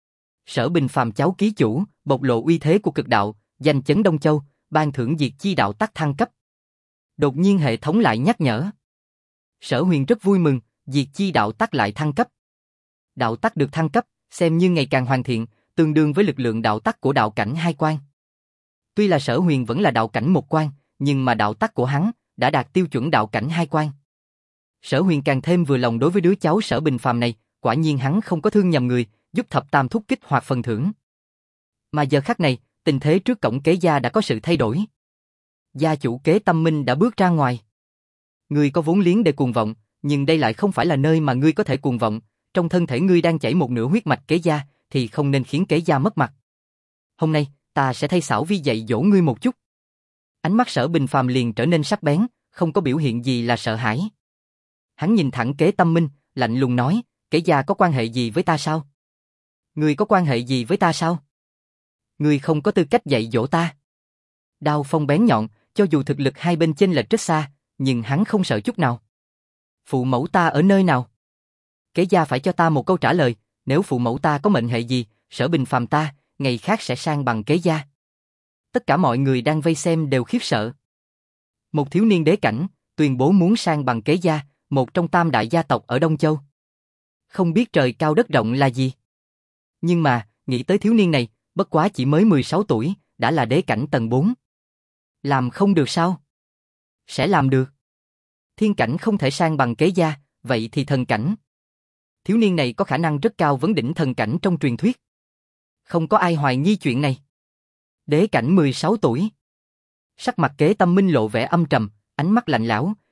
Sở Bình Phàm cháu ký chủ, bộc lộ uy thế của cực đạo, danh chấn Đông Châu, ban thưởng diệt chi đạo tắc thăng cấp. Đột nhiên hệ thống lại nhắc nhở. Sở Huyền rất vui mừng, diệt chi đạo tắc lại thăng cấp. Đạo tắc được thăng cấp, xem như ngày càng hoàn thiện, tương đương với lực lượng đạo tắc của đạo cảnh 2 quan. Tuy là Sở Huyền vẫn là đạo cảnh 1 quan, nhưng mà đạo tắc của hắn đã đạt tiêu chuẩn đạo cảnh 2 quan. Sở Huyền càng thêm vừa lòng đối với đứa cháu Sở Bình Phàm này, quả nhiên hắn không có thương nhầm người, giúp thập tam thúc kích hoạt phần thưởng. Mà giờ khắc này, tình thế trước cổng Kế Gia đã có sự thay đổi. Gia chủ Kế Tâm Minh đã bước ra ngoài. Ngươi có vốn liếng để cuồng vọng, nhưng đây lại không phải là nơi mà ngươi có thể cuồng vọng, trong thân thể ngươi đang chảy một nửa huyết mạch Kế Gia, thì không nên khiến Kế Gia mất mặt. Hôm nay, ta sẽ thay Xảo Vi dạy dỗ ngươi một chút. Ánh mắt Sở Bình Phàm liền trở nên sắc bén, không có biểu hiện gì là sợ hãi. Hắn nhìn thẳng Kế Tâm Minh, lạnh lùng nói, Kế Gia có quan hệ gì với ta sao? Ngươi có quan hệ gì với ta sao? Ngươi không có tư cách dạy dỗ ta. Đao phong bén nhọn, cho dù thực lực hai bên chênh lệch rất xa, nhưng hắn không sợ chút nào. Phụ mẫu ta ở nơi nào? Kế Gia phải cho ta một câu trả lời, nếu phụ mẫu ta có mệnh hệ gì, Sở Bình Phàm ta, ngày khác sẽ sang bằng Kế Gia. Tất cả mọi người đang vây xem đều khiếp sợ. Một thiếu niên đế cảnh, tuyên bố muốn sang bằng Kế Gia, một trong tam đại gia tộc ở Đông Châu. Không biết trời cao đất rộng là gì. Nhưng mà, nghĩ tới thiếu niên này, bất quá chỉ mới 16 tuổi, đã là đế cảnh tầng 4. Làm không được sao? Sẽ làm được. Thiên cảnh không thể sang bằng Kế Gia, vậy thì thần cảnh. Thiếu niên này có khả năng rất cao vấn đỉnh thần cảnh trong truyền thuyết. Không có ai hoài nghi chuyện này. Đế cảnh 16 tuổi. Sắc mặt Kế Tâm Minh lộ vẻ âm trầm, ánh mắt lạnh lẽo,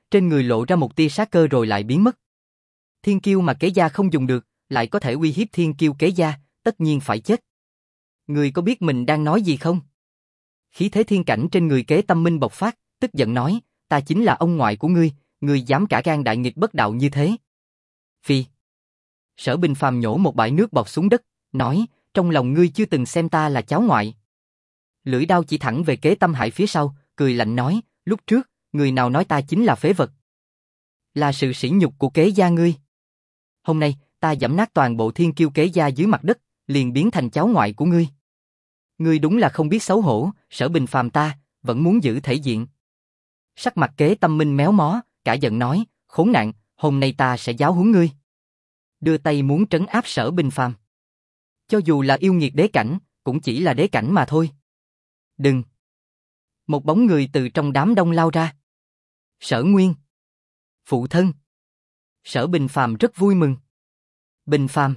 trên người lộ ra một tia sát cơ rồi lại biến mất. Thiên kiêu mà Kế gia không dùng được, lại có thể uy hiếp thiên kiêu Kế gia, tất nhiên phải chết. Ngươi có biết mình đang nói gì không? Khí thế thiên cảnh trên người Kế Tâm Minh bộc phát, tức giận nói, ta chính là ông ngoại của ngươi dám cả gan đại nghịch bất đạo như thế. Phi. Sở Bình Phàm nhổ một bãi nước bọt xuống đất, nói, trong lòng ngươi chưa từng xem ta là cháu ngoại. Lưỡi đao chỉ thẳng về Kế Tâm Hải phía sau, cười lạnh nói, lúc trước, người nào nói ta chính là phế vật? Là sự sỉ nhục của Kế gia ngươi. Hôm nay, ta giẫm nát toàn bộ thiên kiêu Kế gia dưới mặt đất, liền biến thành cháu ngoại của ngươi. Ngươi đúng là không biết xấu hổ, Sở Bình Phàm ta, vẫn muốn giữ thể diện. Sắc mặt Kế Tâm Minh méo mó, cả giận nói, khốn nạn, hôm nay ta sẽ giáo huấn ngươi. Đưa tay muốn trấn áp Sở Bình Phàm. Cho dù là yêu nghiệt đế cảnh, cũng chỉ là đế cảnh mà thôi. Đừng. Một bóng người từ trong đám đông lao ra. Sở Nguyên. Phụ thân. Sở Bình Phàm rất vui mừng. Bình Phàm.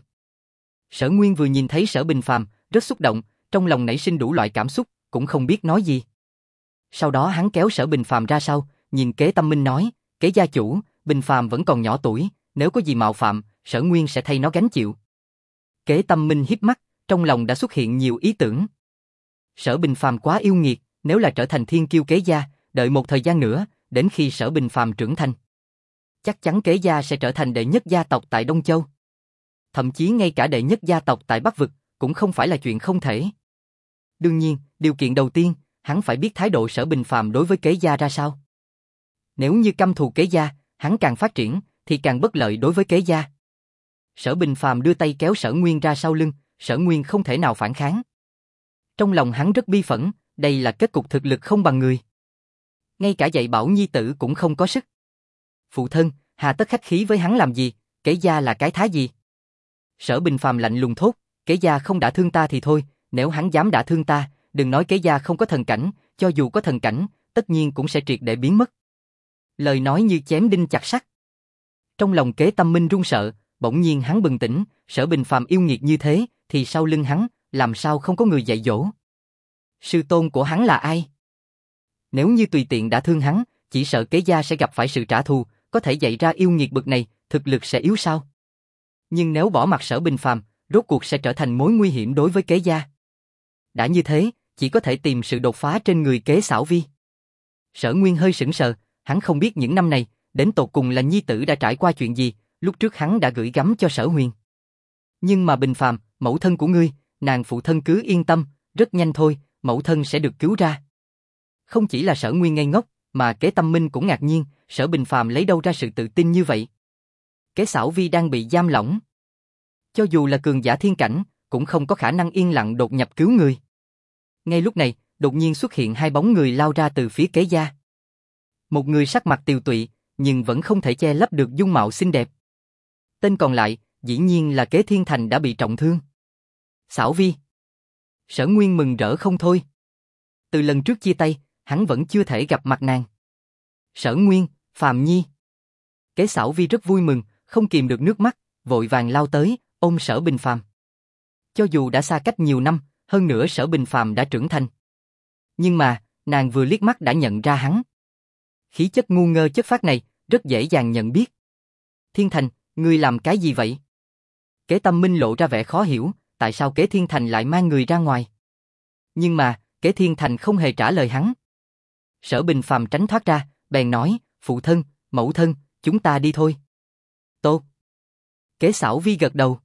Sở Nguyên vừa nhìn thấy Sở Bình Phàm, rất xúc động, trong lòng nảy sinh đủ loại cảm xúc, cũng không biết nói gì. Sau đó hắn kéo Sở Bình Phàm ra sau, nhìn Kế Tâm Minh nói, Kế gia chủ, Bình Phàm vẫn còn nhỏ tuổi, nếu có gì mạo phạm, Sở Nguyên sẽ thay nó gánh chịu. Kế Tâm Minh híp mắt, trong lòng đã xuất hiện nhiều ý tưởng. Sở Bình Phàm quá yêu nghiệt, nếu là trở thành thiên kiêu Kế gia, đợi một thời gian nữa, đến khi Sở Bình Phàm trưởng thành, chắc chắn Kế gia sẽ trở thành đệ nhất gia tộc tại Đông Châu. Thậm chí ngay cả đệ nhất gia tộc tại Bắc Vực, cũng không phải là chuyện không thể. Đương nhiên, điều kiện đầu tiên, hắn phải biết thái độ Sở Bình Phàm đối với Kế gia ra sao. Nếu như căm thù Kế gia, hắn càng phát triển, thì càng bất lợi đối với Kế gia. Sở Bình Phàm đưa tay kéo Sở Nguyên ra sau lưng, Sở Nguyên không thể nào phản kháng. Trong lòng hắn rất bi phẫn, đây là kết cục thực lực không bằng người. Ngay cả dạy bảo nhi tử cũng không có sức. Phụ thân, hà tất khách khí với hắn làm gì, Kế gia là cái thá gì? Sở Bình Phàm lạnh lùng thốt, Kế gia không đã thương ta thì thôi, nếu hắn dám đã thương ta, đừng nói Kế gia không có thần cảnh, cho dù có thần cảnh, tất nhiên cũng sẽ triệt để biến mất. Lời nói như chém đinh chặt sắt. Trong lòng Kế Tâm Minh run sợ, bỗng nhiên hắn bừng tỉnh, Sở Bình Phàm yêu nghiệt như thế, thì sau lưng hắn, làm sao không có người dạy dỗ? Sư tôn của hắn là ai? Nếu như tùy tiện đã thương hắn, chỉ sợ Kế gia sẽ gặp phải sự trả thù, có thể dạy ra yêu nghiệt bậc này, thực lực sẽ yếu sao? Nhưng nếu bỏ mặc Sở Bình Phàm, rốt cuộc sẽ trở thành mối nguy hiểm đối với Kế gia. Đã như thế, chỉ có thể tìm sự đột phá trên người Kế Xảo Vi. Sở Nguyên hơi sững sờ, hắn không biết những năm này, đến tột cùng là nhi tử đã trải qua chuyện gì, lúc trước hắn đã gửi gắm cho Sở Huyền. Nhưng mà Bình Phàm, mẫu thân của ngươi, nàng phụ thân cứ yên tâm, rất nhanh thôi, mẫu thân sẽ được cứu ra. Không chỉ là Sở Nguyên ngây ngốc, mà Kế Tâm Minh cũng ngạc nhiên, Sở Bình Phàm lấy đâu ra sự tự tin như vậy? Kế Xảo Vi đang bị giam lỏng. Cho dù là cường giả thiên cảnh, cũng không có khả năng yên lặng đột nhập cứu người. Ngay lúc này, đột nhiên xuất hiện hai bóng người lao ra từ phía Kế gia. Một người sắc mặt tiều tụy, nhưng vẫn không thể che lấp được dung mạo xinh đẹp. Tên còn lại, dĩ nhiên là Kế Thiên Thành đã bị trọng thương. Xảo Vi. Sở Nguyên mừng rỡ không thôi. Từ lần trước chia tay, hắn vẫn chưa thể gặp mặt nàng. Sở Nguyên, Phàm Nhi. Kế Xảo Vi rất vui mừng, không kìm được nước mắt, vội vàng lao tới, ôm Sở Bình Phàm. Cho dù đã xa cách nhiều năm, hơn nữa Sở Bình Phàm đã trưởng thành. Nhưng mà, nàng vừa liếc mắt đã nhận ra hắn. Khí chất ngu ngơ chất phác này, rất dễ dàng nhận biết. Thiên Thành, ngươi làm cái gì vậy? Kế Tâm Minh lộ ra vẻ khó hiểu, tại sao Kế Thiên Thành lại mang người ra ngoài? Nhưng mà, Kế Thiên Thành không hề trả lời hắn. Sở Bình Phàm tránh thoát ra, bèn nói, phụ thân, mẫu thân, chúng ta đi thôi. Tốt. Kế Xảo Vi gật đầu.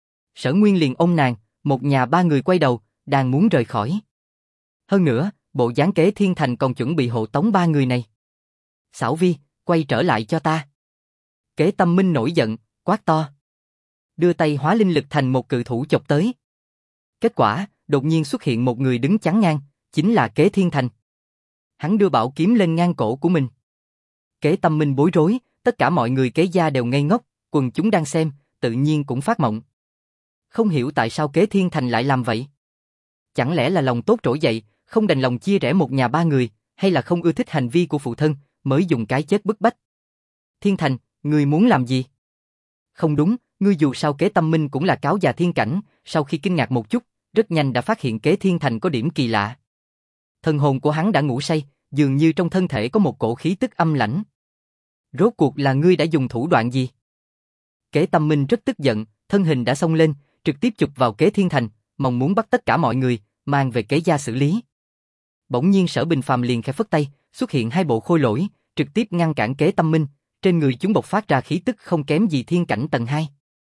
Sở Nguyên liền ôm nàng, một nhà ba người quay đầu, đang muốn rời khỏi. Hơn nữa, bộ dáng Kế Thiên Thành còn chuẩn bị hộ tống ba người này. Xảo Vi, quay trở lại cho ta. Kế Tâm Minh nổi giận, quát to. Đưa tay hóa linh lực thành một cự thủ chộp tới. Kết quả, đột nhiên xuất hiện một người đứng chắn ngang, chính là Kế Thiên Thành. Hắn đưa bảo kiếm lên ngang cổ của mình. Kế Tâm Minh bối rối, tất cả mọi người Kế gia đều ngây ngốc, quần chúng đang xem, tự nhiên cũng phát mộng. Không hiểu tại sao Kế Thiên Thành lại làm vậy. Chẳng lẽ là lòng tốt trỗi dậy, không đành lòng chia rẽ một nhà ba người, hay là không ưa thích hành vi của phụ thân, mới dùng cái chết bức bách. Thiên Thành, ngươi muốn làm gì? Không đúng, ngươi dù sao Kế Tâm Minh cũng là cáo già thiên cảnh, sau khi kinh ngạc một chút, rất nhanh đã phát hiện Kế Thiên Thành có điểm kỳ lạ. Thần hồn của hắn đã ngủ say, dường như trong thân thể có một cổ khí tức âm lãnh. Rốt cuộc là ngươi đã dùng thủ đoạn gì? Kế Tâm Minh rất tức giận, thân hình đã xông lên, trực tiếp chụp vào Kế Thiên Thành, mong muốn bắt tất cả mọi người, mang về Kế gia xử lý. Bỗng nhiên Sở Bình Phàm liền khẽ phất tay, xuất hiện hai bộ khôi lỗi, trực tiếp ngăn cản Kế Tâm Minh, trên người chúng bộc phát ra khí tức không kém gì thiên cảnh tầng 2.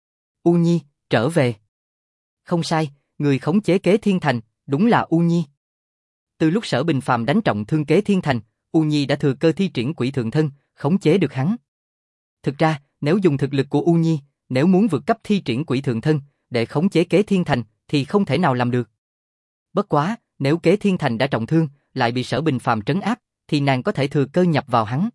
U Nhi, trở về. Không sai, người khống chế Kế Thiên Thành, đúng là U Nhi. Từ lúc Sở Bình Phàm đánh trọng thương Kế Thiên Thành, U Nhi đã thừa cơ thi triển Quỷ Thượng Thân, khống chế được hắn. Thực ra, nếu dùng thực lực của U Nhi, nếu muốn vượt cấp thi triển Quỷ Thượng Thân, để khống chế Kế Thiên Thành, thì không thể nào làm được. Bất quá, nếu Kế Thiên Thành đã trọng thương, lại bị Sở Bình Phàm trấn áp, thì nàng có thể thừa cơ nhập vào hắn.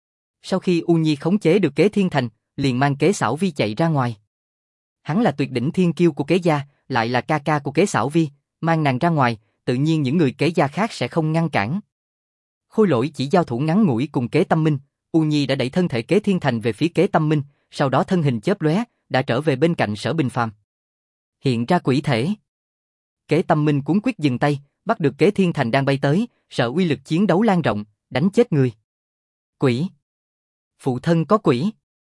Sau khi U Nhi khống chế được Kế Thiên Thành, liền mang Kế Xảo Vi chạy ra ngoài. Hắn là tuyệt đỉnh thiên kiêu của Kế gia, lại là ca ca của Kế Xảo Vi, mang nàng ra ngoài, tự nhiên những người Kế gia khác sẽ không ngăn cản. Khôi lỗi chỉ giao thủ ngắn ngủi cùng Kế Tâm Minh, U Nhi đã đẩy thân thể Kế Thiên Thành về phía Kế Tâm Minh, sau đó thân hình chớp lóe, đã trở về bên cạnh Sở Bình Phàm. Hiện ra quỷ thể. Kế Tâm Minh cuống quyết dừng tay, bắt được Kế Thiên Thành đang bay tới, sợ uy lực chiến đấu lan rộng, đánh chết người. Quỷ! Phụ thân có quỷ!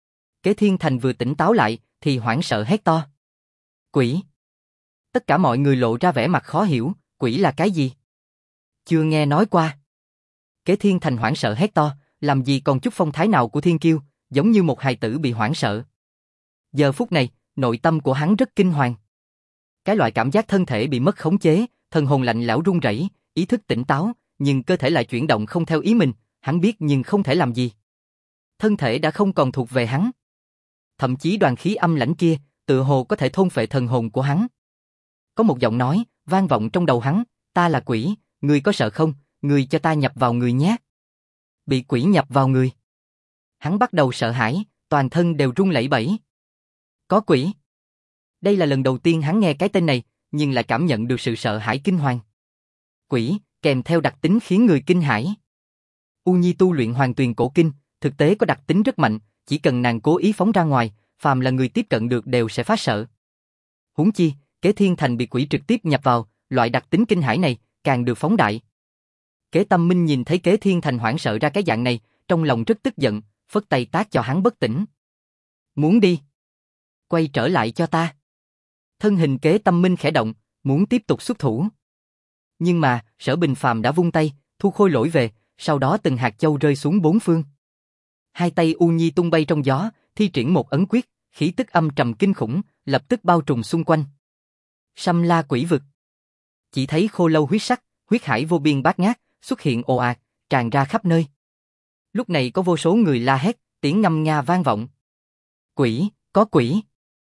Kế Thiên Thành vừa tỉnh táo lại, thì hoảng sợ hét to. Quỷ! Tất cả mọi người lộ ra vẻ mặt khó hiểu, quỷ là cái gì? Chưa nghe nói qua. Kế Thiên Thành hoảng sợ hét to, làm gì còn chút phong thái nào của thiên kiêu, giống như một hài tử bị hoảng sợ. Giờ phút này, nội tâm của hắn rất kinh hoàng. Cái loại cảm giác thân thể bị mất khống chế, thần hồn lạnh lẽo run rẩy, ý thức tỉnh táo, nhưng cơ thể lại chuyển động không theo ý mình, hắn biết nhưng không thể làm gì. Thân thể đã không còn thuộc về hắn. Thậm chí đoàn khí âm lãnh kia, tựa hồ có thể thôn phệ thần hồn của hắn. Có một giọng nói, vang vọng trong đầu hắn, ta là quỷ, ngươi có sợ không, ngươi cho ta nhập vào người nhé. Bị quỷ nhập vào người. Hắn bắt đầu sợ hãi, toàn thân đều run lẩy bẩy. Có quỷ. Đây là lần đầu tiên hắn nghe cái tên này, nhưng lại cảm nhận được sự sợ hãi kinh hoàng. Quỷ, kèm theo đặc tính khiến người kinh hãi. U Nhi tu luyện Hoàng Tuyền Cổ Kinh, thực tế có đặc tính rất mạnh, chỉ cần nàng cố ý phóng ra ngoài, phàm là người tiếp cận được đều sẽ phát sợ. Huống chi, Kế Thiên Thành bị quỷ trực tiếp nhập vào, loại đặc tính kinh hãi này càng được phóng đại. Kế Tâm Minh nhìn thấy Kế Thiên Thành hoảng sợ ra cái dạng này, trong lòng rất tức giận, phất tay tát cho hắn bất tỉnh. Muốn đi? Quay trở lại cho ta. Thân hình Kế Tâm Minh khẽ động, muốn tiếp tục xuất thủ. Nhưng mà, Sở Bình Phàm đã vung tay, thu khôi lỗi về, sau đó từng hạt châu rơi xuống bốn phương. Hai tay U Nhi tung bay trong gió, thi triển một ấn quyết, khí tức âm trầm kinh khủng, lập tức bao trùm xung quanh. Sâm La Quỷ Vực. Chỉ thấy khô lâu huyết sắc, huyết hải vô biên bát ngát, xuất hiện ồ ạt, tràn ra khắp nơi. Lúc này có vô số người la hét, tiếng ngâm nga vang vọng. Quỷ, có quỷ!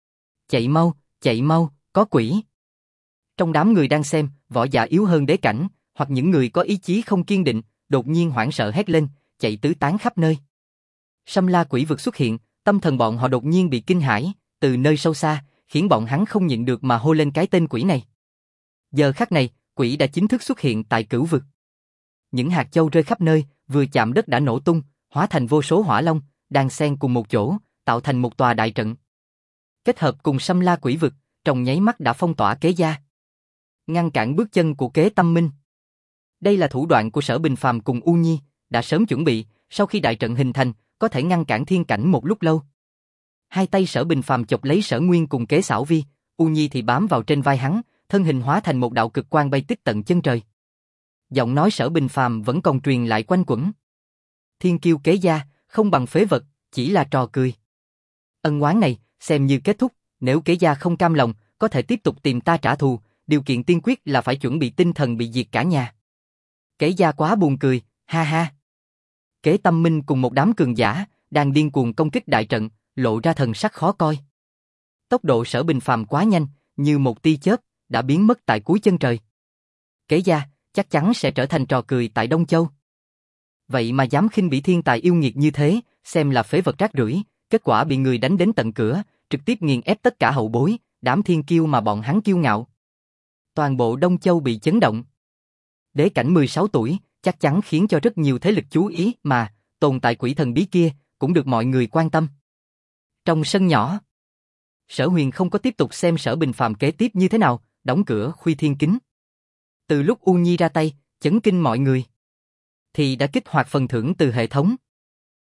Chạy mau, có quỷ! Trong đám người đang xem, võ giả yếu hơn đế cảnh, hoặc những người có ý chí không kiên định, đột nhiên hoảng sợ hét lên, chạy tứ tán khắp nơi. Sâm La Quỷ Vực xuất hiện, tâm thần bọn họ đột nhiên bị kinh hãi, từ nơi sâu xa, khiến bọn hắn không nhịn được mà hô lên cái tên quỷ này. Giờ khắc này, quỷ đã chính thức xuất hiện tại Cửu Vực. Những hạt châu rơi khắp nơi, vừa chạm đất đã nổ tung, hóa thành vô số hỏa long, đang xen cùng một chỗ, tạo thành một tòa đại trận. Kết hợp cùng Sâm La Quỷ Vực, trong nháy mắt đã phong tỏa Kế gia, ngăn cản bước chân của Kế Tâm Minh. Đây là thủ đoạn của Sở Bình Phàm cùng U Nhi, đã sớm chuẩn bị, sau khi đại trận hình thành, có thể ngăn cản thiên cảnh một lúc lâu. Hai tay Sở Bình Phàm chộp lấy Sở Nguyên cùng Kế Xảo Vi, U Nhi thì bám vào trên vai hắn, thân hình hóa thành một đạo cực quang bay tích tận chân trời. Giọng nói Sở Bình Phàm vẫn còn truyền lại quanh quẩn. Thiên kiêu Kế gia, không bằng phế vật, chỉ là trò cười. Ân oán này, xem như kết thúc, nếu Kế gia không cam lòng, có thể tiếp tục tìm ta trả thù, điều kiện tiên quyết là phải chuẩn bị tinh thần bị diệt cả nhà. Kế gia quá buồn cười, ha ha. Kế Tâm Minh cùng một đám cường giả, đang điên cuồng công kích đại trận, lộ ra thần sắc khó coi. Tốc độ Sở Bình Phàm quá nhanh, như một tia chớp, đã biến mất tại cuối chân trời. Kế gia, chắc chắn sẽ trở thành trò cười tại Đông Châu. Vậy mà dám khinh bỉ thiên tài yêu nghiệt như thế, xem là phế vật rác rưởi, kết quả bị người đánh đến tận cửa, trực tiếp nghiền ép tất cả hậu bối, đám thiên kiêu mà bọn hắn kiêu ngạo. Toàn bộ Đông Châu bị chấn động. Đế cảnh 16 tuổi, chắc chắn khiến cho rất nhiều thế lực chú ý mà, tồn tại quỷ thần bí kia, cũng được mọi người quan tâm. Trong sân nhỏ, Sở Huyền không có tiếp tục xem Sở Bình Phàm kế tiếp như thế nào, đóng cửa khuy thiên kính. Từ lúc U Nhi ra tay, chấn kinh mọi người, thì đã kích hoạt phần thưởng từ hệ thống.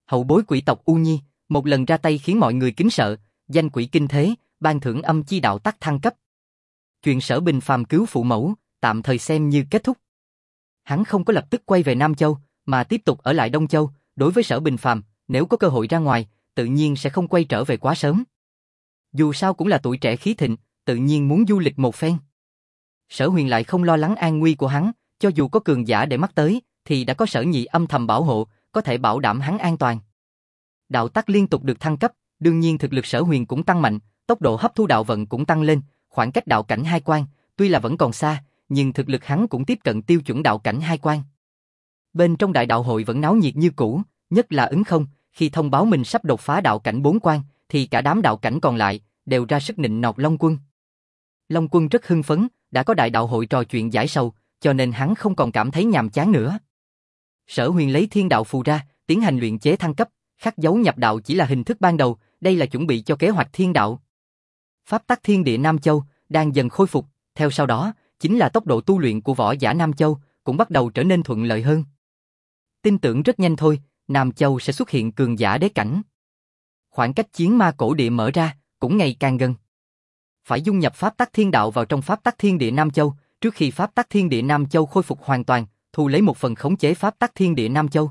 Hậu bối quỷ tộc U Nhi, một lần ra tay khiến mọi người kính sợ, danh quỷ kinh thế, ban thưởng âm chi đạo tắc thăng cấp. Chuyện Sở Bình phàm cứu phụ mẫu, tạm thời xem như kết thúc. Hắn không có lập tức quay về Nam Châu, mà tiếp tục ở lại Đông Châu. Đối với Sở Bình phàm, nếu có cơ hội ra ngoài, tự nhiên sẽ không quay trở về quá sớm. Dù sao cũng là tuổi trẻ khí thịnh, tự nhiên muốn du lịch một phen. Sở Huyền lại không lo lắng an nguy của hắn, cho dù có cường giả để mắt tới, thì đã có Sở Nhị âm thầm bảo hộ, có thể bảo đảm hắn an toàn. Đạo tắc liên tục được thăng cấp, đương nhiên thực lực Sở Huyền cũng tăng mạnh, tốc độ hấp thu đạo vận cũng tăng lên, khoảng cách đạo cảnh 2 quan, tuy là vẫn còn xa, nhưng thực lực hắn cũng tiếp cận tiêu chuẩn đạo cảnh 2 quan. Bên trong đại đạo hội vẫn náo nhiệt như cũ, nhất là Ứng Không, khi thông báo mình sắp đột phá đạo cảnh 4 quan, thì cả đám đạo cảnh còn lại đều ra sức nịnh nọt Long Quân. Long Quân rất hưng phấn, đã có đại đạo hội trò chuyện giải sầu, cho nên hắn không còn cảm thấy nhàm chán nữa. Sở Huyền lấy thiên đạo phù ra, tiến hành luyện chế thăng cấp, khắc dấu nhập đạo chỉ là hình thức ban đầu, đây là chuẩn bị cho kế hoạch thiên đạo. Pháp tắc thiên địa Nam Châu đang dần khôi phục, theo sau đó, chính là tốc độ tu luyện của võ giả Nam Châu cũng bắt đầu trở nên thuận lợi hơn. Tin tưởng rất nhanh thôi, Nam Châu sẽ xuất hiện cường giả đế cảnh. Khoảng cách chiến ma cổ địa mở ra cũng ngày càng gần. Phải dung nhập pháp tắc thiên đạo vào trong pháp tắc thiên địa Nam Châu, trước khi pháp tắc thiên địa Nam Châu khôi phục hoàn toàn, thu lấy một phần khống chế pháp tắc thiên địa Nam Châu.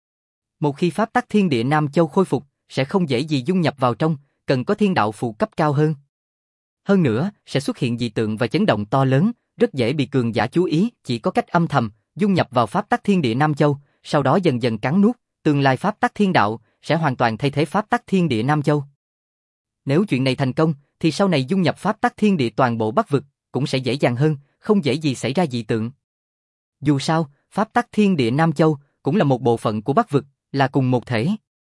Một khi pháp tắc thiên địa Nam Châu khôi phục, sẽ không dễ gì dung nhập vào trong, cần có thiên đạo phụ cấp cao hơn. Hơn nữa, sẽ xuất hiện dị tượng và chấn động to lớn, rất dễ bị cường giả chú ý, chỉ có cách âm thầm, dung nhập vào pháp tắc thiên địa Nam Châu, sau đó dần dần cắn nuốt, tương lai pháp tắc thiên đạo sẽ hoàn toàn thay thế pháp tắc thiên địa Nam Châu. Nếu chuyện này thành công, thì sau này dung nhập pháp tắc thiên địa toàn bộ Bắc vực cũng sẽ dễ dàng hơn, không dễ gì xảy ra dị tượng. Dù sao, pháp tắc thiên địa Nam Châu cũng là một bộ phận của Bắc vực, là cùng một thể.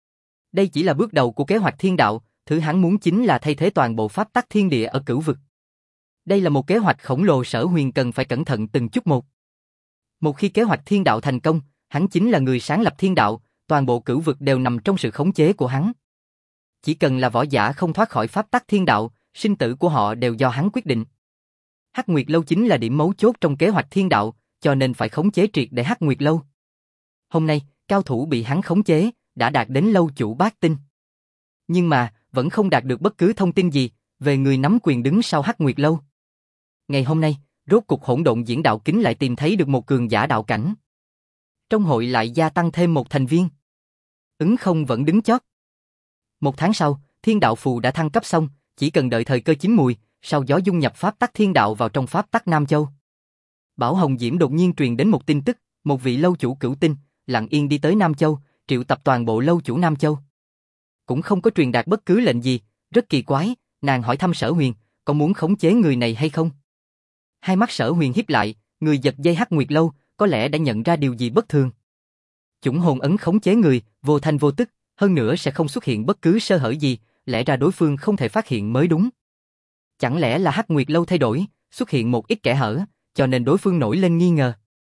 Đây chỉ là bước đầu của kế hoạch thiên đạo, thứ hắn muốn chính là thay thế toàn bộ pháp tắc thiên địa ở Cửu vực. Đây là một kế hoạch khổng lồ, Sở Huyền cần phải cẩn thận từng chút một. Một khi kế hoạch thiên đạo thành công, hắn chính là người sáng lập thiên đạo, toàn bộ Cửu vực đều nằm trong sự khống chế của hắn. Chỉ cần là võ giả không thoát khỏi pháp tắc thiên đạo, sinh tử của họ đều do hắn quyết định. Hắc Nguyệt Lâu chính là điểm mấu chốt trong kế hoạch thiên đạo, cho nên phải khống chế triệt để Hắc Nguyệt Lâu. Hôm nay, cao thủ bị hắn khống chế, đã đạt đến lâu chủ bát tinh. Nhưng mà, vẫn không đạt được bất cứ thông tin gì về người nắm quyền đứng sau Hắc Nguyệt Lâu. Ngày hôm nay, rốt cục Hỗn Độn Diễn Đạo Kính lại tìm thấy được một cường giả đạo cảnh. Trong hội lại gia tăng thêm một thành viên. Ứng Không vẫn đứng chót. 1 tháng sau, thiên đạo phù đã thăng cấp xong, chỉ cần đợi thời cơ chín mùi, sau gió dung nhập pháp tắc thiên đạo vào trong pháp tắc Nam Châu. Bảo Hồng Diễm đột nhiên truyền đến một tin tức, một vị lâu chủ cửu tinh, lặng yên đi tới Nam Châu, triệu tập toàn bộ lâu chủ Nam Châu. Cũng không có truyền đạt bất cứ lệnh gì, rất kỳ quái, nàng hỏi thăm Sở Huyền, có muốn khống chế người này hay không? Hai mắt Sở Huyền híp lại, người giật dây Hắc Nguyệt Lâu, có lẽ đã nhận ra điều gì bất thường. Chủng hồn ấn khống chế người, vô thanh vô tức, hơn nữa sẽ không xuất hiện bất cứ sơ hở gì, lẽ ra đối phương không thể phát hiện mới đúng. Chẳng lẽ là Hắc Nguyệt Lâu thay đổi, xuất hiện một ít kẽ hở, cho nên đối phương nổi lên nghi ngờ.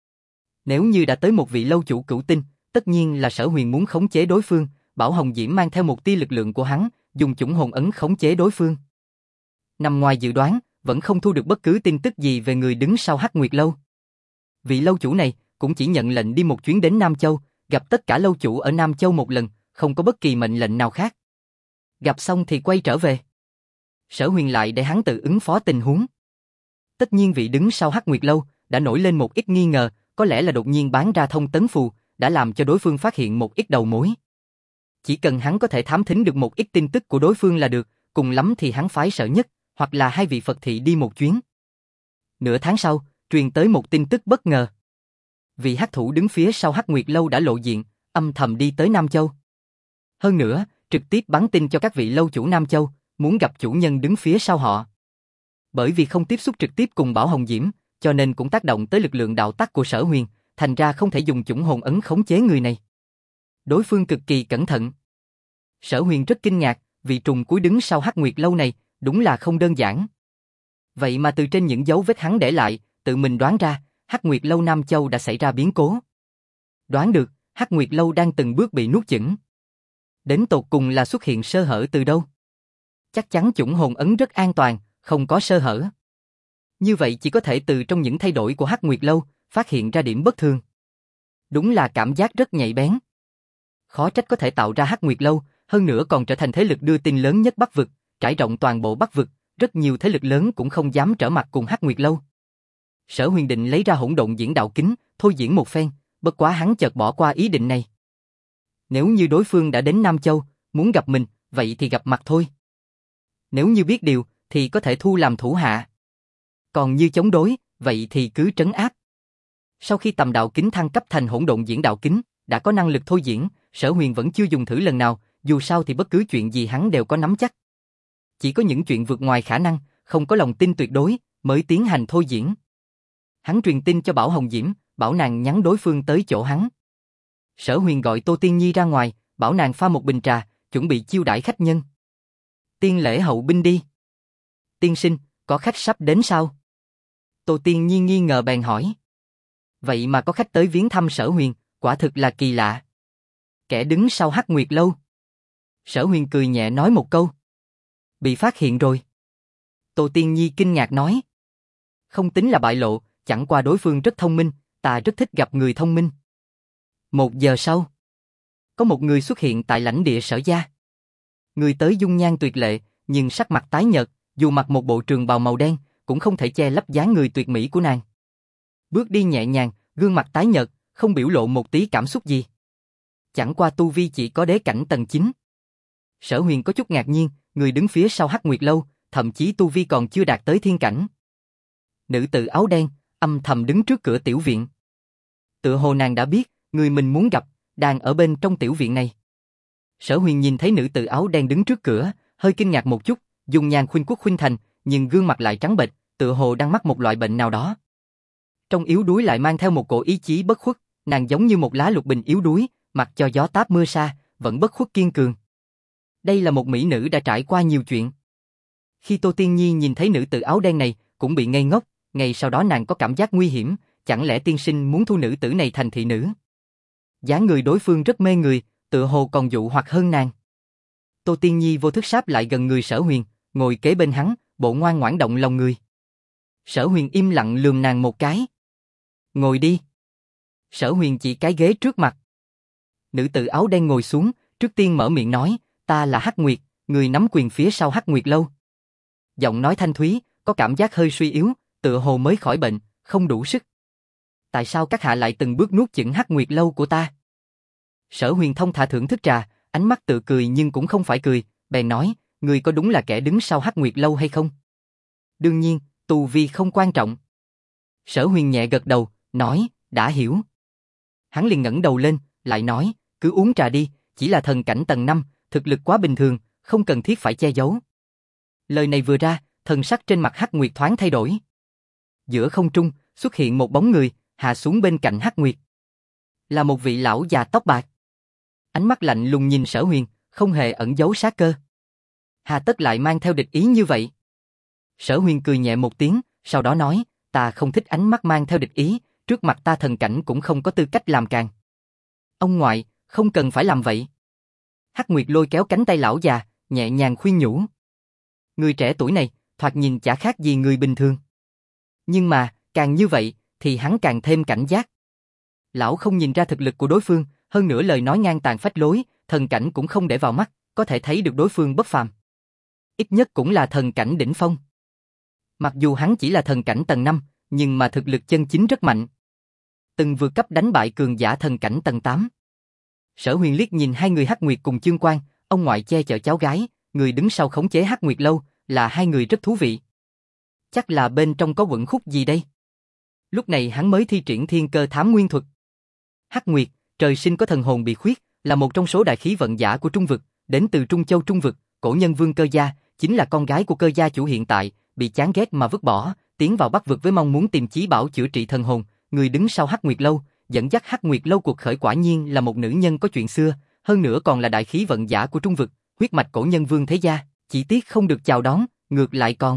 Nếu như đã tới một vị lâu chủ cửu tinh, tất nhiên là Sở Huyền muốn khống chế đối phương, Bảo Hồng Diễm mang theo một tia lực lượng của hắn, dùng chủng hồn ấn khống chế đối phương. Nằm ngoài dự đoán, vẫn không thu được bất cứ tin tức gì về người đứng sau Hắc Nguyệt Lâu. Vị lâu chủ này cũng chỉ nhận lệnh đi một chuyến đến Nam Châu, gặp tất cả lâu chủ ở Nam Châu một lần, không có bất kỳ mệnh lệnh nào khác. Gặp xong thì quay trở về. Sở Huyền lại để hắn tự ứng phó tình huống. Tất nhiên vị đứng sau Hắc Nguyệt Lâu đã nổi lên một ít nghi ngờ, có lẽ là đột nhiên bán ra thông tấn phù, đã làm cho đối phương phát hiện một ít đầu mối. Chỉ cần hắn có thể thám thính được một ít tin tức của đối phương là được, cùng lắm thì hắn phái Sở Nhất, hoặc là hai vị Phật thị đi một chuyến. Nửa tháng sau, truyền tới một tin tức bất ngờ. Vị hắc thủ đứng phía sau Hắc Nguyệt Lâu đã lộ diện, âm thầm đi tới Nam Châu. Hơn nữa, trực tiếp bắn tin cho các vị lâu chủ Nam Châu, muốn gặp chủ nhân đứng phía sau họ. Bởi vì không tiếp xúc trực tiếp cùng Bảo Hồng Diễm, cho nên cũng tác động tới lực lượng đạo tắc của Sở Huyền, thành ra không thể dùng chủng hồn ấn khống chế người này. Đối phương cực kỳ cẩn thận. Sở Huyền rất kinh ngạc, vị trùng cuối đứng sau Hắc Nguyệt Lâu này, đúng là không đơn giản. Vậy mà từ trên những dấu vết hắn để lại, tự mình đoán ra, Hắc Nguyệt Lâu Nam Châu đã xảy ra biến cố. Đoán được, Hắc Nguyệt Lâu đang từng bước bị nuốt chửng. Đến tột cùng là xuất hiện sơ hở từ đâu? Chắc chắn chủng hồn ấn rất an toàn, không có sơ hở. Như vậy chỉ có thể từ trong những thay đổi của Hắc Nguyệt Lâu, phát hiện ra điểm bất thường. Đúng là cảm giác rất nhạy bén. Khó trách có thể tạo ra Hắc Nguyệt Lâu, hơn nữa còn trở thành thế lực đưa tin lớn nhất Bắc vực, trải rộng toàn bộ Bắc vực, rất nhiều thế lực lớn cũng không dám trở mặt cùng Hắc Nguyệt Lâu. Sở Huyền định lấy ra hỗn độn diễn đạo kính, thôi diễn một phen, bất quá hắn chợt bỏ qua ý định này. Nếu như đối phương đã đến Nam Châu, muốn gặp mình, vậy thì gặp mặt thôi. Nếu như biết điều, thì có thể thu làm thủ hạ. Còn như chống đối, vậy thì cứ trấn áp. Sau khi tầm đạo kính thăng cấp thành hỗn độn diễn đạo kính, đã có năng lực thôi diễn, Sở Huyền vẫn chưa dùng thử lần nào, dù sao thì bất cứ chuyện gì hắn đều có nắm chắc. Chỉ có những chuyện vượt ngoài khả năng, không có lòng tin tuyệt đối, mới tiến hành thôi diễn. Hắn truyền tin cho Bảo Hồng Diễm, bảo nàng nhắn đối phương tới chỗ hắn. Sở Huyền gọi Tô Tiên Nhi ra ngoài, bảo nàng pha một bình trà, chuẩn bị chiêu đãi khách nhân. Tiên lễ hậu binh đi. Tiên sinh, có khách sắp đến sao? Tô Tiên Nhi nghi ngờ bèn hỏi. Vậy mà có khách tới viếng thăm Sở Huyền, quả thực là kỳ lạ. Kẻ đứng sau Hắc Nguyệt Lâu. Sở Huyền cười nhẹ nói một câu. Bị phát hiện rồi. Tô Tiên Nhi kinh ngạc nói. Không tính là bại lộ, chẳng qua đối phương rất thông minh, ta rất thích gặp người thông minh. 1 giờ sau, có một người xuất hiện tại lãnh địa Sở gia. Người tới dung nhan tuyệt lệ, nhưng sắc mặt tái nhợt, dù mặc một bộ trường bào màu đen, cũng không thể che lấp dáng người tuyệt mỹ của nàng. Bước đi nhẹ nhàng, gương mặt tái nhợt, không biểu lộ một tí cảm xúc gì. Chẳng qua tu vi chỉ có đế cảnh tầng 9. Sở Huyền có chút ngạc nhiên, người đứng phía sau Hắc Nguyệt Lâu, thậm chí tu vi còn chưa đạt tới thiên cảnh. Nữ tử áo đen, âm thầm đứng trước cửa tiểu viện. Tựa hồ nàng đã biết, người mình muốn gặp, đang ở bên trong tiểu viện này. Sở Huyền nhìn thấy nữ tử áo đen đứng trước cửa, hơi kinh ngạc một chút, dung nhan khuynh quốc khuynh thành, nhưng gương mặt lại trắng bệch, tựa hồ đang mắc một loại bệnh nào đó. Trong yếu đuối lại mang theo một cổ ý chí bất khuất, nàng giống như một lá lục bình yếu đuối, mặc cho gió táp mưa sa, vẫn bất khuất kiên cường. Đây là một mỹ nữ đã trải qua nhiều chuyện. Khi Tô Tiên Nhi nhìn thấy nữ tử áo đen này, cũng bị ngây ngốc, ngay sau đó nàng có cảm giác nguy hiểm, chẳng lẽ tiên sinh muốn thu nữ tử này thành thị nữ? Dáng người đối phương rất mê người, tựa hồ còn dụ hoặc hơn nàng. Tô Tiên Nhi vô thức sáp lại gần người Sở Huyền, ngồi kế bên hắn, bộ ngoan ngoãn động lòng người. Sở Huyền im lặng lườm nàng một cái. Ngồi đi. Sở Huyền chỉ cái ghế trước mặt. Nữ tử áo đen ngồi xuống, trước tiên mở miệng nói, ta là Hắc Nguyệt, người nắm quyền phía sau Hắc Nguyệt Lâu. Giọng nói thanh thúy, có cảm giác hơi suy yếu, tựa hồ mới khỏi bệnh, không đủ sức. Tại sao các hạ lại từng bước nuốt chửng Hắc Nguyệt Lâu của ta? Sở Huyền thông thả thưởng thức trà, ánh mắt tự cười nhưng cũng không phải cười, bèn nói, người có đúng là kẻ đứng sau Hắc Nguyệt Lâu hay không? Đương nhiên, tu vi không quan trọng. Sở Huyền nhẹ gật đầu, nói, đã hiểu. Hắn liền ngẩng đầu lên, lại nói, cứ uống trà đi, chỉ là thần cảnh tầng 5, thực lực quá bình thường, không cần thiết phải che giấu. Lời này vừa ra, thần sắc trên mặt Hắc Nguyệt thoáng thay đổi. Giữa không trung, xuất hiện một bóng người, hạ xuống bên cạnh Hắc Nguyệt. Là một vị lão già tóc bạc. Ánh mắt lạnh lùng nhìn Sở Huyền, không hề ẩn giấu sát cơ. Hà tất lại mang theo địch ý như vậy? Sở Huyền cười nhẹ một tiếng, sau đó nói, ta không thích ánh mắt mang theo địch ý, trước mặt ta thần cảnh cũng không có tư cách làm càng. Ông ngoại, không cần phải làm vậy. Hắc Nguyệt lôi kéo cánh tay lão già, nhẹ nhàng khuyên nhủ. Người trẻ tuổi này, thoạt nhìn chả khác gì người bình thường. Nhưng mà, càng như vậy, thì hắn càng thêm cảnh giác. Lão không nhìn ra thực lực của đối phương, hơn nữa lời nói ngang tàn phách lối, thần cảnh cũng không để vào mắt, có thể thấy được đối phương bất phàm. Ít nhất cũng là thần cảnh đỉnh phong. Mặc dù hắn chỉ là thần cảnh tầng 5, nhưng mà thực lực chân chính rất mạnh. Từng vượt cấp đánh bại cường giả thần cảnh tầng 8. Sở Huyền liếc nhìn hai người Hắc Nguyệt cùng Chương Quang, ông ngoại che chở cháu gái, người đứng sau khống chế Hắc Nguyệt Lâu, là hai người rất thú vị. Chắc là bên trong có quẩn khúc gì đây? Lúc này hắn mới thi triển thiên cơ thám nguyên thuật. Hắc Nguyệt, trời sinh có thần hồn bị khuyết, là một trong số đại khí vận giả của Trung vực, đến từ Trung Châu Trung vực, cổ nhân Vương Cơ Gia, chính là con gái của Cơ gia chủ hiện tại, bị chán ghét mà vứt bỏ, tiến vào Bắc vực với mong muốn tìm chí bảo chữa trị thần hồn, người đứng sau Hắc Nguyệt Lâu, dẫn dắt Hắc Nguyệt Lâu cuộc khởi quả nhiên là một nữ nhân có chuyện xưa, hơn nữa còn là đại khí vận giả của Trung vực, huyết mạch cổ nhân Vương thế gia, chỉ tiếc không được chào đón, ngược lại còn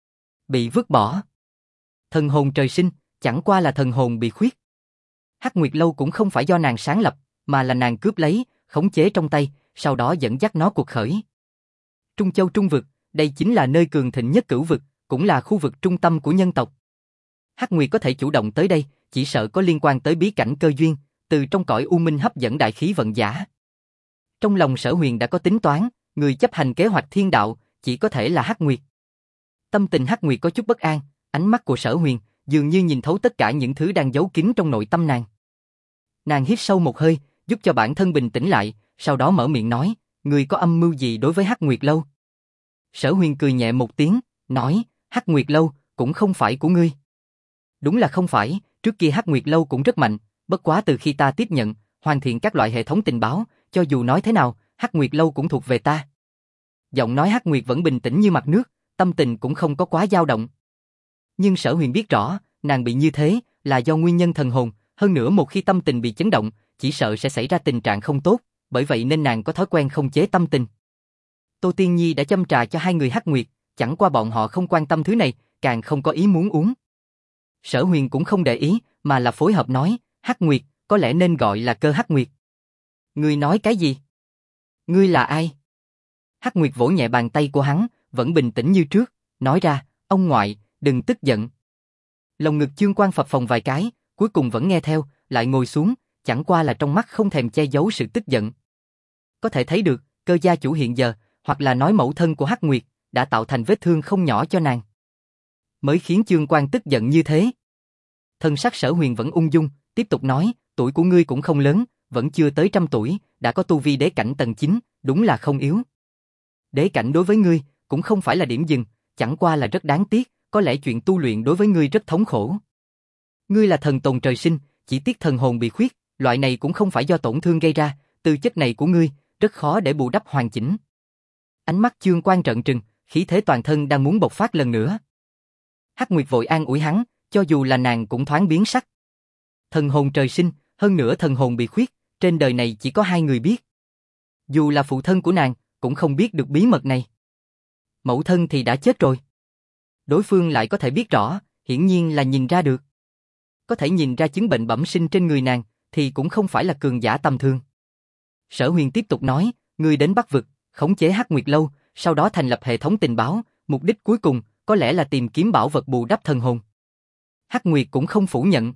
bị vứt bỏ. Thần hồn trời sinh, chẳng qua là thần hồn bị khuyết. Hắc Nguyệt Lâu cũng không phải do nàng sáng lập, mà là nàng cướp lấy, khống chế trong tay, sau đó dẫn dắt nó cuộc khởi. Trung Châu Trung vực, đây chính là nơi cường thịnh nhất cửu vực, cũng là khu vực trung tâm của nhân tộc. Hắc Nguyệt có thể chủ động tới đây, chỉ sợ có liên quan tới bí cảnh cơ duyên, từ trong cõi u minh hấp dẫn đại khí vận giả. Trong lòng Sở Huyền đã có tính toán, người chấp hành kế hoạch thiên đạo chỉ có thể là Hắc Nguyệt. Tâm tình Hắc Nguyệt có chút bất an, ánh mắt của Sở Huyền dường như nhìn thấu tất cả những thứ đang giấu kín trong nội tâm nàng. Nàng hít sâu một hơi, giúp cho bản thân bình tĩnh lại, sau đó mở miệng nói, ngươi có âm mưu gì đối với Hắc Nguyệt Lâu? Sở Huyền cười nhẹ một tiếng, nói, Hắc Nguyệt Lâu cũng không phải của ngươi. Đúng là không phải, trước kia Hắc Nguyệt Lâu cũng rất mạnh, bất quá từ khi ta tiếp nhận, hoàn thiện các loại hệ thống tình báo, cho dù nói thế nào, Hắc Nguyệt Lâu cũng thuộc về ta. Giọng nói Hắc Nguyệt vẫn bình tĩnh như mặt nước, tâm tình cũng không có quá dao động. Nhưng Sở Huyền biết rõ, nàng bị như thế là do nguyên nhân thần hồn, hơn nữa một khi tâm tình bị chấn động, chỉ sợ sẽ xảy ra tình trạng không tốt, bởi vậy nên nàng có thói quen không chế tâm tình. Tô Tiên Nhi đã châm trà cho hai người Hắc Nguyệt, chẳng qua bọn họ không quan tâm thứ này, càng không có ý muốn uống. Sở Huyền cũng không để ý, mà là phối hợp nói, Hắc Nguyệt, có lẽ nên gọi là Cơ Hắc Nguyệt. Ngươi nói cái gì? Ngươi là ai? Hắc Nguyệt vỗ nhẹ bàn tay của hắn, vẫn bình tĩnh như trước, nói ra, ông ngoại, đừng tức giận. Lòng ngực Chương Quang phập phồng vài cái, cuối cùng vẫn nghe theo, lại ngồi xuống, chẳng qua là trong mắt không thèm che giấu sự tức giận. Có thể thấy được, Cơ gia chủ hiện giờ, hoặc là nói mẫu thân của Hắc Nguyệt, đã tạo thành vết thương không nhỏ cho nàng. Mới khiến Chương Quang tức giận như thế. Thân sắc Sở Huyền vẫn ung dung, tiếp tục nói, tuổi của ngươi cũng không lớn, vẫn chưa tới 100 tuổi, đã có tu vi đế cảnh tầng 9, đúng là không yếu. Đế cảnh đối với ngươi, cũng không phải là điểm dừng, chẳng qua là rất đáng tiếc, có lẽ chuyện tu luyện đối với ngươi rất thống khổ. Ngươi là thần tồn trời sinh, chỉ tiếc thần hồn bị khuyết, loại này cũng không phải do tổn thương gây ra, tư chất này của ngươi, rất khó để bù đắp hoàn chỉnh. Ánh mắt Chương Quang trợn trừng, khí thế toàn thân đang muốn bộc phát lần nữa. Hắc Nguyệt vội an ủi hắn, cho dù là nàng cũng thoáng biến sắc. Thần hồn trời sinh, hơn nữa thần hồn bị khuyết, trên đời này chỉ có hai người biết. Dù là phụ thân của nàng, cũng không biết được bí mật này. Mẫu thân thì đã chết rồi. Đối phương lại có thể biết rõ, hiển nhiên là nhìn ra được. Có thể nhìn ra chứng bệnh bẩm sinh trên người nàng, thì cũng không phải là cường giả tầm thường. Sở Huyền tiếp tục nói, ngươi đến Bắc Vực, khống chế Hắc Nguyệt Lâu, sau đó thành lập hệ thống tình báo, mục đích cuối cùng có lẽ là tìm kiếm bảo vật bù đắp thần hồn. Hắc Nguyệt cũng không phủ nhận.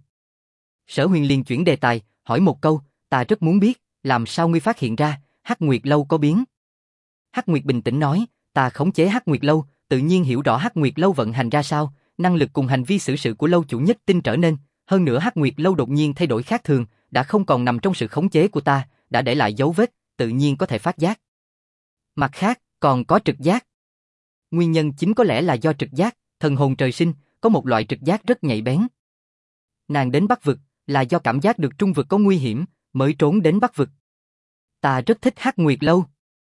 Sở Huyền liền chuyển đề tài, hỏi một câu, ta rất muốn biết, làm sao ngươi phát hiện ra, Hắc Nguyệt Lâu có biến? Hắc Nguyệt bình tĩnh nói, ta khống chế Hắc Nguyệt Lâu, tự nhiên hiểu rõ Hắc Nguyệt Lâu vận hành ra sao, năng lực cùng hành vi xử sự của lâu chủ nhất tinh trở nên, hơn nữa Hắc Nguyệt Lâu đột nhiên thay đổi khác thường, đã không còn nằm trong sự khống chế của ta, đã để lại dấu vết, tự nhiên có thể phát giác. Mặt khác, còn có trực giác. Nguyên nhân chính có lẽ là do trực giác, thần hồn trời sinh, có một loại trực giác rất nhạy bén. Nàng đến Bắc Vực, là do cảm giác được Trung Vực có nguy hiểm, mới trốn đến Bắc Vực. Ta rất thích Hắc Nguyệt Lâu.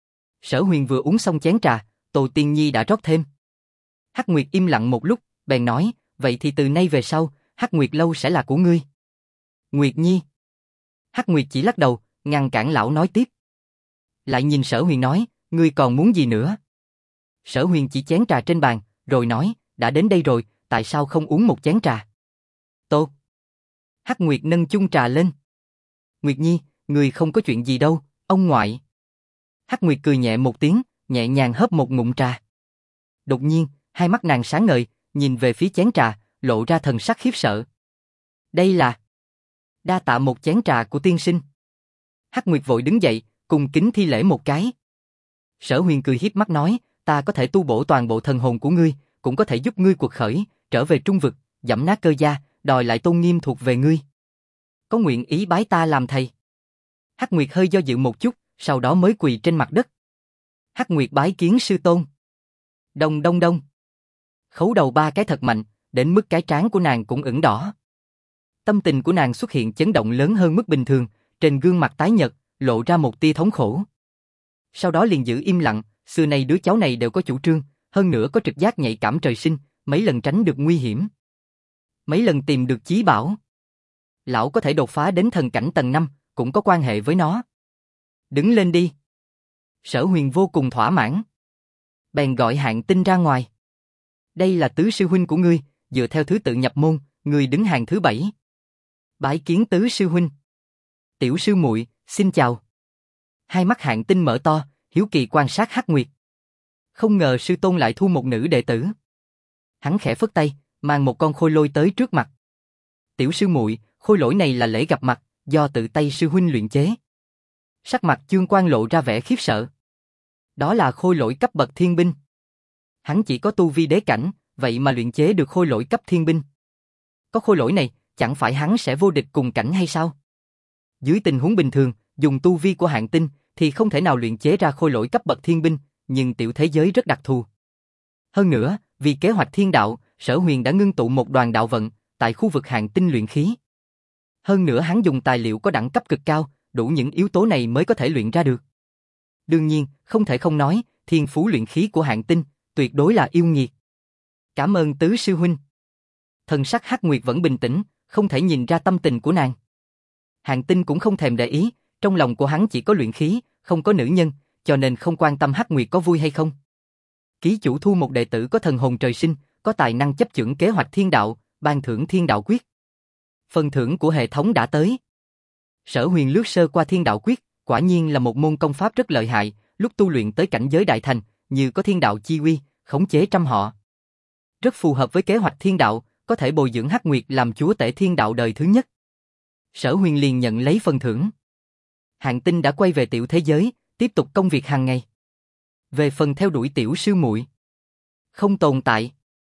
Sở Huyền vừa uống xong chén trà, Tô Tiên Nhi đã rót thêm. Hắc Nguyệt im lặng một lúc, bèn nói, vậy thì từ nay về sau, Hắc Nguyệt Lâu sẽ là của ngươi. Nguyệt Nhi. Hắc Nguyệt chỉ lắc đầu, ngăn cản lão nói tiếp. Lại nhìn Sở Huyền nói, ngươi còn muốn gì nữa? Sở Huyền chỉ chén trà trên bàn, rồi nói, đã đến đây rồi, tại sao không uống một chén trà? Tốt. Hắc Nguyệt nâng chung trà lên. Nguyệt Nhi, ngươi không có chuyện gì đâu, ông ngoại. Hắc Nguyệt cười nhẹ một tiếng, nhẹ nhàng hớp một ngụm trà. Đột nhiên, hai mắt nàng sáng ngời, nhìn về phía chén trà, lộ ra thần sắc khiếp sợ. Đây là... Đa tạ một chén trà của tiên sinh. Hắc Nguyệt vội đứng dậy, cùng kính thi lễ một cái. Sở Huyền cười hiếp mắt nói, ta có thể tu bổ toàn bộ thần hồn của ngươi, cũng có thể giúp ngươi quật khởi, trở về Trung Vực, giẫm nát Cơ gia, đòi lại tôn nghiêm thuộc về ngươi. Có nguyện ý bái ta làm thầy? Hắc Nguyệt hơi do dự một chút, sau đó mới quỳ trên mặt đất. Hắc Nguyệt bái kiến sư tôn. Đông đông đông. Khấu đầu ba cái thật mạnh, đến mức cái trán của nàng cũng ửng đỏ. Tâm tình của nàng xuất hiện chấn động lớn hơn mức bình thường, trên gương mặt tái nhợt, lộ ra một tia thống khổ. Sau đó liền giữ im lặng, xưa nay đứa cháu này đều có chủ trương, hơn nữa có trực giác nhạy cảm trời sinh, mấy lần tránh được nguy hiểm. Mấy lần tìm được chí bảo. Lão có thể đột phá đến thần cảnh tầng 5, cũng có quan hệ với nó. Đứng lên đi. Sở Huyền vô cùng thỏa mãn. Bèn gọi Hạng Tinh ra ngoài. Đây là tứ sư huynh của ngươi, dựa theo thứ tự nhập môn, ngươi đứng hàng thứ 7. Bái kiến tứ sư huynh. Tiểu sư muội, xin chào. Hai mắt Hạng Tinh mở to, hiếu kỳ quan sát Hắc Nguyệt. Không ngờ sư tôn lại thu một nữ đệ tử. Hắn khẽ phất tay, mang một con khôi lôi tới trước mặt. Tiểu sư muội, khôi lỗi này là lễ gặp mặt, do tự tay sư huynh luyện chế. Sắc mặt Chương Quang lộ ra vẻ khiếp sợ. Đó là khôi lỗi cấp bậc thiên binh. Hắn chỉ có tu vi đế cảnh, vậy mà luyện chế được khôi lỗi cấp thiên binh. Có khôi lỗi này, chẳng phải hắn sẽ vô địch cùng cảnh hay sao? Dưới tình huống bình thường, dùng tu vi của Hạng Tinh thì không thể nào luyện chế ra khôi lỗi cấp bậc thiên binh, nhưng tiểu thế giới rất đặc thù. Hơn nữa, vì kế hoạch thiên đạo, Sở Huyền đã ngưng tụ một đoàn đạo vận tại khu vực Hạng Tinh luyện khí. Hơn nữa hắn dùng tài liệu có đẳng cấp cực cao, đủ những yếu tố này mới có thể luyện ra được. Đương nhiên, không thể không nói, thiên phú luyện khí của Hạng Tinh tuyệt đối là yêu nghiệt. Cảm ơn tứ sư huynh. Thần sắc Hắc Nguyệt vẫn bình tĩnh, không thể nhìn ra tâm tình của nàng. Hạng Tinh cũng không thèm để ý, trong lòng của hắn chỉ có luyện khí, không có nữ nhân, cho nên không quan tâm Hắc Nguyệt có vui hay không. Ký chủ thu một đệ tử có thần hồn trời sinh, có tài năng chấp chưởng kế hoạch thiên đạo, ban thưởng thiên đạo quyết. Phần thưởng của hệ thống đã tới. Sở Huyền lướt sơ qua thiên đạo quyết, quả nhiên là một môn công pháp rất lợi hại, lúc tu luyện tới cảnh giới đại thành, như có thiên đạo chi uy, khống chế trăm họ. Rất phù hợp với kế hoạch thiên đạo, có thể bồi dưỡng Hắc Nguyệt làm chúa tể thiên đạo đời thứ nhất. Sở Huyền liền nhận lấy phần thưởng. Hạng Tinh đã quay về tiểu thế giới, tiếp tục công việc hàng ngày. Về phần theo đuổi tiểu sư muội, không tồn tại.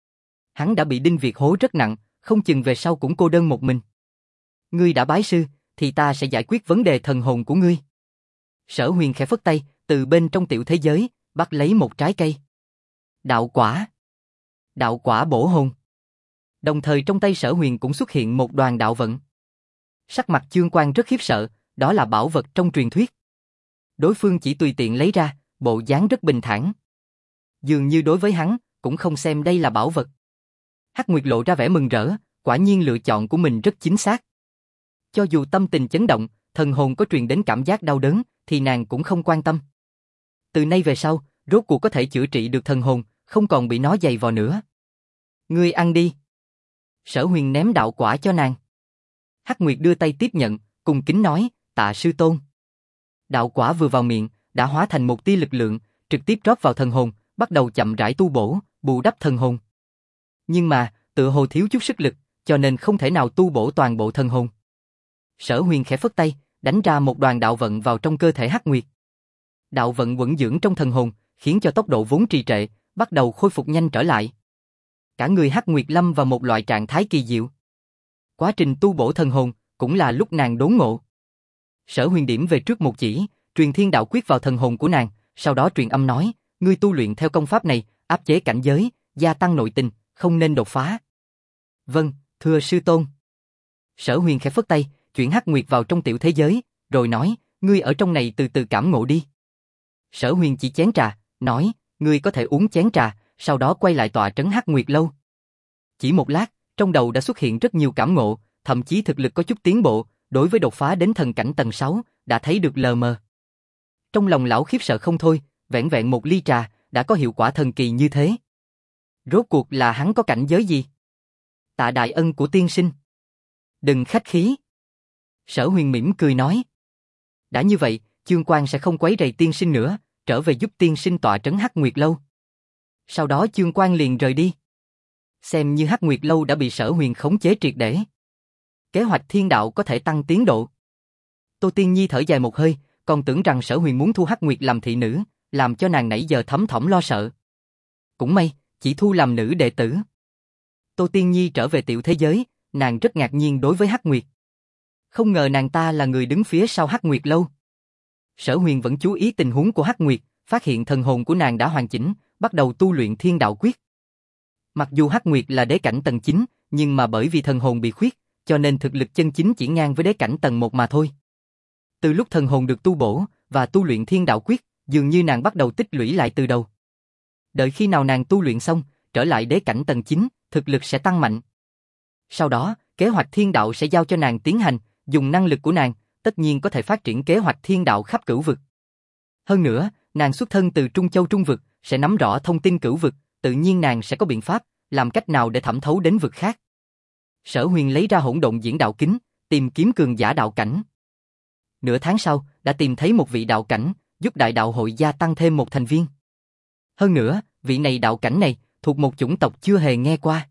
Hắn đã bị Đinh Việt hố rất nặng, không chừng về sau cũng cô đơn một mình. Ngươi đã bái sư, thì ta sẽ giải quyết vấn đề thần hồn của ngươi. Sở Huyền khẽ phất tay, từ bên trong tiểu thế giới, bắt lấy một trái cây. Đạo quả. Đạo quả bổ hồn. Đồng thời trong tay Sở Huyền cũng xuất hiện một đoàn đạo vận. Sắc mặt Chương Quang rất khiếp sợ, đó là bảo vật trong truyền thuyết. Đối phương chỉ tùy tiện lấy ra, bộ dáng rất bình thản. Dường như đối với hắn, cũng không xem đây là bảo vật. Hắc Nguyệt lộ ra vẻ mừng rỡ, quả nhiên lựa chọn của mình rất chính xác. Cho dù tâm tình chấn động, thần hồn có truyền đến cảm giác đau đớn, thì nàng cũng không quan tâm. Từ nay về sau, rốt cuộc có thể chữa trị được thần hồn, không còn bị nó dày vò nữa. Ngươi ăn đi. Sở Huyền ném đạo quả cho nàng. Hắc Nguyệt đưa tay tiếp nhận, cung kính nói, tạ sư tôn. Đạo quả vừa vào miệng, đã hóa thành một tia lực lượng, trực tiếp rót vào thần hồn, bắt đầu chậm rãi tu bổ, bù đắp thần hồn. Nhưng mà, tựa hồ thiếu chút sức lực, cho nên không thể nào tu bổ toàn bộ thần hồn. Sở Huyền khẽ phất tay, đánh ra một đoàn đạo vận vào trong cơ thể Hắc Nguyệt. Đạo vận quẩn dưỡng trong thần hồn, khiến cho tốc độ vốn trì trệ, bắt đầu khôi phục nhanh trở lại. Cả người Hắc Nguyệt lâm vào một loại trạng thái kỳ diệu. Quá trình tu bổ thần hồn, cũng là lúc nàng đốn ngộ. Sở Huyền điểm về trước một chỉ, truyền thiên đạo quyết vào thần hồn của nàng, sau đó truyền âm nói, ngươi tu luyện theo công pháp này, áp chế cảnh giới, gia tăng nội tình, không nên đột phá. Vâng, thưa sư tôn. Sở Huyền khẽ phất tay, chuyển Hắc Nguyệt vào trong tiểu thế giới, rồi nói, ngươi ở trong này từ từ cảm ngộ đi. Sở Huyền chỉ chén trà, nói, ngươi có thể uống chén trà, sau đó quay lại tọa trấn Hắc Nguyệt lâu. Chỉ một lát, trong đầu đã xuất hiện rất nhiều cảm ngộ, thậm chí thực lực có chút tiến bộ, đối với đột phá đến thần cảnh tầng 6, đã thấy được lờ mờ. Trong lòng lão khiếp sợ không thôi, vẹn vẹn một ly trà, đã có hiệu quả thần kỳ như thế. Rốt cuộc là hắn có cảnh giới gì? Tạ đại ân của tiên sinh. Đừng khách khí. Sở Huyền mỉm cười nói. Đã như vậy, Chương Quang sẽ không quấy rầy tiên sinh nữa, trở về giúp tiên sinh tọa trấn Hắc Nguyệt lâu. Sau đó Chương Quang liền rời đi. Xem như Hắc Nguyệt lâu đã bị Sở Huyền khống chế triệt để. Kế hoạch thiên đạo có thể tăng tiến độ. Tô Tiên Nhi thở dài một hơi, còn tưởng rằng Sở Huyền muốn thu Hắc Nguyệt làm thị nữ, làm cho nàng nãy giờ thấm thỏm lo sợ. Cũng may, chỉ thu làm nữ đệ tử. Tô Tiên Nhi trở về tiểu thế giới, nàng rất ngạc nhiên đối với Hắc Nguyệt. Không ngờ nàng ta là người đứng phía sau Hắc Nguyệt lâu. Sở Huyền vẫn chú ý tình huống của Hắc Nguyệt, phát hiện thần hồn của nàng đã hoàn chỉnh, bắt đầu tu luyện thiên đạo quyết. Mặc dù Hắc Nguyệt là đế cảnh tầng 9, nhưng mà bởi vì thần hồn bị khuyết, cho nên thực lực chân chính chỉ ngang với đế cảnh tầng 1 mà thôi. Từ lúc thần hồn được tu bổ và tu luyện thiên đạo quyết, dường như nàng bắt đầu tích lũy lại từ đầu. Đợi khi nào nàng tu luyện xong, trở lại đế cảnh tầng 9, thực lực sẽ tăng mạnh. Sau đó, kế hoạch thiên đạo sẽ giao cho nàng tiến hành, dùng năng lực của nàng, tất nhiên có thể phát triển kế hoạch thiên đạo khắp cửu vực. Hơn nữa, nàng xuất thân từ Trung Châu Trung vực, sẽ nắm rõ thông tin cửu vực, tự nhiên nàng sẽ có biện pháp, làm cách nào để thẩm thấu đến vực khác. Sở Huyền lấy ra hỗn độn diễn đạo kính, tìm kiếm cường giả đạo cảnh. Nửa tháng sau, đã tìm thấy một vị đạo cảnh, giúp đại đạo hội gia tăng thêm một thành viên. Hơn nữa, vị này đạo cảnh này, thuộc một chủng tộc chưa hề nghe qua.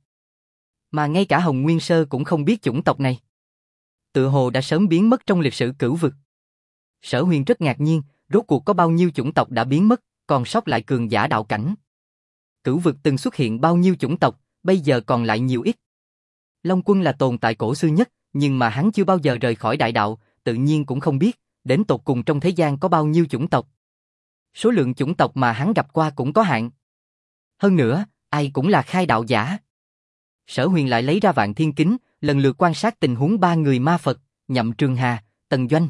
Mà ngay cả Hồng Nguyên Sơ cũng không biết chủng tộc này. Tựa hồ đã sớm biến mất trong lịch sử cửu vực. Sở Huyền rất ngạc nhiên, rốt cuộc có bao nhiêu chủng tộc đã biến mất, còn sót lại cường giả đạo cảnh. Cửu vực từng xuất hiện bao nhiêu chủng tộc, bây giờ còn lại nhiều ít. Long Quân là tồn tại cổ xưa nhất, nhưng mà hắn chưa bao giờ rời khỏi đại đạo, tự nhiên cũng không biết, đến tột cùng trong thế gian có bao nhiêu chủng tộc. Số lượng chủng tộc mà hắn gặp qua cũng có hạn. Hơn nữa, ai cũng là khai đạo giả. Sở Huyền lại lấy ra Vạn Thiên Kính, lần lượt quan sát tình huống ba người ma Phật, Nhậm Trường Hà, Tần Doanh.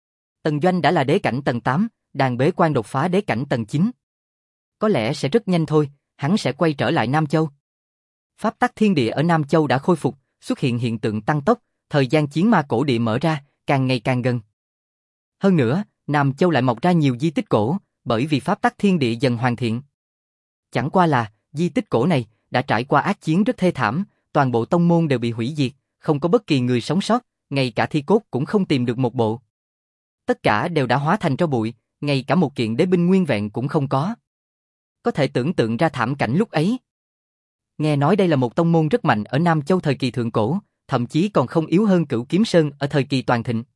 Tần Doanh đã là đế cảnh tầng 8, đang bế quan đột phá đế cảnh tầng 9. Có lẽ sẽ rất nhanh thôi, hắn sẽ quay trở lại Nam Châu. Pháp tắc thiên địa ở Nam Châu đã khôi phục, xuất hiện hiện tượng tăng tốc, thời gian chiến ma cổ địa mở ra, càng ngày càng gần. Hơn nữa, Nam Châu lại mọc ra nhiều di tích cổ, bởi vì pháp tắc thiên địa dần hoàn thiện. Chẳng qua là, di tích cổ này đã trải qua ác chiến rất thê thảm, toàn bộ tông môn đều bị hủy diệt, không có bất kỳ người sống sót, ngay cả thi cốt cũng không tìm được một bộ. Tất cả đều đã hóa thành tro bụi, ngay cả một kiện đế binh nguyên vẹn cũng không có. Có thể tưởng tượng ra thảm cảnh lúc ấy. Nghe nói đây là một tông môn rất mạnh ở Nam Châu thời kỳ thượng cổ, thậm chí còn không yếu hơn Cửu Kiếm Sơn ở thời kỳ toàn thịnh.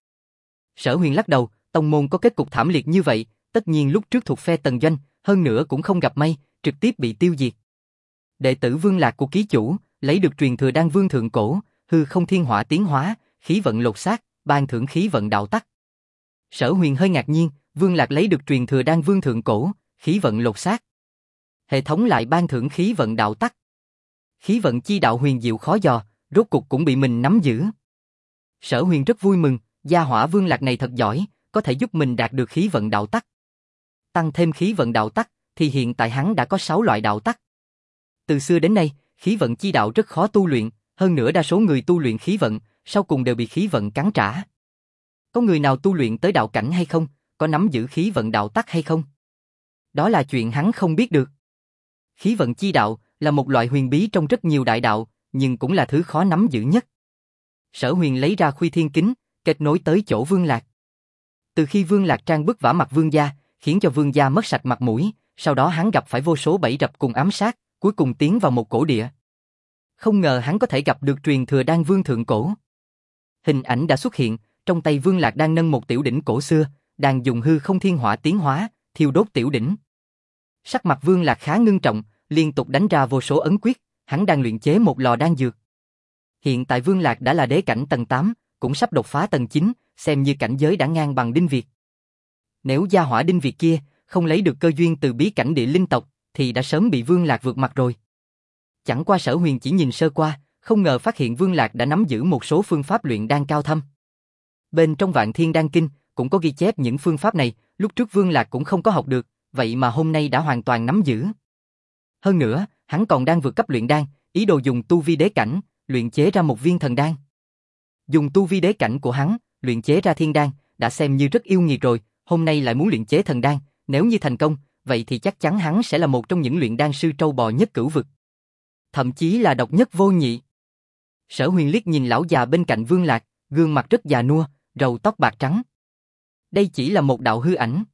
Sở Huyền lắc đầu, tông môn có kết cục thảm liệt như vậy, tất nhiên lúc trước thuộc phe Tần Doanh, hơn nữa cũng không gặp may, trực tiếp bị tiêu diệt. Đệ tử Vương Lạc của ký chủ, lấy được truyền thừa đan vương thượng cổ, hư không thiên hỏa tiến hóa, khí vận lột xác, ban thưởng khí vận đạo tắc. Sở Huyền hơi ngạc nhiên, Vương Lạc lấy được truyền thừa đan vương thượng cổ, khí vận lột xác. Hệ thống lại ban thưởng khí vận đạo tắc. Khí vận chi đạo huyền diệu khó dò, rốt cục cũng bị mình nắm giữ. Sở Huyền rất vui mừng, gia hỏa Vương Lạc này thật giỏi, có thể giúp mình đạt được khí vận đạo tắc. Tăng thêm khí vận đạo tắc, thì hiện tại hắn đã có 6 loại đạo tắc. Từ xưa đến nay, khí vận chi đạo rất khó tu luyện, hơn nữa đa số người tu luyện khí vận, sau cùng đều bị khí vận cắn trả. Có người nào tu luyện tới đạo cảnh hay không, có nắm giữ khí vận đạo tắc hay không? Đó là chuyện hắn không biết được. Khí vận chi đạo là một loại huyền bí trong rất nhiều đại đạo, nhưng cũng là thứ khó nắm giữ nhất. Sở Huyền lấy ra Khuy Thiên Kính, kết nối tới chỗ Vương Lạc. Từ khi Vương Lạc trang bức vả mặt Vương gia, khiến cho Vương gia mất sạch mặt mũi, sau đó hắn gặp phải vô số bẫy rập cùng ám sát, cuối cùng tiến vào một cổ địa. Không ngờ hắn có thể gặp được truyền thừa đan vương thượng cổ. Hình ảnh đã xuất hiện, trong tay Vương Lạc đang nâng một tiểu đỉnh cổ xưa, đang dùng hư không thiên hỏa tiến hóa, thiêu đốt tiểu đỉnh. Sắc mặt Vương Lạc khá ngưng trọng, liên tục đánh ra vô số ấn quyết, hắn đang luyện chế một lò đan dược. Hiện tại Vương Lạc đã là đế cảnh tầng 8, cũng sắp đột phá tầng 9, xem như cảnh giới đã ngang bằng Đinh Việt. Nếu gia hỏa Đinh Việt kia không lấy được cơ duyên từ bí cảnh địa linh tộc, thì đã sớm bị Vương Lạc vượt mặt rồi. Chẳng qua Sở Huyền chỉ nhìn sơ qua, không ngờ phát hiện Vương Lạc đã nắm giữ một số phương pháp luyện đan cao thâm. Bên trong Vạn Thiên Đan Kinh cũng có ghi chép những phương pháp này, lúc trước Vương Lạc cũng không có học được, vậy mà hôm nay đã hoàn toàn nắm giữ. Hơn nữa, hắn còn đang vượt cấp luyện đan, ý đồ dùng tu vi đế cảnh, luyện chế ra một viên thần đan. Dùng tu vi đế cảnh của hắn, luyện chế ra thiên đan, đã xem như rất yêu nghiệt rồi, hôm nay lại muốn luyện chế thần đan, nếu như thành công, vậy thì chắc chắn hắn sẽ là một trong những luyện đan sư trâu bò nhất cửu vực. Thậm chí là độc nhất vô nhị. Sở Huyền liếc nhìn lão già bên cạnh Vương Lạc, gương mặt rất già nua, râu tóc bạc trắng. Đây chỉ là một đạo hư ảnh.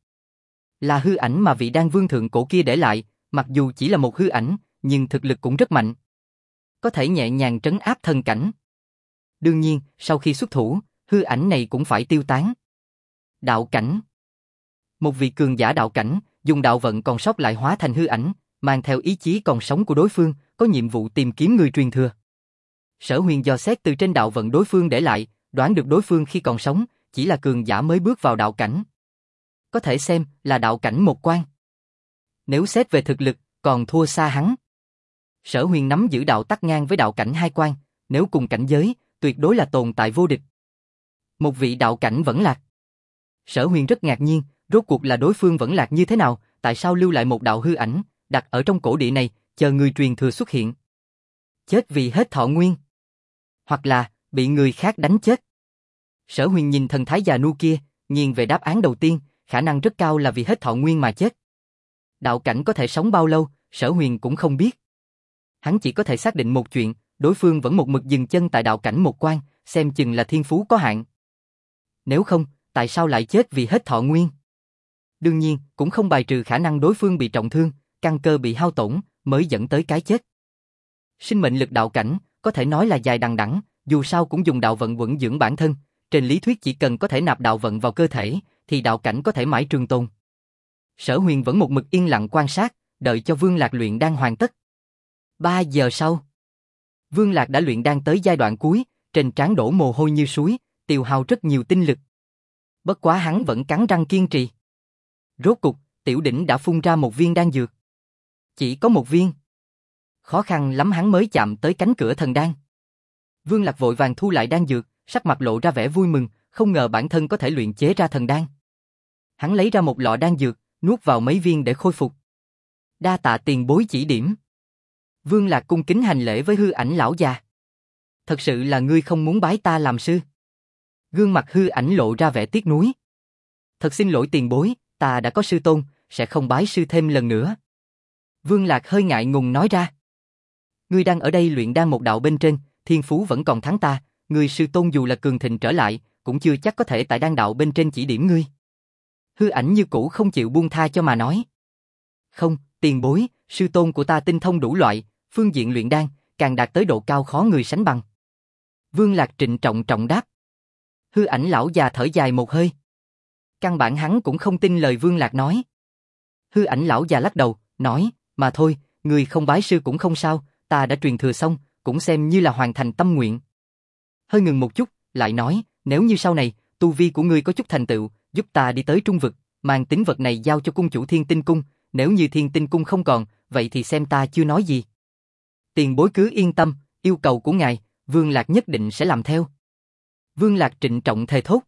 Là hư ảnh mà vị đan vương thượng cổ kia để lại, mặc dù chỉ là một hư ảnh, nhưng thực lực cũng rất mạnh. Có thể nhẹ nhàng trấn áp thần cảnh. Đương nhiên, sau khi xuất thủ, hư ảnh này cũng phải tiêu tán. Đạo cảnh. Một vị cường giả đạo cảnh, dùng đạo vận còn sót lại hóa thành hư ảnh, mang theo ý chí còn sống của đối phương, có nhiệm vụ tìm kiếm người truyền thừa. Sở Huyền dò xét từ trên đạo vận đối phương để lại, đoán được đối phương khi còn sống, chỉ là cường giả mới bước vào đạo cảnh. Có thể xem là đạo cảnh một quan. Nếu xét về thực lực, còn thua xa hắn. Sở Huyền nắm giữ đạo tắc ngang với đạo cảnh hai quan, nếu cùng cảnh giới, tuyệt đối là tồn tại vô địch. Một vị đạo cảnh Vẫn Lạc. Sở Huyền rất ngạc nhiên, rốt cuộc là đối phương Vẫn Lạc như thế nào, tại sao lưu lại một đạo hư ảnh, đặt ở trong cổ địa này, chờ người truyền thừa xuất hiện. Chết vì hết thọ nguyên. Hoặc là, bị người khác đánh chết. Sở Huyền nhìn thần thái già nua kia, nghiêng về đáp án đầu tiên, khả năng rất cao là vì hết thọ nguyên mà chết. Đạo cảnh có thể sống bao lâu, Sở Huyền cũng không biết. Hắn chỉ có thể xác định một chuyện, đối phương vẫn một mực dừng chân tại đạo cảnh một quan, xem chừng là thiên phú có hạn. Nếu không, tại sao lại chết vì hết thọ nguyên? Đương nhiên, cũng không bài trừ khả năng đối phương bị trọng thương, căn cơ bị hao tổn, mới dẫn tới cái chết. Sinh mệnh lực đạo cảnh, có thể nói là dài đằng đẵng, dù sao cũng dùng đạo vận quẩn dưỡng bản thân, trên lý thuyết chỉ cần có thể nạp đạo vận vào cơ thể, thì đạo cảnh có thể mãi trường tồn. Sở Huyền vẫn một mực yên lặng quan sát, đợi cho Vương Lạc luyện đan hoàn tất. 3 giờ sau, Vương Lạc đã luyện đan tới giai đoạn cuối, trên trán đổ mồ hôi như suối, tiêu hao rất nhiều tinh lực. Bất quá hắn vẫn cắn răng kiên trì. Rốt cục, tiểu đỉnh đã phun ra một viên đan dược. Chỉ có một viên. Khó khăn lắm hắn mới chạm tới cánh cửa thần đan. Vương Lạc vội vàng thu lại đan dược, sắc mặt lộ ra vẻ vui mừng, không ngờ bản thân có thể luyện chế ra thần đan. Hắn lấy ra một lọ đan dược, nuốt vào mấy viên để khôi phục. Đa tạ tiền bối chỉ điểm. Vương Lạc cung kính hành lễ với Hư Ảnh lão già. Thật sự là ngươi không muốn bái ta làm sư? Gương mặt Hư Ảnh lộ ra vẻ tiếc nuối. Thật xin lỗi tiền bối, ta đã có sư tôn, sẽ không bái sư thêm lần nữa. Vương Lạc hơi ngại ngùng nói ra. Ngươi đang ở đây luyện đan một đạo bên trên, thiên phú vẫn còn thắng ta, ngươi sư tôn dù là cường thịnh trở lại, cũng chưa chắc có thể tại đan đạo bên trên chỉ điểm ngươi. Hư Ảnh như cũ không chịu buông tha cho mà nói. Không, tiền bối, sư tôn của ta tinh thông đủ loại, phương diện luyện đan, càng đạt tới độ cao khó người sánh bằng. Vương Lạc trịnh trọng trọng đáp. Hư Ảnh lão già thở dài một hơi. Căn bản hắn cũng không tin lời Vương Lạc nói. Hư Ảnh lão già lắc đầu, nói, mà thôi, người không bái sư cũng không sao, ta đã truyền thừa xong, cũng xem như là hoàn thành tâm nguyện. Hơi ngừng một chút, lại nói, nếu như sau này, tu vi của ngươi có chút thành tựu, giúp ta đi tới trung vực, mang tín vật này giao cho cung chủ Thiên Tinh Cung, nếu như Thiên Tinh Cung không còn, vậy thì xem ta chưa nói gì. Tiền bối cứ yên tâm, yêu cầu của ngài, Vương Lạc nhất định sẽ làm theo. Vương Lạc trịnh trọng thề thốt.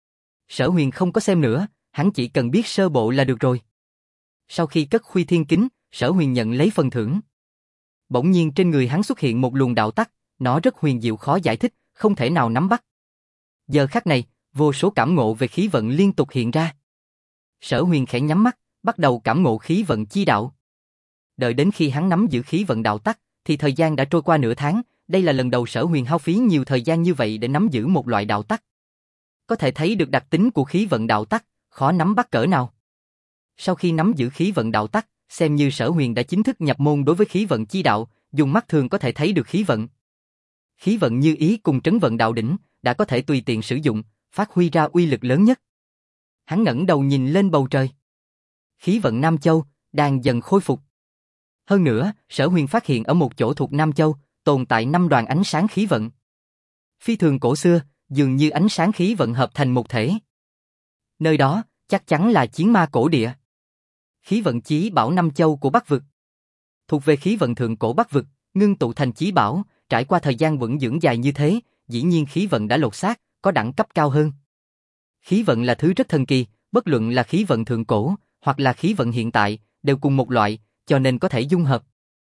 Sở Huyền không có xem nữa, hắn chỉ cần biết sơ bộ là được rồi. Sau khi cất Khuy Thiên Kính, Sở Huyền nhận lấy phần thưởng. Bỗng nhiên trên người hắn xuất hiện một luồng đạo tắc, nó rất huyền diệu khó giải thích, không thể nào nắm bắt. Giờ khắc này, vô số cảm ngộ về khí vận liên tục hiện ra. Sở Huyền khẽ nhắm mắt, bắt đầu cảm ngộ khí vận chi đạo. Đợi đến khi hắn nắm giữ khí vận đạo tắc, thì thời gian đã trôi qua nửa tháng, đây là lần đầu Sở Huyền hao phí nhiều thời gian như vậy để nắm giữ một loại đạo tắc. Có thể thấy được đặc tính của khí vận đạo tắc, khó nắm bắt cỡ nào. Sau khi nắm giữ khí vận đạo tắc, xem như Sở Huyền đã chính thức nhập môn đối với khí vận chi đạo, dùng mắt thường có thể thấy được khí vận. Khí vận như ý cùng trấn vận đạo đỉnh, đã có thể tùy tiện sử dụng, phát huy ra uy lực lớn nhất. Hắn ngẩng đầu nhìn lên bầu trời. Khí vận Nam Châu đang dần khôi phục. Hơn nữa, Sở Huyền phát hiện ở một chỗ thuộc Nam Châu, tồn tại 5 đoàn ánh sáng khí vận. Phi thường cổ xưa, dường như ánh sáng khí vận hợp thành một thể. Nơi đó, chắc chắn là chiến ma cổ địa. Khí vận chí bảo Nam Châu của Bắc Vực. Thuộc về khí vận thượng cổ Bắc Vực, ngưng tụ thành chí bảo, trải qua thời gian vững dưỡng dài như thế, dĩ nhiên khí vận đã lột xác, có đẳng cấp cao hơn. Khí vận là thứ rất thần kỳ, bất luận là khí vận thượng cổ, hoặc là khí vận hiện tại, đều cùng một loại, cho nên có thể dung hợp.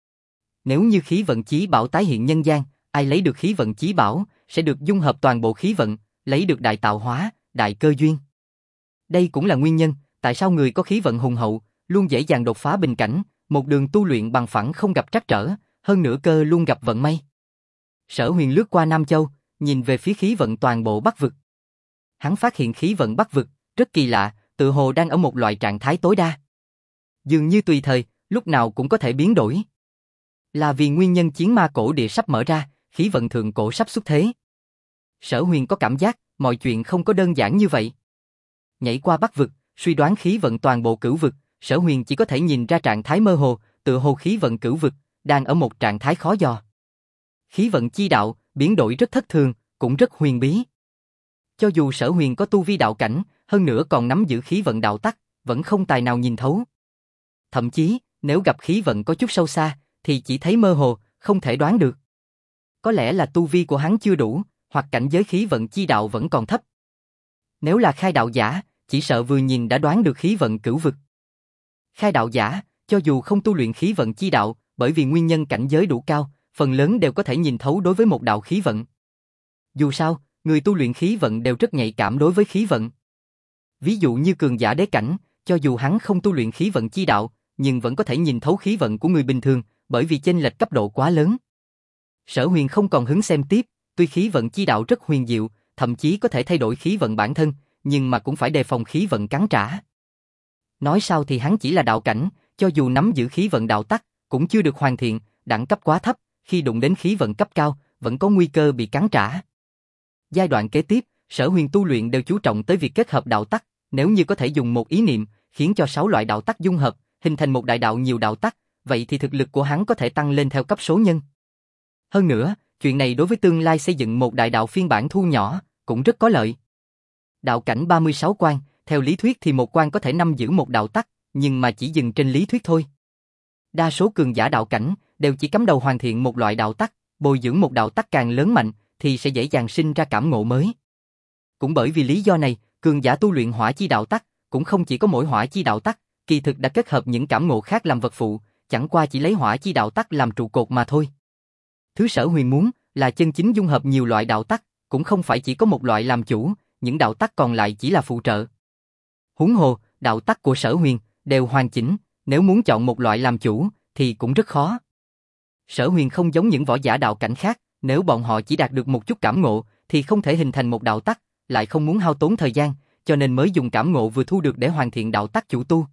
Nếu như khí vận chí bảo tái hiện nhân gian, ai lấy được khí vận chí bảo, sẽ được dung hợp toàn bộ khí vận, lấy được đại tạo hóa, đại cơ duyên. Đây cũng là nguyên nhân, tại sao người có khí vận hùng hậu, luôn dễ dàng đột phá bình cảnh, một đường tu luyện bằng phẳng không gặp trắc trở, hơn nữa cơ luôn gặp vận may. Sở Huyền lướt qua Nam Châu, nhìn về phía khí vận toàn bộ Bắc Vực. Hắn phát hiện khí vận Bắc Vực, rất kỳ lạ, tự hồ đang ở một loại trạng thái tối đa. Dường như tùy thời, lúc nào cũng có thể biến đổi. Là vì nguyên nhân chiến ma cổ địa sắp mở ra, khí vận thượng cổ sắp xuất thế. Sở Huyền có cảm giác, mọi chuyện không có đơn giản như vậy. Nhảy qua Bắc Vực, suy đoán khí vận toàn bộ Cửu Vực, Sở Huyền chỉ có thể nhìn ra trạng thái mơ hồ, tự hồ khí vận Cửu Vực, đang ở một trạng thái khó dò. Khí vận chi đạo, biến đổi rất thất thường, cũng rất huyền bí. Cho dù Sở Huyền có tu vi đạo cảnh, hơn nữa còn nắm giữ khí vận đạo tắc, vẫn không tài nào nhìn thấu. Thậm chí, nếu gặp khí vận có chút sâu xa, thì chỉ thấy mơ hồ, không thể đoán được. Có lẽ là tu vi của hắn chưa đủ, hoặc cảnh giới khí vận chi đạo vẫn còn thấp. Nếu là khai đạo giả, chỉ sợ vừa nhìn đã đoán được khí vận Cửu Vực. Khai đạo giả, cho dù không tu luyện khí vận chi đạo, bởi vì nguyên nhân cảnh giới đủ cao, phần lớn đều có thể nhìn thấu đối với một đạo khí vận. Dù sao, người tu luyện khí vận đều rất nhạy cảm đối với khí vận. Ví dụ như cường giả đế cảnh, cho dù hắn không tu luyện khí vận chi đạo, nhưng vẫn có thể nhìn thấu khí vận của người bình thường, bởi vì chênh lệch cấp độ quá lớn. Sở Huyền không còn hứng xem tiếp, tuy khí vận chi đạo rất huyền diệu, thậm chí có thể thay đổi khí vận bản thân, nhưng mà cũng phải đề phòng khí vận cắn trả. Nói sao thì hắn chỉ là đạo cảnh, cho dù nắm giữ khí vận đạo tắc, cũng chưa được hoàn thiện, đẳng cấp quá thấp, khi đụng đến khí vận cấp cao, vẫn có nguy cơ bị cắn trả. Giai đoạn kế tiếp, Sở Huyền tu luyện đều chú trọng tới việc kết hợp đạo tắc, nếu như có thể dùng một ý niệm, khiến cho 6 loại đạo tắc dung hợp, hình thành một đại đạo nhiều đạo tắc, vậy thì thực lực của hắn có thể tăng lên theo cấp số nhân. Hơn nữa, chuyện này đối với tương lai xây dựng một đại đạo phiên bản thu nhỏ, cũng rất có lợi. Đạo cảnh 36 quan, theo lý thuyết thì một quan có thể nắm giữ một đạo tắc, nhưng mà chỉ dừng trên lý thuyết thôi. Đa số cường giả đạo cảnh đều chỉ cắm đầu hoàn thiện một loại đạo tắc, bồi dưỡng một đạo tắc càng lớn mạnh thì sẽ dễ dàng sinh ra cảm ngộ mới. Cũng bởi vì lý do này, cường giả tu luyện hỏa chi đạo tắc cũng không chỉ có mỗi hỏa chi đạo tắc, kỳ thực đã kết hợp những cảm ngộ khác làm vật phụ, chẳng qua chỉ lấy hỏa chi đạo tắc làm trụ cột mà thôi. Thứ Sở Huyền muốn là chân chính dung hợp nhiều loại đạo tắc, cũng không phải chỉ có một loại làm chủ, những đạo tắc còn lại chỉ là phụ trợ. Huống hồ, đạo tắc của Sở Huyền đều hoàn chỉnh, nếu muốn chọn một loại làm chủ thì cũng rất khó. Sở Huyền không giống những võ giả đạo cảnh khác, nếu bọn họ chỉ đạt được một chút cảm ngộ thì không thể hình thành một đạo tắc, lại không muốn hao tốn thời gian, cho nên mới dùng cảm ngộ vừa thu được để hoàn thiện đạo tắc chủ tu.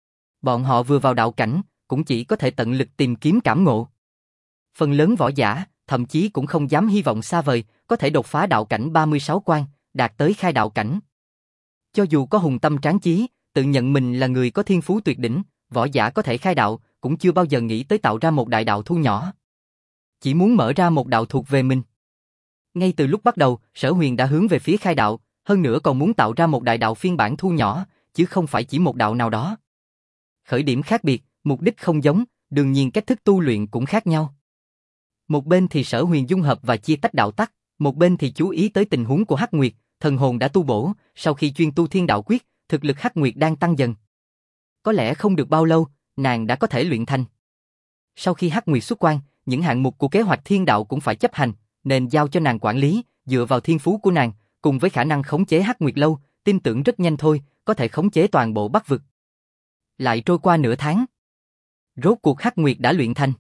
Bọn họ vừa vào đạo cảnh, cũng chỉ có thể tận lực tìm kiếm cảm ngộ. Phần lớn võ giả, thậm chí cũng không dám hy vọng xa vời, có thể đột phá đạo cảnh 36 quan, đạt tới khai đạo cảnh. Cho dù có hùng tâm tráng chí, tự nhận mình là người có thiên phú tuyệt đỉnh, võ giả có thể khai đạo, cũng chưa bao giờ nghĩ tới tạo ra một đại đạo thu nhỏ. Chỉ muốn mở ra một đạo thuộc về mình. Ngay từ lúc bắt đầu, Sở Huyền đã hướng về phía khai đạo, hơn nữa còn muốn tạo ra một đại đạo phiên bản thu nhỏ, chứ không phải chỉ một đạo nào đó. Khởi điểm khác biệt, mục đích không giống, đương nhiên cách thức tu luyện cũng khác nhau. Một bên thì Sở Huyền dung hợp và chia tách đạo tắc, một bên thì chú ý tới tình huống của Hắc Nguyệt, thần hồn đã tu bổ, sau khi chuyên tu Thiên Đạo Quyết, thực lực Hắc Nguyệt đang tăng dần. Có lẽ không được bao lâu, nàng đã có thể luyện thành. Sau khi Hắc Nguyệt xuất quan, những hạng mục của kế hoạch Thiên Đạo cũng phải chấp hành, nên giao cho nàng quản lý, dựa vào thiên phú của nàng, cùng với khả năng khống chế Hắc Nguyệt lâu, tin tưởng rất nhanh thôi, có thể khống chế toàn bộ Bắc vực. Lại trôi qua nửa tháng. Rốt cuộc Hắc Nguyệt đã luyện thành.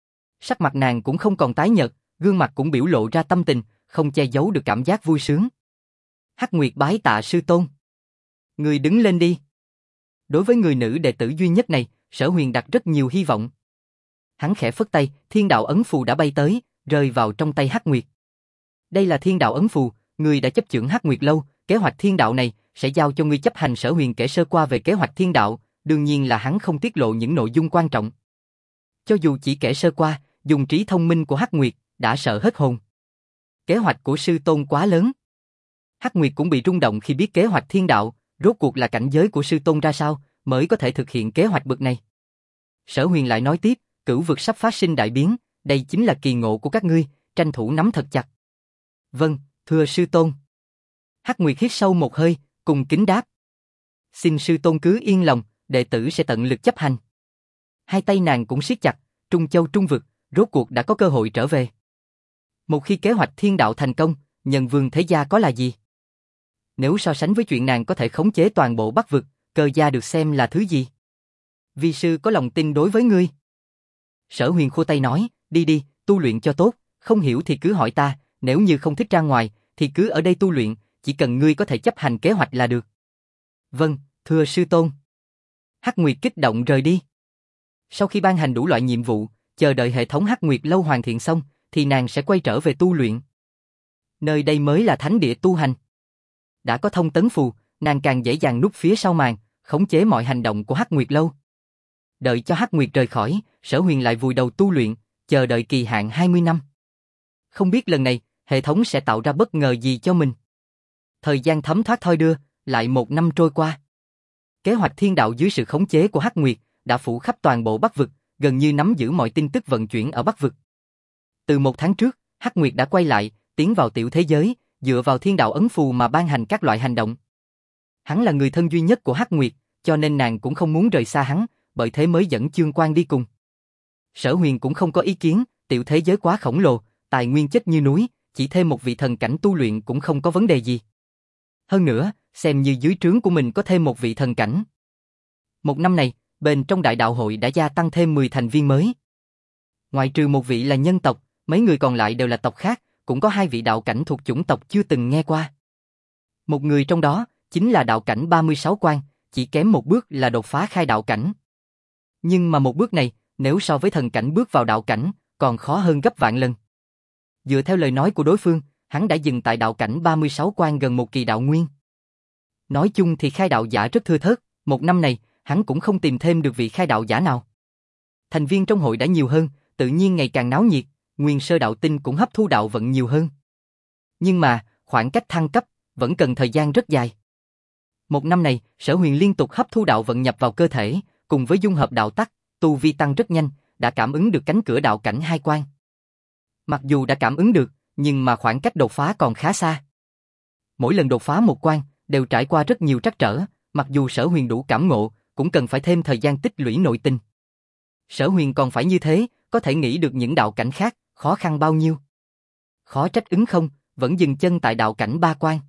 Sắc mặt nàng cũng không còn tái nhợt, gương mặt cũng biểu lộ ra tâm tình, không che giấu được cảm giác vui sướng. Hắc Nguyệt bái tạ sư tôn. Người đứng lên đi. Đối với người nữ đệ tử duy nhất này, Sở Huyền đặt rất nhiều hy vọng. Hắn khẽ phất tay, Thiên Đạo ấn phù đã bay tới, rơi vào trong tay Hắc Nguyệt. Đây là Thiên Đạo ấn phù, người đã chấp chưởng Hắc Nguyệt lâu, kế hoạch Thiên Đạo này sẽ giao cho ngươi chấp hành. Sở Huyền kể sơ qua về kế hoạch Thiên Đạo, đương nhiên là hắn không tiết lộ những nội dung quan trọng. Cho dù chỉ kể sơ qua, dùng trí thông minh của Hắc Nguyệt đã sợ hết hồn. Kế hoạch của sư tôn quá lớn. Hắc Nguyệt cũng bị rung động khi biết kế hoạch Thiên Đạo, rốt cuộc là cảnh giới của sư tôn ra sao mới có thể thực hiện kế hoạch bực này. Sở Huyền lại nói tiếp, cửu vực sắp phát sinh đại biến, đây chính là kỳ ngộ của các ngươi, tranh thủ nắm thật chặt. Vâng, thưa sư tôn. Hắc Nguyệt hít sâu một hơi, cùng kính đáp. Xin sư tôn cứ yên lòng, đệ tử sẽ tận lực chấp hành. Hai tay nàng cũng siết chặt, Trung Châu Trung vực, rốt cuộc đã có cơ hội trở về. Một khi kế hoạch Thiên Đạo thành công, Nhân Vương thế gia có là gì? Nếu so sánh với chuyện nàng có thể khống chế toàn bộ Bắc vực, Cơ gia được xem là thứ gì? Vi sư có lòng tin đối với ngươi. Sở Huyền khua tay nói, đi đi, tu luyện cho tốt, không hiểu thì cứ hỏi ta, nếu như không thích ra ngoài, thì cứ ở đây tu luyện, chỉ cần ngươi có thể chấp hành kế hoạch là được. Vâng, thưa sư tôn. Hắc Nguyệt kích động rời đi. Sau khi ban hành đủ loại nhiệm vụ, chờ đợi hệ thống Hắc Nguyệt lâu hoàn thiện xong, thì nàng sẽ quay trở về tu luyện. Nơi đây mới là thánh địa tu hành. Đã có thông tấn phù, nàng càng dễ dàng núp phía sau màn, khống chế mọi hành động của Hắc Nguyệt lâu. Đợi cho Hắc Nguyệt rời khỏi, Sở Huyền lại vùi đầu tu luyện, chờ đợi kỳ hạn 20 năm. Không biết lần này, hệ thống sẽ tạo ra bất ngờ gì cho mình. Thời gian thấm thoát thoi đưa, lại 1 năm trôi qua. Kế hoạch Thiên Đạo dưới sự khống chế của Hắc Nguyệt đã phủ khắp toàn bộ Bắc vực, gần như nắm giữ mọi tin tức vận chuyển ở Bắc vực. Từ 1 tháng trước, Hắc Nguyệt đã quay lại, tiến vào tiểu thế giới, dựa vào Thiên Đạo ấn phù mà ban hành các loại hành động. Hắn là người thân duy nhất của Hắc Nguyệt, cho nên nàng cũng không muốn rời xa hắn, bởi thế mới dẫn Chương Quan đi cùng. Sở Huyền cũng không có ý kiến, tiểu thế giới quá khổng lồ, tài nguyên chất như núi, chỉ thêm một vị thần cảnh tu luyện cũng không có vấn đề gì. Hơn nữa, xem như dưới trướng của mình có thêm một vị thần cảnh. Một năm này, bên trong đại đạo hội đã gia tăng thêm 10 thành viên mới. Ngoại trừ một vị là nhân tộc, mấy người còn lại đều là tộc khác, cũng có 2 vị đạo cảnh thuộc chủng tộc chưa từng nghe qua. Một người trong đó, chính là đạo cảnh 36 quan, chỉ kém một bước là đột phá khai đạo cảnh. Nhưng mà một bước này, nếu so với thần cảnh bước vào đạo cảnh, còn khó hơn gấp vạn lần. Dựa theo lời nói của đối phương, hắn đã dừng tại đạo cảnh 36 quan gần một kỳ đạo nguyên. Nói chung thì khai đạo giả rất thưa thớt, một năm này, hắn cũng không tìm thêm được vị khai đạo giả nào. Thành viên trong hội đã nhiều hơn, tự nhiên ngày càng náo nhiệt, Nguyên Sơ đạo tinh cũng hấp thu đạo vận nhiều hơn. Nhưng mà, khoảng cách thăng cấp, vẫn cần thời gian rất dài. Một năm này, Sở Huyền liên tục hấp thu đạo vận nhập vào cơ thể, cùng với dung hợp đạo tắc, tu vi tăng rất nhanh, đã cảm ứng được cánh cửa đạo cảnh 2 quan. Mặc dù đã cảm ứng được, nhưng mà khoảng cách đột phá còn khá xa. Mỗi lần đột phá một quan, đều trải qua rất nhiều trắc trở, mặc dù Sở Huyền đủ cảm ngộ, cũng cần phải thêm thời gian tích lũy nội tình. Sở Huyền còn phải như thế, có thể nghĩ được những đạo cảnh khác, khó khăn bao nhiêu. Khó trách ứng không, vẫn dừng chân tại đạo cảnh 3 quan.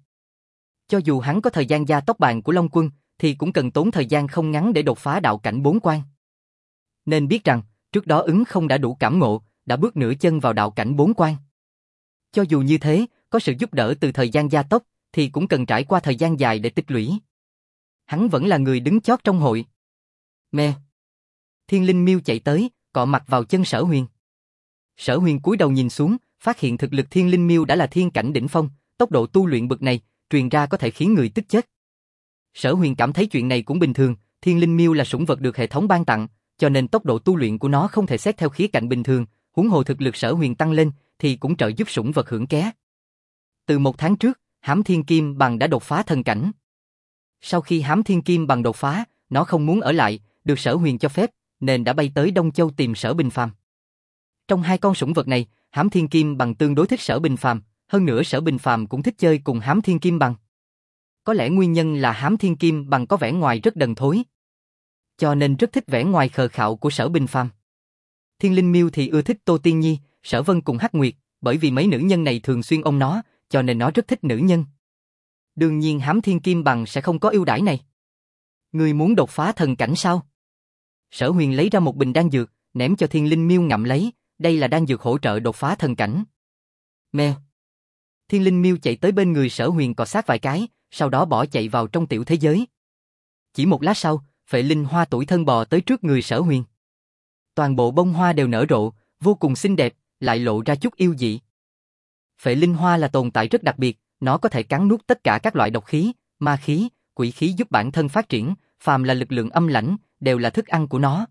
Cho dù hắn có thời gian gia tốc bàn của Long Quân, thì cũng cần tốn thời gian không ngắn để đột phá đạo cảnh 4 quan. Nên biết rằng, trước đó ứng không đã đủ cảm ngộ, đã bước nửa chân vào đạo cảnh 4 quan. Cho dù như thế, có sự giúp đỡ từ thời gian gia tốc, thì cũng cần trải qua thời gian dài để tích lũy. Hắn vẫn là người đứng chót trong hội. Mẹ! Thiên Linh Miêu chạy tới, cọ mặt vào chân Sở Huyền. Sở Huyền cúi đầu nhìn xuống, phát hiện thực lực Thiên Linh Miêu đã là thiên cảnh đỉnh phong, tốc độ tu luyện bậc này, truyền ra có thể khiến người tức chết. Sở Huyền cảm thấy chuyện này cũng bình thường, Thiên Linh Miêu là sủng vật được hệ thống ban tặng, cho nên tốc độ tu luyện của nó không thể xét theo khía cạnh bình thường, huống hồ thực lực Sở Huyền tăng lên thì cũng trợ giúp sủng vật hưởng ké. Từ 1 tháng trước, Hám Thiên Kim Bằng đã đột phá thần cảnh. Sau khi Hám Thiên Kim Bằng đột phá, nó không muốn ở lại, được Sở Huyền cho phép, nên đã bay tới Đông Châu tìm Sở Bình Phàm. Trong hai con sủng vật này, Hám Thiên Kim Bằng tương đối thích Sở Bình Phàm, hơn nữa Sở Bình Phàm cũng thích chơi cùng Hám Thiên Kim Bằng. Có lẽ nguyên nhân là Hám Thiên Kim Bằng có vẻ ngoài rất đần thối, cho nên rất thích vẻ ngoài khờ khạo của Sở Bình Phàm. Thiên Linh Miêu thì ưa thích Tô Tiên Nhi, Sở Vân cùng Hắc Nguyệt, bởi vì mấy nữ nhân này thường xuyên ôm nó, cho nên nó rất thích nữ nhân. Đương nhiên Hám Thiên Kim Bằng sẽ không có ưu đãi này. Ngươi muốn đột phá thần cảnh sao? Sở Huyền lấy ra một bình đan dược, ném cho Thiên Linh Miêu ngậm lấy, đây là đan dược hỗ trợ đột phá thần cảnh. Mèo. Thiên Linh Miêu chạy tới bên người Sở Huyền cọ sát vài cái, sau đó bỏ chạy vào trong tiểu thế giới. Chỉ một lát sau, Phệ Linh Hoa tủi thân bò tới trước người Sở Huyền. Toàn bộ bông hoa đều nở rộ, vô cùng xinh đẹp, lại lộ ra chút yêu dị. Phệ Linh Hoa là tồn tại rất đặc biệt, nó có thể cắn nuốt tất cả các loại độc khí, ma khí, quỷ khí giúp bản thân phát triển, phàm là lực lượng âm lãnh, đều là thức ăn của nó.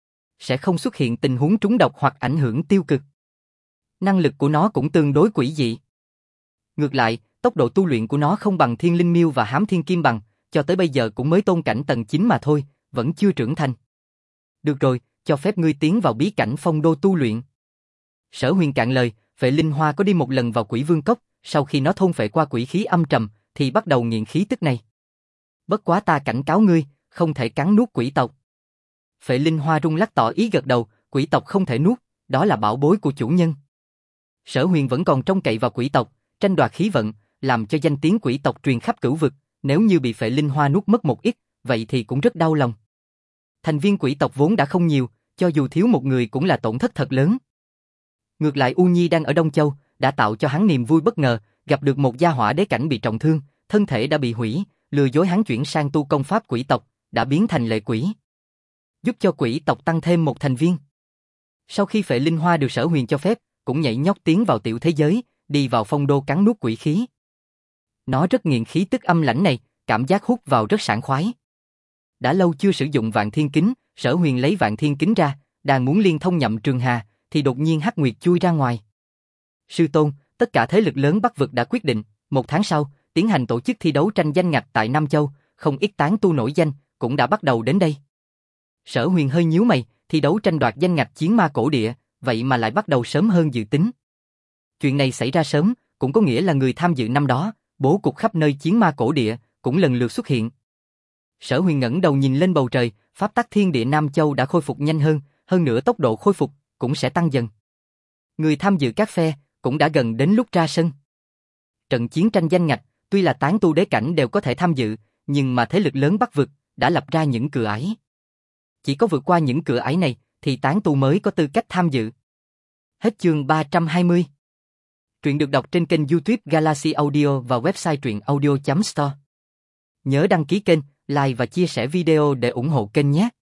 Sẽ không xuất hiện tình huống trúng độc hoặc ảnh hưởng tiêu cực. Năng lực của nó cũng tương đối quỷ dị. Ngược lại, tốc độ tu luyện của nó không bằng Thiên Linh Miêu và Hám Thiên Kim Bằng, cho tới bây giờ cũng mới tôn cảnh tầng 9 mà thôi, vẫn chưa trưởng thành. Được rồi, cho phép ngươi tiến vào bí cảnh Phong Đô tu luyện. Sở Huyền cạn lời, Phệ Linh Hoa có đi một lần vào Quỷ Vương Cốc, sau khi nó thôn phệ qua quỷ khí âm trầm, thì bắt đầu nghiện khí tức này. Bất quá ta cảnh cáo ngươi, không thể cắn nuốt quỷ tộc. Phệ Linh Hoa rung lắc tỏ ý gật đầu, quỷ tộc không thể nuốt, đó là bảo bối của chủ nhân. Sở Huyền vẫn còn trông cậy vào quỷ tộc, tranh đoạt khí vận, làm cho danh tiếng quỷ tộc truyền khắp cửu vực, nếu như bị Phệ Linh Hoa nuốt mất một ít, vậy thì cũng rất đau lòng. Thành viên quỷ tộc vốn đã không nhiều, cho dù thiếu một người cũng là tổn thất thật lớn. Ngược lại U Nhi đang ở Đông Châu, đã tạo cho hắn niềm vui bất ngờ, gặp được một gia hỏa đế cảnh bị trọng thương, thân thể đã bị hủy, lừa dối hắn chuyển sang tu công pháp quỷ tộc, đã biến thành lệ quỷ, giúp cho quỷ tộc tăng thêm một thành viên. Sau khi Phệ Linh Hoa được Sở Huyền cho phép, cũng nhảy nhót tiến vào tiểu thế giới, đi vào Phong Đô cắn nuốt quỷ khí. Nó rất nghiện khí tức âm lãnh này, cảm giác hút vào rất sảng khoái. Đã lâu chưa sử dụng Vạn Thiên Kính, Sở Huyền lấy Vạn Thiên Kính ra, đang muốn liên thông Nhậm Trường Hà, thì đột nhiên Hắc Nguyệt chui ra ngoài. Sư tôn, tất cả thế lực lớn Bắc vực đã quyết định, 1 tháng sau, tiến hành tổ chức thi đấu tranh danh ngạch tại Nam Châu, không ít tán tu nổi danh, cũng đã bắt đầu đến đây. Sở Huyền hơi nhíu mày, thi đấu tranh đoạt danh ngạch chiến ma cổ địa, vậy mà lại bắt đầu sớm hơn dự tính. Chuyện này xảy ra sớm, cũng có nghĩa là người tham dự năm đó, bố cục khắp nơi chiến ma cổ địa, cũng lần lượt xuất hiện. Sở Huyền ngẩng đầu nhìn lên bầu trời, pháp tắc thiên địa Nam Châu đã khôi phục nhanh hơn nữa tốc độ khôi phục cũng sẽ tăng dần. Người tham dự các phe cũng đã gần đến lúc ra sân. Trận chiến tranh danh ngạch, tuy là tán tu đế cảnh đều có thể tham dự, nhưng mà thế lực lớn Bắc vực đã lập ra những cửa ải. Chỉ có vượt qua những cửa ải này thì tán tu mới có tư cách tham dự. Hết chương 320. Truyện được đọc trên kênh YouTube Galaxy Audio và website truyệnaudio.store. Nhớ đăng ký kênh, like và chia sẻ video để ủng hộ kênh nhé.